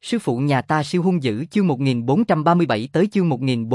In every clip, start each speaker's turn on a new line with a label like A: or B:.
A: Sư phụ nhà ta siêu hung dữ chương 1437 tới chương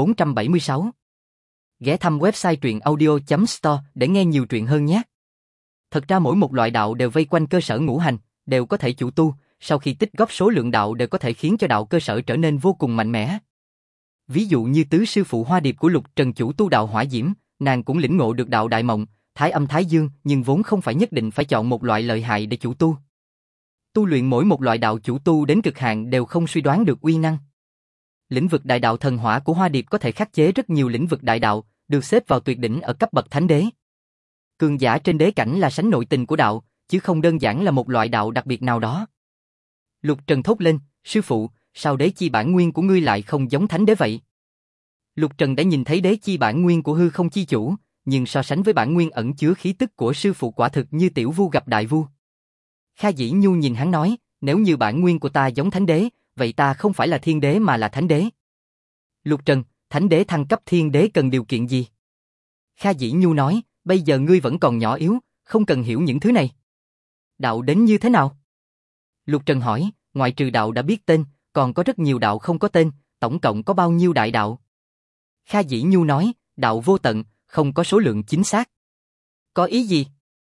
A: 1476. Ghé thăm website truyện audio.store để nghe nhiều truyện hơn nhé. Thật ra mỗi một loại đạo đều vây quanh cơ sở ngũ hành, đều có thể chủ tu, sau khi tích góp số lượng đạo đều có thể khiến cho đạo cơ sở trở nên vô cùng mạnh mẽ. Ví dụ như tứ sư phụ Hoa Điệp của Lục Trần chủ tu đạo hỏa diễm, nàng cũng lĩnh ngộ được đạo đại mộng, thái âm thái dương, nhưng vốn không phải nhất định phải chọn một loại lợi hại để chủ tu. Tu luyện mỗi một loại đạo chủ tu đến cực hạn đều không suy đoán được uy năng. Lĩnh vực đại đạo thần hỏa của Hoa Điệp có thể khắc chế rất nhiều lĩnh vực đại đạo, được xếp vào tuyệt đỉnh ở cấp bậc thánh đế. Cường giả trên đế cảnh là sánh nội tình của đạo, chứ không đơn giản là một loại đạo đặc biệt nào đó. Lục Trần thốt lên, sư phụ, sao đế chi bản nguyên của ngươi lại không giống thánh đế vậy? Lục Trần đã nhìn thấy đế chi bản nguyên của hư không chi chủ, nhưng so sánh với bản nguyên ẩn chứa khí tức của sư phụ quả thực như tiểu vu gặp đại vu. Kha Dĩ Nhu nhìn hắn nói, nếu như bản nguyên của ta giống thánh đế, vậy ta không phải là thiên đế mà là thánh đế. Lục Trần, thánh đế thăng cấp thiên đế cần điều kiện gì? Kha Dĩ Nhu nói, bây giờ ngươi vẫn còn nhỏ yếu, không cần hiểu những thứ này. Đạo đến như thế nào? Lục Trần hỏi, ngoại trừ đạo đã biết tên, còn có rất nhiều đạo không có tên, tổng cộng có bao nhiêu đại đạo? Kha Dĩ Nhu nói, đạo vô tận, không có số lượng chính xác. Có ý gì?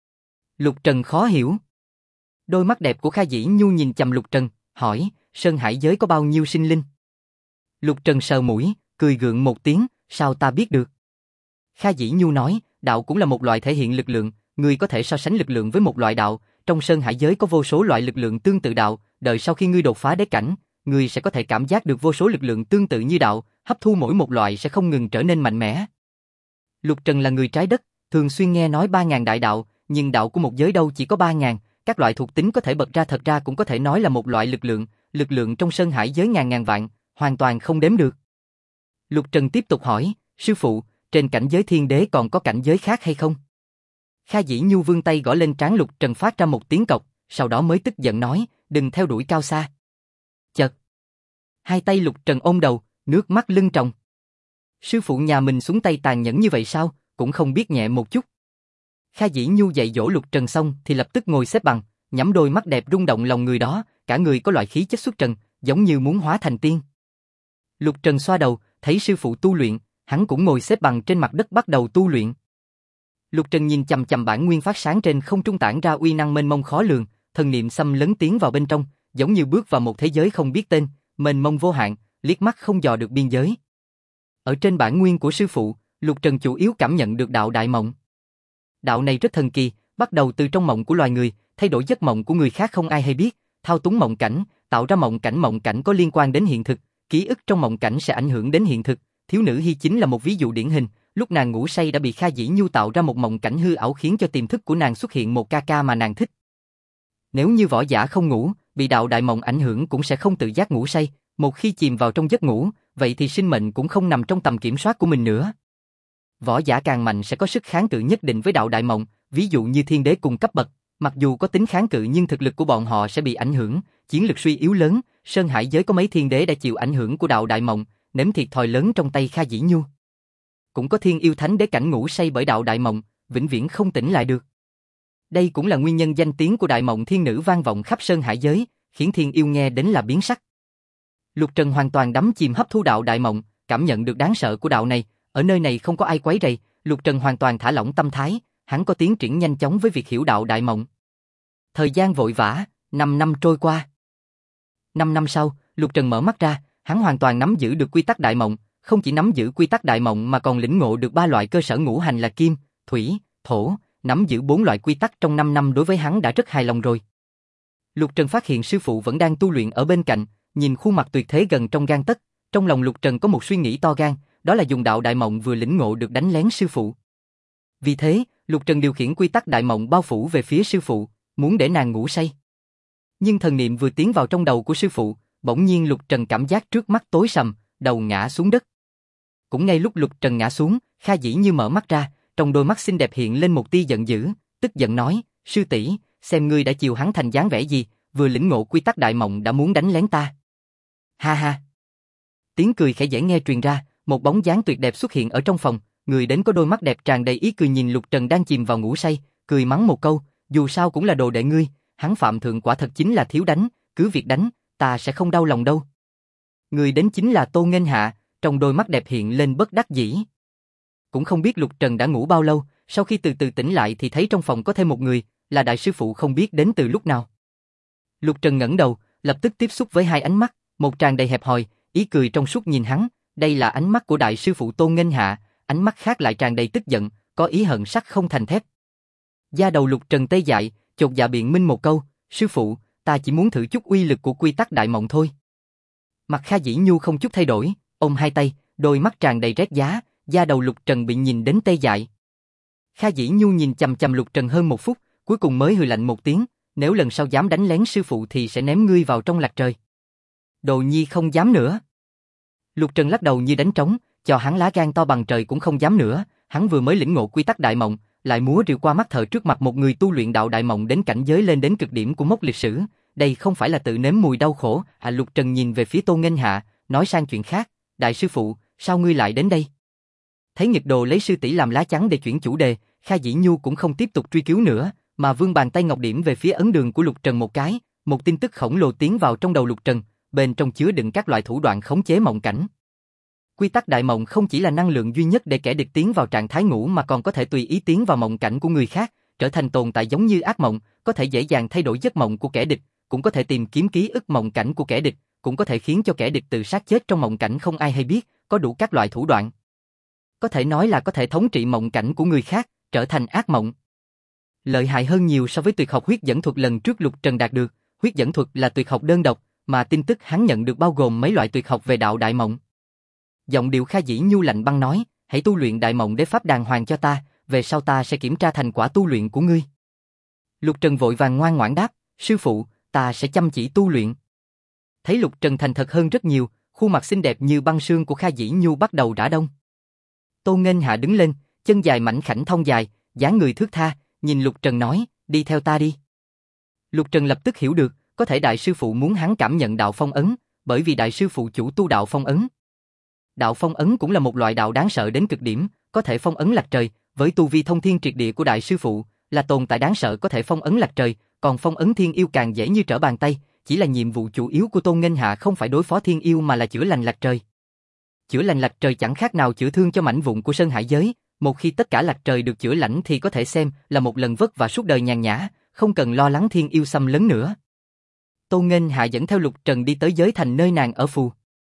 A: Lục Trần khó hiểu. Đôi mắt đẹp của Kha Dĩ Nhu nhìn chằm Lục Trần, hỏi, Sơn Hải giới có bao nhiêu sinh linh? Lục Trần sờ mũi, cười gượng một tiếng, sao ta biết được? Kha Dĩ Nhu nói, đạo cũng là một loại thể hiện lực lượng, ngươi có thể so sánh lực lượng với một loại đạo, trong Sơn Hải giới có vô số loại lực lượng tương tự đạo, đợi sau khi ngươi đột phá đế cảnh, ngươi sẽ có thể cảm giác được vô số lực lượng tương tự như đạo, hấp thu mỗi một loại sẽ không ngừng trở nên mạnh mẽ. Lục Trần là người trái đất, thường xuyên nghe nói 3.000 đại đạo, nhưng đạo của một giới đâu chỉ có 3.000, các loại thuộc tính có thể bật ra thật ra cũng có thể nói là một loại lực lượng trong Sơn Hải giới ngàn vạn, hoàn toàn không đếm được. Lục Trần tiếp tục hỏi, sư phụ, trên cảnh giới thiên đế còn có cảnh giới khác hay không? Kha Dĩ Nhu vươn tay gõ lên trán Lục Trần phát ra một tiếng cộc, sau đó mới tức giận nói, đừng theo đuổi cao xa. Chật. Hai tay Lục Trần ôm đầu, nước mắt lưng tròng. Sư phụ nhà mình xuống tay tàn nhẫn như vậy sao, cũng không biết nhẹ một chút. Kha Dĩ Nhu dạy dỗ Lục Trần xong thì lập tức ngồi xếp bằng, nhắm đôi mắt đẹp rung động lòng người đó, cả người có loại khí chất xuất trần, giống như muốn hóa thành tiên. Lục Trần xoa đầu, thấy sư phụ tu luyện, hắn cũng ngồi xếp bằng trên mặt đất bắt đầu tu luyện. Lục Trần nhìn chằm chằm bản nguyên phát sáng trên không trung tản ra uy năng mênh mông khó lường, thần niệm xâm lấn tiến vào bên trong, giống như bước vào một thế giới không biết tên, mênh mông vô hạn, liếc mắt không dò được biên giới. Ở trên bản nguyên của sư phụ, Lục Trần chủ yếu cảm nhận được đạo đại mộng. Đạo này rất thần kỳ, bắt đầu từ trong mộng của loài người, thay đổi giấc mộng của người khác không ai hay biết, thao túng mộng cảnh, tạo ra mộng cảnh có liên quan đến hiện thực, ký ức trong mộng cảnh sẽ ảnh hưởng đến hiện thực. Thiếu nữ Hy chính là một ví dụ điển hình, lúc nàng ngủ say đã bị Kha Dĩ Nhu tạo ra một mộng cảnh hư ảo khiến cho tiềm thức của nàng xuất hiện một ca ca mà nàng thích. Nếu như võ giả không ngủ, bị đạo đại mộng ảnh hưởng cũng sẽ không tự giác ngủ say, một khi chìm vào trong giấc ngủ, vậy thì sinh mệnh cũng không nằm trong tầm kiểm soát của mình nữa. Võ giả càng mạnh sẽ có sức kháng cự nhất định với đạo đại mộng, ví dụ như thiên đế cùng cấp bậc, mặc dù có tính kháng cự nhưng thực lực của bọn họ sẽ bị ảnh hưởng, chiến lực suy yếu lớn, Sơn Hải giới có mấy thiên đế đã chịu ảnh hưởng của đạo đại mộng, nếm thiệt thòi lớn trong tay Kha Dĩ Nhu. Cũng có thiên yêu thánh đế cảnh ngủ say bởi đạo đại mộng, vĩnh viễn không tỉnh lại được. Đây cũng là nguyên nhân danh tiếng của đại mộng thiên nữ vang vọng khắp Sơn Hải giới, khiến thiên yêu nghe đến là biến sắc. Lục Trần hoàn toàn đắm chìm hấp thu đạo đại mộng, cảm nhận được đáng sợ của đạo này, ở nơi này không có ai quấy rầy, Lục Trần hoàn toàn thả lỏng tâm thái, hắn có tiến triển nhanh chóng với việc hiểu đạo đại mộng. Thời gian vội vã, 5 năm trôi qua. 5 năm sau, Lục Trần mở mắt ra, hắn hoàn toàn nắm giữ được quy tắc đại mộng, không chỉ nắm giữ quy tắc đại mộng mà còn lĩnh ngộ được 3 loại cơ sở ngũ hành là kim, thủy, thổ, nắm giữ 4 loại quy tắc trong 5 năm đối với hắn đã rất hài lòng rồi. Lục Trần phát hiện sư phụ vẫn đang tu luyện ở bên cạnh, nhìn khuôn mặt tuyệt thế gần trong gang tấc, trong lòng Lục Trần có một suy nghĩ to gan, đó là dùng đạo đại mộng vừa lĩnh ngộ được đánh lén sư phụ. Vì thế, Lục Trần điều khiển quy tắc đại mộng bao phủ về phía sư phụ, muốn để nàng ngủ say. Nhưng thần niệm vừa tiến vào trong đầu của sư phụ, bỗng nhiên Lục Trần cảm giác trước mắt tối sầm, đầu ngã xuống đất. Cũng ngay lúc Lục Trần ngã xuống, Kha Dĩ Như mở mắt ra, trong đôi mắt xinh đẹp hiện lên một tia giận dữ, tức giận nói, sư tỷ, xem ngươi đã chiều hắn thành dáng vẻ gì, vừa lĩnh ngộ quy tắc đại mộng đã muốn đánh lén ta. Ha ha. Tiếng cười khẽ dễ nghe truyền ra, một bóng dáng tuyệt đẹp xuất hiện ở trong phòng, người đến có đôi mắt đẹp tràn đầy ý cười nhìn Lục Trần đang chìm vào ngủ say, cười mắng một câu, dù sao cũng là đồ đệ ngươi, hắn Phạm Thượng quả thật chính là thiếu đánh, cứ việc đánh, ta sẽ không đau lòng đâu. Người đến chính là Tô Nghênh Hạ, trong đôi mắt đẹp hiện lên bất đắc dĩ. Cũng không biết Lục Trần đã ngủ bao lâu, sau khi từ từ tỉnh lại thì thấy trong phòng có thêm một người, là đại sư phụ không biết đến từ lúc nào. Lục Trần ngẩng đầu, lập tức tiếp xúc với hai ánh mắt, một tràn đầy hẹp hòi, ý cười trong suốt nhìn hắn, đây là ánh mắt của đại sư phụ Tô Nghênh Hạ, ánh mắt khác lại tràn đầy tức giận, có ý hận sắt không thành thép. Da đầu Lục Trần tê dại, chột dạ biện minh một câu, sư phụ, ta chỉ muốn thử chút uy lực của quy tắc đại mộng thôi. Mặt Kha Dĩ Nhu không chút thay đổi, ôm hai tay, đôi mắt tràn đầy rét giá, da đầu Lục Trần bị nhìn đến tê dại. Kha Dĩ Nhu nhìn chằm chằm Lục Trần hơn một phút, cuối cùng mới hừ lạnh một tiếng, nếu lần sau dám đánh lén sư phụ thì sẽ ném ngươi vào trong lạch trời. Đồ nhi không dám nữa. Lục Trần lắc đầu như đánh trống, cho hắn lá gan to bằng trời cũng không dám nữa, hắn vừa mới lĩnh ngộ quy tắc đại mộng, lại múa rìu qua mắt thợ trước mặt một người tu luyện đạo đại mộng đến cảnh giới lên đến cực điểm của mốc lịch sử, đây không phải là tự nếm mùi đau khổ. Lục Trần nhìn về phía Tô Nghênh Hạ, nói sang chuyện khác, đại sư phụ, sao ngươi lại đến đây? Thấy Nghịch Đồ lấy sư tỷ làm lá chắn để chuyển chủ đề, Kha Dĩ Nhu cũng không tiếp tục truy cứu nữa, mà vươn bàn tay ngọc điểm về phía ấn đường của Lục Trần một cái, một tin tức khổng lồ tiến vào trong đầu Lục Trần, bên trong chứa đựng các loại thủ đoạn khống chế mộng cảnh. Quy tắc đại mộng không chỉ là năng lượng duy nhất để kẻ địch tiến vào trạng thái ngủ mà còn có thể tùy ý tiến vào mộng cảnh của người khác, trở thành tồn tại giống như ác mộng, có thể dễ dàng thay đổi giấc mộng của kẻ địch, cũng có thể tìm kiếm ký ức mộng cảnh của kẻ địch, cũng có thể khiến cho kẻ địch tự sát chết trong mộng cảnh không ai hay biết, có đủ các loại thủ đoạn. Có thể nói là có thể thống trị mộng cảnh của người khác, trở thành ác mộng. Lợi hại hơn nhiều so với tuyệt học huyết dẫn thuật lần trước Lục Trần đạt được, huyết dẫn thuật là tuyệt học đơn độc, mà tin tức hắn nhận được bao gồm mấy loại tuyệt học về đạo đại mộng. Giọng điệu Kha Dĩ Nhu lạnh băng nói, hãy tu luyện đại mộng đế pháp đàng hoàng cho ta, về sau ta sẽ kiểm tra thành quả tu luyện của ngươi. Lục Trần vội vàng ngoan ngoãn đáp, sư phụ, ta sẽ chăm chỉ tu luyện. Thấy Lục Trần thành thật hơn rất nhiều, khuôn mặt xinh đẹp như băng sương của Kha Dĩ Nhu bắt đầu rã đông. Tô Nghênh Hạ đứng lên, chân dài mảnh khảnh thon dài, dáng người thướt tha, nhìn Lục Trần nói, đi theo ta đi. Lục Trần lập tức hiểu được, có thể đại sư phụ muốn hắn cảm nhận đạo phong ấn, bởi vì đại sư phụ chủ tu đạo phong ấn. Đạo phong ấn cũng là một loại đạo đáng sợ đến cực điểm, có thể phong ấn lạch trời, với tu vi thông thiên triệt địa của đại sư phụ, là tồn tại đáng sợ có thể phong ấn lạch trời, còn phong ấn thiên yêu càng dễ như trở bàn tay, chỉ là nhiệm vụ chủ yếu của Tô Nghênh Hạ không phải đối phó thiên yêu mà là chữa lành lạch trời. Chữa lành lạch trời chẳng khác nào chữa thương cho mảnh vụn của Sơn Hải giới, một khi tất cả lạch trời được chữa lành thì có thể xem là một lần vất vả suốt đời nhàn nhã, không cần lo lắng thiên yêu xâm lấn nữa. Tô Nghênh Hạ dẫn theo Lục Trần đi tới giới thành nơi nàng ở phù.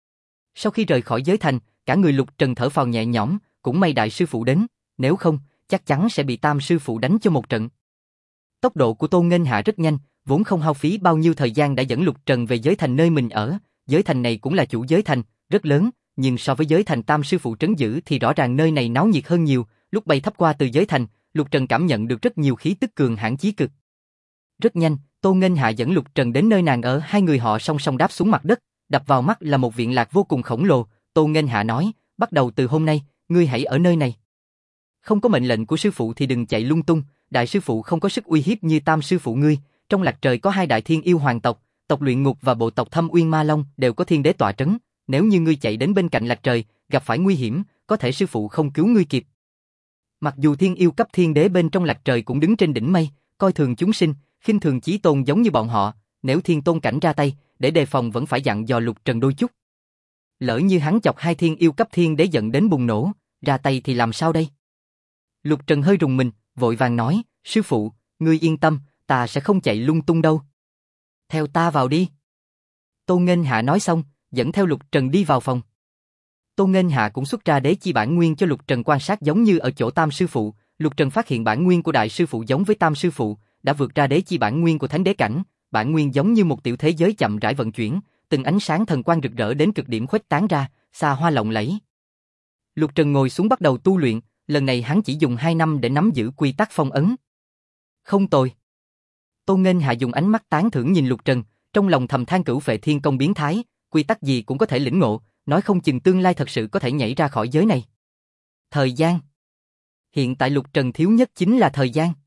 A: Sau khi rời khỏi giới thành, cả người Lục Trần thở phào nhẹ nhõm, cũng may đại sư phụ đến, nếu không, chắc chắn sẽ bị Tam sư phụ đánh cho một trận. Tốc độ của Tô Nghênh Hạ rất nhanh, vốn không hao phí bao nhiêu thời gian đã dẫn Lục Trần về giới thành nơi mình ở, giới thành này cũng là chủ giới thành, rất lớn, nhưng so với giới thành Tam sư phụ trấn giữ thì rõ ràng nơi này náo nhiệt hơn nhiều, lúc bay thấp qua từ giới thành, Lục Trần cảm nhận được rất nhiều khí tức cường hãn chí cực. Rất nhanh, Tô Nghênh Hạ dẫn Lục Trần đến nơi nàng ở, hai người họ song song đáp xuống mặt đất, đập vào mắt là một viện lạc vô cùng khổng lồ. Tô Nghênh Hạ nói, bắt đầu từ hôm nay, ngươi hãy ở nơi này. Không có mệnh lệnh của sư phụ thì đừng chạy lung tung, đại sư phụ không có sức uy hiếp như Tam sư phụ ngươi, trong lạch trời có hai đại thiên yêu hoàng tộc, tộc Luyện Ngục và bộ tộc Thâm Uyên Ma Long đều có thiên đế tọa trấn, nếu như ngươi chạy đến bên cạnh lạch trời, gặp phải nguy hiểm, có thể sư phụ không cứu ngươi kịp. Mặc dù thiên yêu cấp thiên đế bên trong lạch trời cũng đứng trên đỉnh mây, coi thường chúng sinh, khinh thường chí tôn giống như bọn họ, nếu thiên tôn cảnh ra tay, để đề phòng vẫn phải dặn dò Lục Trần đôi chút. Lỡ như hắn chọc hai thiên yêu cấp thiên đế giận đến bùng nổ, ra tay thì làm sao đây? Lục Trần hơi rùng mình, vội vàng nói, sư phụ, ngươi yên tâm, ta sẽ không chạy lung tung đâu. Theo ta vào đi. Tô Nghênh Hạ nói xong, dẫn theo Lục Trần đi vào phòng. Tô Nghênh Hạ cũng xuất ra đế chi bản nguyên cho Lục Trần quan sát giống như ở chỗ Tam sư phụ, Lục Trần phát hiện bản nguyên của đại sư phụ giống với Tam sư phụ, đã vượt ra đế chi bản nguyên của thánh đế cảnh, bản nguyên giống như một tiểu thế giới chậm rãi vận chuyển, từng ánh sáng thần quang rực rỡ đến cực điểm khuếch tán ra, xa hoa lộng lẫy. Lục Trần ngồi xuống bắt đầu tu luyện, lần này hắn chỉ dùng 2 năm để nắm giữ quy tắc phong ấn. Không tồi. Tô Nghênh Hạ dùng ánh mắt tán thưởng nhìn Lục Trần, trong lòng thầm than cửu phệ thiên công biến thái, quy tắc gì cũng có thể lĩnh ngộ, nói không chừng tương lai thật sự có thể nhảy ra khỏi giới này. Thời gian. Hiện tại Lục Trần thiếu nhất chính là thời gian.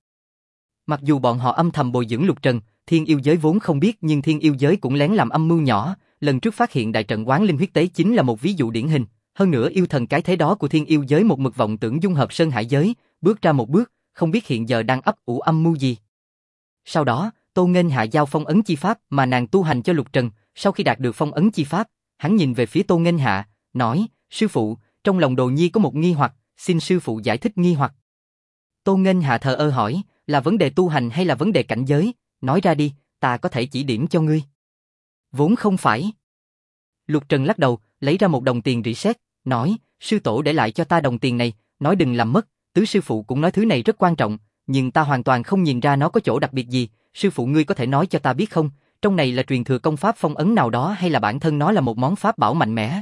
A: Mặc dù bọn họ âm thầm bồi dưỡng Lục Trần, thiên yêu giới vốn không biết nhưng thiên yêu giới cũng lén làm âm mưu nhỏ, lần trước phát hiện đại trận Quán Linh huyết tế chính là một ví dụ điển hình, hơn nữa yêu thần cái thế đó của thiên yêu giới một mực vọng tưởng dung hợp Sơn Hải giới, bước ra một bước, không biết hiện giờ đang ấp ủ âm mưu gì. Sau đó, Tô Nghênh Hạ giao phong ấn chi pháp mà nàng tu hành cho Lục Trần, sau khi đạt được phong ấn chi pháp, hắn nhìn về phía Tô Nghênh Hạ, nói, sư phụ, trong lòng Đồ Nhi có một nghi hoặc, xin sư phụ giải thích nghi hoặc. Tô Nghênh Hạ thờ ơ hỏi, là vấn đề tu hành hay là vấn đề cảnh giới, nói ra đi, ta có thể chỉ điểm cho ngươi. Vốn không phải. Lục Trần lắc đầu, lấy ra một đồng tiền rỉ sét, nói, sư tổ để lại cho ta đồng tiền này, nói đừng làm mất, tứ sư phụ cũng nói thứ này rất quan trọng, nhưng ta hoàn toàn không nhìn ra nó có chỗ đặc biệt gì, sư phụ ngươi có thể nói cho ta biết không, trong này là truyền thừa công pháp phong ấn nào đó hay là bản thân nó là một món pháp bảo mạnh mẽ.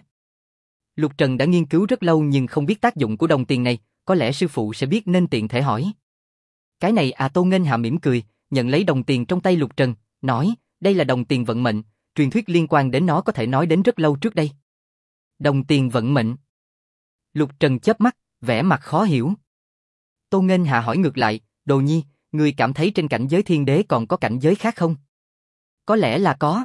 A: Lục Trần đã nghiên cứu rất lâu nhưng không biết tác dụng của đồng tiền này, có lẽ sư phụ sẽ biết nên tiện thể hỏi. Cái này à, Tô Nghênh Hạ mỉm cười, nhận lấy đồng tiền trong tay Lục Trần, nói, đây là đồng tiền vận mệnh, truyền thuyết liên quan đến nó có thể nói đến rất lâu trước đây. Đồng tiền vận mệnh. Lục Trần chớp mắt, vẻ mặt khó hiểu. Tô Nghênh Hạ hỏi ngược lại, Đồ Nhi, ngươi cảm thấy trên cảnh giới thiên đế còn có cảnh giới khác không? Có lẽ là có.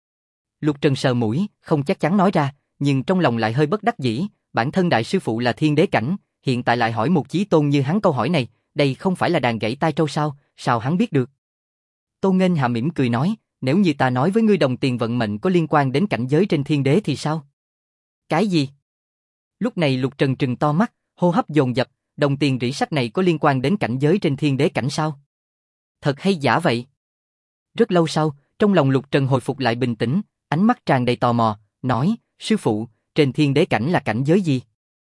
A: Lục Trần sờ mũi, không chắc chắn nói ra, nhưng trong lòng lại hơi bất đắc dĩ, bản thân đại sư phụ là thiên đế cảnh, hiện tại lại hỏi một chí tôn như hắn câu hỏi này, đây không phải là đàn gãy tai trâu sao hắn biết được? Tô Nghênh Hạ mỉm cười nói, nếu như ta nói với ngươi đồng tiền vận mệnh có liên quan đến cảnh giới trên thiên đế thì sao? Cái gì? Lúc này Lục Trần trừng to mắt, hô hấp dồn dập, đồng tiền rỉ sắt này có liên quan đến cảnh giới trên thiên đế cảnh sao? Thật hay giả vậy? Rất lâu sau, trong lòng Lục Trần hồi phục lại bình tĩnh, ánh mắt tràn đầy tò mò, nói, sư phụ, trên thiên đế cảnh là cảnh giới gì?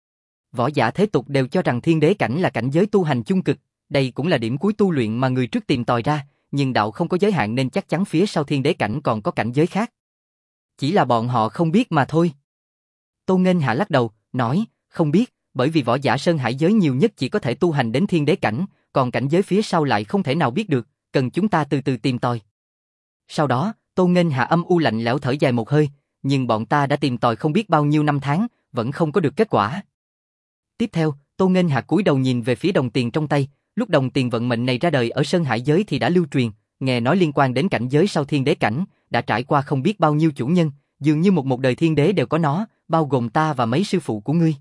A: Võ giả thế tục đều cho rằng thiên đế cảnh là cảnh giới tu hành chung cực, đây cũng là điểm cuối tu luyện mà người trước tìm tòi ra, nhưng đạo không có giới hạn nên chắc chắn phía sau thiên đế cảnh còn có cảnh giới khác. Chỉ là bọn họ không biết mà thôi. Tô Nghênh Hạ lắc đầu, nói, không biết, bởi vì võ giả Sơn Hải giới nhiều nhất chỉ có thể tu hành đến thiên đế cảnh, còn cảnh giới phía sau lại không thể nào biết được, cần chúng ta từ từ tìm tòi. Sau đó, Tô Nghênh Hạ âm u lạnh lẽo thở dài một hơi, nhưng bọn ta đã tìm tòi không biết bao nhiêu năm tháng, vẫn không có được kết quả. Tiếp theo, Tô Nghênh Hạ cúi đầu nhìn về phía đồng tiền trong tay, lúc đồng tiền vận mệnh này ra đời ở Sơn Hải giới thì đã lưu truyền, nghe nói liên quan đến cảnh giới sau thiên đế cảnh, đã trải qua không biết bao nhiêu chủ nhân, dường như một đời thiên đế đều có nó, bao gồm ta và mấy sư phụ của ngươi.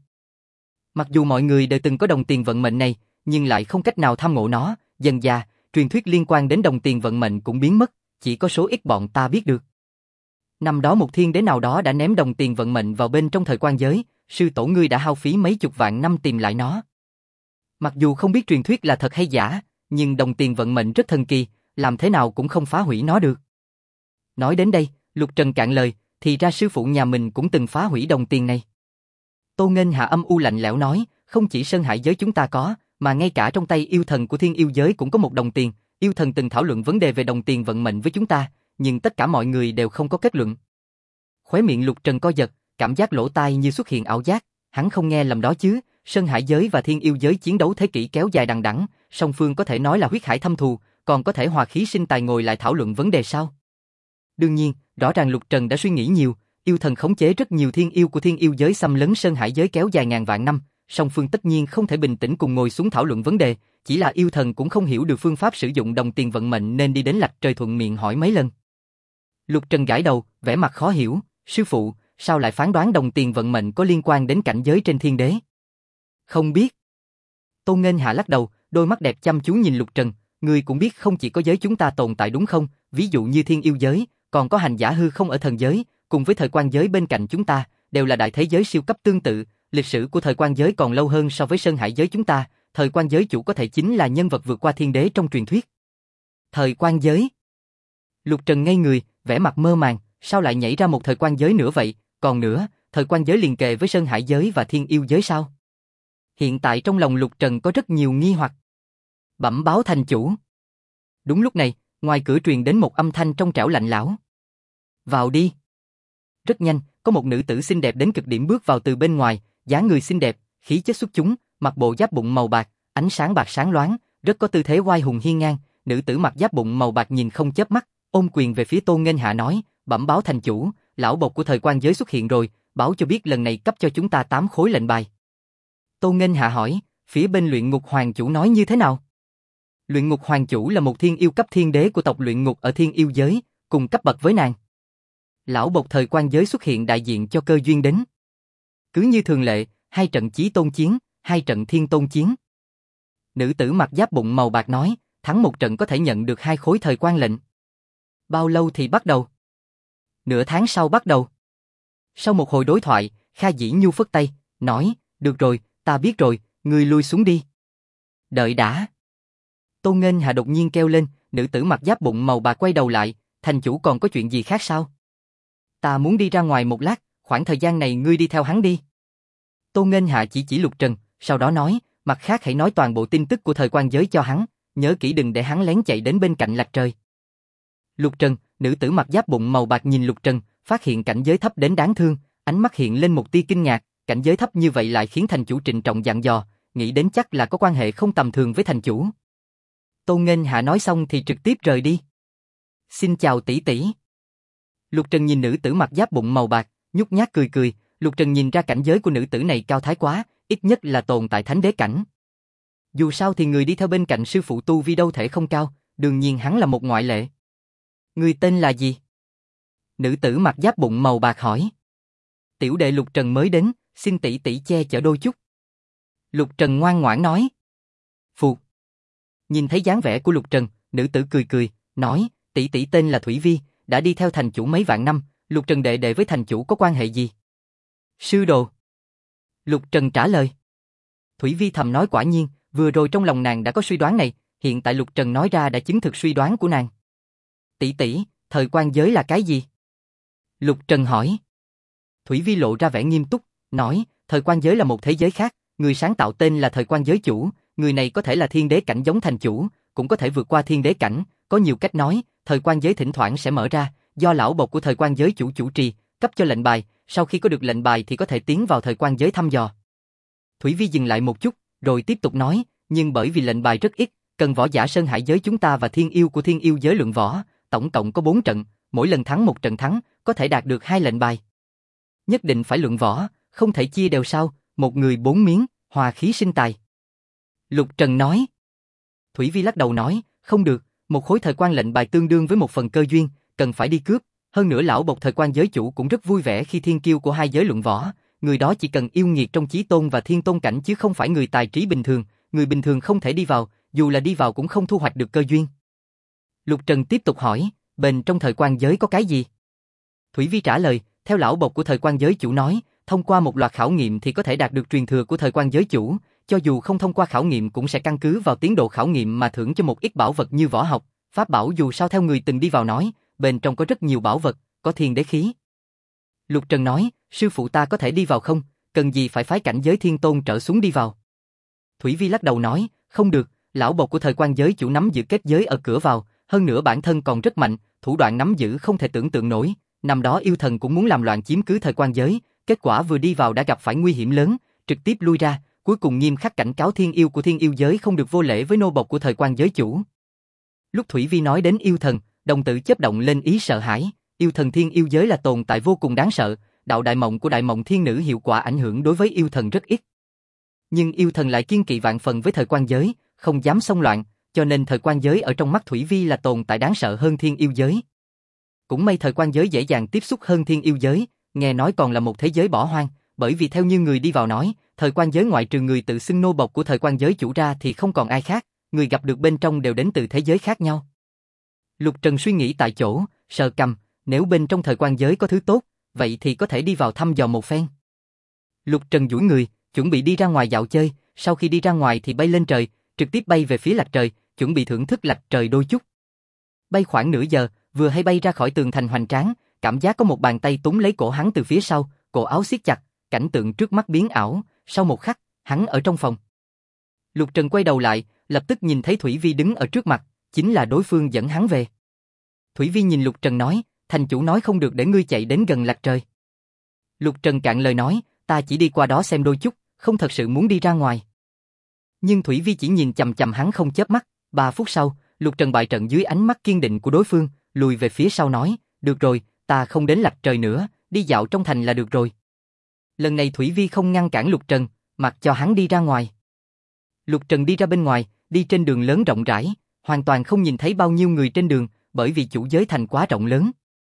A: Mặc dù mọi người đều từng có đồng tiền vận mệnh này, nhưng lại không cách nào tham ngộ nó, dần dà, truyền thuyết liên quan đến đồng tiền vận mệnh cũng biến mất, chỉ có số ít bọn ta biết được. Năm đó một thiên đế nào đó đã ném đồng tiền vận mệnh vào bên trong thời quan giới, sư tổ ngươi đã hao phí mấy chục vạn năm tìm lại nó. Mặc dù không biết truyền thuyết là thật hay giả, nhưng đồng tiền vận mệnh rất thần kỳ, làm thế nào cũng không phá hủy nó được. Nói đến đây, Lục Trần cạn lời, thì ra sư phụ nhà mình cũng từng phá hủy đồng tiền này. Tô Nghênh Hạ âm u lạnh lẽo nói, không chỉ Sơn Hải giới chúng ta có, mà ngay cả trong tay yêu thần của thiên yêu giới cũng có một đồng tiền, yêu thần từng thảo luận vấn đề về đồng tiền vận mệnh với chúng ta, nhưng tất cả mọi người đều không có kết luận. Khóe miệng Lục Trần co giật, cảm giác lỗ tai như xuất hiện ảo giác, hắn không nghe lầm đó chứ, Sơn Hải giới và thiên yêu giới chiến đấu thế kỷ kéo dài đằng đẵng, song phương có thể nói là huyết hải thâm thù, còn có thể hòa khí sinh tài ngồi lại thảo luận vấn đề sao? Đương nhiên, rõ ràng Lục Trần đã suy nghĩ nhiều, yêu thần khống chế rất nhiều thiên yêu của thiên yêu giới xâm lấn Sơn Hải giới kéo dài ngàn vạn năm, song phương tất nhiên không thể bình tĩnh cùng ngồi xuống thảo luận vấn đề, chỉ là yêu thần cũng không hiểu được phương pháp sử dụng đồng tiền vận mệnh nên đi đến lạch trời thuận miệng hỏi mấy lần. Lục Trần gãi đầu, vẻ mặt khó hiểu, sư phụ, sao lại phán đoán đồng tiền vận mệnh có liên quan đến cảnh giới trên thiên đế? Không biết. Tô Nghênh Hạ lắc đầu, đôi mắt đẹp chăm chú nhìn Lục Trần, ngươi cũng biết không chỉ có giới chúng ta tồn tại đúng không, ví dụ như thiên yêu giới, còn có hành giả hư không ở thần giới, cùng với thời quan giới bên cạnh chúng ta, đều là đại thế giới siêu cấp tương tự, lịch sử của thời quan giới còn lâu hơn so với Sơn Hải giới chúng ta, thời quan giới chủ có thể chính là nhân vật vượt qua thiên đế trong truyền thuyết. Thời quan giới. Lục Trần ngây người, vẻ mặt mơ màng, sao lại nhảy ra một thời quan giới nữa vậy, còn nữa, thời quan giới liền kề với Sơn Hải giới và thiên yêu giới sao? Hiện tại trong lòng Lục Trần có rất nhiều nghi hoặc. Bẩm báo thành chủ. Đúng lúc này, ngoài cửa truyền đến một âm thanh trong trẻo lạnh lẽo. Vào đi. Rất nhanh, có một nữ tử xinh đẹp đến cực điểm bước vào từ bên ngoài, dáng người xinh đẹp, khí chất xuất chúng, mặc bộ giáp bụng màu bạc, ánh sáng bạc sáng loáng, rất có tư thế oai hùng hiên ngang. Nữ tử mặc giáp bụng màu bạc nhìn không chớp mắt, ôm quyền về phía Tô Nghênh Hạ nói, bẩm báo thành chủ, lão bộc của thời quan giới xuất hiện rồi, báo cho biết lần này cấp cho chúng ta 8 khối lệnh bài. Tô Nghênh Hạ hỏi, phía bên Luyện Ngục Hoàng chủ nói như thế nào? Luyện Ngục Hoàng chủ là một thiên yêu cấp thiên đế của tộc Luyện Ngục ở thiên yêu giới, cùng cấp bậc với nàng. Lão bộc thời quan giới xuất hiện đại diện cho cơ duyên đến. Cứ như thường lệ, 2 trận chí tôn chiến, 2 trận thiên tôn chiến. Nữ tử mặc giáp bụng màu bạc nói, thắng một trận có thể nhận được 2 khối thời quan lệnh. Bao lâu thì bắt đầu? Nửa tháng sau bắt đầu. Sau một hồi đối thoại, Kha Dĩ Nhu phất tay, nói, được rồi, ta biết rồi, ngươi lui xuống đi. Đợi đã. Tô Nghênh Hạ đột nhiên kêu lên, nữ tử mặc giáp bụng màu bạc quay đầu lại, thành chủ còn có chuyện gì khác sao? Ta muốn đi ra ngoài một lát, khoảng thời gian này ngươi đi theo hắn đi. Tô Nghênh Hạ chỉ Lục Trần, sau đó nói, mặt khác hãy nói toàn bộ tin tức của thời quan giới cho hắn, nhớ kỹ đừng để hắn lén chạy đến bên cạnh Lạc Trời. Lục Trần, nữ tử mặc giáp bụng màu bạc nhìn Lục Trần, phát hiện cảnh giới thấp đến đáng thương, ánh mắt hiện lên một tia kinh ngạc, cảnh giới thấp như vậy lại khiến thành chủ trịnh trọng dặn dò, nghĩ đến chắc là có quan hệ không tầm thường với thành chủ. Tô Nghênh Hạ nói xong thì trực tiếp rời đi. Xin chào tỷ tỷ. Lục Trần nhìn nữ tử mặc giáp bụng màu bạc, nhút nhát cười cười, Lục Trần nhìn ra cảnh giới của nữ tử này cao thái quá, ít nhất là tồn tại thánh đế cảnh. Dù sao thì người đi theo bên cạnh sư phụ tu vi đâu thể không cao, đương nhiên hắn là một ngoại lệ. Người tên là gì? Nữ tử mặc giáp bụng màu bạc hỏi. Tiểu đệ Lục Trần mới đến, xin tỷ tỷ che chở đôi chút. Lục Trần ngoan ngoãn nói. Phụt. Nhìn thấy dáng vẻ của Lục Trần, nữ tử cười cười, nói, tỷ tỷ tên là Thủy Vi, đã đi theo thành chủ mấy vạn năm, Lục Trần đệ đệ với thành chủ có quan hệ gì? Sư đồ. Lục Trần trả lời. Thủy Vi thầm nói quả nhiên, vừa rồi trong lòng nàng đã có suy đoán này, hiện tại Lục Trần nói ra đã chứng thực suy đoán của nàng. Tỷ tỷ, thời quan giới là cái gì? Lục Trần hỏi. Thủy Vi lộ ra vẻ nghiêm túc, nói, thời quan giới là một thế giới khác, người sáng tạo tên là thời quan giới chủ, người này có thể là thiên đế cảnh giống thành chủ, cũng có thể vượt qua thiên đế cảnh, có nhiều cách nói, thời quan giới thỉnh thoảng sẽ mở ra, do lão bộc của thời quan giới chủ chủ trì, cấp cho lệnh bài, sau khi có được lệnh bài thì có thể tiến vào thời quan giới thăm dò. Thủy Vi dừng lại một chút, rồi tiếp tục nói, nhưng bởi vì lệnh bài rất ít, cần võ giả Sơn Hải giới chúng ta và thiên yêu của thiên yêu giới luận võ, tổng cộng có 4 trận, mỗi lần thắng một trận thắng, có thể đạt được 2 lệnh bài. Nhất định phải luận võ, không thể chia đều sao, một người 4 miếng, hòa khí sinh tài. Lục Trần nói. Thủy Vi lắc đầu nói, không được, một khối thời quan lệnh bài tương đương với một phần cơ duyên, cần phải đi cướp. Hơn nữa lão bộc thời quan giới chủ cũng rất vui vẻ khi thiên kiêu của hai giới luận võ, người đó chỉ cần yêu nghiệt trong chí tôn và thiên tôn cảnh chứ không phải người tài trí bình thường, người bình thường không thể đi vào, dù là đi vào cũng không thu hoạch được cơ duyên. Lục Trần tiếp tục hỏi, bên trong thời quan giới có cái gì? Thủy Vi trả lời, theo lão bộc của thời quan giới chủ nói, thông qua một loạt khảo nghiệm thì có thể đạt được truyền thừa của thời quan giới chủ, cho dù không thông qua khảo nghiệm cũng sẽ căn cứ vào tiến độ khảo nghiệm mà thưởng cho một ít bảo vật như võ học, pháp bảo dù sao theo người từng đi vào nói, bên trong có rất nhiều bảo vật, có thiên đế khí. Lục Trần nói, sư phụ ta có thể đi vào không, cần gì phải phái cảnh giới thiên tôn trở xuống đi vào. Thủy Vi lắc đầu nói, không được, lão bộc của thời quan giới chủ nắm giữ kết giới ở cửa vào, hơn nữa bản thân còn rất mạnh, thủ đoạn nắm giữ không thể tưởng tượng nổi, năm đó yêu thần cũng muốn làm loạn chiếm cứ thời quan giới, kết quả vừa đi vào đã gặp phải nguy hiểm lớn, trực tiếp lui ra, cuối cùng nghiêm khắc cảnh cáo thiên yêu của thiên yêu giới không được vô lễ với nô bộc của thời quan giới chủ. Lúc Thủy Vi nói đến yêu thần, đồng tử chớp động lên ý sợ hãi, yêu thần thiên yêu giới là tồn tại vô cùng đáng sợ, đạo đại mộng của đại mộng thiên nữ hiệu quả ảnh hưởng đối với yêu thần rất ít. Nhưng yêu thần lại kiên kỵ vạn phần với thời quan giới, không dám xông loạn, cho nên thời quan giới ở trong mắt Thủy Vi là tồn tại đáng sợ hơn thiên yêu giới. Cũng may thời quan giới dễ dàng tiếp xúc hơn thiên yêu giới, nghe nói còn là một thế giới bỏ hoang, bởi vì theo như người đi vào nói, thời quan giới ngoại trừ người tự xưng nô bộc của thời quan giới chủ ra thì không còn ai khác, người gặp được bên trong đều đến từ thế giới khác nhau. Lục Trần suy nghĩ tại chỗ, sờ cằm, nếu bên trong thời quan giới có thứ tốt, vậy thì có thể đi vào thăm dò một phen. Lục Trần duỗi người, chuẩn bị đi ra ngoài dạo chơi, sau khi đi ra ngoài thì bay lên trời, trực tiếp bay về phía Lạc Trời, chuẩn bị thưởng thức Lạc Trời đôi chút. Bay khoảng nửa giờ, vừa hay bay ra khỏi tường thành hoành tráng, cảm giác có một bàn tay túm lấy cổ hắn từ phía sau, cổ áo siết chặt, cảnh tượng trước mắt biến ảo, sau một khắc, hắn ở trong phòng. Lục Trần quay đầu lại, lập tức nhìn thấy Thủy Vi đứng ở trước mặt, chính là đối phương dẫn hắn về. Thủy Vi nhìn Lục Trần nói, thành chủ nói không được để ngươi chạy đến gần Lạc Trời. Lục Trần cạn lời nói, ta chỉ đi qua đó xem đôi chút, không thật sự muốn đi ra ngoài. Nhưng Thủy Vi chỉ nhìn chằm chằm hắn không chớp mắt, 3 phút sau, Lục Trần bại trận dưới ánh mắt kiên định của đối phương, lùi về phía sau nói, được rồi, ta không đến Lạc Trời nữa, đi dạo trong thành là được rồi. Lần này Thủy Vi không ngăn cản Lục Trần, mặc cho hắn đi ra ngoài. Lục Trần đi ra bên ngoài, đi trên đường lớn rộng rãi, hoàn toàn không nhìn thấy bao nhiêu người trên đường, bởi vì chủ giới thành quá rộng lớn.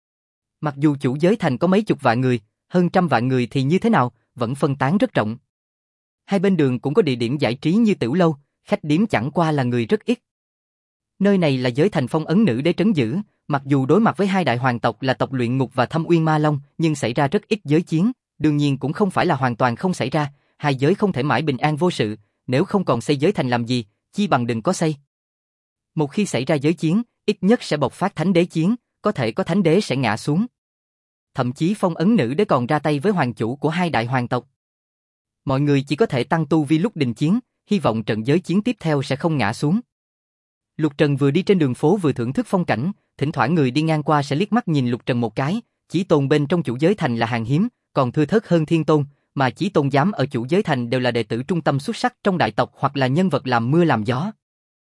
A: Mặc dù chủ giới thành có mấy chục vạn người, hơn trăm vạn người thì như thế nào, vẫn phân tán rất rộng. Hai bên đường cũng có địa điểm giải trí như tiểu lâu, khách điếm chẳng qua là người rất ít. Nơi này là giới thành phong ấn nữ đế trấn giữ, mặc dù đối mặt với hai đại hoàng tộc là tộc Luyện Ngục và Thâm Uyên Ma Long, nhưng xảy ra rất ít giới chiến, đương nhiên cũng không phải là hoàn toàn không xảy ra, hai giới không thể mãi bình an vô sự, nếu không còn xây giới thành làm gì, chi bằng đừng có xây. Một khi xảy ra giới chiến, ít nhất sẽ bộc phát thánh đế chiến, có thể có thánh đế sẽ ngã xuống. Thậm chí phong ấn nữ đế còn ra tay với hoàng chủ của hai đại hoàng tộc. Mọi người chỉ có thể tăng tu vi lúc đình chiến, hy vọng trận giới chiến tiếp theo sẽ không ngã xuống. Lục Trần vừa đi trên đường phố vừa thưởng thức phong cảnh, thỉnh thoảng người đi ngang qua sẽ liếc mắt nhìn Lục Trần một cái, Chí Tôn bên trong chủ giới thành là hàng hiếm, còn thưa thớt hơn Thiên Tôn, mà Chí Tôn giám ở chủ giới thành đều là đệ tử trung tâm xuất sắc trong đại tộc hoặc là nhân vật làm mưa làm gió.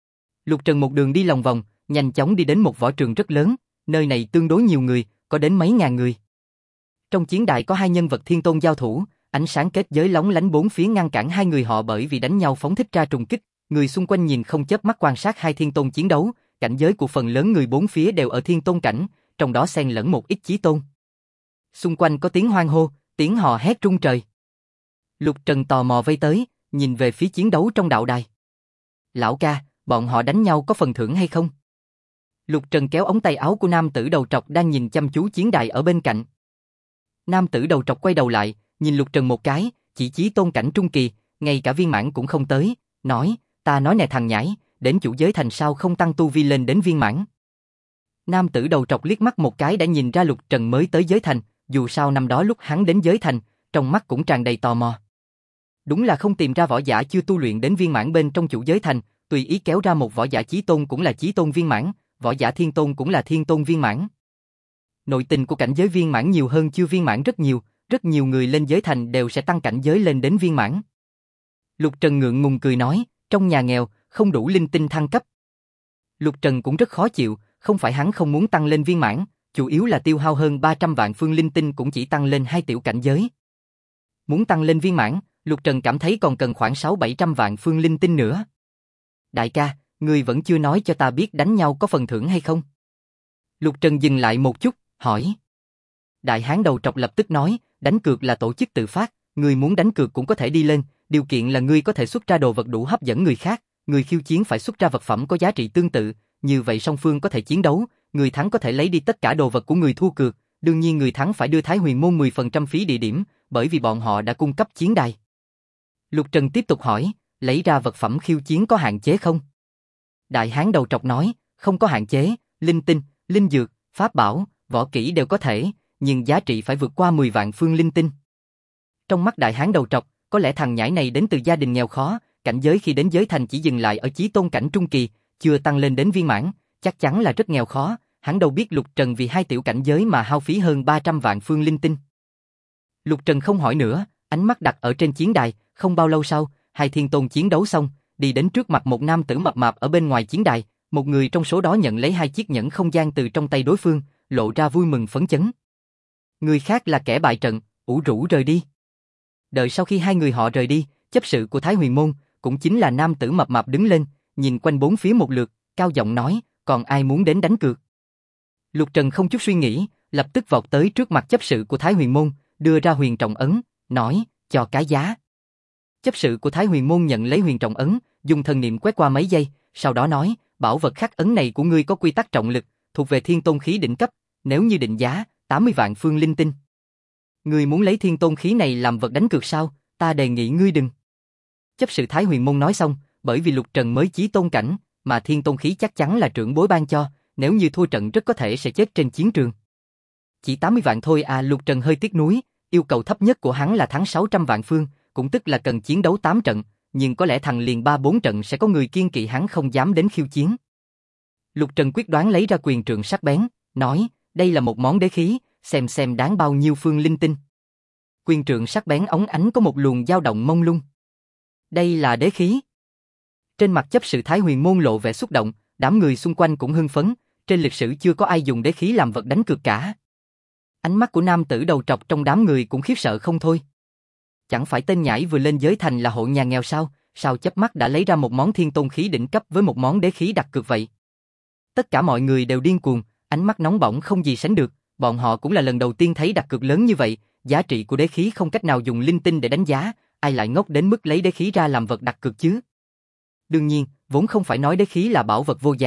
A: Lục Trần một đường đi lòng vòng, nhanh chóng đi đến một võ trường rất lớn, nơi này tương đối nhiều người, có đến mấy ngàn người. Trong chiến đài có hai nhân vật Thiên Tôn giao thủ, ánh sáng kết giới lóng lánh bốn phía ngăn cản hai người họ bởi vì đánh nhau phóng thích ra trùng kích, người xung quanh nhìn không chớp mắt quan sát hai Thiên Tôn chiến đấu, cảnh giới của phần lớn người bốn phía đều ở Thiên Tôn cảnh, trong đó xen lẫn một ít Chí Tôn. Xung quanh có tiếng hoan hô, tiếng hò hét rung trời. Lục Trần tò mò vây tới, nhìn về phía chiến đấu trong đạo đài. Lão ca, bọn họ đánh nhau có phần thưởng hay không? Lục Trần kéo ống tay áo của nam tử đầu trọc đang nhìn chăm chú chiến đài ở bên cạnh. Nam tử đầu trọc quay đầu lại, nhìn Lục Trần một cái, chỉ Chí Tôn cảnh trung kỳ, ngay cả viên mãn cũng không tới, nói, ta nói nè thằng nhãi, đến chủ giới thành sao không tăng tu vi lên đến viên mãn. Nam tử đầu trọc liếc mắt một cái đã nhìn ra Lục Trần mới tới giới thành, dù sao năm đó lúc hắn đến giới thành, trong mắt cũng tràn đầy tò mò. Đúng là không tìm ra võ giả chưa tu luyện đến viên mãn bên trong chủ giới thành, tùy ý kéo ra một võ giả Chí Tôn cũng là Chí Tôn viên mãn, võ giả Thiên Tôn cũng là Thiên Tôn viên mãn. Nội tình của cảnh giới viên mãn nhiều hơn chưa viên mãn rất nhiều người lên giới thành đều sẽ tăng cảnh giới lên đến viên mãn. Lục Trần ngượng ngùng cười nói, trong nhà nghèo, không đủ linh tinh thăng cấp. Lục Trần cũng rất khó chịu, không phải hắn không muốn tăng lên viên mãn, chủ yếu là tiêu hao hơn 300 vạn phương linh tinh cũng chỉ tăng lên 2 tiểu cảnh giới. Muốn tăng lên viên mãn, Lục Trần cảm thấy còn cần khoảng 600-700 vạn phương linh tinh nữa. Đại ca, ngươi vẫn chưa nói cho ta biết đánh nhau có phần thưởng hay không? Lục Trần dừng lại một chút, hỏi. Đại hán đầu trọc lập tức nói, đánh cược là tổ chức tự phát, ngươi muốn đánh cược cũng có thể đi lên, điều kiện là ngươi có thể xuất ra đồ vật đủ hấp dẫn người khác, người khiêu chiến phải xuất ra vật phẩm có giá trị tương tự, như vậy song phương có thể chiến đấu, người thắng có thể lấy đi tất cả đồ vật của người thua cược, đương nhiên người thắng phải đưa Thái Huyền môn 10% phí địa điểm, bởi vì bọn họ đã cung cấp chiến đài. Lục Trần tiếp tục hỏi, lấy ra vật phẩm khiêu chiến có hạn chế không? Đại hán đầu trọc nói, không có hạn chế, linh tinh, linh dược, pháp bảo, võ kỹ đều có thể, nhưng giá trị phải vượt qua 10 vạn phương linh tinh. Trong mắt đại hán đầu trọc, có lẽ thằng nhãi này đến từ gia đình nghèo khó, cảnh giới khi đến giới thành chỉ dừng lại ở Chí Tôn cảnh trung kỳ, chưa tăng lên đến viên mãn, chắc chắn là rất nghèo khó, hắn đâu biết Lục Trần vì 2 tiểu cảnh giới mà hao phí hơn 300 vạn phương linh tinh. Lục Trần không hỏi nữa, ánh mắt đặt ở trên chiến đài, không bao lâu sau, hai Thiên Tôn chiến đấu xong, đi đến trước mặt một nam tử mập mạp ở bên ngoài chiến đài, một người trong số đó nhận lấy 2 chiếc nhẫn không gian từ trong tay đối phương, lộ ra vui mừng phấn chấn. Người khác là kẻ bại trận, ủ rũ rời đi. Đợi sau khi hai người họ rời đi, chấp sự của Thái Huyền môn, cũng chính là nam tử mập mạp đứng lên, nhìn quanh bốn phía một lượt, cao giọng nói, còn ai muốn đến đánh cược? Lục Trần không chút suy nghĩ, lập tức vọt tới trước mặt chấp sự của Thái Huyền môn, đưa ra huyền trọng ấn, nói, cho cái giá. Chấp sự của Thái Huyền môn nhận lấy huyền trọng ấn, dùng thần niệm quét qua mấy giây, sau đó nói, bảo vật khắc ấn này của ngươi có quy tắc trọng lực, thuộc về thiên tôn khí đỉnh cấp, nếu như định giá, 80 vạn phương linh tinh. Ngươi muốn lấy thiên tôn khí này làm vật đánh cược sao? Ta đề nghị ngươi đừng. Chấp sự Thái Huyền môn nói xong, bởi vì Lục Trần mới Chí Tôn cảnh, mà thiên tôn khí chắc chắn là trưởng bối ban cho, nếu như thua trận rất có thể sẽ chết trên chiến trường. Chỉ 80 vạn thôi à? Lục Trần hơi tiếc nuối, yêu cầu thấp nhất của hắn là thắng 600 vạn phương, cũng tức là cần chiến đấu 8 trận, nhưng có lẽ thằng liền 3-4 trận sẽ có người kiên kỵ hắn không dám đến khiêu chiến. Lục Trần quyết đoán lấy ra quyền trượng sắc bén, nói, đây là một món đế khí, xem đáng bao nhiêu phương linh tinh. Quyền trượng sắc bén óng ánh có một luồng dao động mông lung. Đây là đế khí. Trên mặt chấp sự Thái Huyền môn lộ vẻ xúc động, đám người xung quanh cũng hưng phấn, trên lịch sử chưa có ai dùng đế khí làm vật đánh cược cả. Ánh mắt của nam tử đầu trọc trong đám người cũng khiếp sợ không thôi. Chẳng phải tên nhãi vừa lên giới thành là hộ nhà nghèo sao, sao chớp mắt đã lấy ra một món thiên tôn khí đỉnh cấp với một món đế khí đặt cược vậy. Tất cả mọi người đều điên cuồng, ánh mắt nóng bỏng không gì sánh được, bọn họ cũng là lần đầu tiên thấy đặt cược lớn như vậy, giá trị của đế khí không cách nào dùng linh tinh để đánh giá, ai lại ngốc đến mức lấy đế khí ra làm vật đặt cược chứ. Đương nhiên, vốn không phải nói đế khí là bảo vật vô giá,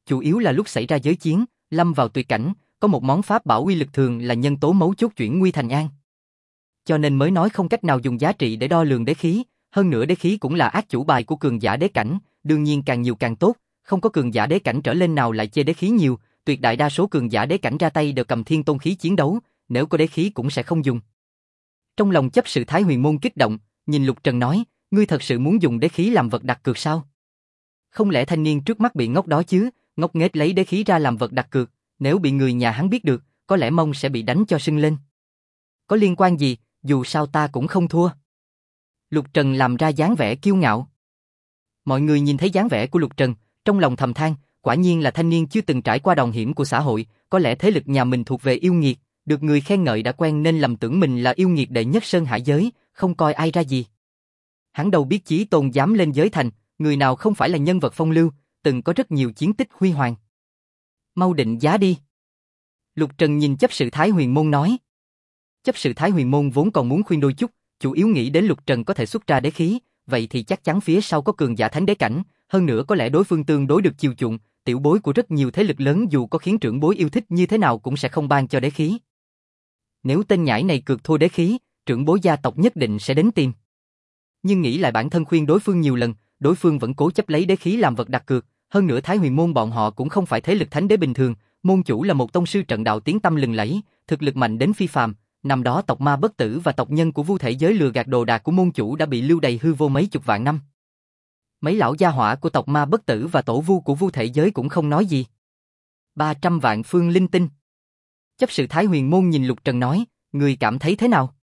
A: chủ yếu là lúc xảy ra giới chiến, lâm vào tuyệt cảnh, có một món pháp bảo uy lực thường là nhân tố mấu chốt chuyển nguy thành an. Cho nên mới nói không cách nào dùng giá trị để đo lường đế khí, hơn nữa đế khí cũng là ác chủ bài của cường giả đế cảnh, đương nhiên càng nhiều càng tốt, không có cường giả đế cảnh trở lên nào lại chê đế khí nhiều, tuyệt đại đa số cường giả đế cảnh ra tay đều cầm thiên tôn khí chiến đấu, nếu có đế khí cũng sẽ không dùng. Trong lòng chấp sự Thái Huyền Môn kích động, nhìn Lục Trần nói, ngươi thật sự muốn dùng đế khí làm vật đặt cược sao? Không lẽ thanh niên trước mắt bị ngốc đó chứ, ngốc nghếch lấy đế khí ra làm vật đặt cược, nếu bị người nhà hắn biết được, có lẽ mông sẽ bị đánh cho sưng lên. Có liên quan gì, dù sao ta cũng không thua. Lục Trần làm ra dáng vẻ kiêu ngạo. Mọi người nhìn thấy dáng vẻ của Lục Trần, trong lòng thầm than, quả nhiên là thanh niên chưa từng trải qua đòn hiểm của xã hội, có lẽ thế lực nhà mình thuộc về yêu nghiệt, được người khen ngợi đã quen nên lầm tưởng mình là yêu nghiệt đệ nhất sơn hải giới, không coi ai ra gì. Hắn đâu biết Chí Tôn dám lên giới thành, người nào không phải là nhân vật phong lưu, từng có rất nhiều chiến tích huy hoàng. Mau định giá đi. Lục Trần nhìn chấp sự Thái Huyền Môn nói. Chấp sự Thái Huyền Môn vốn còn muốn khuyên đôi chút, chủ yếu nghĩ đến Lục Trần có thể xuất ra đế khí, vậy thì chắc chắn phía sau có cường giả thánh đế cảnh, hơn nữa có lẽ đối phương tương đối được chiều chuộng, tiểu bối của rất nhiều thế lực lớn dù có khiến trưởng bối yêu thích như thế nào cũng sẽ không ban cho đế khí. Nếu tên nhãi này cược thua đế khí, trưởng bối gia tộc nhất định sẽ đến tìm. Nhưng nghĩ lại bản thân khuyên đối phương nhiều lần, đối phương vẫn cố chấp lấy đế khí làm vật đặt cược, hơn nữa Thái Huyền Môn bọn họ cũng không phải thế lực thánh đế bình thường, môn chủ là một tông sư trận đạo tiếng tăm lừng lẫy, thực lực mạnh đến phi phàm. Năm đó tộc ma bất tử và tộc nhân của Vu Thể giới lừa gạt đồ đạc của môn chủ đã bị lưu đày hư vô mấy chục vạn năm. Mấy lão gia hỏa của tộc ma bất tử và tổ vu của Vu Thể giới cũng không nói gì. 300 vạn phương linh tinh. Chấp sự Thái Huyền Môn nhìn Lục Trần nói, người cảm thấy thế nào?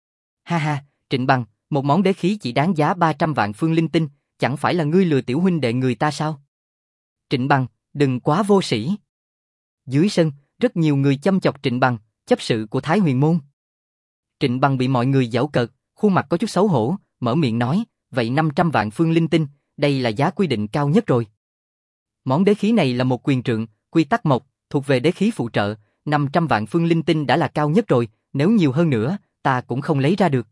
A: Ha ha, Trịnh Bằng, một món đế khí chỉ đáng giá 300 vạn phương linh tinh, chẳng phải là ngươi lừa tiểu huynh đệ người ta sao? Trịnh Bằng, đừng quá vô sĩ. Dưới sân, rất nhiều người châm chọc Trịnh Bằng, chấp sự của Thái Huyền Môn. Trịnh Bằng bị mọi người giễu cợt, khuôn mặt có chút xấu hổ, mở miệng nói, vậy 500 vạn phương linh tinh, đây là giá quy định cao nhất rồi. Món đế khí này là một quyền trượng, quy tắc mộc, thuộc về đế khí phụ trợ, 500 vạn phương linh tinh đã là cao nhất rồi, nếu nhiều hơn nữa, ta cũng không lấy ra được.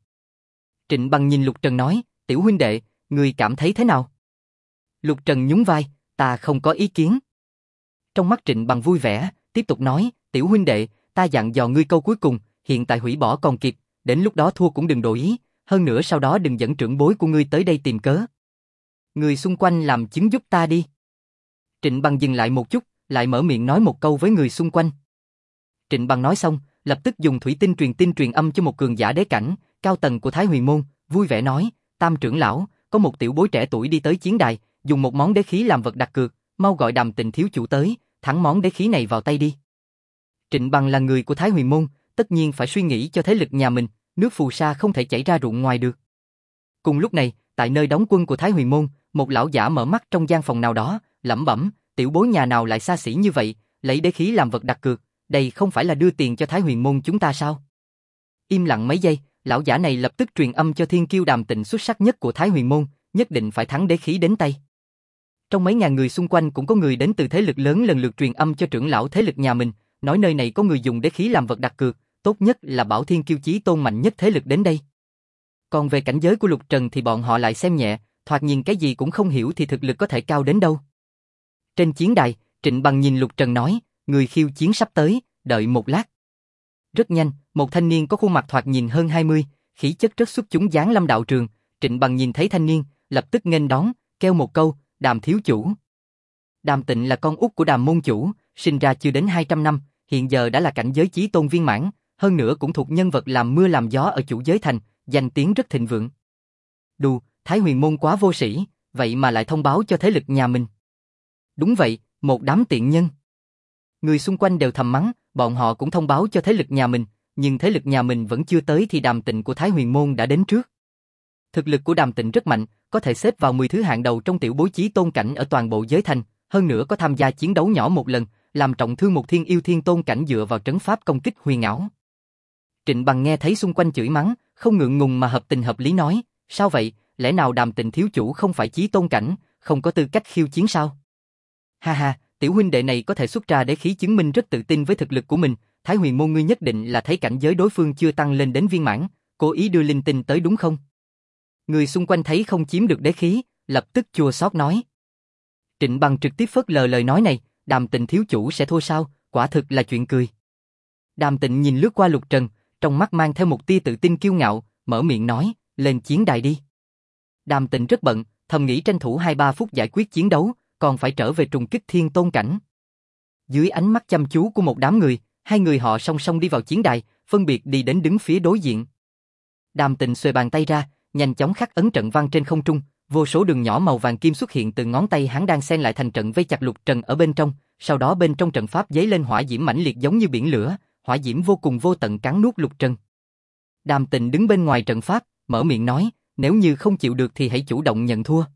A: Trịnh Bằng nhìn Lục Trần nói, tiểu huynh đệ, ngươi cảm thấy thế nào? Lục Trần nhún vai, ta không có ý kiến. Trong mắt Trịnh Bằng vui vẻ, tiếp tục nói, tiểu huynh đệ, ta dặn dò ngươi câu cuối cùng, hiện tại hủy bỏ còn kịp, đến lúc đó thua cũng đừng đổi ý, hơn nữa sau đó đừng dẫn trưởng bối của ngươi tới đây tìm cớ. Người xung quanh làm chứng giúp ta đi. Trịnh Bằng dừng lại một chút, lại mở miệng nói một câu với người xung quanh. Trịnh Bằng nói xong, lập tức dùng thủy tinh truyền âm cho một cường giả đế cảnh, cao tầng của Thái Huyền Môn, vui vẻ nói, Tam trưởng lão, có một tiểu bối trẻ tuổi đi tới chiến đài, dùng một món đế khí làm vật đặt cược, mau gọi Đàm Tịnh thiếu chủ tới, thắng món đế khí này vào tay đi. Trịnh Bằng là người của Thái Huyền Môn, tất nhiên phải suy nghĩ cho thế lực nhà mình, nước phù sa không thể chảy ra ruộng ngoài được. Cùng lúc này, tại nơi đóng quân của Thái Huyền Môn, một lão giả mở mắt trong gian phòng nào đó, lẩm bẩm, tiểu bối nhà nào lại xa xỉ như vậy, lấy đế khí làm vật đặt cược, đây không phải là đưa tiền cho Thái Huyền Môn chúng ta sao? Im lặng mấy giây, lão giả này lập tức truyền âm cho thiên kiêu Đàm Tịnh xuất sắc nhất của Thái Huyền Môn, nhất định phải thắng đế khí đến tay. Trong mấy ngàn người xung quanh cũng có người đến từ thế lực lớn lần lượt truyền âm cho trưởng lão thế lực nhà mình, nói nơi này có người dùng đế khí làm vật đặt cược, tốt nhất là bảo thiên kiêu chí tôn mạnh nhất thế lực đến đây. Còn về cảnh giới của Lục Trần thì bọn họ lại xem nhẹ, thoạt nhìn cái gì cũng không hiểu thì thực lực có thể cao đến đâu. Trên chiến đài, Trịnh Bằng nhìn Lục Trần nói, người khiêu chiến sắp tới, đợi một lát. Rất nhanh, một thanh niên có khuôn mặt thoạt nhìn hơn 20, khí chất rất xuất chúng giáng lâm đạo trường, Trịnh Bằng nhìn thấy thanh niên, lập tức nghênh đón, kêu một câu, Đàm thiếu chủ. Đàm Tịnh là con út của Đàm môn chủ, sinh ra chưa đến 200 năm, hiện giờ đã là cảnh giới chí tôn viên mãn, hơn nữa cũng thuộc nhân vật làm mưa làm gió ở chủ giới thành, danh tiếng rất thịnh vượng. Đù, Thái Huyền Môn quá vô sĩ, vậy mà lại thông báo cho thế lực nhà mình. Đúng vậy, một đám tiện nhân. Người xung quanh đều thầm mắng, bọn họ cũng thông báo cho thế lực nhà mình, nhưng thế lực nhà mình vẫn chưa tới thì Đàm Tịnh của Thái Huyền Môn đã đến trước. Thực lực của Đàm Tịnh rất mạnh, có thể xếp vào 10 thứ hạng đầu trong tiểu bối chí tôn cảnh ở toàn bộ giới thành, hơn nữa có tham gia chiến đấu nhỏ một lần, làm trọng thương một thiên yêu thiên tôn cảnh dựa vào trấn pháp công kích huyền ảo. Trịnh Bằng nghe thấy xung quanh chửi mắng, không ngượng ngùng mà hợp tình hợp lý nói, sao vậy, lẽ nào Đàm Tịnh thiếu chủ không phải chí tôn cảnh, không có tư cách khiêu chiến sao? Ha ha, tiểu huynh đệ này có thể xuất ra đế khí chứng minh rất tự tin với thực lực của mình, Thái Huyền Môn ngươi nhất định là thấy cảnh giới đối phương chưa tăng lên đến viên mãn, cố ý đưa linh tinh tới đúng không? Người xung quanh thấy không chiếm được đế khí, lập tức chua xót nói. Trịnh Bằng trực tiếp phớt lờ lời nói này, Đàm Tịnh thiếu chủ sẽ thua sao, quả thực là chuyện cười. Đàm Tịnh nhìn lướt qua Lục Trần, trong mắt mang theo một tia tự tin kiêu ngạo, mở miệng nói, lên chiến đài đi. Đàm Tịnh rất bận, thầm nghĩ tranh thủ 2-3 phút giải quyết chiến đấu, còn phải trở về trùng kích thiên tôn cảnh. Dưới ánh mắt chăm chú của một đám người, hai người họ song song đi vào chiến đài, phân biệt đi đến đứng phía đối diện. Đàm Tịnh xuề bàn tay ra, nhanh chóng khắc ấn trận văn trên không trung, vô số đường nhỏ màu vàng kim xuất hiện từ ngón tay hắn đang xen lại thành trận vây chặt Lục Trần ở bên trong, sau đó bên trong trận pháp giấy lên hỏa diễm mãnh liệt giống như biển lửa, hỏa diễm vô cùng vô tận cắn nuốt Lục Trần. Đàm Tịnh đứng bên ngoài trận pháp, mở miệng nói, nếu như không chịu được thì hãy chủ động nhận thua.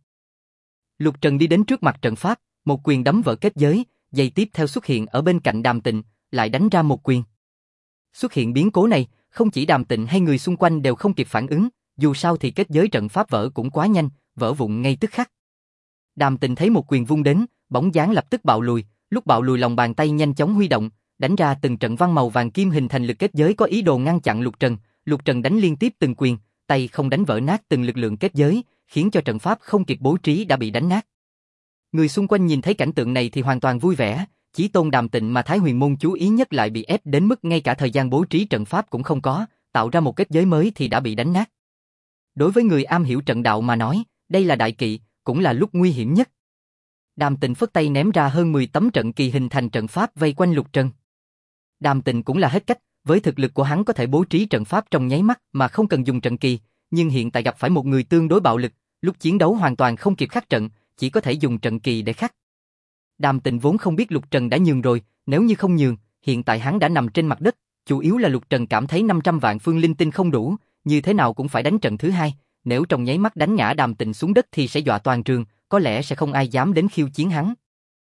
A: Lục Trần đi đến trước mặt trận pháp, một quyền đấm vỡ kết giới, giây tiếp theo xuất hiện ở bên cạnh Đàm Tịnh, lại đánh ra một quyền. Xuất hiện biến cố này, không chỉ Đàm Tịnh hay người xung quanh đều không kịp phản ứng, dù sao thì kết giới trận pháp vỡ cũng quá nhanh, vỡ vụn ngay tức khắc. Đàm Tịnh thấy một quyền vung đến, bóng dáng lập tức bạo lùi, lúc bạo lùi lòng bàn tay nhanh chóng huy động, đánh ra từng trận văn màu vàng kim hình thành lực kết giới có ý đồ ngăn chặn Lục Trần. Lục Trần đánh liên tiếp từng quyền, tay không đánh vỡ nát từng lực lượng kết giới, khiến cho trận pháp không kịp bố trí đã bị đánh nát. Người xung quanh nhìn thấy cảnh tượng này thì hoàn toàn vui vẻ, chí tôn Đàm Tịnh mà Thái Huyền môn chú ý nhất lại bị ép đến mức ngay cả thời gian bố trí trận pháp cũng không có, tạo ra một kết giới mới thì đã bị đánh nát. Đối với người am hiểu trận đạo mà nói, đây là đại kỵ, cũng là lúc nguy hiểm nhất. Đàm Tịnh phất tay ném ra hơn 10 tấm trận kỳ hình thành trận pháp vây quanh Lục Trần. Đàm Tịnh cũng là hết cách, với thực lực của hắn có thể bố trí trận pháp trong nháy mắt mà không cần dùng trận kỳ, nhưng hiện tại gặp phải một người tương đối bạo lực, lúc chiến đấu hoàn toàn không kịp khắc trận, chỉ có thể dùng trận kỳ để khắc. Đàm Tịnh vốn không biết Lục Trần đã nhường rồi, nếu như không nhường, hiện tại hắn đã nằm trên mặt đất, chủ yếu là Lục Trần cảm thấy 500 vạn phương linh tinh không đủ, như thế nào cũng phải đánh trận thứ hai, nếu trong nháy mắt đánh ngã Đàm Tịnh xuống đất thì sẽ dọa toàn trường, có lẽ sẽ không ai dám đến khiêu chiến hắn.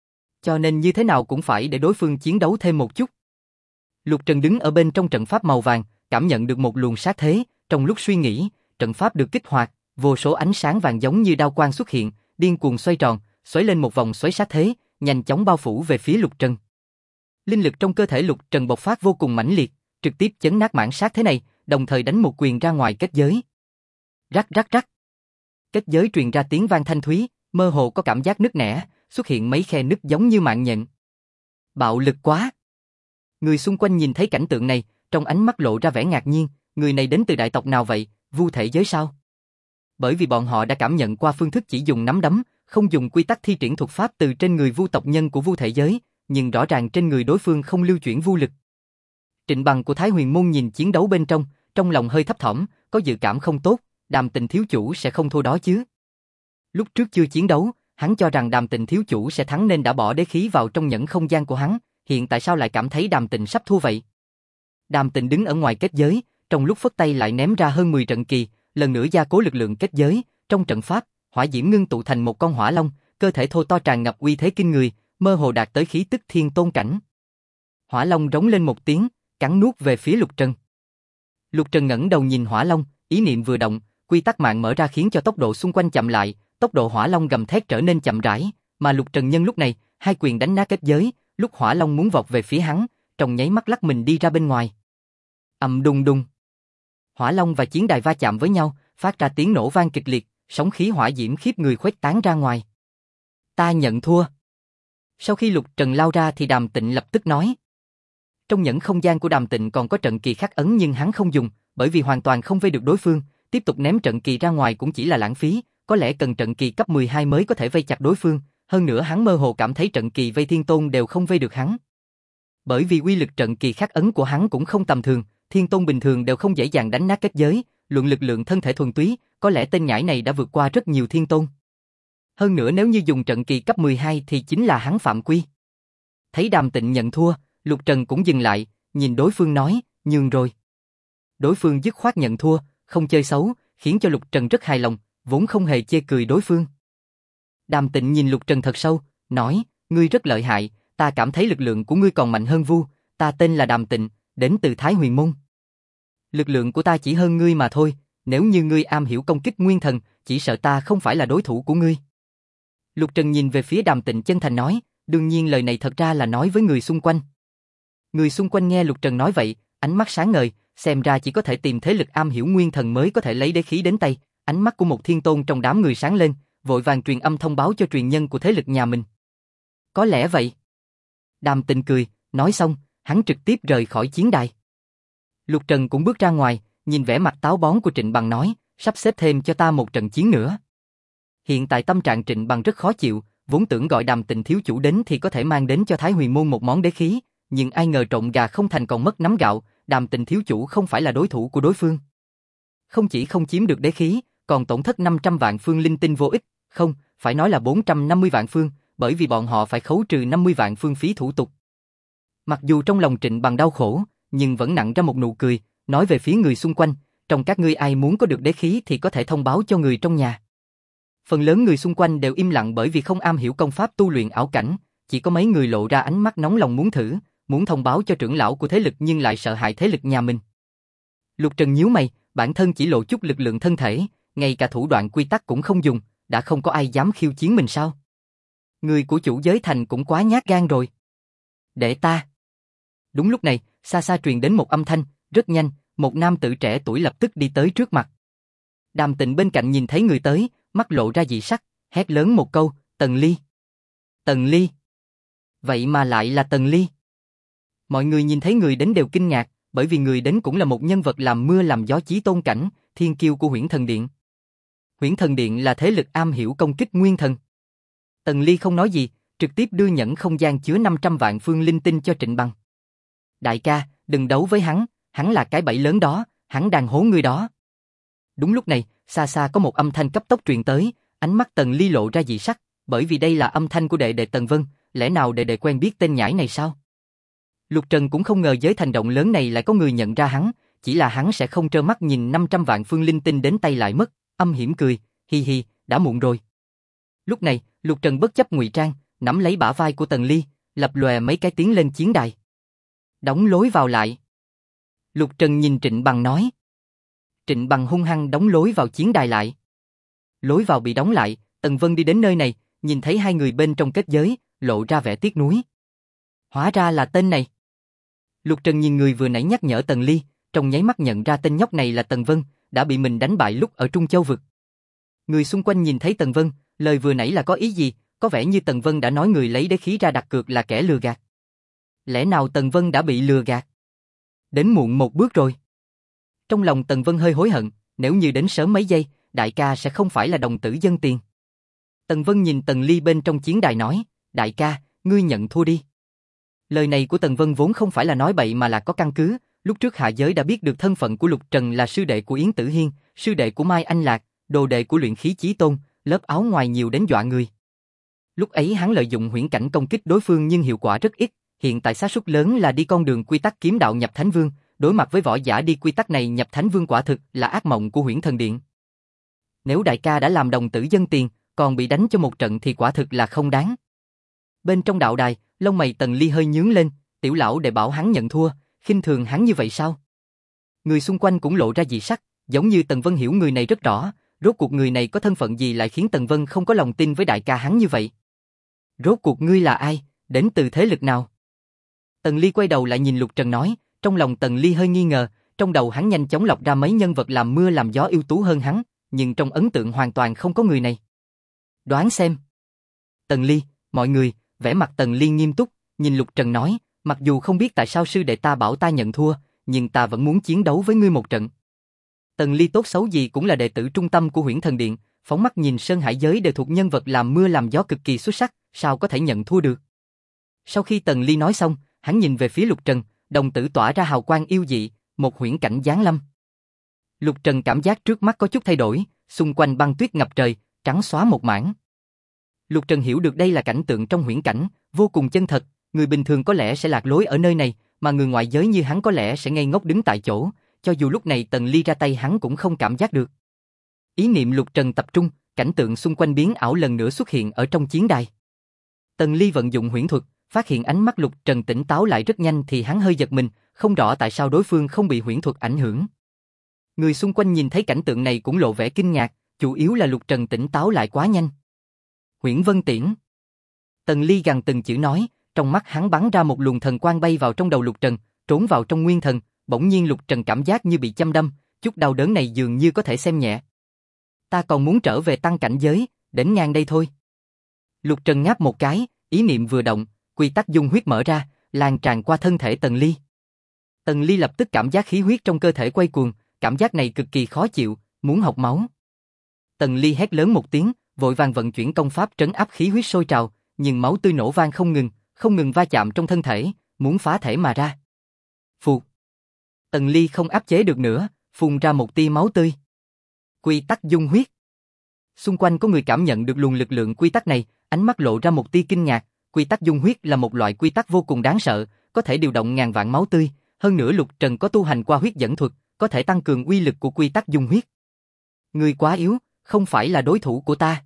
A: Cho nên như thế nào cũng phải để đối phương chiến đấu thêm một chút. Lục Trần đứng ở bên trong trận pháp màu vàng, cảm nhận được một luồng sát thế, trong lúc suy nghĩ, trận pháp được kích hoạt, vô số ánh sáng vàng giống như đao quang xuất hiện, điên cuồng xoay tròn, xoáy lên một vòng xoáy sát thế, nhanh chóng bao phủ về phía Lục Trần. Linh lực trong cơ thể Lục Trần bộc phát vô cùng mãnh liệt, trực tiếp chấn nát mảng sát thế này, đồng thời đánh một quyền ra ngoài kết giới. Rắc rắc rắc. Kết giới truyền ra tiếng vang thanh thúy, mơ hồ có cảm giác nứt nẻ, xuất hiện mấy khe nứt giống như mạng nhện. Bạo lực quá. Người xung quanh nhìn thấy cảnh tượng này, trong ánh mắt lộ ra vẻ ngạc nhiên, người này đến từ đại tộc nào vậy, Vu thể giới sao? Bởi vì bọn họ đã cảm nhận qua phương thức chỉ dùng nắm đấm, không dùng quy tắc thi triển thuật pháp từ trên người Vu tộc nhân của Vu thể giới, nhưng rõ ràng trên người đối phương không lưu chuyển vu lực. Trịnh Bằng của Thái Huyền môn nhìn chiến đấu bên trong lòng hơi thấp thỏm, có dự cảm không tốt, Đàm Tịnh thiếu chủ sẽ không thua đó chứ. Lúc trước chưa chiến đấu, hắn cho rằng Đàm Tịnh thiếu chủ sẽ thắng nên đã bỏ đế khí vào trong nhẫn không gian của hắn, hiện tại sao lại cảm thấy Đàm Tịnh sắp thua vậy? Đàm Tịnh đứng ở ngoài kết giới, trong lúc phất tay lại ném ra hơn 10 trận kỳ, lần nữa gia cố lực lượng kết giới, trong trận pháp, hỏa diễm ngưng tụ thành một con hỏa long, cơ thể thô to tràn ngập uy thế kinh người, mơ hồ đạt tới khí tức thiên tôn cảnh. Hỏa long rống lên một tiếng, cắn nuốt về phía Lục Trần. Lục Trần ngẩng đầu nhìn hỏa long, ý niệm vừa động, quy tắc mạng mở ra khiến cho tốc độ xung quanh chậm lại, tốc độ hỏa long gầm thét trở nên chậm rãi, mà Lục Trần nhân lúc này, hai quyền đánh nát kết giới, lúc hỏa long muốn vọt về phía hắn, trong nháy mắt lắc mình đi ra bên ngoài. Ầm đùng đùng. Hỏa long và chiến đài va chạm với nhau, phát ra tiếng nổ vang kịch liệt, sóng khí hỏa diễm khiếp người khuếch tán ra ngoài. Ta nhận thua. Sau khi Lục Trần lao ra thì Đàm Tịnh lập tức nói. Trong nhẫn không gian của Đàm Tịnh còn có trận kỳ khắc ấn nhưng hắn không dùng, bởi vì hoàn toàn không vây được đối phương, tiếp tục ném trận kỳ ra ngoài cũng chỉ là lãng phí, có lẽ cần trận kỳ cấp 12 mới có thể vây chặt đối phương, hơn nữa hắn mơ hồ cảm thấy trận kỳ vây thiên tôn đều không vây được hắn. Bởi vì uy lực trận kỳ khắc ấn của hắn cũng không tầm thường, thiên tôn bình thường đều không dễ dàng đánh nát kết giới, luận lực lượng thân thể thuần túy, có lẽ tên nhãi này đã vượt qua rất nhiều thiên tôn. Hơn nữa nếu như dùng trận kỳ cấp 12 thì chính là hắn phạm quy. Thấy Đàm Tịnh nhận thua, Lục Trần cũng dừng lại, nhìn đối phương nói, nhường rồi. Đối phương dứt khoát nhận thua, không chơi xấu, khiến cho Lục Trần rất hài lòng, vốn không hề chê cười đối phương. Đàm Tịnh nhìn Lục Trần thật sâu, nói, ngươi rất lợi hại, ta cảm thấy lực lượng của ngươi còn mạnh hơn Vu, ta tên là Đàm Tịnh, đến từ Thái Huyền môn. Lực lượng của ta chỉ hơn ngươi mà thôi, nếu như ngươi am hiểu công kích nguyên thần, chỉ sợ ta không phải là đối thủ của ngươi. Lục Trần nhìn về phía Đàm Tịnh chân thành nói, đương nhiên lời này thật ra là nói với người xung quanh. Người xung quanh nghe Lục Trần nói vậy, ánh mắt sáng ngời, xem ra chỉ có thể tìm thế lực am hiểu nguyên thần mới có thể lấy đế khí đến tay, ánh mắt của một thiên tôn trong đám người sáng lên, vội vàng truyền âm thông báo cho truyền nhân của thế lực nhà mình. Có lẽ vậy. Đàm Tịnh cười, nói xong, hắn trực tiếp rời khỏi chiến đài. Lục Trần cũng bước ra ngoài, nhìn vẻ mặt táo bón của Trịnh Bằng nói, sắp xếp thêm cho ta một trận chiến nữa. Hiện tại tâm trạng Trịnh Bằng rất khó chịu, vốn tưởng gọi Đàm Tịnh thiếu chủ đến thì có thể mang đến cho Thái Huyền môn một món đế khí, nhưng ai ngờ trộn gà không thành còn mất nắm gạo, Đàm Tịnh thiếu chủ không phải là đối thủ của đối phương. Không chỉ không chiếm được đế khí, còn tổn thất 500 vạn phương linh tinh vô ích, không, phải nói là 450 vạn phương, bởi vì bọn họ phải khấu trừ 50 vạn phương phí thủ tục. Mặc dù trong lòng Trịnh Bằng đau khổ, nhưng vẫn nặn ra một nụ cười, nói về phía người xung quanh, trong các ngươi ai muốn có được đế khí thì có thể thông báo cho người trong nhà. Phần lớn người xung quanh đều im lặng bởi vì không am hiểu công pháp tu luyện ảo cảnh, chỉ có mấy người lộ ra ánh mắt nóng lòng muốn thử, muốn thông báo cho trưởng lão của thế lực nhưng lại sợ hại thế lực nhà mình. Lục Trần nhíu mày, bản thân chỉ lộ chút lực lượng thân thể, ngay cả thủ đoạn quy tắc cũng không dùng, đã không có ai dám khiêu chiến mình sao? Người của chủ giới thành cũng quá nhát gan rồi. Để ta. Đúng lúc này, xa xa truyền đến một âm thanh, rất nhanh, một nam tử trẻ tuổi lập tức đi tới trước mặt. Đàm Tịnh bên cạnh nhìn thấy người tới, mắt lộ ra dị sắc, hét lớn một câu, Tần Ly. Tần Ly. Vậy mà lại là Tần Ly. Mọi người nhìn thấy người đến đều kinh ngạc, bởi vì người đến cũng là một nhân vật làm mưa làm gió chí tôn cảnh, thiên kiêu của Huyễn Thần Điện. Huyễn Thần Điện là thế lực am hiểu công kích nguyên thần. Tần Ly không nói gì, trực tiếp đưa nhẫn không gian chứa 500 vạn phương linh tinh cho Trịnh Bằng. Đại ca, đừng đấu với hắn là cái bẫy lớn đó, hắn đang hố ngươi đó. Đúng lúc này, xa xa có một âm thanh cấp tốc truyền tới, ánh mắt Tần Ly lộ ra dị sắc, bởi vì đây là âm thanh của đệ đệ Tần Vân, lẽ nào đệ đệ quen biết tên nhãi này sao? Lục Trần cũng không ngờ giới thành động lớn này lại có người nhận ra hắn, chỉ là hắn sẽ không trơ mắt nhìn 500 vạn phương linh tinh đến tay lại mất, âm hiểm cười, hi hi, đã muộn rồi. Lúc này, Lục Trần bất chấp ngụy trang, nắm lấy bả vai của Tần Ly, lập lòe mấy cái tiến lên chiến đài. Đóng lối vào lại. Lục Trần nhìn Trịnh Bằng nói. Trịnh Bằng hung hăng đóng lối vào chiến đài lại. Lối vào bị đóng lại, Tần Vân đi đến nơi này, nhìn thấy hai người bên trong kết giới, lộ ra vẻ tiếc nuối. Hóa ra là tên này. Lục Trần nhìn người vừa nãy nhắc nhở Tần Ly, trong nháy mắt nhận ra tên nhóc này là Tần Vân, đã bị mình đánh bại lúc ở Trung Châu vực. Người xung quanh nhìn thấy Tần Vân, lời vừa nãy là có ý gì, có vẻ như Tần Vân đã nói người lấy đế khí ra đặt cược là kẻ lừa gạt. Lẽ nào Tần Vân đã bị lừa gạt? Đến muộn một bước rồi. Trong lòng Tần Vân hơi hối hận, nếu như đến sớm mấy giây, đại ca sẽ không phải là đồng tử dân tiền. Tần Vân nhìn Tần Ly bên trong chiến đài nói, đại ca, ngươi nhận thua đi. Lời này của Tần Vân vốn không phải là nói bậy mà là có căn cứ, lúc trước hạ giới đã biết được thân phận của Lục Trần là sư đệ của Yến Tử Hiên, sư đệ của Mai Anh Lạc, đồ đệ của luyện khí chí tôn, lớp áo ngoài nhiều đến dọa người. Lúc ấy hắn lợi dụng huyễn cảnh công kích đối phương nhưng hiệu quả rất ít, hiện tại xác suất lớn là đi con đường quy tắc kiếm đạo nhập Thánh Vương, đối mặt với võ giả đi quy tắc này nhập Thánh Vương quả thực là ác mộng của Huyễn Thần Điện. Nếu đại ca đã làm đồng tử dân tiền, còn bị đánh cho một trận thì quả thực là không đáng. Bên trong đạo đài, lông mày Tần Ly hơi nhướng lên, tiểu lão để bảo hắn nhận thua, khinh thường hắn như vậy sao? Người xung quanh cũng lộ ra dị sắc, giống như Tần Vân hiểu người này rất rõ, rốt cuộc người này có thân phận gì lại khiến Tần Vân không có lòng tin với đại ca hắn như vậy? Rốt cuộc ngươi là ai, đến từ thế lực nào? Tần Ly quay đầu lại nhìn Lục Trần nói, trong lòng Tần Ly hơi nghi ngờ, trong đầu hắn nhanh chóng lọc ra mấy nhân vật làm mưa làm gió ưu tú hơn hắn, nhưng trong ấn tượng hoàn toàn không có người này. Đoán xem. Tần Ly, mọi người, vẻ mặt Tần Ly nghiêm túc, nhìn Lục Trần nói, mặc dù không biết tại sao sư đệ ta bảo ta nhận thua, nhưng ta vẫn muốn chiến đấu với ngươi một trận. Tần Ly tốt xấu gì cũng là đệ tử trung tâm của Huyễn Thần Điện, phóng mắt nhìn Sơn Hải giới đều thuộc nhân vật làm mưa làm gió cực kỳ xuất sắc, sao có thể nhận thua được. Sau khi Tần Ly nói xong, hắn nhìn về phía Lục Trần, đồng tử tỏa ra hào quang yêu dị, một huyễn cảnh giáng lâm. Lục Trần cảm giác trước mắt có chút thay đổi, xung quanh băng tuyết ngập trời, trắng xóa một mảng. Lục Trần hiểu được đây là cảnh tượng trong huyễn cảnh, vô cùng chân thật, người bình thường có lẽ sẽ lạc lối ở nơi này, mà người ngoại giới như hắn có lẽ sẽ ngây ngốc đứng tại chỗ, cho dù lúc này Tần Ly ra tay hắn cũng không cảm giác được. Ý niệm Lục Trần tập trung, cảnh tượng xung quanh biến ảo lần nữa xuất hiện ở trong chiến đài. Tần Ly vận dụng huyễn thuật, phát hiện ánh mắt Lục Trần tỉnh táo lại rất nhanh thì hắn hơi giật mình, không rõ tại sao đối phương không bị huyễn thuật ảnh hưởng. Người xung quanh nhìn thấy cảnh tượng này cũng lộ vẻ kinh ngạc, chủ yếu là Lục Trần tỉnh táo lại quá nhanh. Huyễn Vân Tiễn. Tần Ly gằn từng chữ nói, trong mắt hắn bắn ra một luồng thần quang bay vào trong đầu Lục Trần, trốn vào trong nguyên thần, bỗng nhiên Lục Trần cảm giác như bị châm đâm, chút đau đớn này dường như có thể xem nhẹ. Ta còn muốn trở về tăng cảnh giới, đến ngang đây thôi. Lục Trần ngáp một cái, ý niệm vừa động, quy tắc dung huyết mở ra, lan tràn qua thân thể Tần Ly. Tần Ly lập tức cảm giác khí huyết trong cơ thể quay cuồng, cảm giác này cực kỳ khó chịu, muốn học máu. Tần Ly hét lớn một tiếng, vội vàng vận chuyển công pháp trấn áp khí huyết sôi trào, nhưng máu tươi nổ vang không ngừng va chạm trong thân thể, muốn phá thể mà ra. Phụt. Tần Ly không áp chế được nữa, phun ra một tia máu tươi. Quy tắc dung huyết. Xung quanh có người cảm nhận được luồng lực lượng quy tắc này, ánh mắt lộ ra một tia kinh ngạc. Quy tắc dung huyết là một loại quy tắc vô cùng đáng sợ, có thể điều động ngàn vạn máu tươi. Hơn nữa Lục Trần có tu hành qua huyết dẫn thuật, có thể tăng cường uy lực của quy tắc dung huyết. Ngươi quá yếu, không phải là đối thủ của ta.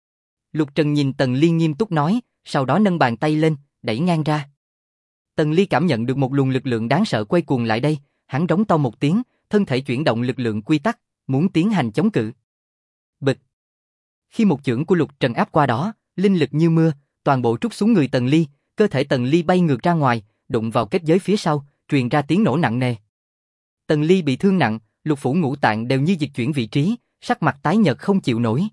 A: Lục Trần nhìn Tần Ly nghiêm túc nói, sau đó nâng bàn tay lên, đẩy ngang ra. Tần Ly cảm nhận được một luồng lực lượng đáng sợ quay cuồng lại đây, hắn rống to một tiếng, thân thể chuyển động lực lượng quy tắc, muốn tiến hành chống cự. Bịch. Khi một chưởng của Lục Trần áp qua đó, linh lực như mưa, toàn bộ trút xuống người Tần Ly, cơ thể Tần Ly bay ngược ra ngoài, đụng vào kết giới phía sau, truyền ra tiếng nổ nặng nề. Tần Ly bị thương nặng, lục phủ ngũ tạng đều như dịch chuyển vị trí, sắc mặt tái nhợt không chịu nổi.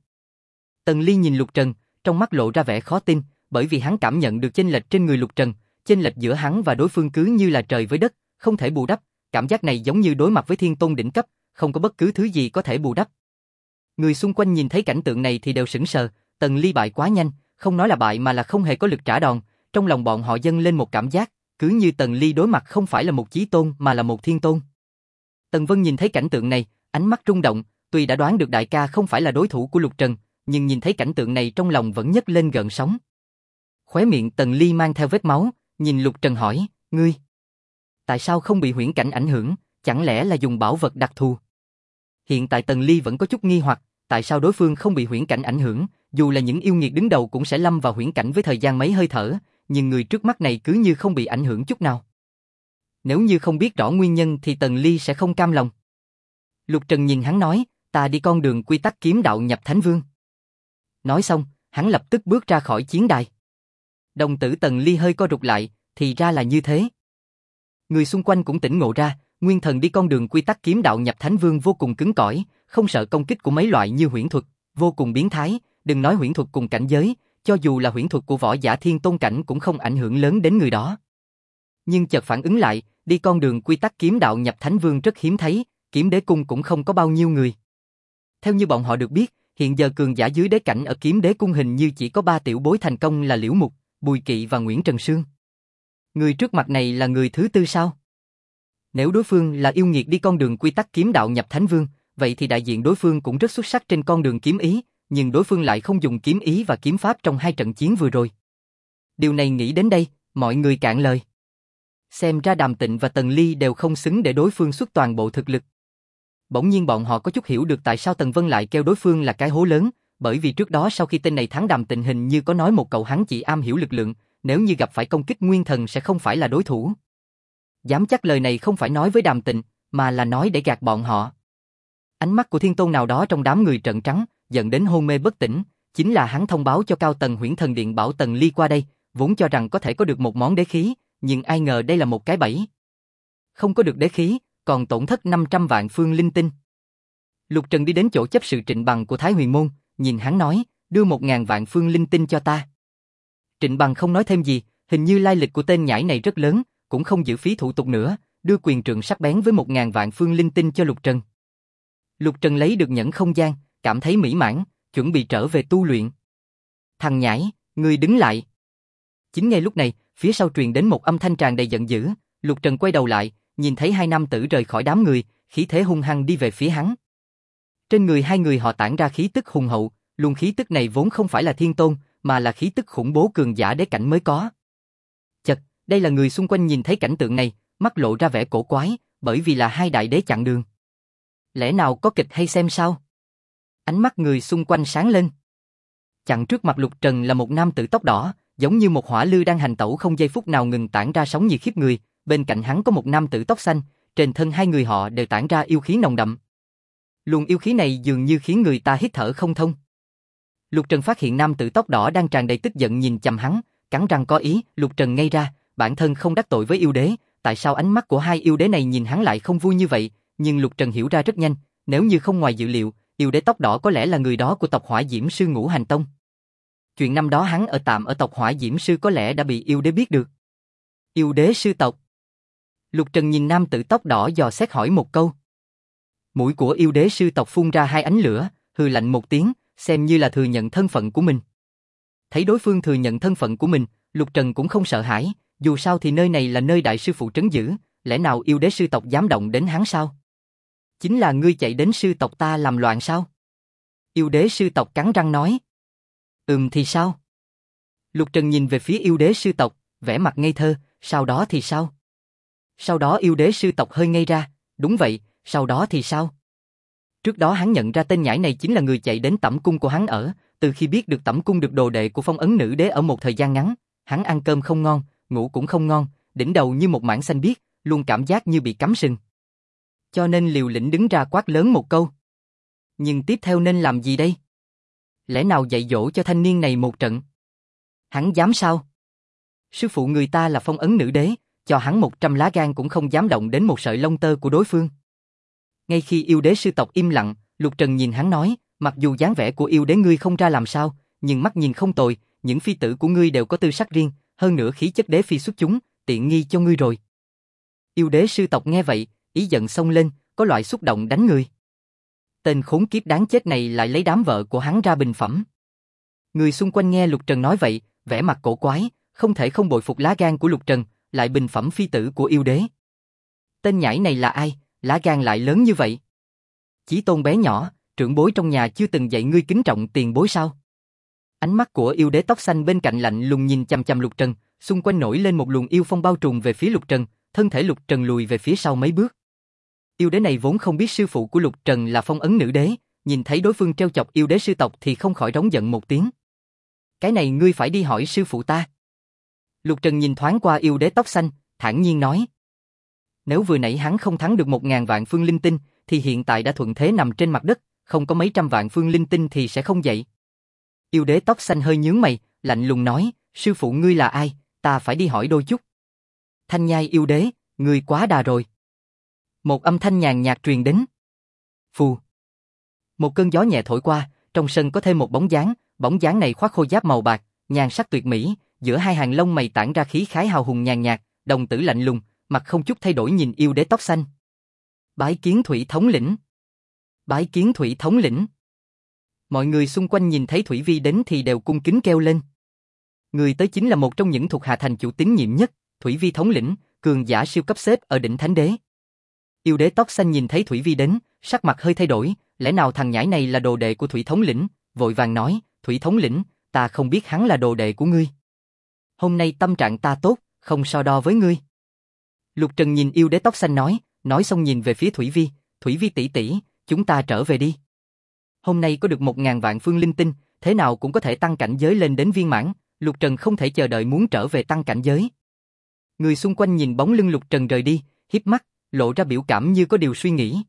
A: Tần Ly nhìn Lục Trần, trong mắt lộ ra vẻ khó tin, bởi vì hắn cảm nhận được chênh lệch trên người Lục Trần, chênh lệch giữa hắn và đối phương cứ như là trời với đất, không thể bù đắp, cảm giác này giống như đối mặt với thiên tôn đỉnh cấp, không có bất cứ thứ gì có thể bù đắp. Người xung quanh nhìn thấy cảnh tượng này thì đều sững sờ, Tần Ly bại quá nhanh, không nói là bại mà là không hề có lực trả đòn, trong lòng bọn họ dâng lên một cảm giác, cứ như Tần Ly đối mặt không phải là một chí tôn mà là một thiên tôn. Tần Vân nhìn thấy cảnh tượng này, ánh mắt rung động, tuy đã đoán được đại ca không phải là đối thủ của Lục Trần, nhưng nhìn thấy cảnh tượng này trong lòng vẫn nhấc lên gợn sóng. Khóe miệng Tần Ly mang theo vết máu, nhìn Lục Trần hỏi, ngươi, tại sao không bị huyễn cảnh ảnh hưởng, chẳng lẽ là dùng bảo vật đặc thù? Hiện tại Tần Ly vẫn có chút nghi hoặc, tại sao đối phương không bị huyễn cảnh ảnh hưởng, dù là những yêu nghiệt đứng đầu cũng sẽ lâm vào huyễn cảnh với thời gian mấy hơi thở, nhưng người trước mắt này cứ như không bị ảnh hưởng chút nào. Nếu như không biết rõ nguyên nhân thì Tần Ly sẽ không cam lòng. Lục Trần nhìn hắn nói, ta đi con đường quy tắc kiếm đạo nhập Thánh Vương. Nói xong, hắn lập tức bước ra khỏi chiến đài. Đồng tử Tần Ly hơi co rụt lại, thì ra là như thế. Người xung quanh cũng tỉnh ngộ ra, nguyên thần đi con đường quy tắc kiếm đạo nhập Thánh Vương vô cùng cứng cỏi, không sợ công kích của mấy loại như huyễn thuật, vô cùng biến thái, đừng nói huyễn thuật cùng cảnh giới, cho dù là huyễn thuật của võ giả thiên tôn cảnh cũng không ảnh hưởng lớn đến người đó. Nhưng chợt phản ứng lại, đi con đường quy tắc kiếm đạo nhập Thánh Vương rất hiếm thấy, Kiếm Đế Cung cũng không có bao nhiêu người. Theo như bọn họ được biết, hiện giờ cường giả dưới đế cảnh ở Kiếm Đế Cung hình như chỉ có 3 tiểu bối thành công là Liễu Mục, Bùi Kỵ và Nguyễn Trần Sương. Người trước mặt này là người thứ tư sao? Nếu đối phương là yêu nghiệt đi con đường quy tắc kiếm đạo nhập Thánh Vương, vậy thì đại diện đối phương cũng rất xuất sắc trên con đường kiếm ý, nhưng đối phương lại không dùng kiếm ý và kiếm pháp trong hai trận chiến vừa rồi. Điều này nghĩ đến đây, mọi người cạn lời. Xem ra Đàm Tịnh và Tần Ly đều không xứng để đối phương xuất toàn bộ thực lực. Bỗng nhiên bọn họ có chút hiểu được tại sao Tần Vân lại kêu đối phương là cái hố lớn, bởi vì trước đó sau khi tên này thắng Đàm Tịnh hình như có nói một cậu hắn chỉ am hiểu lực lượng, nếu như gặp phải công kích nguyên thần sẽ không phải là đối thủ. Dám chắc lời này không phải nói với Đàm Tịnh, mà là nói để gạt bọn họ. Ánh mắt của thiên tôn nào đó trong đám người trợn trắng, dẫn đến hôn mê bất tỉnh, chính là hắn thông báo cho cao tầng Huyễn Thần Điện bảo Tần Ly qua đây, vốn cho rằng có thể có được một món đế khí, nhưng ai ngờ đây là một cái bẫy. Không có được đế khí, còn tổn thất 500 vạn phương linh tinh. Lục Trần đi đến chỗ chấp sự Trịnh Bằng của Thái Huyền Môn, nhìn hắn nói, đưa 1000 vạn phương linh tinh cho ta. Trịnh Bằng không nói thêm gì, hình như lai lịch của tên nhãi này rất lớn, cũng không giữ phí thủ tục nữa, đưa quyền trượng sắc bén với 1000 vạn phương linh tinh cho Lục Trần. Lục Trần lấy được nhẫn không gian, cảm thấy mỹ mãn, chuẩn bị trở về tu luyện. Thằng nhãi, ngươi đứng lại. Chính ngay lúc này, phía sau truyền đến một âm thanh tràn đầy giận dữ, Lục Trần quay đầu lại, nhìn thấy hai nam tử rời khỏi đám người, khí thế hung hăng đi về phía hắn. Trên người hai người họ tản ra khí tức hùng hậu, luồng khí tức này vốn không phải là thiên tôn, mà là khí tức khủng bố cường giả đế cảnh mới có. Chật, đây là người xung quanh nhìn thấy cảnh tượng này, mắt lộ ra vẻ cổ quái, bởi vì là hai đại đế chặn đường. Lẽ nào có kịch hay xem sao? Ánh mắt người xung quanh sáng lên. Chặn trước mặt Lục Trần là một nam tử tóc đỏ, giống như một hỏa lư đang hành tẩu không giây phút nào ngừng tản ra sóng nhiệt khiếp người, bên cạnh hắn có một nam tử tóc xanh, trên thân hai người họ đều tản ra yêu khí nồng đậm. Luồng yêu khí này dường như khiến người ta hít thở không thông. Lục Trần phát hiện nam tử tóc đỏ đang tràn đầy tức giận nhìn chằm hắn, cắn răng có ý, Lục Trần ngây ra, bản thân không đắc tội với yêu đế, tại sao ánh mắt của hai yêu đế này nhìn hắn lại không vui như vậy, nhưng Lục Trần hiểu ra rất nhanh, nếu như không ngoài dự liệu, yêu đế tóc đỏ có lẽ là người đó của tộc Hỏa Diễm Sư Ngũ Hành Tông. chuyện năm đó hắn ở tạm ở tộc Hỏa Diễm Sư có lẽ đã bị yêu đế biết được. Yêu đế sư tộc. Lục Trần nhìn nam tử tóc đỏ dò xét hỏi một câu. Mũi của yêu đế sư tộc phun ra hai ánh lửa, hừ lạnh một tiếng, xem như là thừa nhận thân phận của mình. Thấy đối phương thừa nhận thân phận của mình, Lục Trần cũng không sợ hãi, dù sao thì nơi này là nơi đại sư phụ trấn giữ, lẽ nào yêu đế sư tộc dám động đến hắn sao? Chính là ngươi chạy đến sư tộc ta làm loạn sao? Yêu đế sư tộc cắn răng nói. Thì sao? Lục Trần nhìn về phía yêu đế sư tộc, vẻ mặt ngây thơ, sau đó thì sao? Sau đó yêu đế sư tộc hơi ngây ra, đúng vậy, sau đó thì sao? Trước đó hắn nhận ra tên nhãi này chính là người chạy đến tẩm cung của hắn ở, từ khi biết được tẩm cung được đồ đệ của phong ấn nữ đế ở một thời gian ngắn, hắn ăn cơm không ngon, ngủ cũng không ngon, đỉnh đầu như một mảng xanh biếc, luôn cảm giác như bị cắm sừng. Cho nên liều lĩnh đứng ra quát lớn một câu. Nhưng tiếp theo nên làm gì đây? Lẽ nào dạy dỗ cho thanh niên này một trận? Hắn dám sao? Sư phụ người ta là phong ấn nữ đế, cho hắn 100 lá gan cũng không dám động đến một sợi lông tơ của đối phương. Ngay khi yêu đế sư tộc im lặng, Lục Trần nhìn hắn nói, mặc dù dáng vẻ của yêu đế ngươi không ra làm sao, nhưng mắt nhìn không tồi, những phi tử của ngươi đều có tư sắc riêng, hơn nữa khí chất đế phi xuất chúng, tiện nghi cho ngươi rồi. Yêu đế sư tộc nghe vậy, ý giận xông lên, có loại xúc động đánh người. Tên khốn kiếp đáng chết này lại lấy đám vợ của hắn ra bình phẩm. Người xung quanh nghe Lục Trần nói vậy, vẻ mặt cổ quái, không thể không bội phục lá gan của Lục Trần, lại bình phẩm phi tử của yêu đế. Tên nhãi này là ai, lá gan lại lớn như vậy? Chí Tôn bé nhỏ, trưởng bối trong nhà chưa từng dạy ngươi kính trọng tiền bối sao? Ánh mắt của yêu đế tóc xanh bên cạnh lạnh lùng nhìn chằm chằm Lục Trần, xung quanh nổi lên một luồng yêu phong bao trùm về phía Lục Trần, thân thể Lục Trần lùi về phía sau mấy bước. Yêu đế này vốn không biết sư phụ của Lục Trần là phong ấn nữ đế, nhìn thấy đối phương trêu chọc yêu đế sư tộc thì không khỏi rống giận một tiếng. Cái này ngươi phải đi hỏi sư phụ ta. Lục Trần nhìn thoáng qua yêu đế tóc xanh, thản nhiên nói. Nếu vừa nãy hắn không thắng được 1000 vạn phương linh tinh, thì hiện tại đã thuận thế nằm trên mặt đất, không có mấy trăm vạn phương linh tinh thì sẽ không dậy. Yêu đế tóc xanh hơi nhướng mày, lạnh lùng nói, sư phụ ngươi là ai, ta phải đi hỏi đôi chút. Thanh nhai yêu đế, ngươi quá đà rồi. Một âm thanh nhàn nhạt truyền đến. Phù. Một cơn gió nhẹ thổi qua, trong sân có thêm một bóng dáng này khoác khôi giáp màu bạc, nhan sắc tuyệt mỹ, giữa hai hàng lông mày tản ra khí khái hào hùng nhàn nhạt, đồng tử lạnh lùng, mặt không chút thay đổi nhìn yêu đế tóc xanh. Bái kiến Thủy thống lĩnh. Bái kiến Thủy thống lĩnh. Mọi người xung quanh nhìn thấy Thủy Vi đến thì đều cung kính kêu lên. Người tới chính là một trong những thuộc hạ thành chủ tín nhiệm nhất, Thủy Vi thống lĩnh, cường giả siêu cấp xếp ở đỉnh thánh đế. Yêu đế tóc xanh nhìn thấy Thủy Vi đến, sắc mặt hơi thay đổi, lẽ nào thằng nhãi này là đồ đệ của Thủy thống lĩnh, vội vàng nói, Thủy thống lĩnh, ta không biết hắn là đồ đệ của ngươi. Hôm nay tâm trạng ta tốt, không so đo với ngươi. Lục Trần nhìn yêu đế tóc xanh nói xong nhìn về phía Thủy Vi tỷ tỷ, chúng ta trở về đi. Hôm nay có được 1000 vạn phương linh tinh, thế nào cũng có thể tăng cảnh giới lên đến viên mãn, Lục Trần không thể chờ đợi muốn trở về tăng cảnh giới. Người xung quanh nhìn bóng lưng Lục Trần rời đi, híp mắt, lộ ra biểu cảm như có điều suy nghĩ.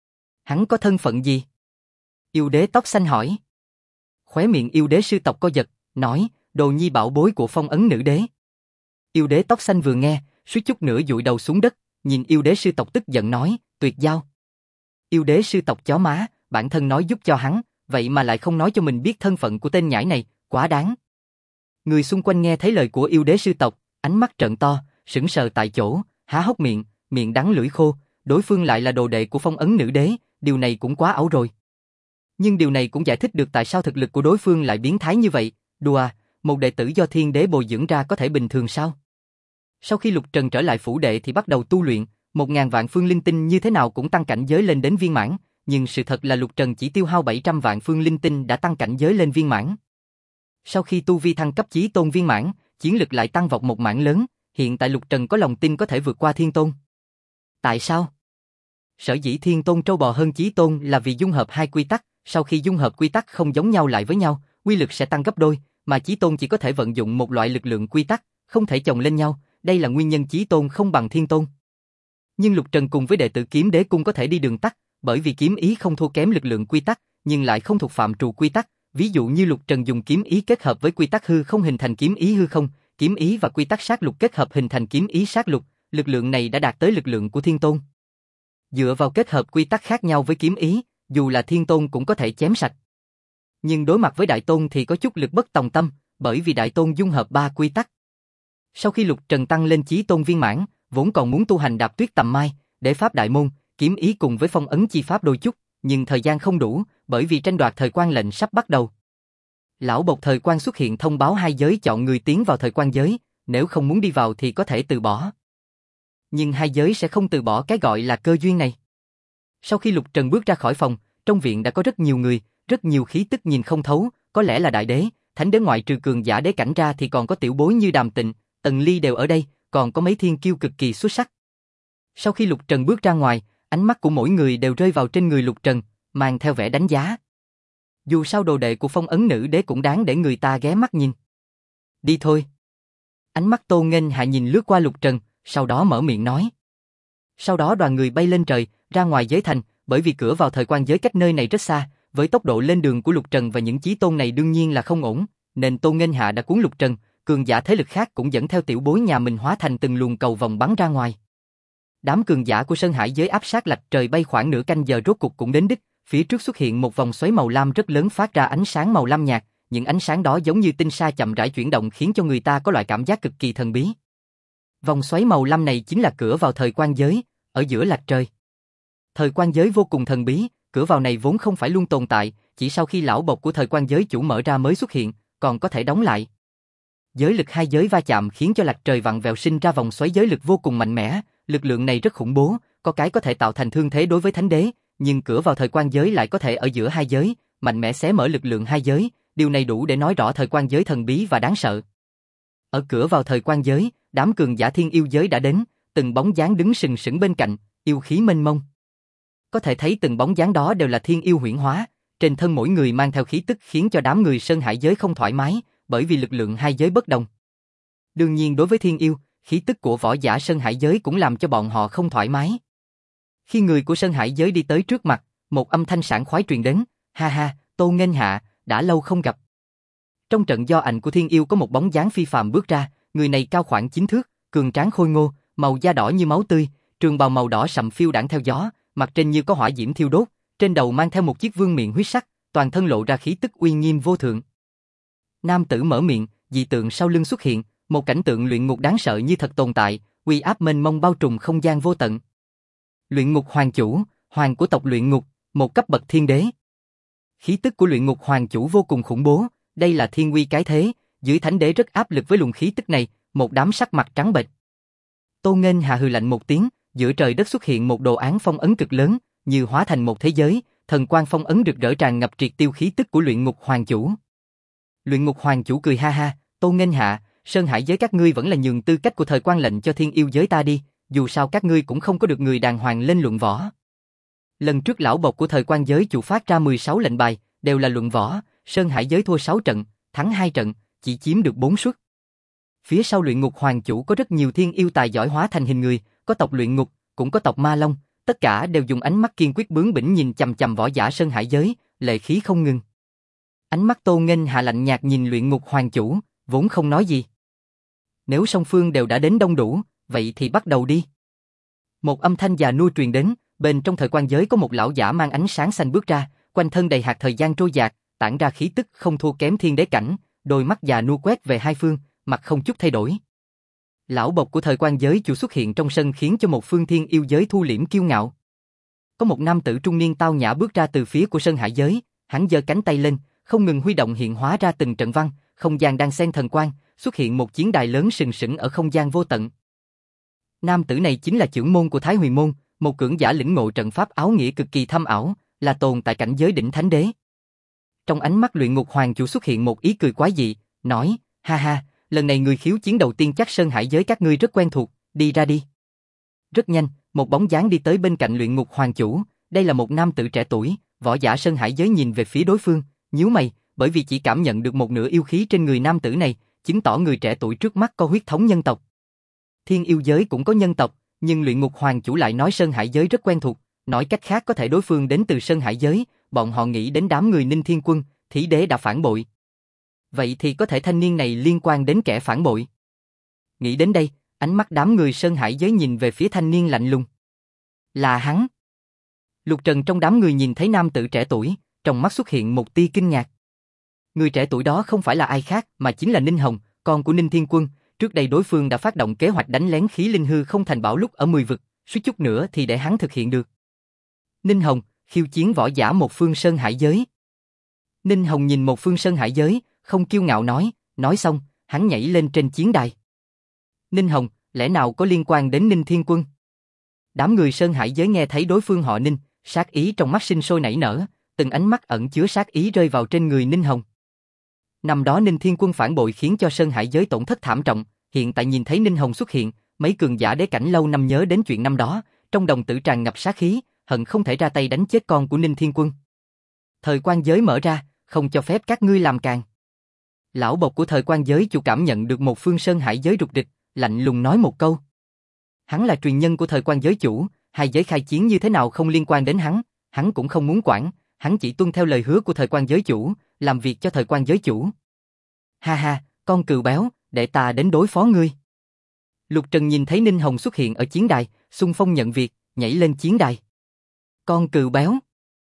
A: Hắn có thân phận gì? Yêu đế tóc xanh hỏi. Khóe miệng yêu đế sư tộc co giật, nói, đồ nhi bảo bối của phong ấn nữ đế. Yêu đế tóc xanh vừa nghe, suýt chút nữa dụi đầu xuống đất, nhìn yêu đế sư tộc tức giận nói, tuyệt giao. Yêu đế sư tộc chó má, bản thân nói giúp cho hắn, vậy mà lại không nói cho mình biết thân phận của tên nhãi này, quá đáng. Người xung quanh nghe thấy lời của yêu đế sư tộc, ánh mắt trợn to, sững sờ tại chỗ, há hốc miệng đắng lưỡi khô, đối phương lại là đồ đệ của phong ấn nữ đế, điều này cũng quá ẩu rồi. Nhưng điều này cũng giải thích được tại sao thực lực của đối phương lại biến thái như vậy, đùa, một đệ tử do thiên đế bồi dưỡng ra có thể bình thường sao? Sau khi Lục Trần trở lại phủ đệ thì bắt đầu tu luyện, 1000 vạn phương linh tinh như thế nào cũng tăng cảnh giới lên đến viên mãn, nhưng sự thật là Lục Trần chỉ tiêu hao 700 vạn phương linh tinh đã tăng cảnh giới lên viên mãn. Sau khi tu vi thăng cấp chí tôn viên mãn, chiến lực lại tăng vọt một mảng lớn, hiện tại Lục Trần có lòng tin có thể vượt qua thiên tôn. Tại sao? Sở dĩ thiên tôn trâu bò hơn chí tôn là vì dung hợp hai quy tắc, sau khi dung hợp quy tắc không giống nhau lại với nhau, uy lực sẽ tăng gấp đôi, mà chí tôn chỉ có thể vận dụng một loại lực lượng quy tắc, không thể chồng lên nhau, đây là nguyên nhân chí tôn không bằng thiên tôn. Nhưng Lục Trần cùng với đệ tử kiếm đế cung có thể đi đường tắt, bởi vì kiếm ý không thua kém lực lượng quy tắc, nhưng lại không thuộc phạm trù quy tắc, ví dụ như Lục Trần dùng kiếm ý kết hợp với quy tắc hư không hình thành kiếm ý hư không, kiếm ý và quy tắc sát lục kết hợp hình thành kiếm ý sát lục, lực lượng này đã đạt tới lực lượng của thiên tôn. Dựa vào kết hợp quy tắc khác nhau với kiếm ý, dù là thiên tôn cũng có thể chém sạch. Nhưng đối mặt với đại tôn thì có chút lực bất tòng tâm, bởi vì Đại Tôn dung hợp 3 quy tắc. Sau khi Lục Trần tăng lên chí tôn viên mãn, vốn còn muốn tu hành Đạp Tuyết Tầm Mai, để pháp đại môn, kiếm ý cùng với phong ấn chi pháp đôi chút, nhưng thời gian không đủ, bởi vì tranh đoạt thời quan lệnh sắp bắt đầu. Lão bộc thời quan xuất hiện thông báo hai giới chọn người tiến vào thời quan giới, nếu không muốn đi vào thì có thể từ bỏ. Nhưng hai giới sẽ không từ bỏ cái gọi là cơ duyên này. Sau khi Lục Trần bước ra khỏi phòng, trong viện đã có rất nhiều người, rất nhiều khí tức nhìn không thấu, có lẽ là đại đế, thánh đế, ngoại trừ cường giả đế cảnh ra thì còn có tiểu bối như Đàm Tịnh, Tần Ly đều ở đây, còn có mấy thiên kiêu cực kỳ xuất sắc. Sau khi Lục Trần bước ra ngoài, ánh mắt của mỗi người đều rơi vào trên người Lục Trần, mang theo vẻ đánh giá. Dù sao đồ đệ của phong ấn nữ đế cũng đáng để người ta ghé mắt nhìn. Đi thôi. Ánh mắt Tô Nghênh Hạ nhìn lướt qua Lục Trần, sau đó mở miệng nói. Sau đó đoàn người bay lên trời, ra ngoài giới thành, bởi vì cửa vào thời quan giới cách nơi này rất xa, với tốc độ lên đường của Lục Trần và những chí tôn này đương nhiên là không ổn, nên Tô Nghênh Hạ đã cuốn Lục Trần, cường giả thế lực khác cũng dẫn theo tiểu bối nhà mình hóa thành từng luồng cầu vòng bắn ra ngoài. Đám cường giả của Sơn Hải giới áp sát lạch trời bay khoảng nửa canh giờ rốt cục cũng đến đích, phía trước xuất hiện một vòng xoáy màu lam rất lớn phát ra ánh sáng màu lam nhạt, những ánh sáng đó giống như tinh sa chậm rãi chuyển động khiến cho người ta có loại cảm giác cực kỳ thần bí. Vòng xoáy màu lam này chính là cửa vào thời quan giới, ở giữa lạch trời. Thời quan giới vô cùng thần bí, cửa vào này vốn không phải luôn tồn tại, chỉ sau khi lão bộc của thời quan giới chủ mở ra mới xuất hiện, còn có thể đóng lại. Giới lực hai giới va chạm khiến cho lạch trời vặn vẹo sinh ra vòng xoáy giới lực vô cùng mạnh mẽ, lực lượng này rất khủng bố, có cái có thể tạo thành thương thế đối với thánh đế, nhưng cửa vào thời quan giới lại có thể ở giữa hai giới, mạnh mẽ xé mở lực lượng hai giới, điều này đủ để nói rõ thời quan giới thần bí và đáng sợ. Ở cửa vào thời quan giới, đám cường giả thiên yêu giới đã đến, từng bóng dáng đứng sừng sững bên cạnh, yêu khí mênh mông. Có thể thấy từng bóng dáng đó đều là thiên yêu huyễn hóa, trên thân mỗi người mang theo khí tức khiến cho đám người Sơn Hải giới không thoải mái, bởi vì lực lượng hai giới bất đồng. Đương nhiên đối với thiên yêu, khí tức của võ giả Sơn Hải giới cũng làm cho bọn họ không thoải mái. Khi người của Sơn Hải giới đi tới trước mặt, một âm thanh sảng khoái truyền đến, ha ha, Tô Nghênh Hạ, đã lâu không gặp. Trong trận do ảnh của thiên yêu có một bóng dáng phi phàm bước ra, người này cao khoảng 9 thước, cường tráng khôi ngô, màu da đỏ như máu tươi, trường bào màu đỏ sậm phiêu đãng theo gió, mặt trên như có hỏa diễm thiêu đốt, trên đầu mang theo một chiếc vương miện huyết sắc, toàn thân lộ ra khí tức uy nghiêm vô thượng. Nam tử mở miệng, dị tượng sau lưng xuất hiện, một cảnh tượng luyện ngục đáng sợ như thật tồn tại, uy áp mênh mông bao trùm không gian vô tận. Luyện ngục hoàng chủ, hoàng của tộc luyện ngục, một cấp bậc thiên đế. Khí tức của luyện ngục hoàng chủ vô cùng khủng bố, đây là thiên uy cái thế, dưới thánh đế rất áp lực với luồng khí tức này, một đám sắc mặt trắng bệch. Tô Nghênh Hạ hừ lạnh một tiếng, giữa trời đất xuất hiện một đồ án phong ấn cực lớn, như hóa thành một thế giới, thần quang phong ấn rực rỡ tràn ngập triệt tiêu khí tức của luyện ngục hoàng chủ. Luyện ngục hoàng chủ cười ha ha, Tô Nghênh Hạ, Sơn Hải giới các ngươi vẫn là nhường tư cách của thời quan lệnh cho thiên yêu giới ta đi, dù sao các ngươi cũng không có được người đàng hoàng lên luận võ. Lần trước lão bộc của thời quan giới chủ phát ra 16 lệnh bài, đều là luận võ, Sơn Hải giới thua 6 trận, thắng 2 trận, chỉ chiếm được 4 suất. Phía sau luyện ngục hoàng chủ có rất nhiều thiên yêu tài giỏi hóa thành hình người, có tộc luyện ngục, cũng có tộc ma long, tất cả đều dùng ánh mắt kiên quyết bướng bỉnh nhìn chằm chằm võ giả Sơn Hải giới, lệ khí không ngừng. Ánh mắt Tô Nghênh Hạ lạnh nhạt nhìn luyện ngục hoàng chủ, vốn không nói gì. Nếu song phương đều đã đến đông đủ, vậy thì bắt đầu đi. Một âm thanh già nua truyền đến, bên trong thời quan giới có một lão giả mang ánh sáng xanh bước ra, quanh thân đầy hạt thời gian trôi dạt, tản ra khí tức không thua kém thiên đế cảnh, đôi mắt già nua quét về hai phương, mặt không chút thay đổi. Lão bộc của thời quan giới chủ xuất hiện trong sân khiến cho một phương thiên yêu giới thu liễm kiêu ngạo. Có một nam tử trung niên tao nhã bước ra từ phía của Sơn Hải giới, hắn giơ cánh tay lên, không ngừng huy động hiện hóa ra từng trận văn, không gian đang xen thần quang, xuất hiện một chiến đài lớn sừng sững ở không gian vô tận. Nam tử này chính là trưởng môn của Thái Huyền môn, một cường giả lĩnh ngộ trận pháp áo nghĩa cực kỳ thâm ảo, là tồn tại cảnh giới đỉnh thánh đế. Trong ánh mắt luyện ngục hoàng chủ xuất hiện một ý cười quái dị, nói, ha ha, lần này người khiếu chiến đầu tiên chắc Sơn Hải giới các ngươi rất quen thuộc, đi ra đi. Rất nhanh, một bóng dáng đi tới bên cạnh luyện ngục hoàng chủ, đây là một nam tử trẻ tuổi, võ giả Sơn Hải giới nhìn về phía đối phương, nhíu mày, bởi vì chỉ cảm nhận được một nửa yêu khí trên người nam tử này, chứng tỏ người trẻ tuổi trước mắt có huyết thống nhân tộc. Thiên yêu giới cũng có nhân tộc, nhưng luyện ngục hoàng chủ lại nói Sơn Hải giới rất quen thuộc, nói cách khác có thể đối phương đến từ Sơn Hải giới, bọn họ nghĩ đến đám người Ninh Thiên Quân, Thí Đế đã phản bội. Vậy thì có thể thanh niên này liên quan đến kẻ phản bội. Nghĩ đến đây, ánh mắt đám người Sơn Hải giới nhìn về phía thanh niên lạnh lùng. Là hắn. Lục Trần trong đám người nhìn thấy nam tử trẻ tuổi, trong mắt xuất hiện một tia kinh ngạc. Người trẻ tuổi đó không phải là ai khác mà chính là Ninh Hồng, con của Ninh Thiên Quân. Trước đây đối phương đã phát động kế hoạch đánh lén khí linh hư không thành bảo lúc ở 10 vực, suýt chút nữa thì để hắn thực hiện được. Ninh Hồng, khiêu chiến võ giả một phương sơn hải giới. Ninh Hồng nhìn một phương sơn hải giới, không kiêu ngạo nói xong, hắn nhảy lên trên chiến đài. Ninh Hồng, lẽ nào có liên quan đến Ninh Thiên Quân? Đám người sơn hải giới nghe thấy đối phương họ Ninh, sát ý trong mắt sinh sôi nảy nở, từng ánh mắt ẩn chứa sát ý rơi vào trên người Ninh Hồng. Năm đó Ninh Thiên Quân phản bội khiến cho sơn hải giới tổn thất thảm trọng, hiện tại nhìn thấy Ninh Hồng xuất hiện, mấy cường giả đế cảnh lâu năm nhớ đến chuyện năm đó, trong đồng tử tràn ngập sát khí, hận không thể ra tay đánh chết con của Ninh Thiên Quân. Thời quan giới mở ra, không cho phép các ngươi làm càng. Lão bộc của thời quan giới chủ cảm nhận được một phương sơn hải giới rục rịch, lạnh lùng nói một câu. Hắn là truyền nhân của thời quan giới chủ, hai giới khai chiến như thế nào không liên quan đến hắn cũng không muốn quản, hắn chỉ tuân theo lời hứa của thời quan giới chủ, làm việc cho thời quan giới chủ. Ha ha, con cừu béo, để ta đến đối phó ngươi. Lục Trần nhìn thấy Ninh Hồng xuất hiện ở chiến đài, xung phong nhận việc, nhảy lên chiến đài. Con cừu béo.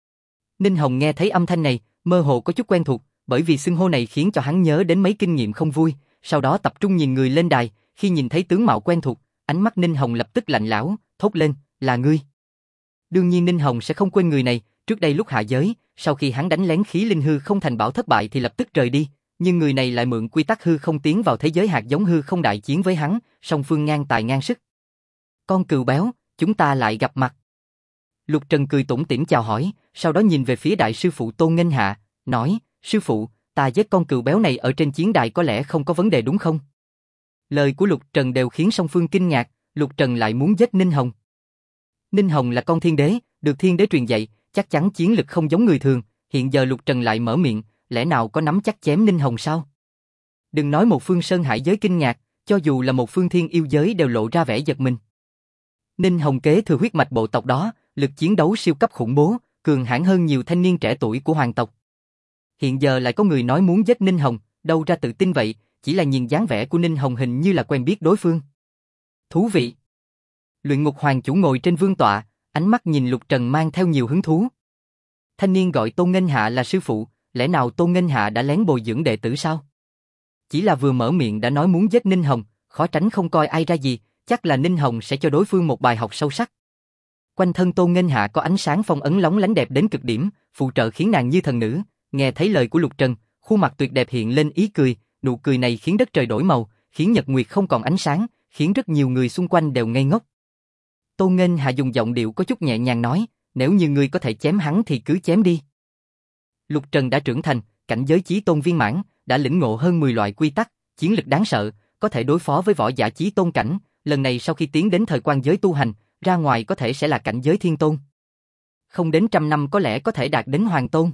A: Ninh Hồng nghe thấy âm thanh này, mơ hồ có chút quen thuộc, bởi vì xưng hô này khiến cho hắn nhớ đến mấy kinh nghiệm không vui, sau đó tập trung nhìn người lên đài, khi nhìn thấy tướng mạo quen thuộc, ánh mắt Ninh Hồng lập tức lạnh lẽo, thốt lên, là ngươi. Đương nhiên Ninh Hồng sẽ không quên người này, trước đây lúc hạ giới, sau khi hắn đánh lén khí linh hư không thành bảo thất bại thì lập tức rời đi, nhưng người này lại mượn quy tắc hư không tiến vào thế giới hạt giống hư không đại chiến với hắn, song phương ngang tài ngang sức. Con cừu béo, chúng ta lại gặp mặt. Lục Trần cười tủm tỉm chào hỏi, sau đó nhìn về phía đại sư phụ Tôn Nghênh Hạ, nói, sư phụ, ta giết con cừu béo này ở trên chiến đài có lẽ không có vấn đề đúng không? Lời của Lục Trần đều khiến song phương kinh ngạc, Lục Trần lại muốn giết Ninh Hồng. Ninh Hồng là con thiên đế, được thiên đế truyền dạy, chắc chắn chiến lực không giống người thường, hiện giờ Lục Trần lại mở miệng, lẽ nào có nắm chắc chém Ninh Hồng sao? Đừng nói một phương sơn hải giới kinh ngạc, cho dù là một phương thiên yêu giới đều lộ ra vẻ giật mình. Ninh Hồng kế thừa huyết mạch bộ tộc đó, lực chiến đấu siêu cấp khủng bố, cường hãn hơn nhiều thanh niên trẻ tuổi của hoàng tộc. Hiện giờ lại có người nói muốn giết Ninh Hồng, đâu ra tự tin vậy, chỉ là nhìn dáng vẻ của Ninh Hồng hình như là quen biết đối phương. Thú vị. Luyện ngục hoàng chủ ngồi trên vương tọa, ánh mắt nhìn Lục Trần mang theo nhiều hứng thú. Thanh niên gọi Tôn Nghênh Hạ là sư phụ, lẽ nào Tôn Nghênh Hạ đã lén bồi dưỡng đệ tử sao? Chỉ là vừa mở miệng đã nói muốn giết Ninh Hồng, khó tránh không coi ai ra gì, chắc là Ninh Hồng sẽ cho đối phương một bài học sâu sắc. Quanh thân Tôn Nghênh Hạ có ánh sáng phong ấn lóng lánh đẹp đến cực điểm, phụ trợ khiến nàng như thần nữ. Nghe thấy lời của Lục Trần, khuôn mặt tuyệt đẹp hiện lên ý cười, nụ cười này khiến đất trời đổi màu, khiến nhật nguyệt không còn ánh sáng, khiến rất nhiều người xung quanh đều ngây ngốc. Tôn Nghênh Hạ dùng giọng điệu có chút nhẹ nhàng nói, nếu như ngươi có thể chém hắn thì cứ chém đi. Lục Trần đã trưởng thành, cảnh giới chí tôn viên mãn, đã lĩnh ngộ hơn 10 loại quy tắc, chiến lực đáng sợ, có thể đối phó với võ giả chí tôn cảnh, lần này sau khi tiến đến thời quan giới tu hành, ra ngoài có thể sẽ là cảnh giới thiên tôn. Không đến 100 năm có lẽ có thể đạt đến hoàng tôn.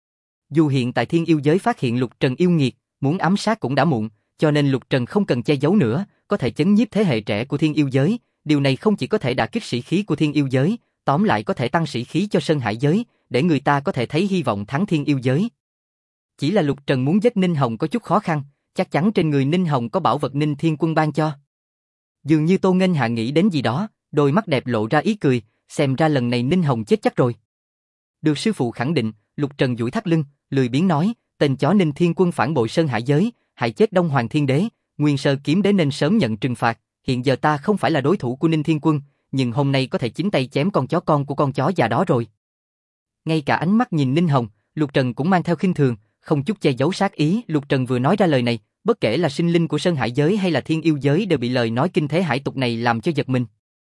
A: Dù hiện tại thiên yêu giới phát hiện Lục Trần yêu nghiệt, muốn ám sát cũng đã muộn, cho nên Lục Trần không cần che giấu nữa, có thể chấn nhiếp thế hệ trẻ của thiên yêu giới, điều này không chỉ có thể đả kích sĩ khí của thiên yêu giới, tóm lại có thể tăng sĩ khí cho sơn hải giới, để người ta có thể thấy hy vọng thắng thiên yêu giới. Chỉ là Lục Trần muốn giết Ninh Hồng có chút khó khăn, chắc chắn trên người Ninh Hồng có bảo vật Ninh Thiên Quân ban cho. Dường như Tô Nghênh Hạ nghĩ đến gì đó, đôi mắt đẹp lộ ra ý cười, xem ra lần này Ninh Hồng chết chắc rồi. Được sư phụ khẳng định, Lục Trần duỗi thắt lưng, lười biếng nói, tên chó Ninh Thiên Quân phản bội sơn hải giới, hại chết Đông Hoàng Thiên Đế, Nguyên Sơ Kiếm Đế nên sớm nhận trừng phạt, hiện giờ ta không phải là đối thủ của Ninh Thiên Quân, nhưng hôm nay có thể chính tay chém con chó con của con chó già đó rồi. Ngay cả ánh mắt nhìn Ninh Hồng, Lục Trần cũng mang theo khinh thường, không chút che giấu sát ý. Lục Trần vừa nói ra lời này, bất kể là sinh linh của sơn hải giới hay là thiên yêu giới đều bị lời nói kinh thế hải tục này làm cho giật mình.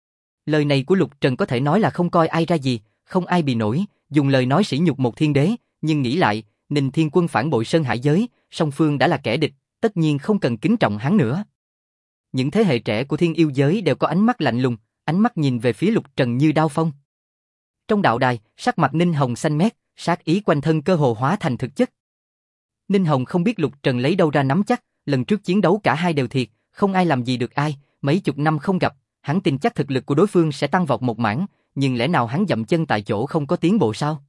A: Lời này của Lục Trần có thể nói là không coi ai ra gì, không ai bị nổi, dùng lời nói sỉ nhục một thiên đế, nhưng nghĩ lại, Ninh Thiên Quân phản bội sơn hải giới, song phương đã là kẻ địch, tất nhiên không cần kính trọng hắn nữa. Những thế hệ trẻ của thiên yêu giới đều có ánh mắt lạnh lùng, ánh mắt nhìn về phía Lục Trần như đao phong. Trong đạo đài, sắc mặt Ninh Hồng xanh mét, sát ý quanh thân cơ hồ hóa thành thực chất. Ninh Hồng không biết Lục Trần lấy đâu ra nắm chắc, lần trước chiến đấu cả hai đều thiệt, không ai làm gì được ai, mấy chục năm không gặp, hắn tin chắc thực lực của đối phương sẽ tăng vọt một mảng, nhưng lẽ nào hắn dậm chân tại chỗ không có tiến bộ sao?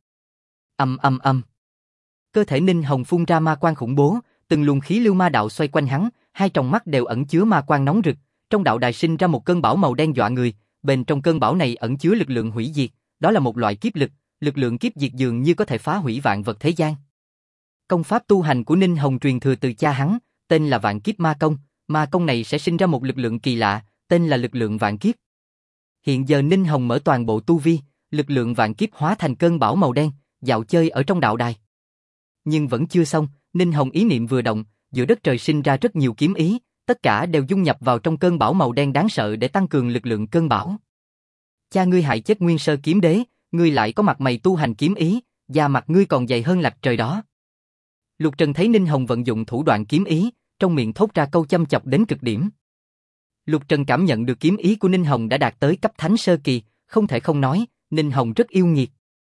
A: Âm. Cơ thể Ninh Hồng phun ra ma quang khủng bố, từng luồng khí lưu ma đạo xoay quanh hắn, hai tròng mắt đều ẩn chứa ma quang nóng rực, trong đạo đài sinh ra một cơn bão màu đen dọa người, bên trong cơn bão này ẩn chứa lực lượng hủy diệt, đó là một loại kiếp lực, lực lượng kiếp diệt dường như có thể phá hủy vạn vật thế gian. Công pháp tu hành của Ninh Hồng truyền thừa từ cha hắn, tên là Vạn Kiếp Ma Công. Ma công này sẽ sinh ra một lực lượng kỳ lạ, tên là lực lượng vạn kiếp. Hiện giờ Ninh Hồng mở toàn bộ tu vi, lực lượng vạn kiếp hóa thành cơn bão màu đen, dạo chơi ở trong đạo đài. Nhưng vẫn chưa xong, Ninh Hồng ý niệm vừa động, giữa đất trời sinh ra rất nhiều kiếm ý, tất cả đều dung nhập vào trong cơn bão màu đen đáng sợ để tăng cường lực lượng cơn bão. Cha ngươi hại chết Nguyên Sơ Kiếm Đế, ngươi lại có mặt mày tu hành kiếm ý, da mặt ngươi còn dày hơn lạch trời đó. Lục Trần thấy Ninh Hồng vận dụng thủ đoạn kiếm ý, trong miệng thốt ra câu châm chọc đến cực điểm. Lục Trần cảm nhận được kiếm ý của Ninh Hồng đã đạt tới cấp thánh sơ kỳ, không thể không nói, Ninh Hồng rất yêu nghiệt.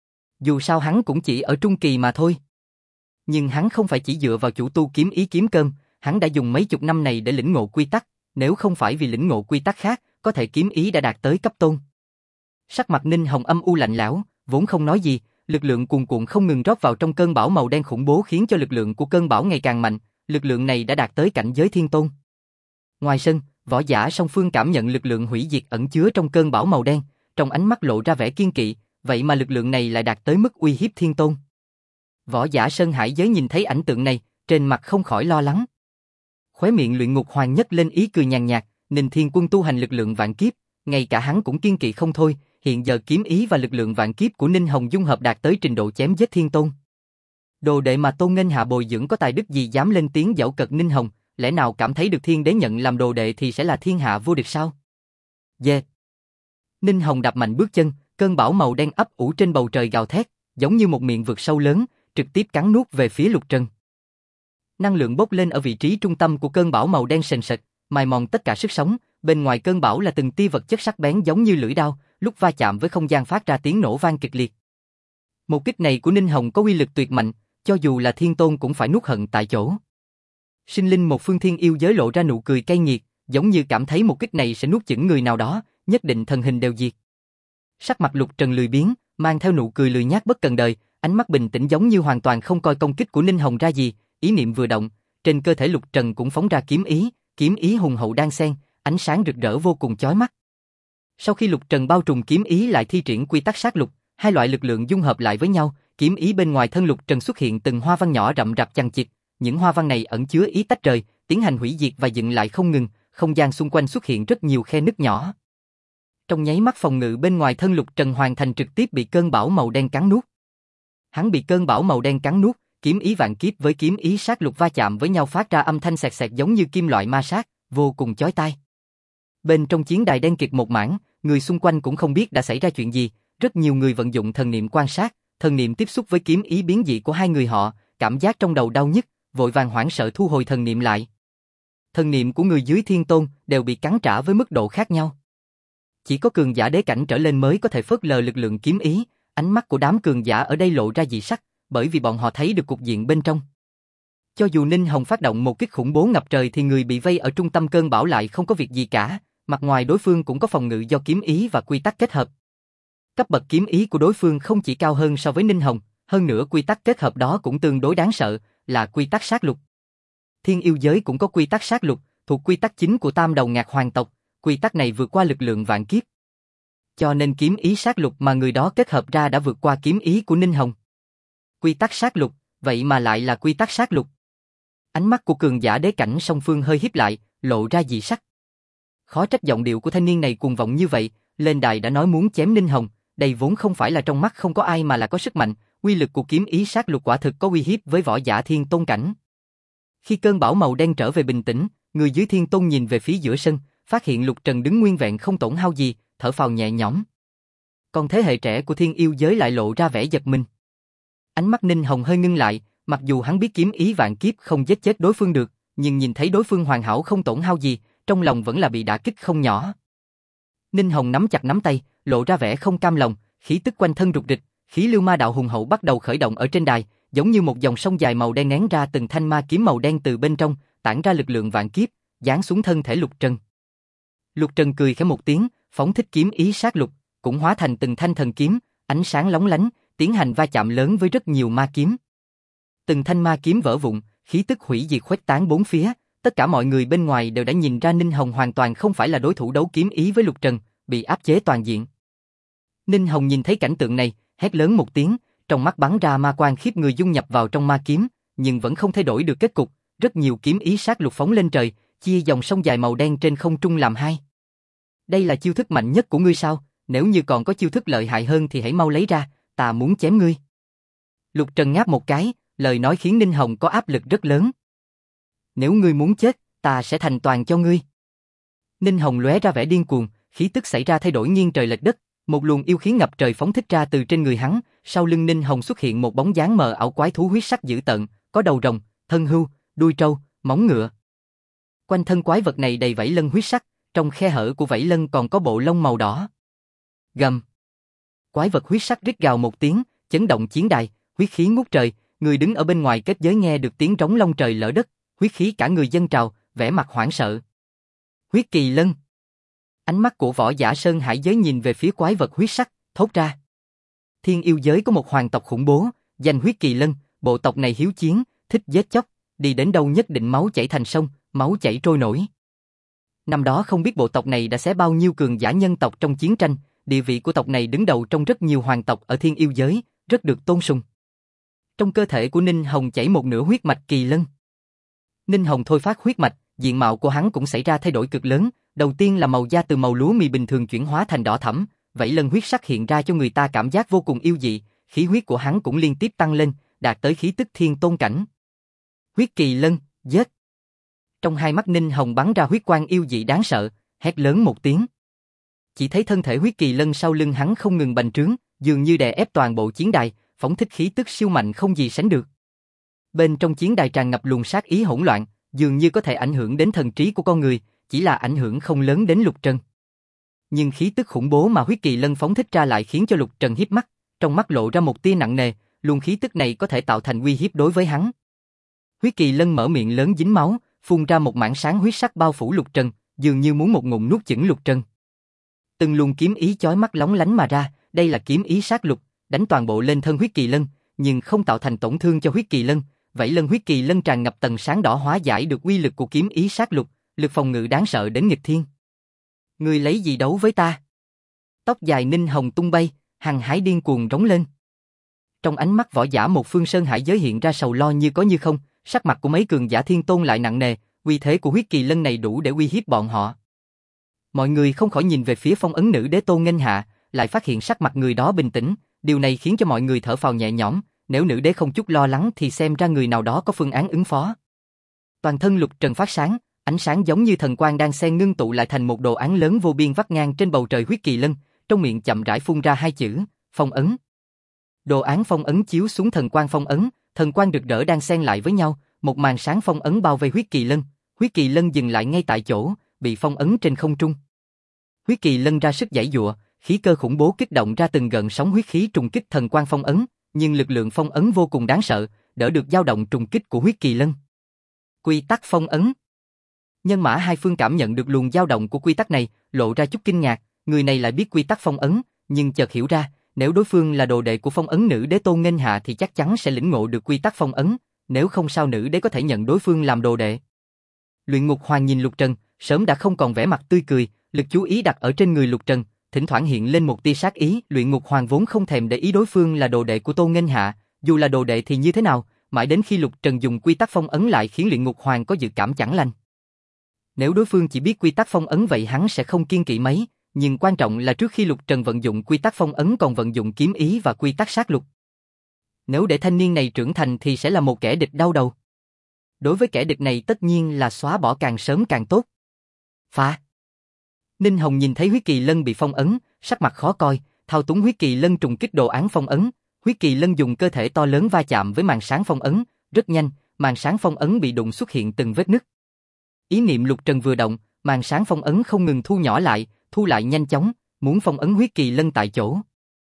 A: Dù sao hắn cũng chỉ ở trung kỳ mà thôi. Nhưng hắn không phải chỉ dựa vào chủ tu kiếm ý kiếm cơm, hắn đã dùng mấy chục năm này để lĩnh ngộ quy tắc, nếu không phải vì lĩnh ngộ quy tắc khác, có thể kiếm ý đã đạt tới cấp tôn. Sắc mặt Ninh Hồng âm u lạnh lẽo, vốn không nói gì, lực lượng cuồn cuộn không ngừng rót vào trong cơn bão màu đen khủng bố khiến cho lực lượng của cơn bão ngày càng mạnh, lực lượng này đã đạt tới cảnh giới thiên tôn. Ngoài sân, võ giả song phương cảm nhận lực lượng hủy diệt ẩn chứa trong cơn bão màu đen, trong ánh mắt lộ ra vẻ kiên kỵ, vậy mà lực lượng này lại đạt tới mức uy hiếp thiên tôn. Võ giả Sơn Hải giới nhìn thấy ảnh tượng này, trên mặt không khỏi lo lắng. Khóe miệng Luyện Ngục Hoàng nhếch lên ý cười nhàn nhạt, Ninh Thiên Quân tu hành lực lượng vạn kiếp, ngay cả hắn cũng kiên kỵ không thôi, hiện giờ kiếm ý và lực lượng vạn kiếp của Ninh Hồng dung hợp đạt tới trình độ chém giết thiên tôn. Đồ đệ mà Tôn Nghênh Hạ bồi dưỡng có tài đức gì dám lên tiếng giễu cợt Ninh Hồng, lẽ nào cảm thấy được thiên đế nhận làm đồ đệ thì sẽ là thiên hạ vô địch sao? Yeah. Ninh Hồng đạp mạnh bước chân, cơn bão màu đen ấp ủ trên bầu trời gào thét, giống như một miệng vực sâu lớn, trực tiếp cắn nuốt về phía Lục Trần. Năng lượng bốc lên ở vị trí trung tâm của cơn bão màu đen sền sệt, mài mòn tất cả sức sống, bên ngoài cơn bão là từng tia vật chất sắc bén giống như lưỡi dao, lúc va chạm với không gian phát ra tiếng nổ vang kịch liệt. Một kích này của Ninh Hồng có uy lực tuyệt mạnh, cho dù là thiên tôn cũng phải nuốt hận tại chỗ. Sinh linh một phương thiên yêu giới lộ ra nụ cười cay nghiệt, giống như cảm thấy một kích này sẽ nuốt chửng người nào đó, nhất định thần hình đều diệt. Sắc mặt Lục Trần lười biếng, mang theo nụ cười lười nhác bất cần đời, ánh mắt bình tĩnh giống như hoàn toàn không coi công kích của Ninh Hồng ra gì, ý niệm vừa động, trên cơ thể Lục Trần cũng phóng ra kiếm ý hùng hậu đan xen, ánh sáng rực rỡ vô cùng chói mắt. Sau khi Lục Trần bao trùm kiếm ý lại thi triển quy tắc sát lục, hai loại lực lượng dung hợp lại với nhau, kiếm ý bên ngoài thân Lục Trần xuất hiện từng hoa văn nhỏ rậm rạp chằng chịt, những hoa văn này ẩn chứa ý tách trời, tiến hành hủy diệt và dựng lại không ngừng, không gian xung quanh xuất hiện rất nhiều khe nứt nhỏ. Trong nháy mắt phòng ngự bên ngoài thân Lục Trần hoàn thành trực tiếp bị cơn bão màu đen cắn nuốt. Hắn bị cơn bão màu đen cắn nuốt, kiếm ý vạn kiếp với kiếm ý sát lục va chạm với nhau phát ra âm thanh sẹt sẹt giống như kim loại ma sát, vô cùng chói tai. Bên trong chiến đài đen kịt một mảng, người xung quanh cũng không biết đã xảy ra chuyện gì, rất nhiều người vận dụng thần niệm quan sát, thần niệm tiếp xúc với kiếm ý biến dị của hai người họ, cảm giác trong đầu đau nhức, vội vàng hoảng sợ thu hồi thần niệm lại. Thần niệm của người dưới thiên tôn đều bị cắn trả với mức độ khác nhau. Chỉ có cường giả đế cảnh trở lên mới có thể phớt lờ lực lượng kiếm ý, ánh mắt của đám cường giả ở đây lộ ra dị sắc, bởi vì bọn họ thấy được cục diện bên trong. Cho dù Ninh Hồng phát động một kích khủng bố ngập trời thì người bị vây ở trung tâm cơn bão lại không có việc gì cả, mặt ngoài đối phương cũng có phòng ngự do kiếm ý và quy tắc kết hợp. Cấp bậc kiếm ý của đối phương không chỉ cao hơn so với Ninh Hồng, hơn nữa quy tắc kết hợp đó cũng tương đối đáng sợ, là quy tắc sát lục. Thiên yêu giới cũng có quy tắc sát lục, thuộc quy tắc chính của Tam Đầu Ngạc Hoàng tộc, quy tắc này vượt qua lực lượng vạn kiếp. Cho nên kiếm ý sát lục mà người đó kết hợp ra đã vượt qua kiếm ý của Ninh Hồng. Quy tắc sát lục, vậy mà lại là quy tắc sát lục. Ánh mắt của cường giả đế cảnh song phương hơi híp lại, lộ ra dị sắc. Khó trách giọng điệu của thanh niên này cuồng vọng như vậy, lên đài đã nói muốn chém Ninh Hồng, đây vốn không phải là trong mắt không có ai mà là có sức mạnh, uy lực của kiếm ý sát lục quả thực có uy hiếp với võ giả thiên tôn cảnh. Khi cơn bão màu đen trở về bình tĩnh, người dưới thiên tôn nhìn về phía giữa sân, phát hiện Lục Trần đứng nguyên vẹn không tổn hao gì, thở phào nhẹ nhõm. Còn thế hệ trẻ của thiên yêu giới lại lộ ra vẻ giật mình. Ánh mắt Ninh Hồng hơi ngưng lại, mặc dù hắn biết kiếm ý vạn kiếp không giết chết đối phương được, nhưng nhìn thấy đối phương hoàn hảo không tổn hao gì, trong lòng vẫn là bị đả kích không nhỏ. Ninh Hồng nắm chặt nắm tay, lộ ra vẻ không cam lòng, khí tức quanh thân rục rịch, khí lưu ma đạo hùng hậu bắt đầu khởi động ở trên đài, giống như một dòng sông dài màu đen nén ra từng thanh ma kiếm màu đen từ bên trong, tản ra lực lượng vạn kiếp, giáng xuống thân thể Lục Trần. Lục Trần cười khẽ một tiếng, phóng thích kiếm ý sát lục, cũng hóa thành từng thanh thần kiếm, ánh sáng lóng lánh, tiến hành va chạm lớn với rất nhiều ma kiếm. Từng thanh ma kiếm vỡ vụn, khí tức hủy diệt khuếch tán bốn phía, tất cả mọi người bên ngoài đều đã nhìn ra Ninh Hồng hoàn toàn không phải là đối thủ đấu kiếm ý với Lục Trần, bị áp chế toàn diện. Ninh Hồng nhìn thấy cảnh tượng này, hét lớn một tiếng, trong mắt bắn ra ma quang khiếp người dung nhập vào trong ma kiếm, nhưng vẫn không thay đổi được kết cục, rất nhiều kiếm ý sát lục phóng lên trời, chia dòng sông dài màu đen trên không trung làm hai. Đây là chiêu thức mạnh nhất của ngươi sao? Nếu như còn có chiêu thức lợi hại hơn thì hãy mau lấy ra, ta muốn chém ngươi. Lục Trần ngáp một cái, lời nói khiến Ninh Hồng có áp lực rất lớn. Nếu ngươi muốn chết, ta sẽ thành toàn cho ngươi. Ninh Hồng lóe ra vẻ điên cuồng, khí tức xảy ra thay đổi nghiêng trời lệch đất, một luồng yêu khí ngập trời phóng thích ra từ trên người hắn, sau lưng Ninh Hồng xuất hiện một bóng dáng mờ ảo quái thú huyết sắc dữ tợn, có đầu rồng, thân hươu, đuôi trâu, móng ngựa. Quanh thân quái vật này đầy vảy lân huyết sắc, trong khe hở của vảy lân còn có bộ lông màu đỏ. Gầm. Quái vật huyết sắc rít gào một tiếng, chấn động chiến đài, huyết khí ngút trời, người đứng ở bên ngoài kết giới nghe được tiếng rống long trời lở đất, huyết khí cả người dâng trào, vẻ mặt hoảng sợ. Huyết kỳ lân. Ánh mắt của võ giả Sơn Hải giới nhìn về phía quái vật huyết sắc, thốt ra. Thiên yêu giới có một hoàng tộc khủng bố, danh huyết kỳ lân, bộ tộc này hiếu chiến, thích giết chóc, đi đến đâu nhất định máu chảy thành sông, máu chảy trôi nổi. Năm đó không biết bộ tộc này đã xé bao nhiêu cường giả nhân tộc trong chiến tranh, địa vị của tộc này đứng đầu trong rất nhiều hoàng tộc ở thiên yêu giới, rất được tôn sùng. Trong cơ thể của Ninh Hồng chảy một nửa huyết mạch kỳ lân. Ninh Hồng thôi phát huyết mạch, diện mạo của hắn cũng xảy ra thay đổi cực lớn, đầu tiên là màu da từ màu lúa mì bình thường chuyển hóa thành đỏ thẫm, vảy lân huyết sắc hiện ra cho người ta cảm giác vô cùng yêu dị, khí huyết của hắn cũng liên tiếp tăng lên, đạt tới khí tức thiên tôn cảnh. Huyết kỳ lân, giết. Trong hai mắt Ninh Hồng bắn ra huyết quang yêu dị đáng sợ, hét lớn một tiếng. Chỉ thấy thân thể huyết kỳ lân sau lưng hắn không ngừng bành trướng, dường như đè ép toàn bộ chiến đài, phóng thích khí tức siêu mạnh không gì sánh được. Bên trong chiến đài tràn ngập luồng sát ý hỗn loạn, dường như có thể ảnh hưởng đến thần trí của con người, chỉ là ảnh hưởng không lớn đến Lục Trần. Nhưng khí tức khủng bố mà huyết kỳ lân phóng thích ra lại khiến cho Lục Trần híp mắt, trong mắt lộ ra một tia nặng nề, luồng khí tức này có thể tạo thành uy hiếp đối với hắn. Huyết kỳ lân mở miệng lớn dính máu, phun ra một mảng sáng huyết sắc bao phủ Lục Trần, dường như muốn một ngụm nuốt chửng Lục Trần. Từng luồng kiếm ý chói mắt lóng lánh mà ra, đây là kiếm ý sát lục, đánh toàn bộ lên thân huyết kỳ lân, nhưng không tạo thành tổn thương cho huyết kỳ lân. Vảy lân huyết kỳ lân tràn ngập tầng sáng đỏ hóa giải được uy lực của kiếm ý sát lục, lực phòng ngự đáng sợ đến nghịch thiên. Ngươi lấy gì đấu với ta? Tóc dài Ninh Hồng tung bay, hăng hái điên cuồng rống lên. Trong ánh mắt võ giả một phương Sơn Hải giới hiện ra sầu lo như có như không, sắc mặt của mấy cường giả thiên tôn lại nặng nề, uy thế của huyết kỳ lân này đủ để uy hiếp bọn họ. Mọi người không khỏi nhìn về phía phong ấn nữ đế Tô Nghênh Hạ, lại phát hiện sắc mặt người đó bình tĩnh, điều này khiến cho mọi người thở phào nhẹ nhõm, nếu nữ đế không chút lo lắng thì xem ra người nào đó có phương án ứng phó. Toàn thân Lục Trần phát sáng, ánh sáng giống như thần quang đang xen ngưng tụ lại thành một đồ án lớn vô biên vắt ngang trên bầu trời huyết kỳ lân, trong miệng chậm rãi phun ra hai chữ, phong ấn. Đồ án phong ấn chiếu xuống thần quang phong ấn, thần quang rực rỡ đang xen lại với nhau, một màn sáng phong ấn bao vây huyết kỳ lân dừng lại ngay tại chỗ, bị phong ấn trên không trung. Huyết kỳ lân ra sức giãy giụa, khí cơ khủng bố kích động ra từng gợn sóng huyết khí trùng kích thần quang phong ấn, nhưng lực lượng phong ấn vô cùng đáng sợ, đỡ được dao động trùng kích của huyết kỳ lân. Quy tắc phong ấn. Nhân mã hai phương cảm nhận được luồng dao động của quy tắc này, lộ ra chút kinh ngạc, người này lại biết quy tắc phong ấn, nhưng chợt hiểu ra, nếu đối phương là đồ đệ của phong ấn nữ đế Tô Nghênh Hạ thì chắc chắn sẽ lĩnh ngộ được quy tắc phong ấn, nếu không sao nữ đế có thể nhận đối phương làm đồ đệ. Luyện Ngục Hoàng nhìn Lục Trần, sớm đã không còn vẻ mặt tươi cười, lực chú ý đặt ở trên người Lục Trần, thỉnh thoảng hiện lên một tia sát ý. Luyện Ngục Hoàng vốn không thèm để ý đối phương là đồ đệ của Tô Nghênh Hạ, dù là đồ đệ thì như thế nào, mãi đến khi Lục Trần dùng quy tắc phong ấn lại khiến Luyện Ngục Hoàng có dự cảm chẳng lành. Nếu đối phương chỉ biết quy tắc phong ấn vậy hắn sẽ không kiêng kỵ mấy, nhưng quan trọng là trước khi Lục Trần vận dụng quy tắc phong ấn còn vận dụng kiếm ý và quy tắc sát lục. Nếu để thanh niên này trưởng thành thì sẽ là một kẻ địch đau đầu. Đối với kẻ địch này tất nhiên là xóa bỏ càng sớm càng tốt. Phá. Ninh Hồng nhìn thấy huyết kỳ lân bị phong ấn, sắc mặt khó coi, thao túng huyết kỳ lân trùng kích đồ án phong ấn. Huyết kỳ lân dùng cơ thể to lớn va chạm với màn sáng phong ấn, rất nhanh, màn sáng phong ấn bị đụng xuất hiện từng vết nứt. Ý niệm Lục Trần vừa động, màn sáng phong ấn không ngừng thu nhỏ lại, thu lại nhanh chóng, muốn phong ấn huyết kỳ lân tại chỗ.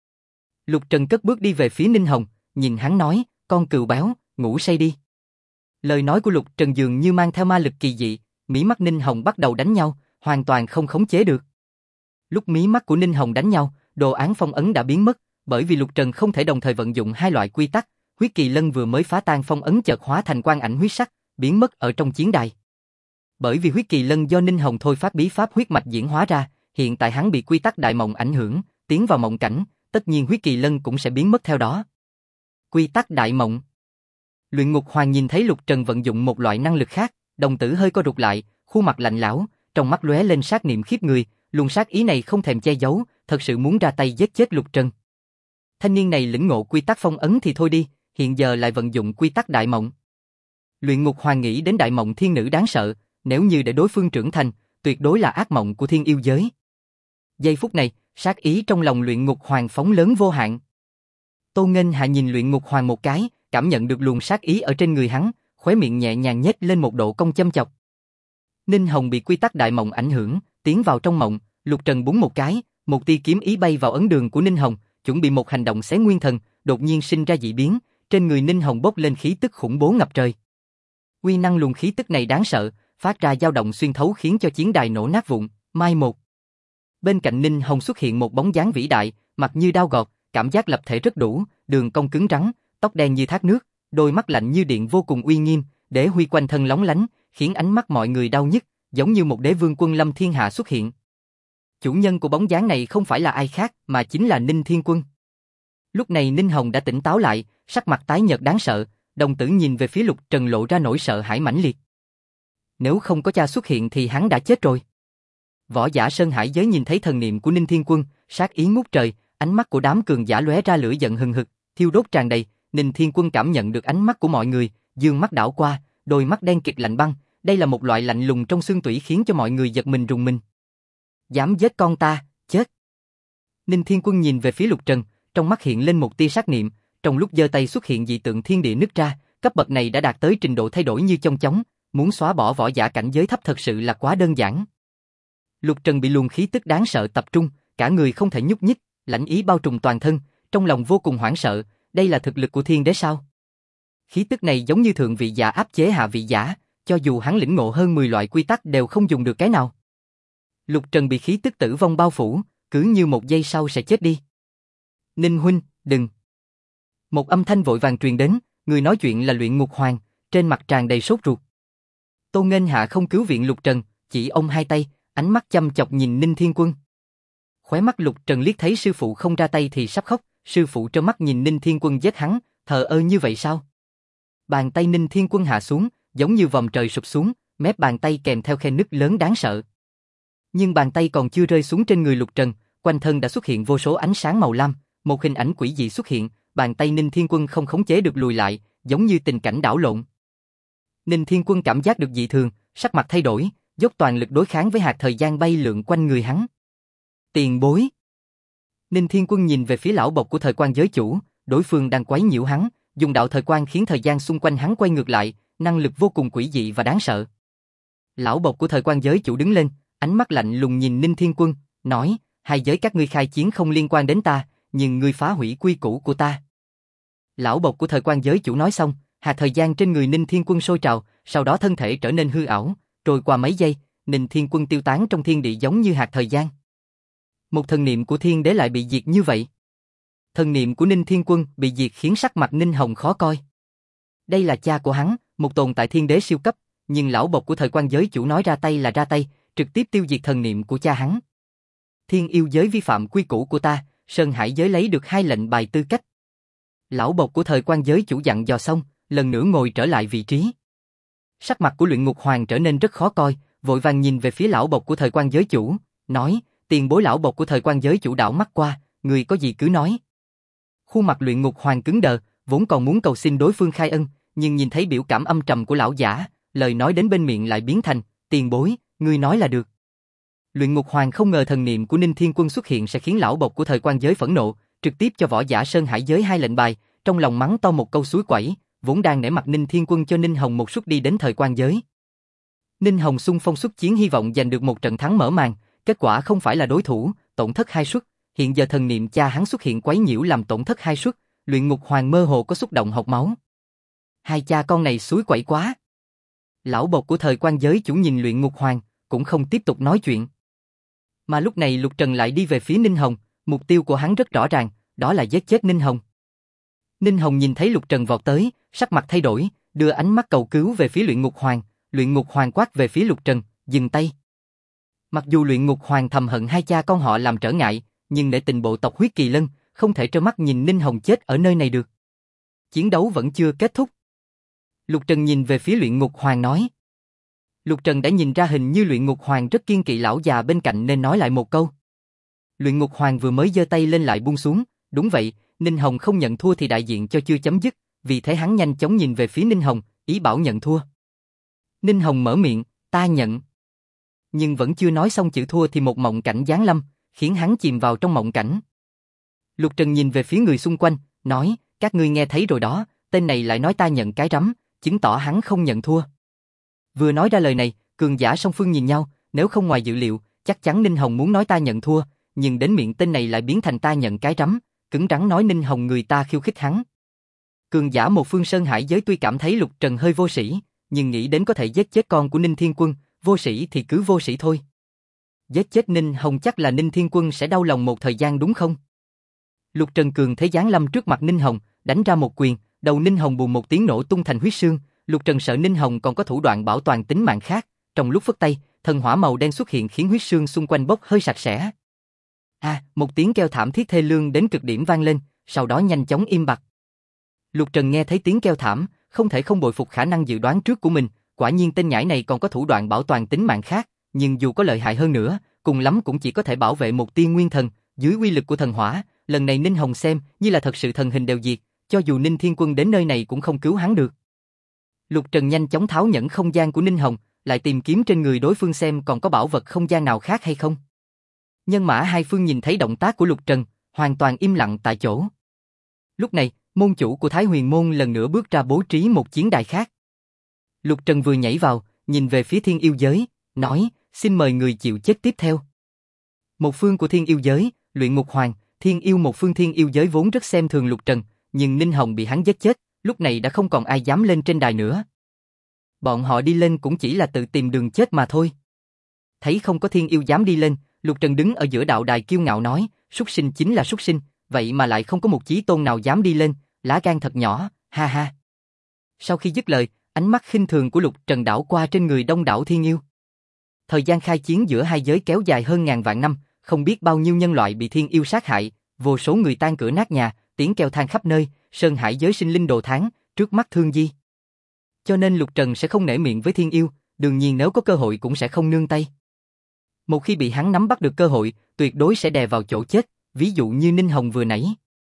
A: Lục Trần cất bước đi về phía Ninh Hồng, nhìn hắn nói, con cừu béo, ngủ say đi. Lời nói của Lục Trần dường như mang theo ma lực kỳ dị, mí mắt Ninh Hồng bắt đầu đánh nhau, hoàn toàn không khống chế được. Lúc mí mắt của Ninh Hồng đánh nhau, đồ án phong ấn đã biến mất, bởi vì Lục Trần không thể đồng thời vận dụng hai loại quy tắc, huyết kỳ lân vừa mới phá tan phong ấn chợt hóa thành quang ảnh huyết sắc, biến mất ở trong chiến đài. Bởi vì huyết kỳ lân do Ninh Hồng thôi phát bí pháp huyết mạch diễn hóa ra, hiện tại hắn bị quy tắc đại mộng ảnh hưởng, tiến vào mộng cảnh, tất nhiên huyết kỳ lân cũng sẽ biến mất theo đó. Quy tắc đại mộng. Luyện Ngục Hoàng nhìn thấy Lục Trần vận dụng một loại năng lực khác, đồng tử hơi co rụt lại, khuôn mặt lạnh lẽo, trong mắt lóe lên sát niệm khiếp người, luồng sát ý này không thèm che giấu, thật sự muốn ra tay giết chết Lục Trần. Thanh niên này lĩnh ngộ quy tắc phong ấn thì thôi đi, hiện giờ lại vận dụng quy tắc đại mộng. Luyện Ngục Hoàng nghĩ đến đại mộng thiên nữ đáng sợ, nếu như để đối phương trưởng thành, tuyệt đối là ác mộng của thiên yêu giới. Giây phút này, sát ý trong lòng Luyện Ngục Hoàng phóng lớn vô hạn. Tô Nghênh Hạ nhìn Luyện Ngục Hoàng một cái, cảm nhận được luồng sát ý ở trên người hắn, khóe miệng nhẹ nhàng nhếch lên một độ cong châm chọc. Ninh Hồng bị quy tắc đại mộng ảnh hưởng, tiến vào trong mộng, Lục Trần búng một cái, một tia kiếm ý bay vào ấn đường của Ninh Hồng, chuẩn bị một hành động xé nguyên thần, đột nhiên sinh ra dị biến, trên người Ninh Hồng bốc lên khí tức khủng bố ngập trời. Uy năng luồng khí tức này đáng sợ, phát ra dao động xuyên thấu khiến cho chiến đài nổ nát vụn, mai một. Bên cạnh Ninh Hồng xuất hiện một bóng dáng vĩ đại, mặt như đao gọt, cảm giác lập thể rất đủ, đường cong cứng rắn, tóc đen như thác nước, đôi mắt lạnh như điện vô cùng uy nghiêm, đế huy quanh thân lóng lánh, khiến ánh mắt mọi người đau nhức, giống như một đế vương quân lâm thiên hạ xuất hiện. Chủ nhân của bóng dáng này không phải là ai khác, mà chính là Ninh Thiên Quân. Lúc này Ninh Hồng đã tỉnh táo lại, sắc mặt tái nhợt đáng sợ, đồng tử nhìn về phía Lục Trần lộ ra nỗi sợ hãi mãnh liệt. Nếu không có cha xuất hiện thì hắn đã chết rồi. Võ giả Sơn Hải giới nhìn thấy thần niệm của Ninh Thiên Quân, sát ý ngút trời, ánh mắt của đám cường giả lóe ra lửa giận hừng hực, thiêu đốt tràn đầy. Ninh Thiên Quân cảm nhận được ánh mắt của mọi người, dương mắt đảo qua, đôi mắt đen kịt lạnh băng, đây là một loại lạnh lùng trong xương tủy khiến cho mọi người giật mình rùng mình. Dám giết con ta, chết. Ninh Thiên Quân nhìn về phía Lục Trần, trong mắt hiện lên một tia sát niệm, trong lúc giơ tay xuất hiện dị tượng thiên địa nứt ra, cấp bậc này đã đạt tới trình độ thay đổi như chong chóng, muốn xóa bỏ võ giả cảnh giới thấp thật sự là quá đơn giản. Lục Trần bị luồng khí tức đáng sợ tập trung, cả người không thể nhúc nhích, lãnh ý bao trùm toàn thân, trong lòng vô cùng hoảng sợ, đây là thực lực của thiên đế sao? Khí tức này giống như thượng vị giả áp chế hạ vị giả, cho dù hắn lĩnh ngộ hơn 10 loại quy tắc đều không dùng được cái nào. Lục Trần bị khí tức tử vong bao phủ, cứ như một giây sau sẽ chết đi. Ninh huynh, đừng. Một âm thanh vội vàng truyền đến, người nói chuyện là Luyện Ngục Hoàng, trên mặt tràn đầy sốt ruột. Tô Nghênh Hạ không cứu viện Lục Trần, chỉ ôm hai tay, ánh mắt chăm chọc nhìn Ninh Thiên Quân. Khóe mắt Lục Trần liếc thấy sư phụ không ra tay thì sắp khóc, sư phụ trơ mắt nhìn Ninh Thiên Quân giết hắn, thờ ơ như vậy sao? Bàn tay Ninh Thiên Quân hạ xuống, giống như vòm trời sụp xuống, mép bàn tay kèm theo khe nứt lớn đáng sợ. Nhưng bàn tay còn chưa rơi xuống trên người Lục Trần, quanh thân đã xuất hiện vô số ánh sáng màu lam, một hình ảnh quỷ dị xuất hiện, bàn tay Ninh Thiên Quân không khống chế được lùi lại, giống như tình cảnh đảo lộn. Ninh Thiên Quân cảm giác được dị thường, sắc mặt thay đổi, dốc toàn lực đối kháng với hạt thời gian bay lượn quanh người hắn. Tiền bối. Ninh Thiên Quân nhìn về phía lão bộc của thời quan giới chủ, đối phương đang quấy nhiễu hắn, dùng đạo thời quan khiến thời gian xung quanh hắn quay ngược lại, năng lực vô cùng quỷ dị và đáng sợ. Lão bộc của thời quan giới chủ đứng lên, ánh mắt lạnh lùng nhìn Ninh Thiên Quân, nói, hai giới các ngươi khai chiến không liên quan đến ta, nhưng ngươi phá hủy quy củ của ta. Lão bộc của thời quan giới chủ nói xong, hạt thời gian trên người Ninh Thiên Quân sôi trào, sau đó thân thể trở nên hư ảo, trôi qua mấy giây, Ninh Thiên Quân tiêu tán trong thiên địa giống như hạt thời gian. Một thần niệm của thiên đế lại bị diệt như vậy. Thần niệm của Ninh Thiên Quân bị diệt khiến sắc mặt Ninh Hồng khó coi. Đây là cha của hắn, một tồn tại thiên đế siêu cấp, nhưng lão bộc của thời quan giới chủ nói ra tay là ra tay, trực tiếp tiêu diệt thần niệm của cha hắn. Thiên yêu giới vi phạm quy củ của ta, Sơn Hải giới lấy được 2 lệnh bài tư cách. Lão bộc của thời quan giới chủ dặn dò xong, lần nữa ngồi trở lại vị trí. Sắc mặt của Luyện Ngục Hoàng trở nên rất khó coi, vội vàng nhìn về phía lão bộc của thời quan giới chủ, nói, tiền bối. Lão bộc của thời quan giới chủ đảo mắt qua, người có gì cứ nói. Khuôn mặt Luyện Ngục Hoàng cứng đờ, vốn còn muốn cầu xin đối phương khai ân, nhưng nhìn thấy biểu cảm âm trầm của lão giả, lời nói đến bên miệng lại biến thành, tiền bối, ngươi nói là được. Luyện Ngục Hoàng không ngờ thần niệm của Ninh Thiên Quân xuất hiện sẽ khiến lão bộc của thời quan giới phẫn nộ, trực tiếp cho võ giả Sơn Hải giới 2 lệnh bài, trong lòng mắng to một câu suối quẩy, vốn đang nể mặt Ninh Thiên Quân cho Ninh Hồng một suất đi đến thời quan giới. Ninh Hồng xung phong xuất chiến hy vọng giành được một trận thắng mở màn, kết quả không phải là đối thủ, tổn thất 2 suất, hiện giờ thần niệm cha hắn xuất hiện quấy nhiễu làm tổn thất 2 suất, Luyện Ngục Hoàng mơ hồ có xúc động học máu. Hai cha con này suối quẩy quá. Lão bộc của thời quan giới chủ nhìn Luyện Ngục Hoàng, cũng không tiếp tục nói chuyện. Mà lúc này Lục Trần lại đi về phía Ninh Hồng, mục tiêu của hắn rất rõ ràng, đó là giết chết Ninh Hồng. Ninh Hồng nhìn thấy Lục Trần vọt tới, sắc mặt thay đổi, đưa ánh mắt cầu cứu về phía Luyện Ngục Hoàng, Luyện Ngục Hoàng quát về phía Lục Trần, dừng tay. Mặc dù Luyện Ngục Hoàng thầm hận hai cha con họ làm trở ngại, nhưng để tình bộ tộc huyết kỳ lân, không thể trơ mắt nhìn Ninh Hồng chết ở nơi này được. Chiến đấu vẫn chưa kết thúc. Lục Trần nhìn về phía Luyện Ngục Hoàng nói. Lục Trần đã nhìn ra hình như Luyện Ngục Hoàng rất kiêng kỵ lão già bên cạnh nên nói lại một câu. Luyện Ngục Hoàng vừa mới giơ tay lên lại buông xuống, đúng vậy, Ninh Hồng không nhận thua thì đại diện cho chưa chấm dứt, vì thế hắn nhanh chóng nhìn về phía Ninh Hồng, ý bảo nhận thua. Ninh Hồng mở miệng, ta nhận. Nhưng vẫn chưa nói xong chữ thua thì một mộng cảnh giáng lâm, khiến hắn chìm vào trong mộng cảnh. Lục Trần nhìn về phía người xung quanh, nói, các ngươi nghe thấy rồi đó, tên này lại nói ta nhận cái rắm, chứng tỏ hắn không nhận thua. Vừa nói ra lời này, cường giả song phương nhìn nhau, nếu không ngoài dự liệu, chắc chắn Ninh Hồng muốn nói ta nhận thua, nhưng đến miệng tên này lại biến thành ta nhận cái rắm, cứng rắn nói Ninh Hồng người ta khiêu khích hắn. Cường giả một phương Sơn Hải giới tuy cảm thấy Lục Trần hơi vô sĩ, nhưng nghĩ đến có thể giết chết con của Ninh Thiên Quân, vô sĩ thì cứ vô sĩ thôi. Giết chết Ninh Hồng chắc là Ninh Thiên Quân sẽ đau lòng một thời gian đúng không? Lục Trần cường thế giáng lâm trước mặt Ninh Hồng, đánh ra một quyền, đầu Ninh Hồng bùm một tiếng nổ tung thành huyết xương. Lục Trần sợ Ninh Hồng còn có thủ đoạn bảo toàn tính mạng khác, trong lúc phất tay, thần hỏa màu đen xuất hiện khiến huyết xương xung quanh bốc hơi sạch sẽ. Một tiếng kêu thảm thiết thê lương đến cực điểm vang lên, sau đó nhanh chóng im bặt. Lục Trần nghe thấy tiếng kêu thảm, không thể không bội phục khả năng dự đoán trước của mình, quả nhiên tên nhãi này còn có thủ đoạn bảo toàn tính mạng khác, nhưng dù có lợi hại hơn nữa, cùng lắm cũng chỉ có thể bảo vệ một tia nguyên thần, dưới uy lực của thần hỏa, lần này Ninh Hồng xem như là thật sự thần hình đều diệt, cho dù Ninh Thiên Quân đến nơi này cũng không cứu hắn được. Lục Trần nhanh chóng tháo nhẫn không gian của Ninh Hồng, lại tìm kiếm trên người đối phương xem còn có bảo vật không gian nào khác hay không. Nhân mã hai phương nhìn thấy động tác của Lục Trần, hoàn toàn im lặng tại chỗ. Lúc này, môn chủ của Thái Huyền Môn lần nữa bước ra bố trí một chiến đài khác. Lục Trần vừa nhảy vào, nhìn về phía Thiên Yêu giới, nói, xin mời người chịu chết tiếp theo. Một phương của Thiên Yêu giới, Luyện Ngục Hoàng, Thiên Yêu một phương Thiên Yêu giới vốn rất xem thường Lục Trần, nhưng Ninh Hồng bị hắn giết chết, lúc này đã không còn ai dám lên trên đài nữa. Bọn họ đi lên cũng chỉ là tự tìm đường chết mà thôi. Thấy không có Thiên Yêu dám đi lên, Lục Trần đứng ở giữa đạo đài kiêu ngạo nói, súc sinh chính là súc sinh, vậy mà lại không có một chí tôn nào dám đi lên, lá gan thật nhỏ, ha ha. Sau khi dứt lời, ánh mắt khinh thường của Lục Trần đảo qua trên người đông đảo Thiên Yêu. Thời gian khai chiến giữa hai giới kéo dài hơn ngàn vạn năm, không biết bao nhiêu nhân loại bị Thiên Yêu sát hại, vô số người tan cửa nát nhà, tiếng kêu than khắp nơi, Sơn Hải giới sinh linh đồ thán, trước mắt thương di. Cho nên Lục Trần sẽ không nể miệng với Thiên Yêu, đương nhiên nếu có cơ hội cũng sẽ không nương tay. Một khi bị hắn nắm bắt được cơ hội, tuyệt đối sẽ đè vào chỗ chết, ví dụ như Ninh Hồng vừa nãy.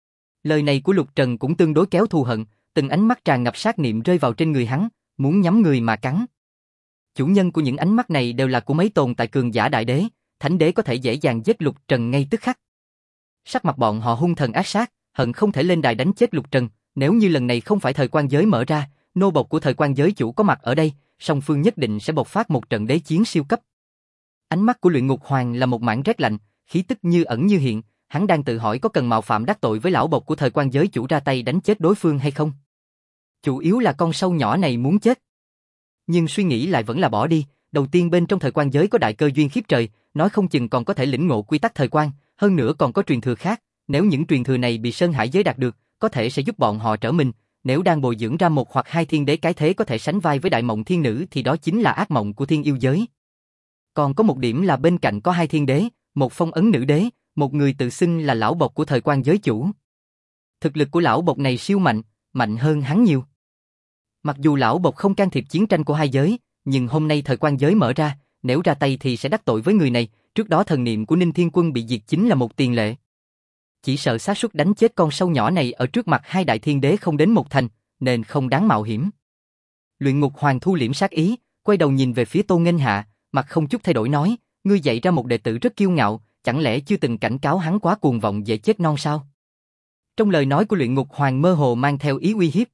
A: Lời này của Lục Trần cũng tương đối kéo thù hận, từng ánh mắt tràn ngập sát niệm rơi vào trên người hắn, muốn nhắm người mà cắn. Chủ nhân của những ánh mắt này đều là của mấy tồn tại cường giả đại đế, thánh đế có thể dễ dàng giết Lục Trần ngay tức khắc. Sắc mặt bọn họ hung thần ác sát, hận không thể lên đài đánh chết Lục Trần, nếu như lần này không phải thời quan giới mở ra, nô bộc của thời quan giới chủ có mặt ở đây, song phương nhất định sẽ bộc phát một trận đế chiến siêu cấp. Ánh mắt của Luyện Ngục Hoàng là một mảng rét lạnh, khí tức như ẩn như hiện, hắn đang tự hỏi có cần mạo phạm đắc tội với lão bộc của thời quan giới chủ ra tay đánh chết đối phương hay không. Chủ yếu là con sâu nhỏ này muốn chết. Nhưng suy nghĩ lại vẫn là bỏ đi, đầu tiên bên trong thời quan giới có đại cơ duyên khiếp trời, nói không chừng còn có thể lĩnh ngộ quy tắc thời quan, hơn nữa còn có truyền thừa khác, nếu những truyền thừa này bị Sơn Hải giới đạt được, có thể sẽ giúp bọn họ trở mình, nếu đang bồi dưỡng ra một hoặc hai thiên đế cái thế có thể sánh vai với đại mộng thiên nữ thì đó chính là ác mộng của Thiên Yêu giới. Còn có một điểm là bên cạnh có hai thiên đế, một phong ấn nữ đế, một người tự xưng là lão bộc của thời quan giới chủ. Thực lực của lão bộc này siêu mạnh, mạnh hơn hắn nhiều. Mặc dù lão bộc không can thiệp chiến tranh của hai giới, nhưng hôm nay thời quan giới mở ra, nếu ra tay thì sẽ đắc tội với người này, trước đó thần niệm của Ninh Thiên Quân bị diệt chính là một tiền lệ. Chỉ sợ xác suất đánh chết con sâu nhỏ này ở trước mặt hai đại thiên đế không đến một thành, nên không đáng mạo hiểm. Luyện Ngục Hoàng thu liễm sát ý, quay đầu nhìn về phía Tô Nghênh Hạ, mặt không chút thay đổi nói, ngươi dạy ra một đệ tử rất kiêu ngạo, chẳng lẽ chưa từng cảnh cáo hắn quá cuồng vọng dễ chết non sao? Trong lời nói của Luyện Ngục Hoàng mơ hồ mang theo ý uy hiếp.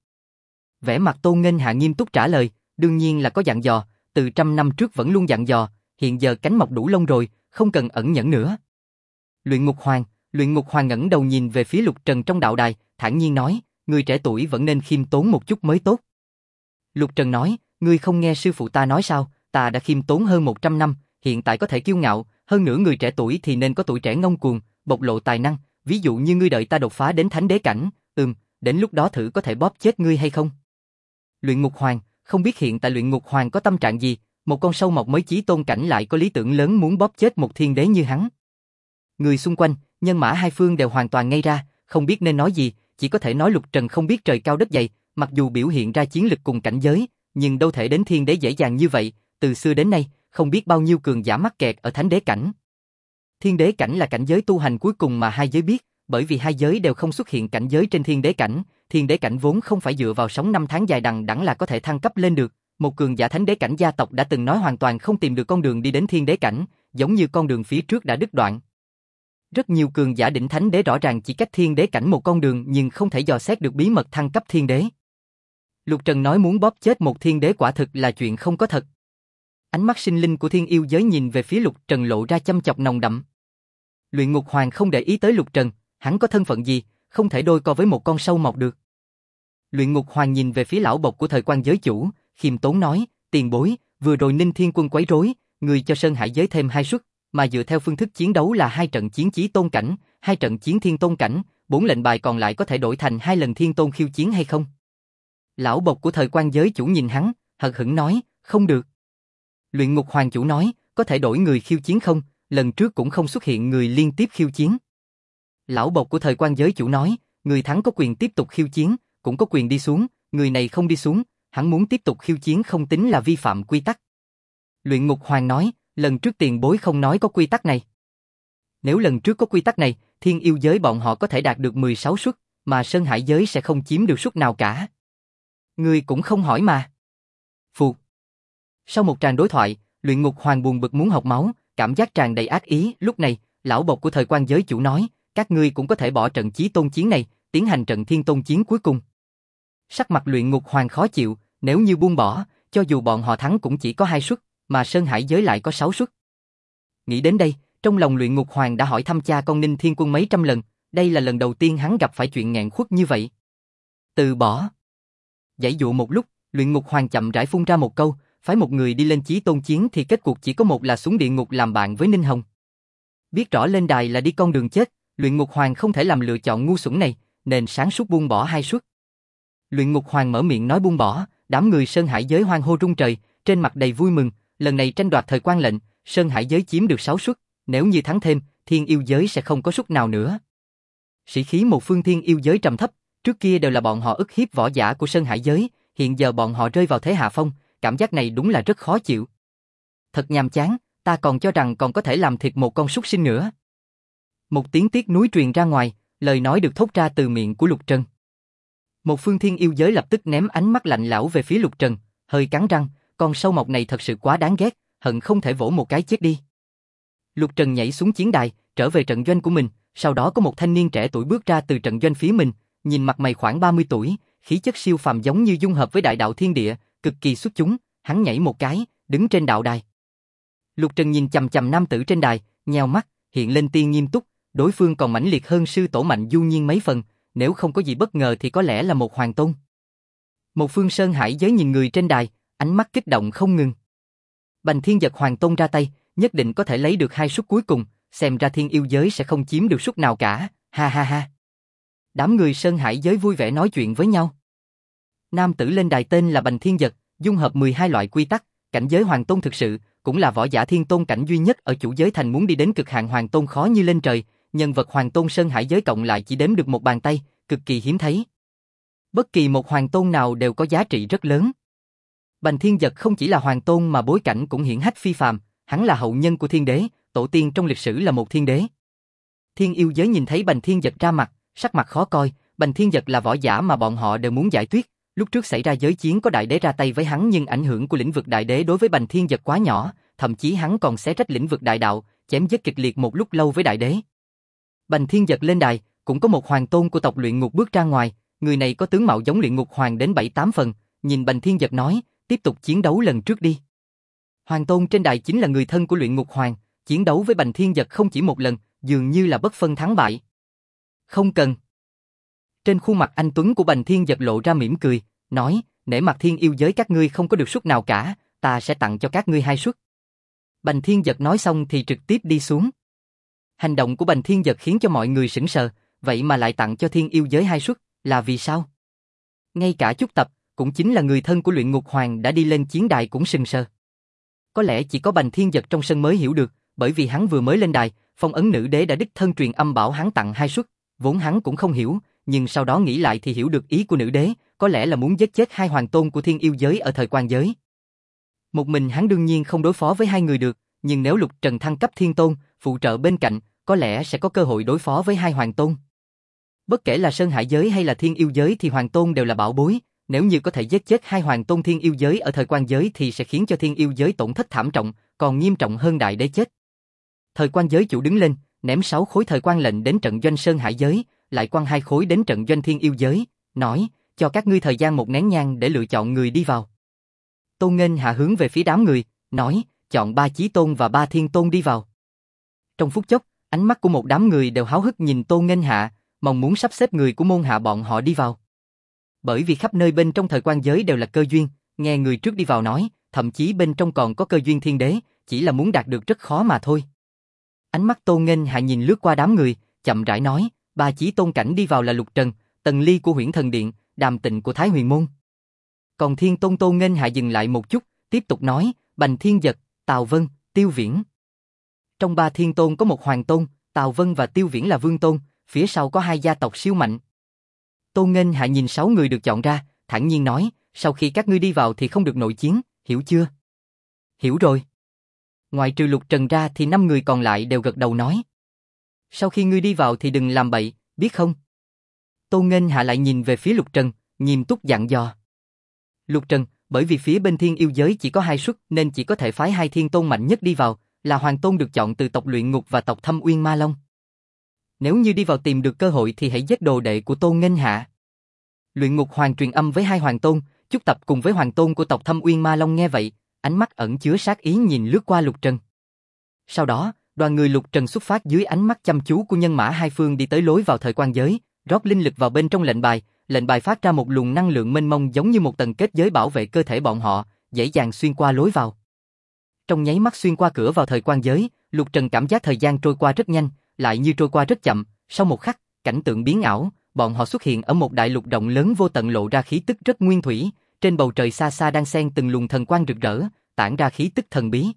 A: Vẻ mặt Tô Nghênh Hạ nghiêm túc trả lời, đương nhiên là có dặn dò, từ 100 năm trước vẫn luôn dặn dò, hiện giờ cánh mọc đủ lông rồi, không cần ẩn nhẫn nữa. Luyện Ngục Hoàng ngẩng đầu nhìn về phía Lục Trần trong đạo đài, thản nhiên nói, người trẻ tuổi vẫn nên khiêm tốn một chút mới tốt. Lục Trần nói, ngươi không nghe sư phụ ta nói sao, ta đã khiêm tốn hơn 100 năm, hiện tại có thể kiêu ngạo, hơn nữa người trẻ tuổi thì nên có tuổi trẻ ngông cuồng, bộc lộ tài năng, ví dụ như ngươi đợi ta đột phá đến thánh đế cảnh, đến lúc đó thử có thể bóp chết ngươi hay không. Luyện Ngục Hoàng, không biết hiện tại Luyện Ngục Hoàng có tâm trạng gì, một con sâu mọc mới chí tôn cảnh lại có lý tưởng lớn muốn bóp chết một thiên đế như hắn. Người xung quanh, nhân mã hai phương đều hoàn toàn ngây ra, không biết nên nói gì, chỉ có thể nói Lục Trần không biết trời cao đất dày, Mặc dù biểu hiện ra chiến lực cùng cảnh giới, nhưng đâu thể đến thiên đế dễ dàng như vậy, từ xưa đến nay, không biết bao nhiêu cường giả mắc kẹt ở thánh đế cảnh. Thiên đế cảnh là cảnh giới tu hành cuối cùng mà hai giới biết, bởi vì hai giới đều không xuất hiện cảnh giới trên thiên đế cảnh vốn không phải dựa vào sống năm tháng dài đằng đẵng là có thể thăng cấp lên được. Một cường giả thánh đế cảnh gia tộc đã từng nói hoàn toàn không tìm được con đường đi đến thiên đế cảnh, giống như con đường phía trước đã đứt đoạn. Rất nhiều cường giả đỉnh thánh đế rõ ràng chỉ cách thiên đế cảnh một con đường nhưng không thể dò xét được bí mật thăng cấp thiên đế. Lục Trần nói muốn bóp chết một thiên đế quả thực là chuyện không có thật. Ánh mắt sinh linh của thiên yêu giới nhìn về phía Lục Trần lộ ra chăm chọc nồng đậm. Luyện Ngục Hoàng không để ý tới Lục Trần, hắn có thân phận gì, không thể đôi co với một con sâu mọc được. Luyện Ngục Hoàng nhìn về phía lão bộc của thời quan giới chủ, khiêm tốn nói, tiền bối, vừa rồi Ninh Thiên Quân quấy rối, người cho Sơn Hải giới thêm 2 suất, mà dựa theo phương thức chiến đấu là 2 trận chiến chí tôn cảnh, 2 trận chiến thiên tôn cảnh, 4 lệnh bài còn lại có thể đổi thành 2 lần thiên tôn khiêu chiến hay không? Lão bộc của thời quan giới chủ nhìn hắn, hờ hững nói, không được. Luyện Ngục Hoàng chủ nói, có thể đổi người khiêu chiến không, lần trước cũng không xuất hiện người liên tiếp khiêu chiến. Lão bộc của thời quan giới chủ nói, người thắng có quyền tiếp tục khiêu chiến, cũng có quyền đi xuống, người này không đi xuống, hắn muốn tiếp tục khiêu chiến không tính là vi phạm quy tắc. Luyện Ngục Hoàng nói, lần trước tiền bối không nói có quy tắc này. Nếu lần trước có quy tắc này, thiên yêu giới bọn họ có thể đạt được 16 suất, mà Sơn Hải giới sẽ không chiếm được suất nào cả. Ngươi cũng không hỏi mà. Phù. Sau một tràng đối thoại, Luyện Ngục Hoàng buồn bực muốn học máu, cảm giác tràn đầy ác ý. Lúc này, lão bộc của thời quan giới chủ nói, các ngươi cũng có thể bỏ trận chí tôn chiến này, tiến hành trận thiên tôn chiến cuối cùng. Sắc mặt Luyện Ngục Hoàng khó chịu, nếu như buông bỏ, cho dù bọn họ thắng cũng chỉ có 2 suất, mà Sơn Hải giới lại có 6 suất. Nghĩ đến đây, trong lòng Luyện Ngục Hoàng đã hỏi thăm cha con Ninh Thiên Quân mấy trăm lần, đây là lần đầu tiên hắn gặp phải chuyện nghẹn khuất như vậy. Từ bỏ. Giãy dụa một lúc, Luyện Ngục Hoàng chậm rãi phun ra một câu, phái một người đi lên chí tôn chiến thì kết cuộc chỉ có một là xuống địa ngục làm bạn với Ninh Hồng. Biết rõ lên đài là đi con đường chết, Luyện Ngục Hoàng không thể làm lựa chọn ngu xuẩn này, nên sáng suốt buông bỏ 2 suất. Luyện Ngục Hoàng mở miệng nói buông bỏ, đám người Sơn Hải giới hoan hô rung trời, trên mặt đầy vui mừng, lần này tranh đoạt thời quan lệnh, Sơn Hải giới chiếm được 6 suất, nếu như thắng thêm, thiên yêu giới sẽ không có suất nào nữa. Sĩ khí một phương thiên yêu giới trầm thấp, trước kia đều là bọn họ ức hiếp võ giả của Sơn Hải giới, hiện giờ bọn họ rơi vào thế hạ phong, cảm giác này đúng là rất khó chịu. Thật nhàm chán, ta còn cho rằng còn có thể làm thịt một con súc sinh nữa. Một tiếng tiếc nuối truyền ra ngoài, lời nói được thốt ra từ miệng của Lục Trần. Một phương thiên yêu giới lập tức ném ánh mắt lạnh lẽo về phía Lục Trần, hơi cắn răng, con sâu mọc này thật sự quá đáng ghét, hận không thể vỗ một cái chết đi. Lục Trần nhảy xuống chiến đài, trở về trận doanh của mình, sau đó có một thanh niên trẻ tuổi bước ra từ trận doanh phía mình, nhìn mặt mày khoảng 30 tuổi, khí chất siêu phàm giống như dung hợp với đại đạo thiên địa, cực kỳ xuất chúng, hắn nhảy một cái, đứng trên đạo đài. Lục Trần nhìn chằm chằm nam tử trên đài, nheo mắt, hiện lên tia nghiêm túc, đối phương còn mãnh liệt hơn sư tổ Mạnh Du Nhiên mấy phần, nếu không có gì bất ngờ thì có lẽ là một hoàng tôn. Một phương Sơn Hải giới nhìn người trên đài, ánh mắt kích động không ngừng. Bành Thiên Giật hoàng tôn ra tay, nhất định có thể lấy được 2 suất cuối cùng, xem ra thiên yêu giới sẽ không chiếm được suất nào cả, ha ha ha. Đám người Sơn Hải giới vui vẻ nói chuyện với nhau. Nam tử lên đài tên là Bành Thiên Giật, dung hợp 12 loại quy tắc, cảnh giới hoàng tôn thực sự, cũng là võ giả thiên tôn cảnh duy nhất ở chủ giới thành muốn đi đến cực hạn hoàng tôn khó như lên trời, nhân vật hoàng tôn Sơn Hải giới cộng lại chỉ đếm được một bàn tay, cực kỳ hiếm thấy. Bất kỳ một hoàng tôn nào đều có giá trị rất lớn. Bành Thiên Giật không chỉ là hoàng tôn mà bối cảnh cũng hiển hách phi phàm, hắn là hậu nhân của thiên đế, tổ tiên trong lịch sử là một thiên đế. Thiên yêu giới nhìn thấy Bành Thiên Giật ra mặt, sắc mặt khó coi, Bành Thiên Giật là võ giả mà bọn họ đều muốn giải quyết. Lúc trước xảy ra giới chiến có đại đế ra tay với hắn nhưng ảnh hưởng của lĩnh vực đại đế đối với Bành Thiên Giật quá nhỏ, thậm chí hắn còn xé rách lĩnh vực đại đạo, chém giết kịch liệt một lúc lâu với đại đế. Bành Thiên Giật lên đài, cũng có một hoàng tôn của tộc Luyện Ngục bước ra ngoài, người này có tướng mạo giống Luyện Ngục Hoàng đến 7-8 phần, nhìn Bành Thiên Giật nói, tiếp tục chiến đấu lần trước đi. Hoàng tôn trên đài chính là người thân của Luyện Ngục Hoàng, chiến đấu với Bành Thiên Giật không chỉ một lần, dường như là bất phân thắng bại. Không cần. Trên khuôn mặt anh tuấn của Bành Thiên Giật lộ ra mỉm cười, nói, nể mặt thiên yêu giới các ngươi không có được suất nào cả, ta sẽ tặng cho các ngươi 2 suất. Bành Thiên Giật nói xong thì trực tiếp đi xuống. Hành động của Bành Thiên Giật khiến cho mọi người sững sờ, vậy mà lại tặng cho thiên yêu giới 2 suất, là vì sao? Ngay cả Chúc Tập, cũng chính là người thân của Luyện Ngục Hoàng đã đi lên chiến đài cũng sừng sờ. Có lẽ chỉ có Bành Thiên Giật trong sân mới hiểu được, bởi vì hắn vừa mới lên đài, phong ấn nữ đế đã đích thân truyền âm bảo hắn tặng 2 suất, vốn hắn cũng không hiểu, nhưng sau đó nghĩ lại thì hiểu được ý của nữ đế, có lẽ là muốn giết chết hai hoàng tôn của thiên yêu giới ở thời quan giới. Một mình hắn đương nhiên không đối phó với hai người được, nhưng nếu Lục Trần thăng cấp thiên tôn, phụ trợ bên cạnh, có lẽ sẽ có cơ hội đối phó với hai hoàng tôn. Bất kể là Sơn Hải giới hay là thiên yêu giới thì hoàng tôn đều là bảo bối, nếu như có thể giết chết hai hoàng tôn thiên yêu giới ở thời quan giới thì sẽ khiến cho thiên yêu giới tổn thất thảm trọng, còn nghiêm trọng hơn đại đế chết. Thời quan giới chủ đứng lên, ném 6 khối thời quan lệnh đến trận doanh Sơn Hải giới, lại quăng 2 khối đến trận doanh thiên yêu giới, nói, cho các ngươi thời gian 1 nén nhang để lựa chọn người đi vào. Tôn Nghênh Hạ hướng về phía đám người, nói, chọn 3 chí tôn và 3 thiên tôn đi vào. Trong phút chốc, ánh mắt của một đám người đều háo hức nhìn Tôn Nghênh Hạ, mong muốn sắp xếp người của môn hạ bọn họ đi vào. Bởi vì khắp nơi bên trong thời quan giới đều là cơ duyên, nghe người trước đi vào nói, thậm chí bên trong còn có cơ duyên thiên đế, chỉ là muốn đạt được rất khó mà thôi. Ánh mắt Tôn Nghênh Hạ nhìn lướt qua đám người, chậm rãi nói, 3 chí tôn cảnh đi vào là Lục Trần, Tần Ly của Huyễn Thần Điện, Đàm Tịnh của Thái Huyền Môn. Còn thiên tôn Tôn Nghênh Hạ dừng lại một chút, tiếp tục nói, Bành Thiên Dật, Tào Vân, Tiêu Viễn. Trong 3 thiên tôn có một hoàng tôn, Tào Vân và Tiêu Viễn là vương tôn, phía sau có 2 gia tộc siêu mạnh. Tôn Nghênh Hạ nhìn 6 người được chọn ra, thản nhiên nói, sau khi các ngươi đi vào thì không được nội chiến, hiểu chưa? Hiểu rồi. Ngoại trừ Lục Trần ra thì 5 người còn lại đều gật đầu nói. Sau khi ngươi đi vào thì đừng làm bậy, biết không? Tôn Nghênh Hạ lại nhìn về phía Lục Trần, nghiêm túc dặn dò. Lục Trần, bởi vì phía bên thiên yêu giới chỉ có 2 suất nên chỉ có thể phái 2 thiên tôn mạnh nhất đi vào, là hoàng tôn được chọn từ tộc Luyện Ngục và tộc Thâm Uyên Ma Long. Nếu như đi vào tìm được cơ hội thì hãy giết đồ đệ của Tôn Nghênh Hạ. Luyện Ngục Hoàng truyền âm với 2 hoàng tôn, Chúc Tập cùng với hoàng tôn của tộc Thâm Uyên Ma Long nghe vậy, ánh mắt ẩn chứa sát ý nhìn lướt qua Lục Trần. Sau đó, đoàn người Lục Trần xuất phát dưới ánh mắt chăm chú của nhân mã hai phương đi tới lối vào thời quan giới, rót linh lực vào bên trong lệnh bài phát ra một luồng năng lượng mênh mông giống như một tầng kết giới bảo vệ cơ thể bọn họ, dễ dàng xuyên qua lối vào. Trong nháy mắt xuyên qua cửa vào thời quan giới, Lục Trần cảm giác thời gian trôi qua rất nhanh, lại như trôi qua rất chậm, sau một khắc, cảnh tượng biến ảo, bọn họ xuất hiện ở một đại lục rộng lớn vô tận lộ ra khí tức rất nguyên thủy, trên bầu trời xa xa đang xen từng luồng thần quang rực rỡ, tản ra khí tức thần bí.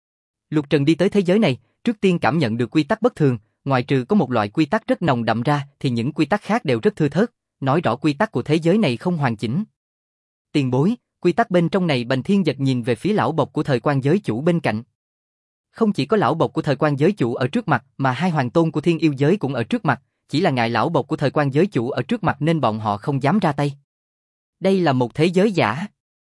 A: Lục Trần đi tới thế giới này, trước tiên cảm nhận được quy tắc bất thường, ngoại trừ có một loại quy tắc rất nồng đậm ra thì những quy tắc khác đều rất thưa thớt, nói rõ quy tắc của thế giới này không hoàn chỉnh. Tiền bối, quy tắc bên trong này. Bành Thiên Dật nhìn về phía lão bộc của thời quan giới chủ bên cạnh. Không chỉ có lão bộc của thời quan giới chủ ở trước mặt mà 2 hoàng tôn của thiên yêu giới cũng ở trước mặt, chỉ là ngại lão bộc của thời quan giới chủ ở trước mặt nên bọn họ không dám ra tay. Đây là một thế giới giả.